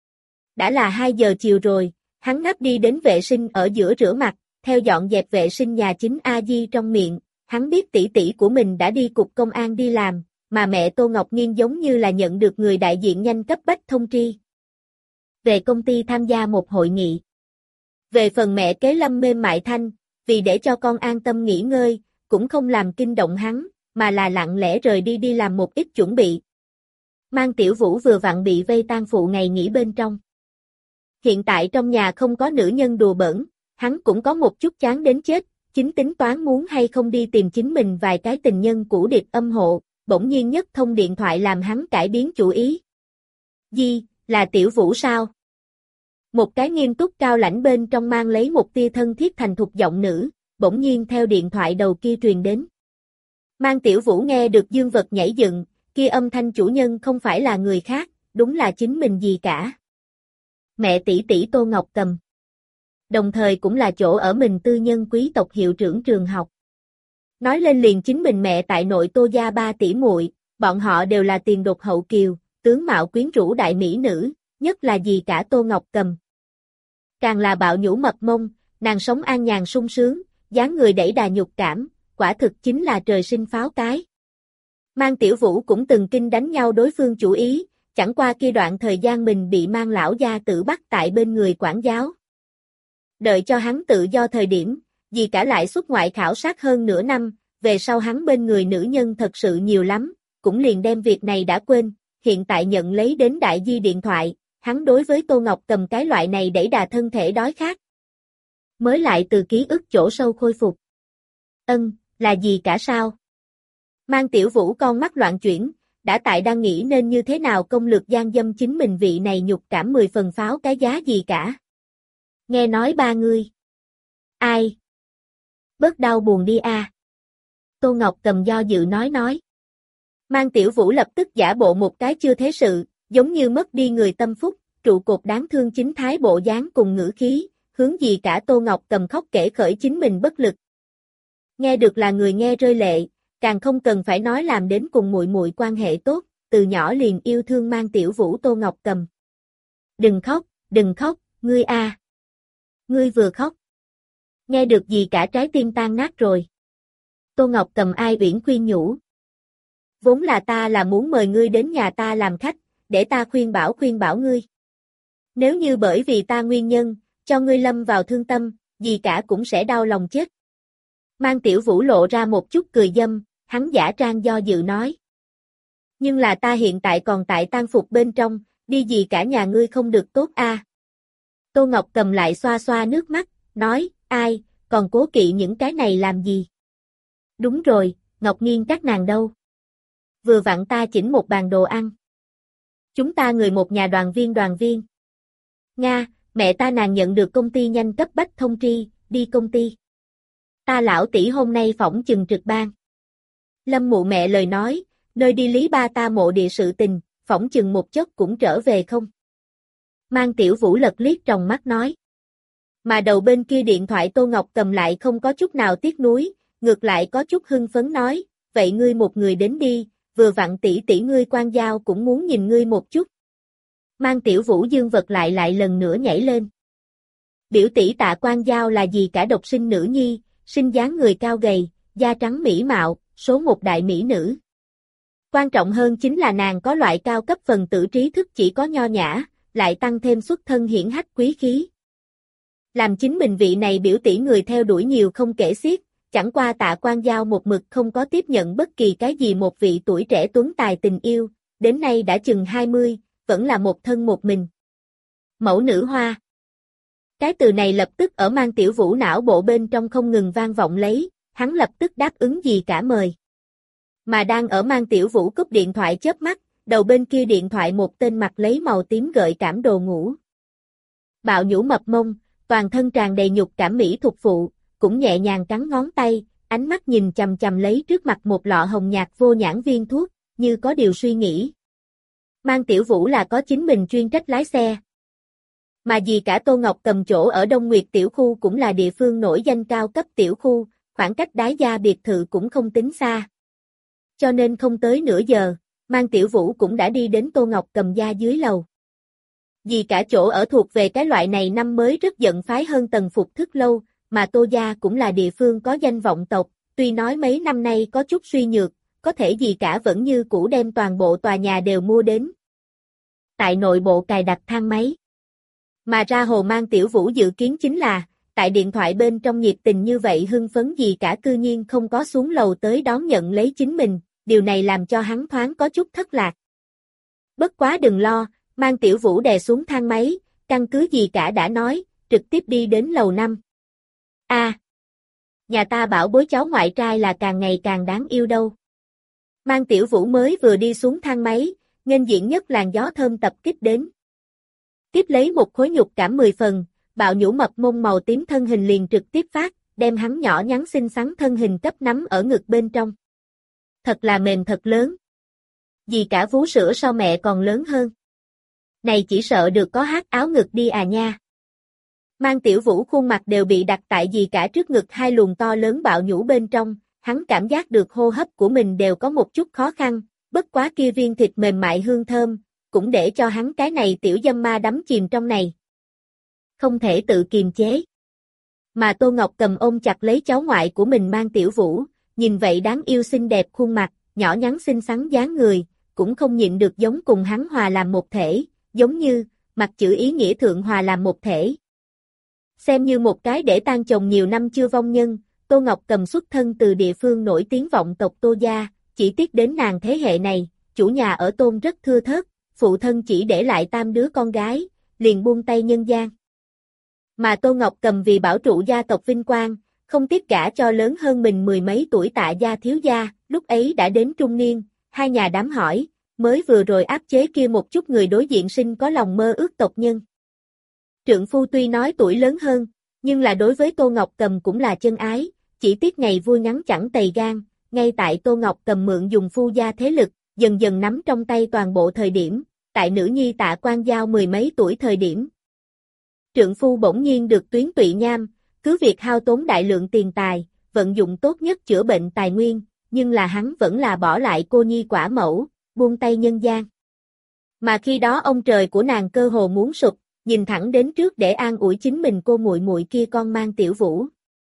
Speaker 1: Đã là hai giờ chiều rồi, hắn ngáp đi đến vệ sinh ở giữa rửa mặt, theo dọn dẹp vệ sinh nhà chính A Di trong miệng, hắn biết tỷ tỷ của mình đã đi cục công an đi làm, mà mẹ Tô Ngọc Nghiên giống như là nhận được người đại diện nhanh cấp bách thông tri. Về công ty tham gia một hội nghị. Về phần mẹ kế Lâm mềm mại thanh, vì để cho con an tâm nghỉ ngơi, cũng không làm kinh động hắn, mà là lặng lẽ rời đi đi làm một ít chuẩn bị. Mang tiểu vũ vừa vặn bị vây tang phụ ngày nghỉ bên trong. Hiện tại trong nhà không có nữ nhân đùa bỡn, hắn cũng có một chút chán đến chết, chính tính toán muốn hay không đi tìm chính mình vài cái tình nhân cũ điệp âm hộ, bỗng nhiên nhất thông điện thoại làm hắn cải biến chủ ý. Di, là tiểu vũ sao? Một cái nghiêm túc cao lãnh bên trong mang lấy một tia thân thiết thành thục giọng nữ, bỗng nhiên theo điện thoại đầu kia truyền đến. Mang tiểu vũ nghe được dương vật nhảy dựng, kia âm thanh chủ nhân không phải là người khác, đúng là chính mình gì cả. Mẹ tỷ tỷ Tô Ngọc Cầm. Đồng thời cũng là chỗ ở mình tư nhân quý tộc hiệu trưởng trường học. Nói lên liền chính mình mẹ tại nội Tô gia ba tỷ muội, bọn họ đều là tiền đột hậu kiều, tướng mạo quyến rũ đại mỹ nữ, nhất là gì cả Tô Ngọc Cầm. Càng là bạo nhũ mập mông, nàng sống an nhàn sung sướng, dáng người đẩy đà nhục cảm, quả thực chính là trời sinh pháo cái. Mang tiểu vũ cũng từng kinh đánh nhau đối phương chủ ý, chẳng qua kia đoạn thời gian mình bị mang lão gia tử bắt tại bên người quản giáo. Đợi cho hắn tự do thời điểm, vì cả lại xuất ngoại khảo sát hơn nửa năm, về sau hắn bên người nữ nhân thật sự nhiều lắm, cũng liền đem việc này đã quên, hiện tại nhận lấy đến đại di điện thoại, hắn đối với Tô Ngọc Cầm cái loại này đẩy đà thân thể đói khát. Mới lại từ ký ức chỗ sâu khôi phục. Ân, là gì cả sao? Mang tiểu vũ con mắt loạn chuyển, đã tại đang nghĩ nên như thế nào công lược gian dâm chính mình vị này nhục cảm mười phần pháo cái giá gì cả. Nghe nói ba ngươi. Ai? Bớt đau buồn đi a. À. Tô Ngọc Cầm do dự nói nói. Mang tiểu vũ lập tức giả bộ một cái chưa thế sự, giống như mất đi người tâm phúc, trụ cột đáng thương chính thái bộ dáng cùng ngữ khí, hướng gì cả Tô Ngọc Cầm khóc kể khởi chính mình bất lực. Nghe được là người nghe rơi lệ, càng không cần phải nói làm đến cùng muội muội quan hệ tốt, từ nhỏ liền yêu thương mang tiểu vũ Tô Ngọc Cầm. Đừng khóc, đừng khóc, ngươi a. À. Ngươi vừa khóc. Nghe được gì cả trái tim tan nát rồi. Tô Ngọc Cầm ai uyển khuyên nhủ. Vốn là ta là muốn mời ngươi đến nhà ta làm khách, để ta khuyên bảo khuyên bảo ngươi. Nếu như bởi vì ta nguyên nhân, cho ngươi lâm vào thương tâm, gì cả cũng sẽ đau lòng chết. Mang tiểu vũ lộ ra một chút cười dâm, hắn giả trang do dự nói. Nhưng là ta hiện tại còn tại tang phục bên trong, đi gì cả nhà ngươi không được tốt a. À. Tô Ngọc Cầm lại xoa xoa nước mắt, nói, ai, còn cố kỵ những cái này làm gì? Đúng rồi, Ngọc Nghiên các nàng đâu? Vừa vặn ta chỉnh một bàn đồ ăn. Chúng ta người một nhà đoàn viên đoàn viên. Nga, mẹ ta nàng nhận được công ty nhanh cấp bách thông tri, đi công ty. Ta lão tỷ hôm nay phỏng chừng trực ban. Lâm mụ mẹ lời nói, nơi đi lý ba ta mộ địa sự tình, phỏng chừng một chốc cũng trở về không. Mang Tiểu Vũ lật liếc trong mắt nói. Mà đầu bên kia điện thoại Tô Ngọc cầm lại không có chút nào tiếc nuối, ngược lại có chút hưng phấn nói, vậy ngươi một người đến đi, vừa vặn tỷ tỷ ngươi Quan Giao cũng muốn nhìn ngươi một chút. Mang Tiểu Vũ dương vật lại lại lần nữa nhảy lên. Biểu tỷ Tạ Quan Giao là gì cả độc sinh nữ nhi, sinh dáng người cao gầy, da trắng mỹ mạo, số một đại mỹ nữ. Quan trọng hơn chính là nàng có loại cao cấp phần tử trí thức chỉ có nho nhã, lại tăng thêm xuất thân hiển hách quý khí. Làm chính mình vị này biểu tỷ người theo đuổi nhiều không kể xiết, chẳng qua Tạ Quan Giao một mực không có tiếp nhận bất kỳ cái gì một vị tuổi trẻ tuấn tài tình yêu, đến nay đã chừng hai mươi, vẫn là một thân một mình. Mẫu nữ hoa. Cái từ này lập tức ở Mang Tiểu Vũ não bộ bên trong không ngừng vang vọng lấy, hắn lập tức đáp ứng gì cả mời. Mà đang ở Mang Tiểu Vũ cúp điện thoại chớp mắt, đầu bên kia điện thoại một tên mặt lấy màu tím gợi cảm đồ ngủ. Bạo nhũ mập mông, toàn thân tràn đầy nhục cảm mỹ thuộc phụ, cũng nhẹ nhàng cắn ngón tay, ánh mắt nhìn chằm chằm lấy trước mặt một lọ hồng nhạt vô nhãn viên thuốc, như có điều suy nghĩ. Mang Tiểu Vũ là có chính mình chuyên trách lái xe. Mà gì cả Tô Ngọc cầm chỗ ở Đông Nguyệt tiểu khu cũng là địa phương nổi danh cao cấp tiểu khu, khoảng cách Đái gia biệt thự cũng không tính xa. Cho nên không tới nửa giờ, Mang Tiểu Vũ cũng đã đi đến Tô Ngọc cầm gia dưới lầu. Vì cả chỗ ở thuộc về cái loại này năm mới rất giận phái hơn tầng phục thức lâu, mà Tô gia cũng là địa phương có danh vọng tộc, tuy nói mấy năm nay có chút suy nhược, có thể gì cả vẫn như cũ đem toàn bộ tòa nhà đều mua đến. Tại nội bộ cài đặt thang máy. Mà ra hồ Mang Tiểu Vũ dự kiến chính là, tại điện thoại bên trong nhiệt tình như vậy hưng phấn gì cả cư nhiên không có xuống lầu tới đón nhận lấy chính mình, điều này làm cho hắn thoáng có chút thất lạc. Bất quá đừng lo, Mang Tiểu Vũ đè xuống thang máy, căn cứ gì cả đã nói, trực tiếp đi đến lầu năm. A, à, nhà ta bảo bối cháu ngoại trai là càng ngày càng đáng yêu đâu. Mang Tiểu Vũ mới vừa đi xuống thang máy, nghênh diện nhất làn gió thơm tập kích đến. Tiếp lấy một khối nhục cảm mười phần, bạo nhũ mập mông màu tím thân hình liền trực tiếp phát, đem hắn nhỏ nhắn xinh xắn thân hình cấp nắm ở ngực bên trong. Thật là mềm thật lớn. Vì cả vú sữa so mẹ còn lớn hơn. Này chỉ sợ được có hát áo ngực đi à nha. Mang Tiểu Vũ khuôn mặt đều bị đặt tại gì cả trước ngực hai luồng to lớn bạo nhũ bên trong, hắn cảm giác được hô hấp của mình đều có một chút khó khăn, bất quá kia viên thịt mềm mại hương thơm, cũng để cho hắn cái này tiểu dâm ma đắm chìm trong này. Không thể tự kiềm chế. Mà Tô Ngọc cầm ôm chặt lấy cháu ngoại của mình Mang Tiểu Vũ, nhìn vậy đáng yêu xinh đẹp khuôn mặt, nhỏ nhắn xinh xắn dáng người, cũng không nhịn được giống cùng hắn hòa làm một thể, giống như, mặt chữ ý nghĩa thượng hòa làm một thể. Xem như một cái để tan chồng nhiều năm chưa vong nhân, Tô Ngọc cầm xuất thân từ địa phương nổi tiếng vọng tộc Tô gia, chỉ tiếc đến nàng thế hệ này, chủ nhà ở Tôn rất thưa thớt, phụ thân chỉ để lại tam đứa con gái, liền buông tay nhân gian. Mà Tô Ngọc cầm vì bảo trụ gia tộc vinh quang, không tiếc gả cho lớn hơn mình mười mấy tuổi Tạ gia thiếu gia, lúc ấy đã đến trung niên, hai nhà đám hỏi, mới vừa rồi áp chế kia một chút người đối diện sinh có lòng mơ ước tộc nhân. Trượng phu tuy nói tuổi lớn hơn, nhưng là đối với Tô Ngọc cầm cũng là chân ái, chỉ tiếc ngày vui ngắn chẳng tày gan, ngay tại Tô Ngọc cầm mượn dùng phu gia thế lực, dần dần nắm trong tay toàn bộ thời điểm, tại nữ nhi Tạ Quan Giao mười mấy tuổi thời điểm. Trượng phu bỗng nhiên được tuyến tụy nham, cứ việc hao tốn đại lượng tiền tài, vận dụng tốt nhất chữa bệnh tài nguyên, nhưng là hắn vẫn là bỏ lại cô nhi quả mẫu, buông tay nhân gian. Mà khi đó ông trời của nàng cơ hồ muốn sụp, nhìn thẳng đến trước để an ủi chính mình cô muội muội kia con Mang Tiểu Vũ.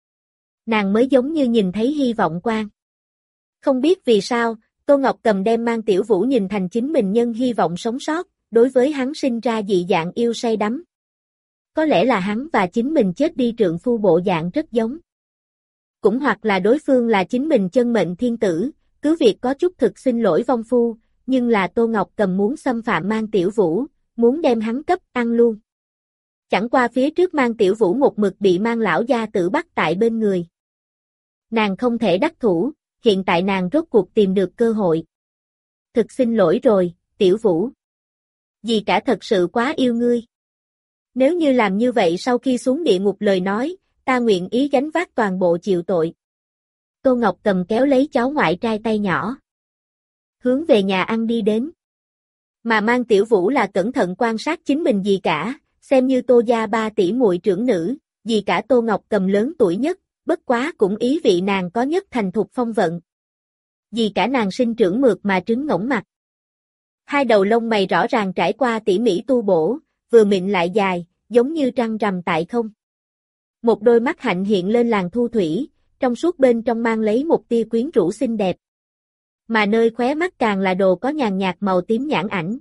Speaker 1: Nàng mới giống như nhìn thấy hy vọng quang. Không biết vì sao, Tô Ngọc cầm đem Mang Tiểu Vũ nhìn thành chính mình nhân hy vọng sống sót, đối với hắn sinh ra dị dạng yêu say đắm. Có lẽ là hắn và chính mình chết đi trượng phu bộ dạng rất giống. Cũng hoặc là đối phương là chính mình chân mệnh thiên tử, cứ việc có chút thực xin lỗi vong phu, nhưng là Tô Ngọc cầm muốn xâm phạm Mang Tiểu Vũ, muốn đem hắn cấp ăn luôn. Chẳng qua phía trước Mang Tiểu Vũ một mực bị Mang lão gia tử bắt tại bên người. Nàng không thể đắc thủ, hiện tại nàng rốt cuộc tìm được cơ hội. Thực xin lỗi rồi, Tiểu Vũ. Dì cả thật sự quá yêu ngươi. Nếu như làm như vậy sau khi xuống địa ngục lời nói, ta nguyện ý gánh vác toàn bộ chịu tội. Tô Ngọc Cầm kéo lấy cháu ngoại trai tay nhỏ, hướng về nhà ăn đi đến. Mà Mang Tiểu Vũ là cẩn thận quan sát chính mình dì cả, xem như Tô gia ba tỷ muội trưởng nữ, dì cả Tô Ngọc Cầm lớn tuổi nhất, bất quá cũng ý vị nàng có nhất thành thục phong vận. Dì cả nàng sinh trưởng mượt mà trứng ngỗng mặt. Hai đầu lông mày rõ ràng trải qua tỉ mỉ tu bổ, vừa mịn lại dài, giống như trăng rằm tại không. Một đôi mắt hạnh hiện lên làn thu thủy, trong suốt bên trong mang lấy một tia quyến rũ xinh đẹp. Mà nơi khóe mắt càng là đồ có nhàn nhạt màu tím nhãn ảnh.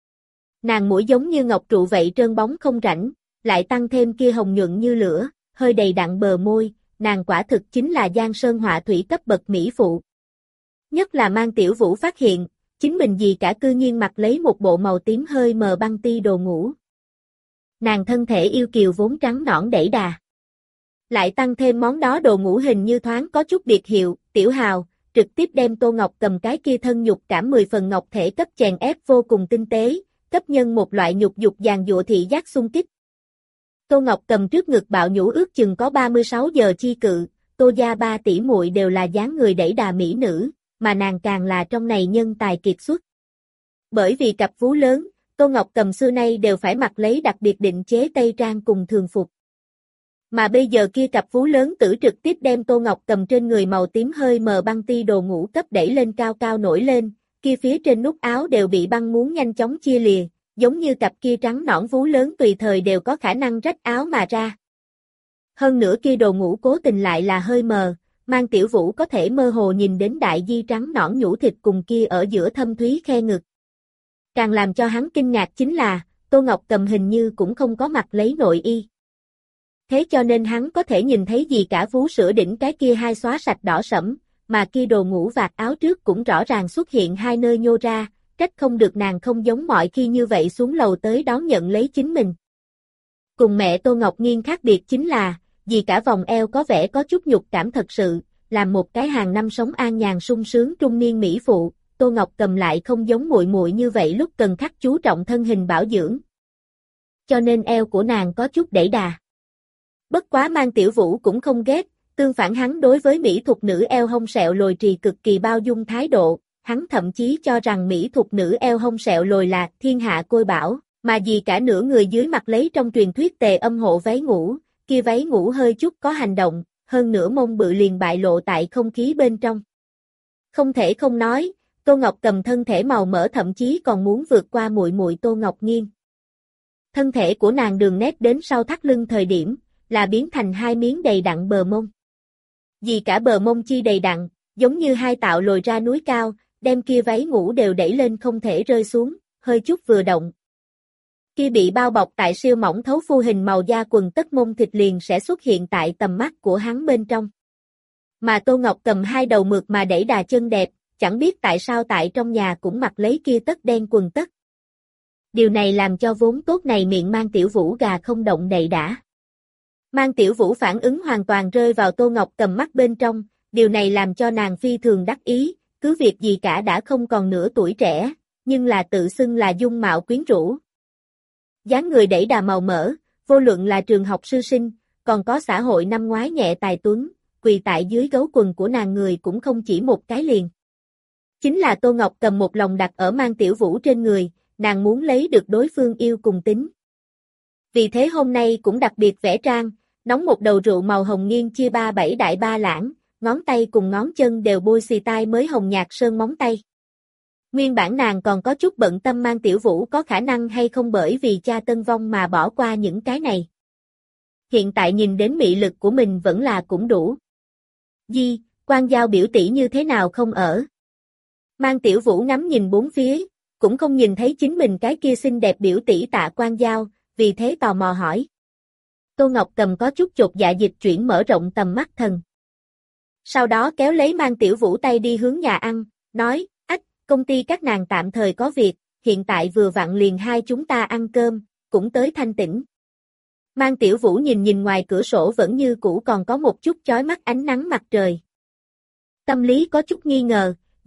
Speaker 1: Nàng mũi giống như ngọc trụ vậy trơn bóng không rãnh, lại tăng thêm kia hồng nhuận như lửa, hơi đầy đặn bờ môi, nàng quả thực chính là giang sơn họa thủy cấp bậc mỹ phụ. Nhất là Mang Tiểu Vũ phát hiện, chính mình dì cả cư nhiên mặc lấy một bộ màu tím hơi mờ băng ti đồ ngủ. Nàng thân thể yêu kiều vốn trắng nõn đẩy đà. Lại tăng thêm món đó đồ ngủ hình như thoáng có chút biệt hiệu, tiểu hào, trực tiếp đem Tô Ngọc Cầm cái kia thân nhục cảm mười phần ngọc thể cấp chèn ép vô cùng tinh tế, cấp nhân một loại nhục dục dàn dụa thị giác xung kích. Tô Ngọc Cầm trước ngực bạo nhũ ước chừng có ba mươi sáu giờ chi cự, Tô gia ba tỷ muội đều là dáng người đẩy đà mỹ nữ, mà nàng càng là trong này nhân tài kiệt xuất. Bởi vì cặp vú lớn, Tô Ngọc Cầm xưa nay đều phải mặc lấy đặc biệt định chế tây trang cùng thường phục. Mà bây giờ kia cặp vú lớn tử trực tiếp đem Tô Ngọc Cầm trên người màu tím hơi mờ băng ti đồ ngủ cấp đẩy lên cao cao nổi lên, kia phía trên nút áo đều bị băng muốn nhanh chóng chia lìa, giống như cặp kia trắng nõn vú lớn tùy thời đều có khả năng rách áo mà ra. Hơn nữa kia đồ ngủ cố tình lại là hơi mờ, Mang Tiểu Vũ có thể mơ hồ nhìn đến đại di trắng nõn nhũ thịt cùng kia ở giữa thâm thúy khe ngực. Càng làm cho hắn kinh ngạc chính là, Tô Ngọc Cầm hình như cũng không có mặc lấy nội y. Thế cho nên hắn có thể nhìn thấy gì cả vú sữa đỉnh cái kia hai xóa sạch đỏ sẫm, mà kia đồ ngủ vạt áo trước cũng rõ ràng xuất hiện hai nơi nhô ra, trách không được nàng không giống mọi khi như vậy xuống lầu tới đón nhận lấy chính mình. Cùng mẹ Tô Ngọc Nghiên khác biệt chính là, dì cả vòng eo có vẻ có chút nhục cảm thật sự, làm một cái hàng năm sống an nhàn sung sướng trung niên mỹ phụ, Tô Ngọc Cầm lại không giống muội muội như vậy lúc cần khắc chú trọng thân hình bảo dưỡng. Cho nên eo của nàng có chút đẩy đà. Bất quá Mang Tiểu Vũ cũng không ghét, tương phản hắn đối với mỹ thuật nữ eo hông sẹo lồi trì cực kỳ bao dung thái độ, hắn thậm chí cho rằng mỹ thuật nữ eo hông sẹo lồi là thiên hạ côi bảo, mà vì cả nửa người dưới mặc lấy trong truyền thuyết tề âm hộ váy ngủ, kia váy ngủ hơi chút có hành động, hơn nữa mông bự liền bại lộ tại không khí bên trong. Không thể không nói, Tô Ngọc Cầm thân thể màu mỡ thậm chí còn muốn vượt qua muội muội Tô Ngọc Nghiên. Thân thể của nàng đường nét đến sau thắt lưng thời điểm, là biến thành hai miếng đầy đặn bờ mông. Vì cả bờ mông chi đầy đặn, giống như hai tạo lồi ra núi cao, đem kia váy ngủ đều đẩy lên không thể rơi xuống, hơi chút vừa động. Kia bị bao bọc tại siêu mỏng thấu phu hình màu da quần tất mông thịt liền sẽ xuất hiện tại tầm mắt của hắn bên trong. Mà Tô Ngọc Cầm hai đầu mượt mà đẩy đà chân đẹp, chẳng biết tại sao tại trong nhà cũng mặc lấy kia tất đen quần tất. Điều này làm cho vốn tốt này miệng Mang Tiểu Vũ gà không động đậy đã. Mang Tiểu Vũ phản ứng hoàn toàn rơi vào Tô Ngọc Cầm mắt bên trong, điều này làm cho nàng phi thường đắc ý, cứ việc gì cả đã không còn nửa tuổi trẻ, nhưng là tự xưng là dung mạo quyến rũ. Dáng người đẩy đà màu mỡ, vô luận là trường học sư sinh, còn có xã hội năm ngoái nhẹ tài tuấn, quỳ tại dưới gấu quần của nàng người cũng không chỉ một cái liền. Chính là Tô Ngọc Cầm một lòng đặt ở Mang Tiểu Vũ trên người, nàng muốn lấy được đối phương yêu cùng tính. Vì thế hôm nay cũng đặc biệt vẽ trang, nóng một đầu rượu màu hồng nghiêng chia ba bảy đại ba lãng, ngón tay cùng ngón chân đều bôi xì tai mới hồng nhạt sơn móng tay. Nguyên bản nàng còn có chút bận tâm Mang Tiểu Vũ có khả năng hay không bởi vì cha tân vong mà bỏ qua những cái này. Hiện tại nhìn đến mị lực của mình vẫn là cũng đủ. Di, Quan Giao biểu tỷ như thế nào không ở? Mang Tiểu Vũ ngắm nhìn bốn phía, cũng không nhìn thấy chính mình cái kia xinh đẹp biểu tỷ Tạ Quan Giao, vì thế tò mò hỏi. Tô Ngọc Cầm có chút chột dạ dịch chuyển mở rộng tầm mắt thần. Sau đó kéo lấy Mang Tiểu Vũ tay đi hướng nhà ăn, nói, ách, công ty các nàng tạm thời có việc, hiện tại vừa vặn liền hai chúng ta ăn cơm, cũng tới thanh tĩnh. Mang Tiểu Vũ nhìn nhìn ngoài cửa sổ vẫn như cũ còn có một chút chói mắt ánh nắng mặt trời. Tâm lý có chút nghi ngờ,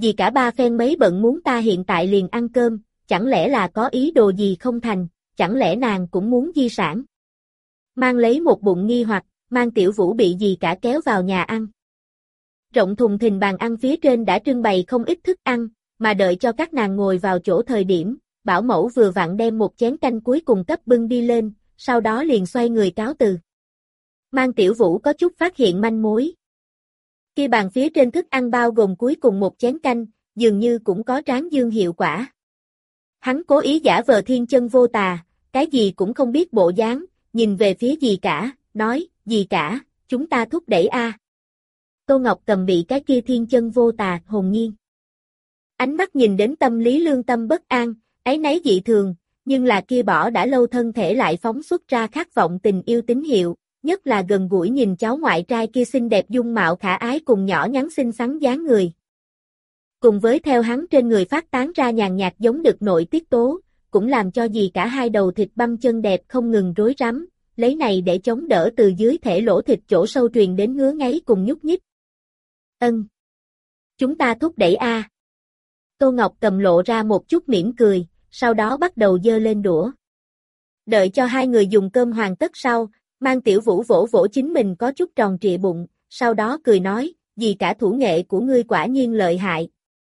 Speaker 1: Dì cả ba phen mấy bận muốn ta hiện tại liền ăn cơm, chẳng lẽ là có ý đồ gì không thành, chẳng lẽ nàng cũng muốn di sản. Mang lấy một bụng nghi hoặc, Mang Tiểu Vũ bị dì cả kéo vào nhà ăn. Rộng thùng thình bàn ăn phía trên đã trưng bày không ít thức ăn, mà đợi cho các nàng ngồi vào chỗ thời điểm, bảo mẫu vừa vặn đem một chén canh cuối cùng cấp bưng đi lên, sau đó liền xoay người cáo từ. Mang Tiểu Vũ có chút phát hiện manh mối. Kia bàn phía trên thức ăn bao gồm cuối cùng một chén canh, dường như cũng có tráng dương hiệu quả. Hắn cố ý giả vờ thiên chân vô tà, cái gì cũng không biết bộ dáng, nhìn về phía dì cả, nói, dì cả, chúng ta thúc đẩy a. Tô Ngọc Cầm bị cái kia thiên chân vô tà hồn nhiên. Ánh mắt nhìn đến tâm lý lương tâm bất an, áy náy dị thường, nhưng là kia bỏ đã lâu thân thể lại phóng xuất ra khát vọng tình yêu tín hiệu, nhất là gần gũi nhìn cháu ngoại trai kia xinh đẹp dung mạo khả ái cùng nhỏ nhắn xinh xắn dáng người. Cùng với theo hắn trên người phát tán ra nhàn nhạt giống đực nội tiết tố, cũng làm cho dì cả hai đầu thịt băm chân đẹp không ngừng rối rắm, lấy này để chống đỡ từ dưới thể lỗ thịt chỗ sâu truyền đến ngứa ngáy cùng nhúc nhích. Ân. Chúng ta thúc đẩy a. Tô Ngọc Cầm lộ ra một chút mỉm cười, sau đó bắt đầu dơ lên đũa. Đợi cho hai người dùng cơm hoàn tất sau, Mang Tiểu Vũ vỗ vỗ chính mình có chút tròn trịa bụng, sau đó cười nói, dì cả thủ nghệ của ngươi quả nhiên lợi hại.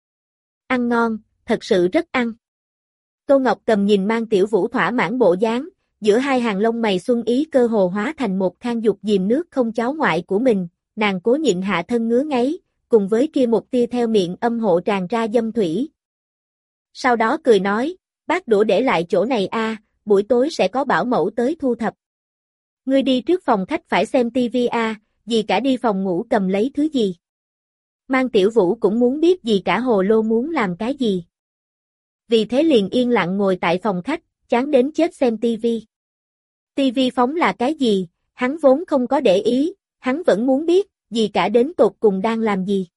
Speaker 1: Ăn ngon, thật sự rất ăn. Tô Ngọc Cầm nhìn Mang Tiểu Vũ thỏa mãn bộ dáng, giữa hai hàng lông mày xuân ý cơ hồ hóa thành một khang dục diềm nước không cháu ngoại của mình, nàng cố nhịn hạ thân ngứa ngáy, cùng với kia một tia theo miệng âm hộ tràn ra dâm thủy. Sau đó cười nói, bát đũa để lại chỗ này a, buổi tối sẽ có bảo mẫu tới thu thập. Ngươi đi trước phòng khách phải xem tivi a, dì cả đi phòng ngủ cầm lấy thứ gì. Mang Tiểu Vũ cũng muốn biết dì cả hồ lô muốn làm cái gì. Vì thế liền yên lặng ngồi tại phòng khách, chán đến chết xem tivi. Tivi phóng là cái gì, hắn vốn không có để ý, hắn vẫn muốn biết, dì cả đến tột cùng đang làm gì.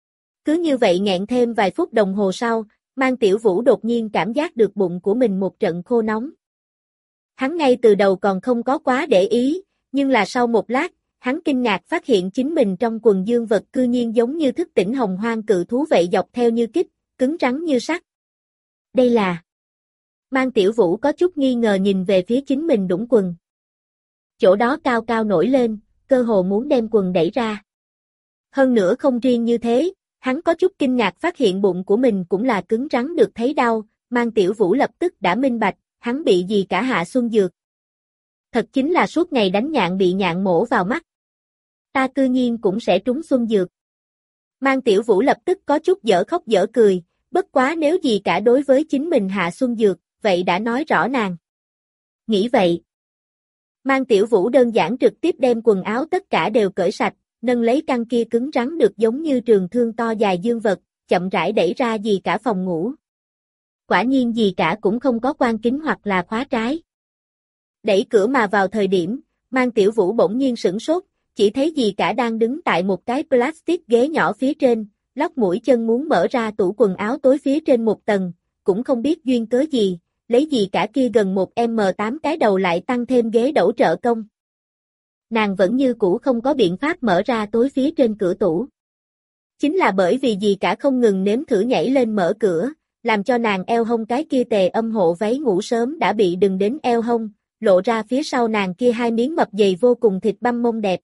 Speaker 1: Cứ như vậy nghẹn thêm vài phút đồng hồ sau, Mang Tiểu Vũ đột nhiên cảm giác được bụng của mình một trận khô nóng. Hắn ngay từ đầu còn không có quá để ý, nhưng là sau một lát, hắn kinh ngạc phát hiện chính mình trong quần dương vật cư nhiên giống như thức tỉnh hồng hoang cự thú vậy dọc theo như kích, cứng rắn như sắt. Đây là... Mang Tiểu Vũ có chút nghi ngờ nhìn về phía chính mình đũng quần. Chỗ đó cao cao nổi lên, cơ hồ muốn đem quần đẩy ra. Hơn nữa không riêng như thế, hắn có chút kinh ngạc phát hiện bụng của mình cũng là cứng rắn được thấy đau, Mang Tiểu Vũ lập tức đã minh bạch, hắn bị gì cả hạ xuân dược. Thật chính là suốt ngày đánh nhạn bị nhạn mổ vào mắt. Ta cư nhiên cũng sẽ trúng xuân dược. Mang Tiểu Vũ lập tức có chút dở khóc dở cười, bất quá nếu gì cả đối với chính mình hạ xuân dược, vậy đã nói rõ nàng. Nghĩ vậy. Mang Tiểu Vũ đơn giản trực tiếp đem quần áo tất cả đều cởi sạch, nâng lấy căn kia cứng rắn được giống như trường thương to dài dương vật, chậm rãi đẩy ra dì cả phòng ngủ. Quả nhiên dì cả cũng không có quan kính hoặc là khóa trái. Đẩy cửa mà vào thời điểm, Mang Tiểu Vũ bỗng nhiên sửng sốt, chỉ thấy dì cả đang đứng tại một cái plastic ghế nhỏ phía trên, lóc mũi chân muốn mở ra tủ quần áo tối phía trên một tầng, cũng không biết duyên cớ gì, lấy dì cả kia gần một em tám cái đầu lại tăng thêm ghế đẩu trợ công. Nàng vẫn như cũ không có biện pháp mở ra tối phía trên cửa tủ. Chính là bởi vì dì cả không ngừng nếm thử nhảy lên mở cửa, làm cho nàng eo hông cái kia tề âm hộ váy ngủ sớm đã bị đừng đến eo hông, lộ ra phía sau nàng kia hai miếng mập dày vô cùng thịt băm mông đẹp.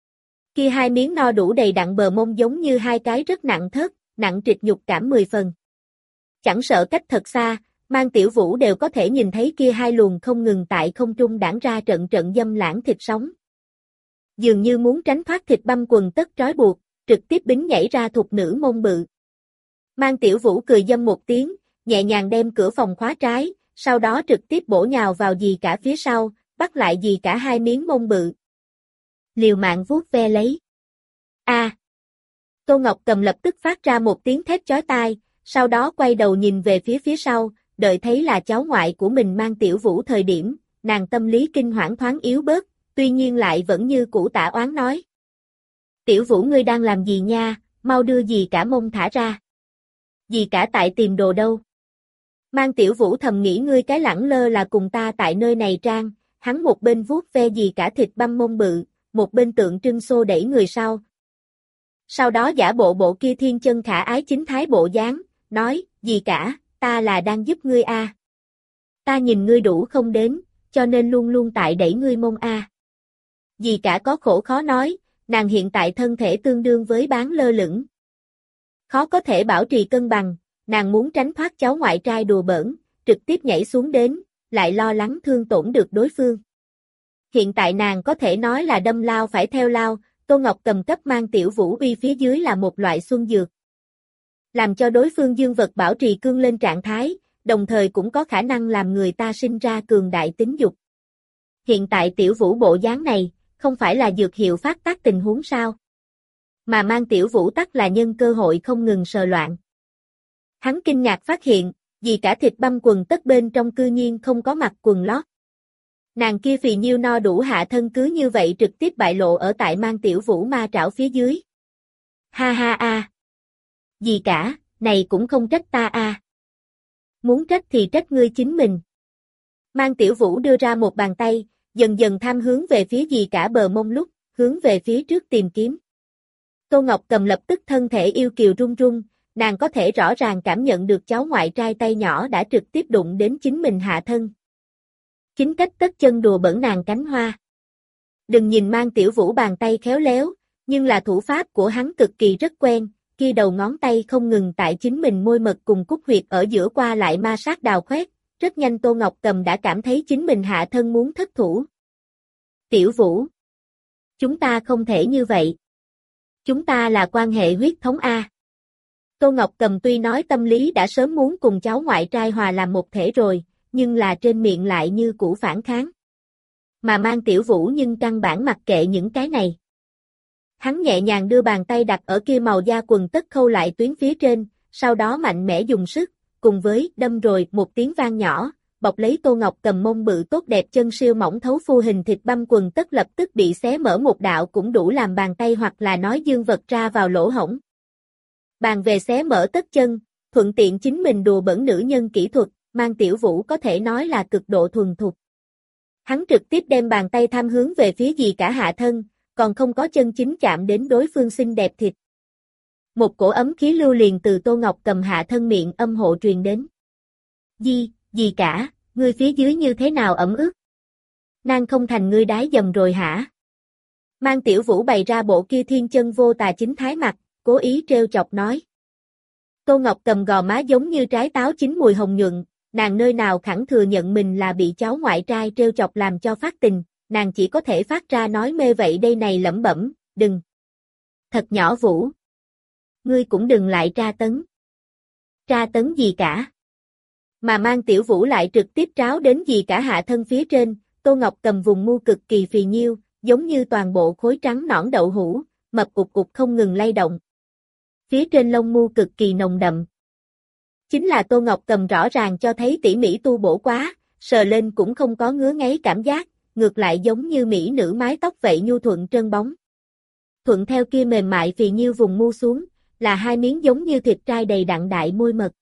Speaker 1: Kia hai miếng no đủ đầy đặn bờ mông giống như hai cái rất nặng thớt, nặng trịch nhục cảm mười phần. Chẳng sợ cách thật xa, Mang Tiểu Vũ đều có thể nhìn thấy kia hai luồng không ngừng tại không trung đãng ra trận trận dâm lãng thịt sống. Dường như muốn tránh thoát thịt băm quần tất trói buộc, trực tiếp bính nhảy ra thục nữ mông bự. Mang Tiểu Vũ cười dâm một tiếng, nhẹ nhàng đem cửa phòng khóa trái, sau đó trực tiếp bổ nhào vào dì cả phía sau, bắt lại dì cả hai miếng mông bự. Liều mạng vuốt ve lấy. A! À. Tô Ngọc Cầm lập tức phát ra một tiếng thét chói tai, sau đó quay đầu nhìn về phía phía sau, đợi thấy là cháu ngoại của mình Mang Tiểu Vũ thời điểm, nàng tâm lý kinh hoảng thoáng yếu bớt, tuy nhiên lại vẫn như cũ tả oán nói. Tiểu Vũ ngươi đang làm gì nha, mau đưa dì cả mông thả ra. Dì cả tại tìm đồ đâu. Mang Tiểu Vũ thầm nghĩ ngươi cái lẳng lơ là cùng ta tại nơi này trang, hắn một bên vuốt ve dì cả thịt băm mông bự, một bên tượng trưng xô đẩy người sau. Sau đó giả bộ bộ kia thiên chân khả ái chính thái bộ dáng, nói, gì cả, ta là đang giúp ngươi a. Ta nhìn ngươi đủ không đến, cho nên luôn luôn tại đẩy ngươi mông a. Dì cả có khổ khó nói, nàng hiện tại thân thể tương đương với bán lơ lửng. Khó có thể bảo trì cân bằng, nàng muốn tránh thoát cháu ngoại trai đùa bỡn, trực tiếp nhảy xuống đến, lại lo lắng thương tổn được đối phương. Hiện tại nàng có thể nói là đâm lao phải theo lao, Tô Ngọc Cầm cấp mang Tiểu Vũ uy phía dưới là một loại xuân dược. Làm cho đối phương dương vật bảo trì cương lên trạng thái, đồng thời cũng có khả năng làm người ta sinh ra cường đại tính dục. Hiện tại Tiểu Vũ bộ dáng này, không phải là dược hiệu phát tác tình huống sao? Mà mang Tiểu Vũ tắc là nhân cơ hội không ngừng sờ loạn. Hắn kinh ngạc phát hiện, vì cả thịt băm quần tất bên trong cư nhiên không có mặc quần lót. Nàng kia phì nhiêu no đủ hạ thân cứ như vậy trực tiếp bại lộ ở tại mang Tiểu Vũ ma trảo phía dưới. Ha ha a. Gì cả, này cũng không trách ta a. Muốn trách thì trách ngươi chính mình. Mang Tiểu Vũ đưa ra một bàn tay, dần dần tham hướng về phía gì cả bờ mông lúc, hướng về phía trước tìm kiếm. Tô Ngọc Cầm lập tức thân thể yêu kiều run run, nàng có thể rõ ràng cảm nhận được cháu ngoại trai tay nhỏ đã trực tiếp đụng đến chính mình hạ thân. Chính cách tất chân đùa bẩn nàng cánh hoa. Đừng nhìn mang Tiểu Vũ bàn tay khéo léo, nhưng là thủ pháp của hắn cực kỳ rất quen, kia đầu ngón tay không ngừng tại chính mình môi mật cùng cúc huyệt ở giữa qua lại ma sát đào khoét, rất nhanh Tô Ngọc Cầm đã cảm thấy chính mình hạ thân muốn thất thủ. Tiểu Vũ, chúng ta không thể như vậy. Chúng ta là quan hệ huyết thống A. Tô Ngọc Cầm tuy nói tâm lý đã sớm muốn cùng cháu ngoại trai hòa làm một thể rồi, nhưng là trên miệng lại như cũ phản kháng. Mà mang Tiểu Vũ nhưng căn bản mặc kệ những cái này. Hắn nhẹ nhàng đưa bàn tay đặt ở kia màu da quần tất khâu lại tuyến phía trên, sau đó mạnh mẽ dùng sức, cùng với đâm rồi một tiếng vang nhỏ, bọc lấy Tô Ngọc Cầm mông bự tốt đẹp chân siêu mỏng thấu phu hình thịt băm quần tất lập tức bị xé mở một đạo cũng đủ làm bàn tay hoặc là nói dương vật ra vào lỗ hổng. Bàn về xé mở tất chân, thuận tiện chính mình đùa bẩn nữ nhân kỹ thuật, mang Tiểu Vũ có thể nói là cực độ thuần thục. Hắn trực tiếp đem bàn tay tham hướng về phía gì cả hạ thân, còn không có chân chính chạm đến đối phương xinh đẹp thịt. Một cổ ấm khí lưu liền từ Tô Ngọc Cầm hạ thân miệng âm hộ truyền đến. Di, gì cả, ngươi phía dưới như thế nào ẩm ướt? Nàng không thành ngươi đái dầm rồi hả? Mang Tiểu Vũ bày ra bộ kia thiên chân vô tà chính thái mặt, cố ý trêu chọc nói. Tô Ngọc Cầm gò má giống như trái táo chín mùi hồng nhuận, nàng nơi nào khẳng thừa nhận mình là bị cháu ngoại trai trêu chọc làm cho phát tình, nàng chỉ có thể phát ra nói mê vậy đây này lẩm bẩm, đừng. Thật nhỏ Vũ. Ngươi cũng đừng lại tra tấn. Tra tấn gì cả. Mà mang Tiểu Vũ lại trực tiếp tráo đến gì cả hạ thân phía trên, Tô Ngọc Cầm vùng mu cực kỳ phì nhiêu, giống như toàn bộ khối trắng nõn đậu hũ, mập cục cục không ngừng lay động. Phía trên lông mu cực kỳ nồng đậm. Chính là Tô Ngọc Cầm rõ ràng cho thấy tỉ mỉ tu bổ quá, sờ lên cũng không có ngứa ngáy cảm giác, ngược lại giống như mỹ nữ mái tóc vậy nhu thuận trơn bóng. Thuận theo kia mềm mại phì nhiêu vùng mu xuống, là hai miếng giống như thịt trai đầy đặn đại môi mật.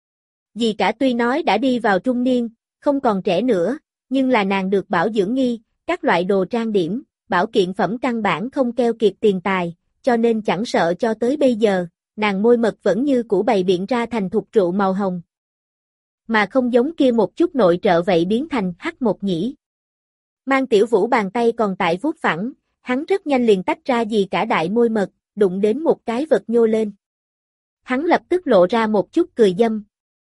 Speaker 1: Dì cả tuy nói đã đi vào trung niên, không còn trẻ nữa, nhưng là nàng được bảo dưỡng nghi, các loại đồ trang điểm, bảo kiện phẩm căn bản không keo kiệt tiền tài, cho nên chẳng sợ cho tới bây giờ, nàng môi mật vẫn như cũ bày biện ra thành thục rượu màu hồng. Mà không giống kia một chút nội trợ vậy biến thành hắc một nhĩ. Mang Tiểu Vũ bàn tay còn tại vuốt phẳng, hắn rất nhanh liền tách ra gì cả đại môi mật, đụng đến một cái vật nhô lên. Hắn lập tức lộ ra một chút cười dâm.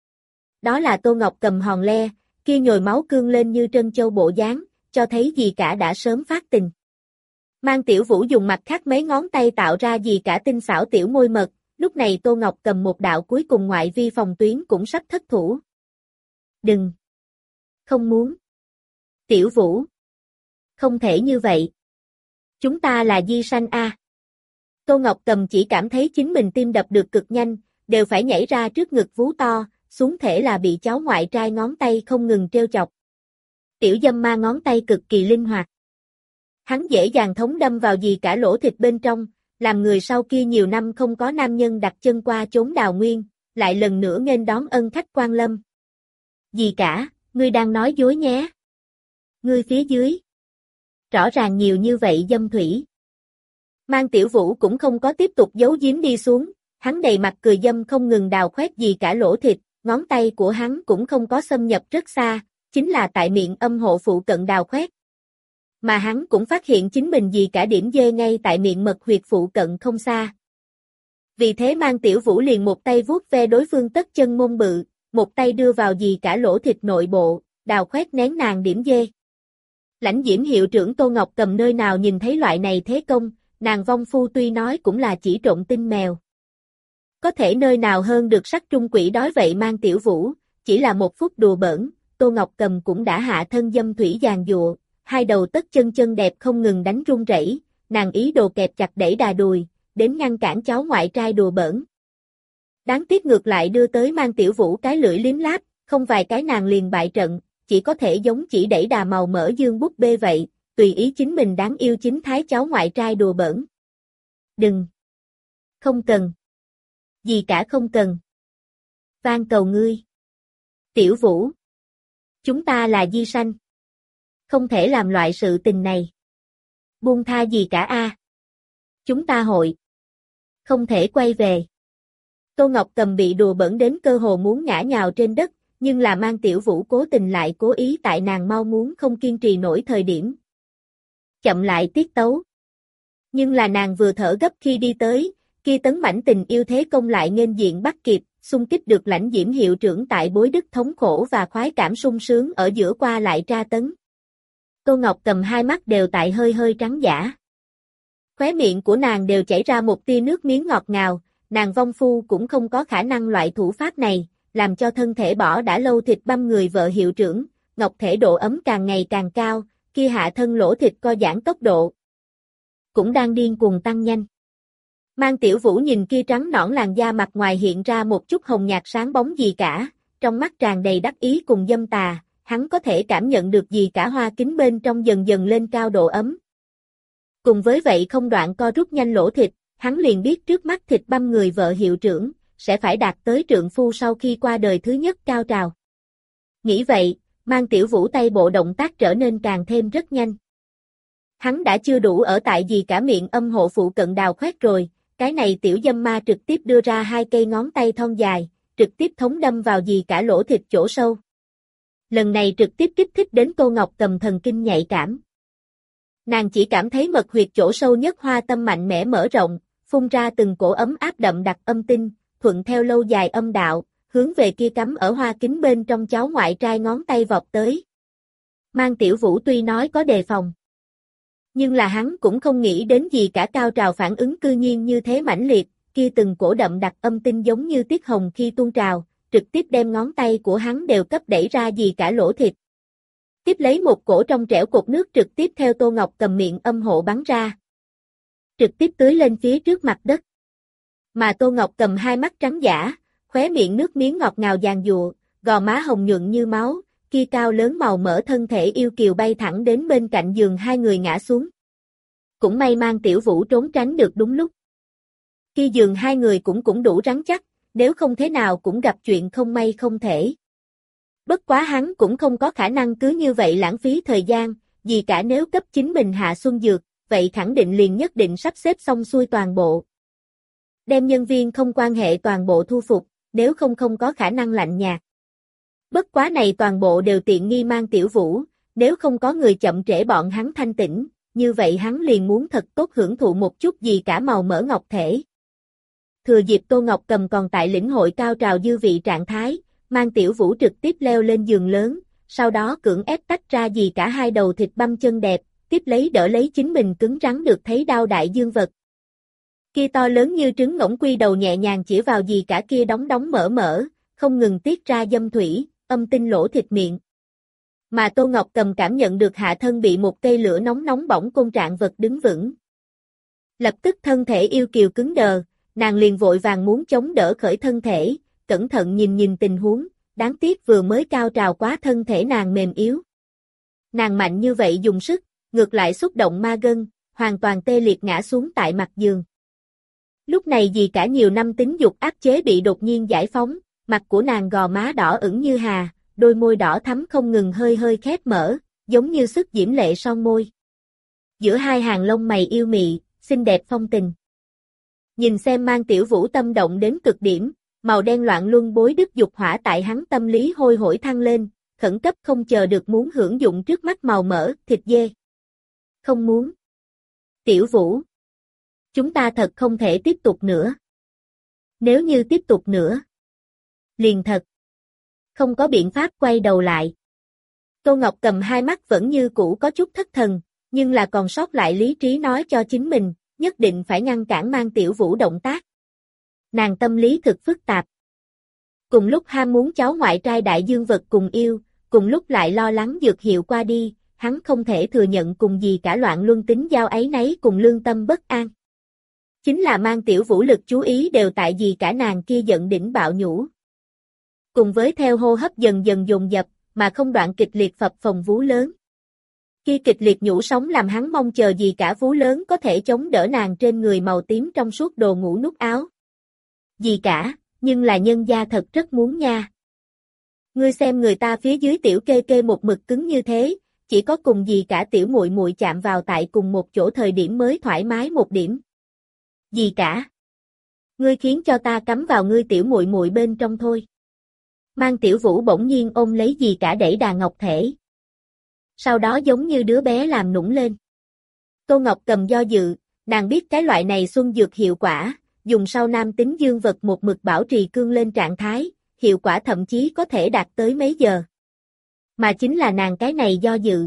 Speaker 1: Đó là Tô Ngọc Cầm hòn le, kia nhồi máu cương lên như trân châu bộ dáng, cho thấy gì cả đã sớm phát tình. Mang Tiểu Vũ dùng mặt khác mấy ngón tay tạo ra gì cả tinh xảo tiểu môi mật, lúc này Tô Ngọc Cầm một đạo cuối cùng ngoại vi phòng tuyến cũng sắp thất thủ. Đừng! Không muốn! Tiểu Vũ! Không thể như vậy! Chúng ta là di sanh a. Tô Ngọc Cầm chỉ cảm thấy chính mình tim đập được cực nhanh, đều phải nhảy ra trước ngực vú to, xuống thể là bị cháu ngoại trai ngón tay không ngừng trêu chọc. Tiểu dâm ma ngón tay cực kỳ linh hoạt. Hắn dễ dàng thống đâm vào gì cả lỗ thịt bên trong, làm người sau kia nhiều năm không có nam nhân đặt chân qua chốn đào nguyên, lại lần nữa nghênh đón ân khách quan lâm. Gì cả, ngươi đang nói dối nhé. Ngươi phía dưới. Rõ ràng nhiều như vậy dâm thủy. Mang Tiểu Vũ cũng không có tiếp tục giấu giếm đi xuống, hắn đầy mặt cười dâm không ngừng đào khoét gì cả lỗ thịt, ngón tay của hắn cũng không có xâm nhập rất xa, chính là tại miệng âm hộ phụ cận đào khoét. Mà hắn cũng phát hiện chính mình gì cả điểm dê ngay tại miệng mật huyệt phụ cận không xa. Vì thế Mang Tiểu Vũ liền một tay vuốt ve đối phương tất chân mông bự, một tay đưa vào gì cả lỗ thịt nội bộ, đào khoét nén nàng điểm dê. Lãnh Diễm hiệu trưởng Tô Ngọc Cầm nơi nào nhìn thấy loại này thế công, nàng vong phu tuy nói cũng là chỉ trộn tinh mèo. Có thể nơi nào hơn được sắc trung quỷ đói vậy Mang Tiểu Vũ, chỉ là một phút đùa bỡn, Tô Ngọc Cầm cũng đã hạ thân dâm thủy giàn dụa, hai đầu tất chân chân đẹp không ngừng đánh run rẩy, nàng ý đồ kẹp chặt đẩy đà đùi, đến ngăn cản cháu ngoại trai đùa bỡn. Đáng tiếc ngược lại đưa tới Mang Tiểu Vũ cái lưỡi liếm láp, không vài cái nàng liền bại trận, chỉ có thể giống chỉ đẩy đà màu mỡ dương búp bê vậy, tùy ý chính mình đáng yêu chính thái cháu ngoại trai đùa bỡn. Đừng! Không cần! Gì cả không cần! Van cầu ngươi! Tiểu Vũ! Chúng ta là di sanh! Không thể làm loại sự tình này! Buông tha gì cả a! Chúng ta hội! Không thể quay về! Tô Ngọc Cầm bị đùa bỡn đến cơ hồ muốn ngã nhào trên đất, nhưng là Mang Tiểu Vũ cố tình lại cố ý tại nàng mau muốn không kiên trì nổi thời điểm. Chậm lại tiết tấu. Nhưng là nàng vừa thở gấp khi đi tới, kia tấn mãnh tình yêu thế công lại nghênh diện bắt kịp, xung kích được Lãnh Diễm hiệu trưởng tại bối đức thống khổ và khoái cảm sung sướng ở giữa qua lại tra tấn. Tô Ngọc Cầm hai mắt đều tại hơi hơi trắng dã. Khóe miệng của nàng đều chảy ra một tia nước miếng ngọt ngào, nàng vong phu cũng không có khả năng loại thủ pháp này, làm cho thân thể bỏ đã lâu thịt băm người vợ hiệu trưởng, ngọc thể độ ấm càng ngày càng cao, kia hạ thân lỗ thịt co giãn tốc độ cũng đang điên cuồng tăng nhanh. Mang Tiểu Vũ nhìn kia trắng nõn làn da mặt ngoài hiện ra một chút hồng nhạt sáng bóng gì cả, trong mắt tràn đầy đắc ý cùng dâm tà, hắn có thể cảm nhận được gì cả hoa kính bên trong dần dần lên cao độ ấm. Cùng với vậy không đoạn co rút nhanh lỗ thịt, hắn liền biết trước mắt thịt băm người vợ hiệu trưởng, sẽ phải đạt tới trượng phu sau khi qua đời thứ nhất cao trào. Nghĩ vậy, Mang Tiểu Vũ tay bộ động tác trở nên càng thêm rất nhanh. Hắn đã chưa đủ ở tại gì cả miệng âm hộ phụ cận đào khoét rồi, cái này tiểu dâm ma trực tiếp đưa ra hai cây ngón tay thon dài, trực tiếp thống đâm vào gì cả lỗ thịt chỗ sâu. Lần này trực tiếp kích thích đến Tô Ngọc Cầm thần kinh nhạy cảm. Nàng chỉ cảm thấy mật huyệt chỗ sâu nhất hoa tâm mạnh mẽ mở rộng, phun ra từng cổ ấm áp đậm đặc âm tinh, thuận theo lâu dài âm đạo, hướng về kia cắm ở hoa kính bên trong cháu ngoại trai ngón tay vọt tới. Mang Tiểu Vũ tuy nói có đề phòng, nhưng là hắn cũng không nghĩ đến gì cả cao trào phản ứng cư nhiên như thế mãnh liệt, kia từng cổ đậm đặc âm tinh giống như tiết hồng khi tuôn trào, trực tiếp đem ngón tay của hắn đều cấp đẩy ra gì cả lỗ thịt. Tiếp lấy một cổ trong trẻo cột nước trực tiếp theo Tô Ngọc Cầm miệng âm hộ bắn ra, trực tiếp tưới lên phía trước mặt đất. Mà Tô Ngọc Cầm hai mắt trắng dã, khóe miệng nước miếng ngọt ngào giàn giụa, gò má hồng nhuận như máu, kia cao lớn màu mỡ thân thể yêu kiều bay thẳng đến bên cạnh giường hai người ngã xuống. Cũng may Mang Tiểu Vũ trốn tránh được đúng lúc. Kia giường hai người cũng cũng đủ rắn chắc, nếu không thế nào cũng gặp chuyện không may không thể. Bất quá hắn cũng không có khả năng cứ như vậy lãng phí thời gian, vì cả nếu cấp chính mình hạ xuân dược, vậy khẳng định liền nhất định sắp xếp xong xuôi toàn bộ. Đem nhân viên không quan hệ toàn bộ thu phục, nếu không không có khả năng lạnh nhạt. Bất quá này toàn bộ đều tiện nghi Mang Tiểu Vũ, nếu không có người chậm trễ bọn hắn thanh tĩnh, như vậy hắn liền muốn thật tốt hưởng thụ một chút gì cả màu mỡ ngọc thể. Thừa dịp Tô Ngọc Cầm còn tại lĩnh hội cao trào dư vị trạng thái, Mang Tiểu Vũ trực tiếp leo lên giường lớn, sau đó cưỡng ép tách ra gì cả hai đầu thịt băm chân đẹp, tiếp lấy đỡ lấy chính mình cứng rắn được thấy đau đại dương vật. Kia to lớn như trứng ngỗng quy đầu nhẹ nhàng chỉ vào gì cả kia đóng đóng mở mở, không ngừng tiết ra dâm thủy, âm tinh lỗ thịt miệng. Mà Tô Ngọc Cầm cảm nhận được hạ thân bị một cây lửa nóng nóng bỏng côn trạng vật đứng vững. Lập tức thân thể yêu kiều cứng đờ, nàng liền vội vàng muốn chống đỡ khởi thân thể, cẩn thận nhìn nhìn tình huống, đáng tiếc vừa mới cao trào quá thân thể nàng mềm yếu. Nàng mạnh như vậy dùng sức, ngược lại xúc động ma gân, hoàn toàn tê liệt ngã xuống tại mặt giường. Lúc này vì cả nhiều năm tính dục áp chế bị đột nhiên giải phóng, mặt của nàng gò má đỏ ửng như hà, đôi môi đỏ thắm không ngừng hơi hơi khép mở, giống như sức diễm lệ son môi. Giữa hai hàng lông mày yêu mị, xinh đẹp phong tình. Nhìn xem Mang Tiểu Vũ tâm động đến cực điểm, màu đen loạn luân bối đức dục hỏa tại hắn tâm lý hôi hổi thăng lên, khẩn cấp không chờ được muốn hưởng dụng trước mắt màu mỡ, thịt dê. Không muốn. Tiểu Vũ. Chúng ta thật không thể tiếp tục nữa. Nếu như tiếp tục nữa. Liền thật. Không có biện pháp quay đầu lại. Tô Ngọc Cầm hai mắt vẫn như cũ có chút thất thần, nhưng là còn sót lại lý trí nói cho chính mình, nhất định phải ngăn cản Mang Tiểu Vũ động tác. Nàng tâm lý thực phức tạp. Cùng lúc ham muốn cháu ngoại trai đại dương vật cùng yêu, cùng lúc lại lo lắng dược hiệu qua đi, hắn không thể thừa nhận cùng gì cả loạn luân tính giao ấy nấy cùng lương tâm bất an. Chính là Mang Tiểu Vũ lực chú ý đều tại gì cả nàng kia giận đỉnh bạo nhũ. Cùng với theo hô hấp dần dần dồn dập, mà không đoạn kịch liệt phập phồng vú lớn. Khi kịch liệt nhũ sóng làm hắn mong chờ gì cả vú lớn có thể chống đỡ nàng trên người màu tím trong suốt đồ ngủ nút áo. Gì cả, nhưng là nhân gia thật rất muốn nha. Ngươi xem người ta phía dưới tiểu kê kê một mực cứng như thế, chỉ có cùng gì cả tiểu muội muội chạm vào tại cùng một chỗ thời điểm mới thoải mái một điểm. Gì cả? Ngươi khiến cho ta cắm vào ngươi tiểu muội muội bên trong thôi. Mang Tiểu Vũ bỗng nhiên ôm lấy gì cả đẩy đà ngọc thể. Sau đó giống như đứa bé làm nũng lên. Tô Ngọc Cầm do dự, nàng biết cái loại này xuân dược hiệu quả, dùng sau nam tính dương vật một mực bảo trì cương lên trạng thái, hiệu quả thậm chí có thể đạt tới mấy giờ. Mà chính là nàng cái này do dự.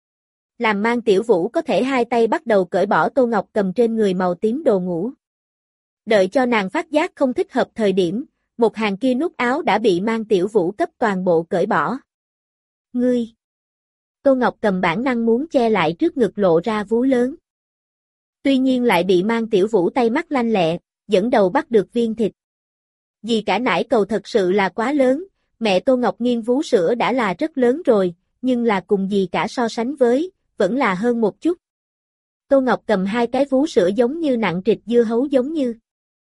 Speaker 1: Làm Mang Tiểu Vũ có thể hai tay bắt đầu cởi bỏ Tô Ngọc Cầm trên người màu tím đồ ngủ. Đợi cho nàng phát giác không thích hợp thời điểm, một hàng kia nút áo đã bị Mang Tiểu Vũ cấp toàn bộ cởi bỏ. Ngươi! Tô Ngọc Cầm bản năng muốn che lại trước ngực lộ ra vú lớn. Tuy nhiên lại bị Mang Tiểu Vũ tay mắt lanh lẹ, dẫn đầu bắt được viên thịt. Vì cả nải cầu thật sự là quá lớn, mẹ Tô Ngọc Nghiên vú sữa đã là rất lớn rồi, nhưng là cùng gì cả so sánh với, vẫn là hơn một chút. Tô Ngọc Cầm hai cái vú sữa giống như nặng trịch dưa hấu giống như.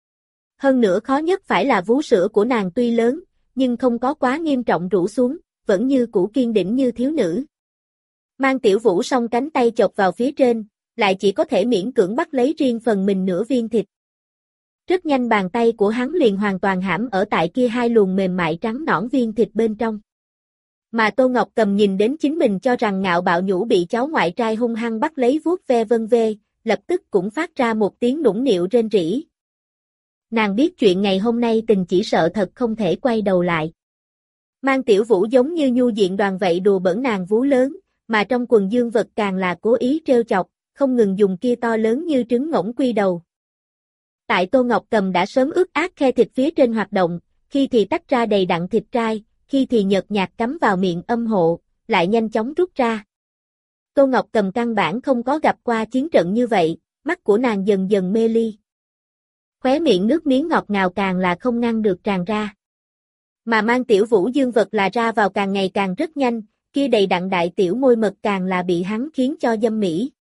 Speaker 1: Hơn nữa khó nhất phải là vú sữa của nàng tuy lớn, nhưng không có quá nghiêm trọng rũ xuống, vẫn như cũ kiên định như thiếu nữ. Mang Tiểu Vũ song cánh tay chộp vào phía trên, lại chỉ có thể miễn cưỡng bắt lấy riêng phần mình nửa viên thịt. Rất nhanh bàn tay của hắn liền hoàn toàn hãm ở tại kia hai luồng mềm mại trắng nõn viên thịt bên trong. Mà Tô Ngọc Cầm nhìn đến chính mình cho rằng ngạo bạo nhũ bị cháu ngoại trai hung hăng bắt lấy vuốt ve vân vê, lập tức cũng phát ra một tiếng nũng nịu rên rỉ. Nàng biết chuyện ngày hôm nay tình chỉ sợ thật không thể quay đầu lại. Mang Tiểu Vũ giống như nhu diện đoàn vậy đùa bỡn nàng vú lớn, mà trong quần dương vật càng là cố ý trêu chọc, không ngừng dùng kia to lớn như trứng ngỗng quy đầu. Tại Tô Ngọc Cầm đã sớm ướt át khe thịt phía trên hoạt động, khi thì tách ra đầy đặn thịt trai, khi thì nhợt nhạt cắm vào miệng âm hộ, lại nhanh chóng rút ra. Tô Ngọc Cầm căn bản không có gặp qua chiến trận như vậy, mắt của nàng dần dần mê ly. Khóe miệng nước miếng ngọt ngào càng là không ngăn được tràn ra. Mà Mang Tiểu Vũ dương vật là ra vào càng ngày càng rất nhanh, kia đầy đặn đại tiểu môi mật càng là bị hắn khiến cho dâm mỹ.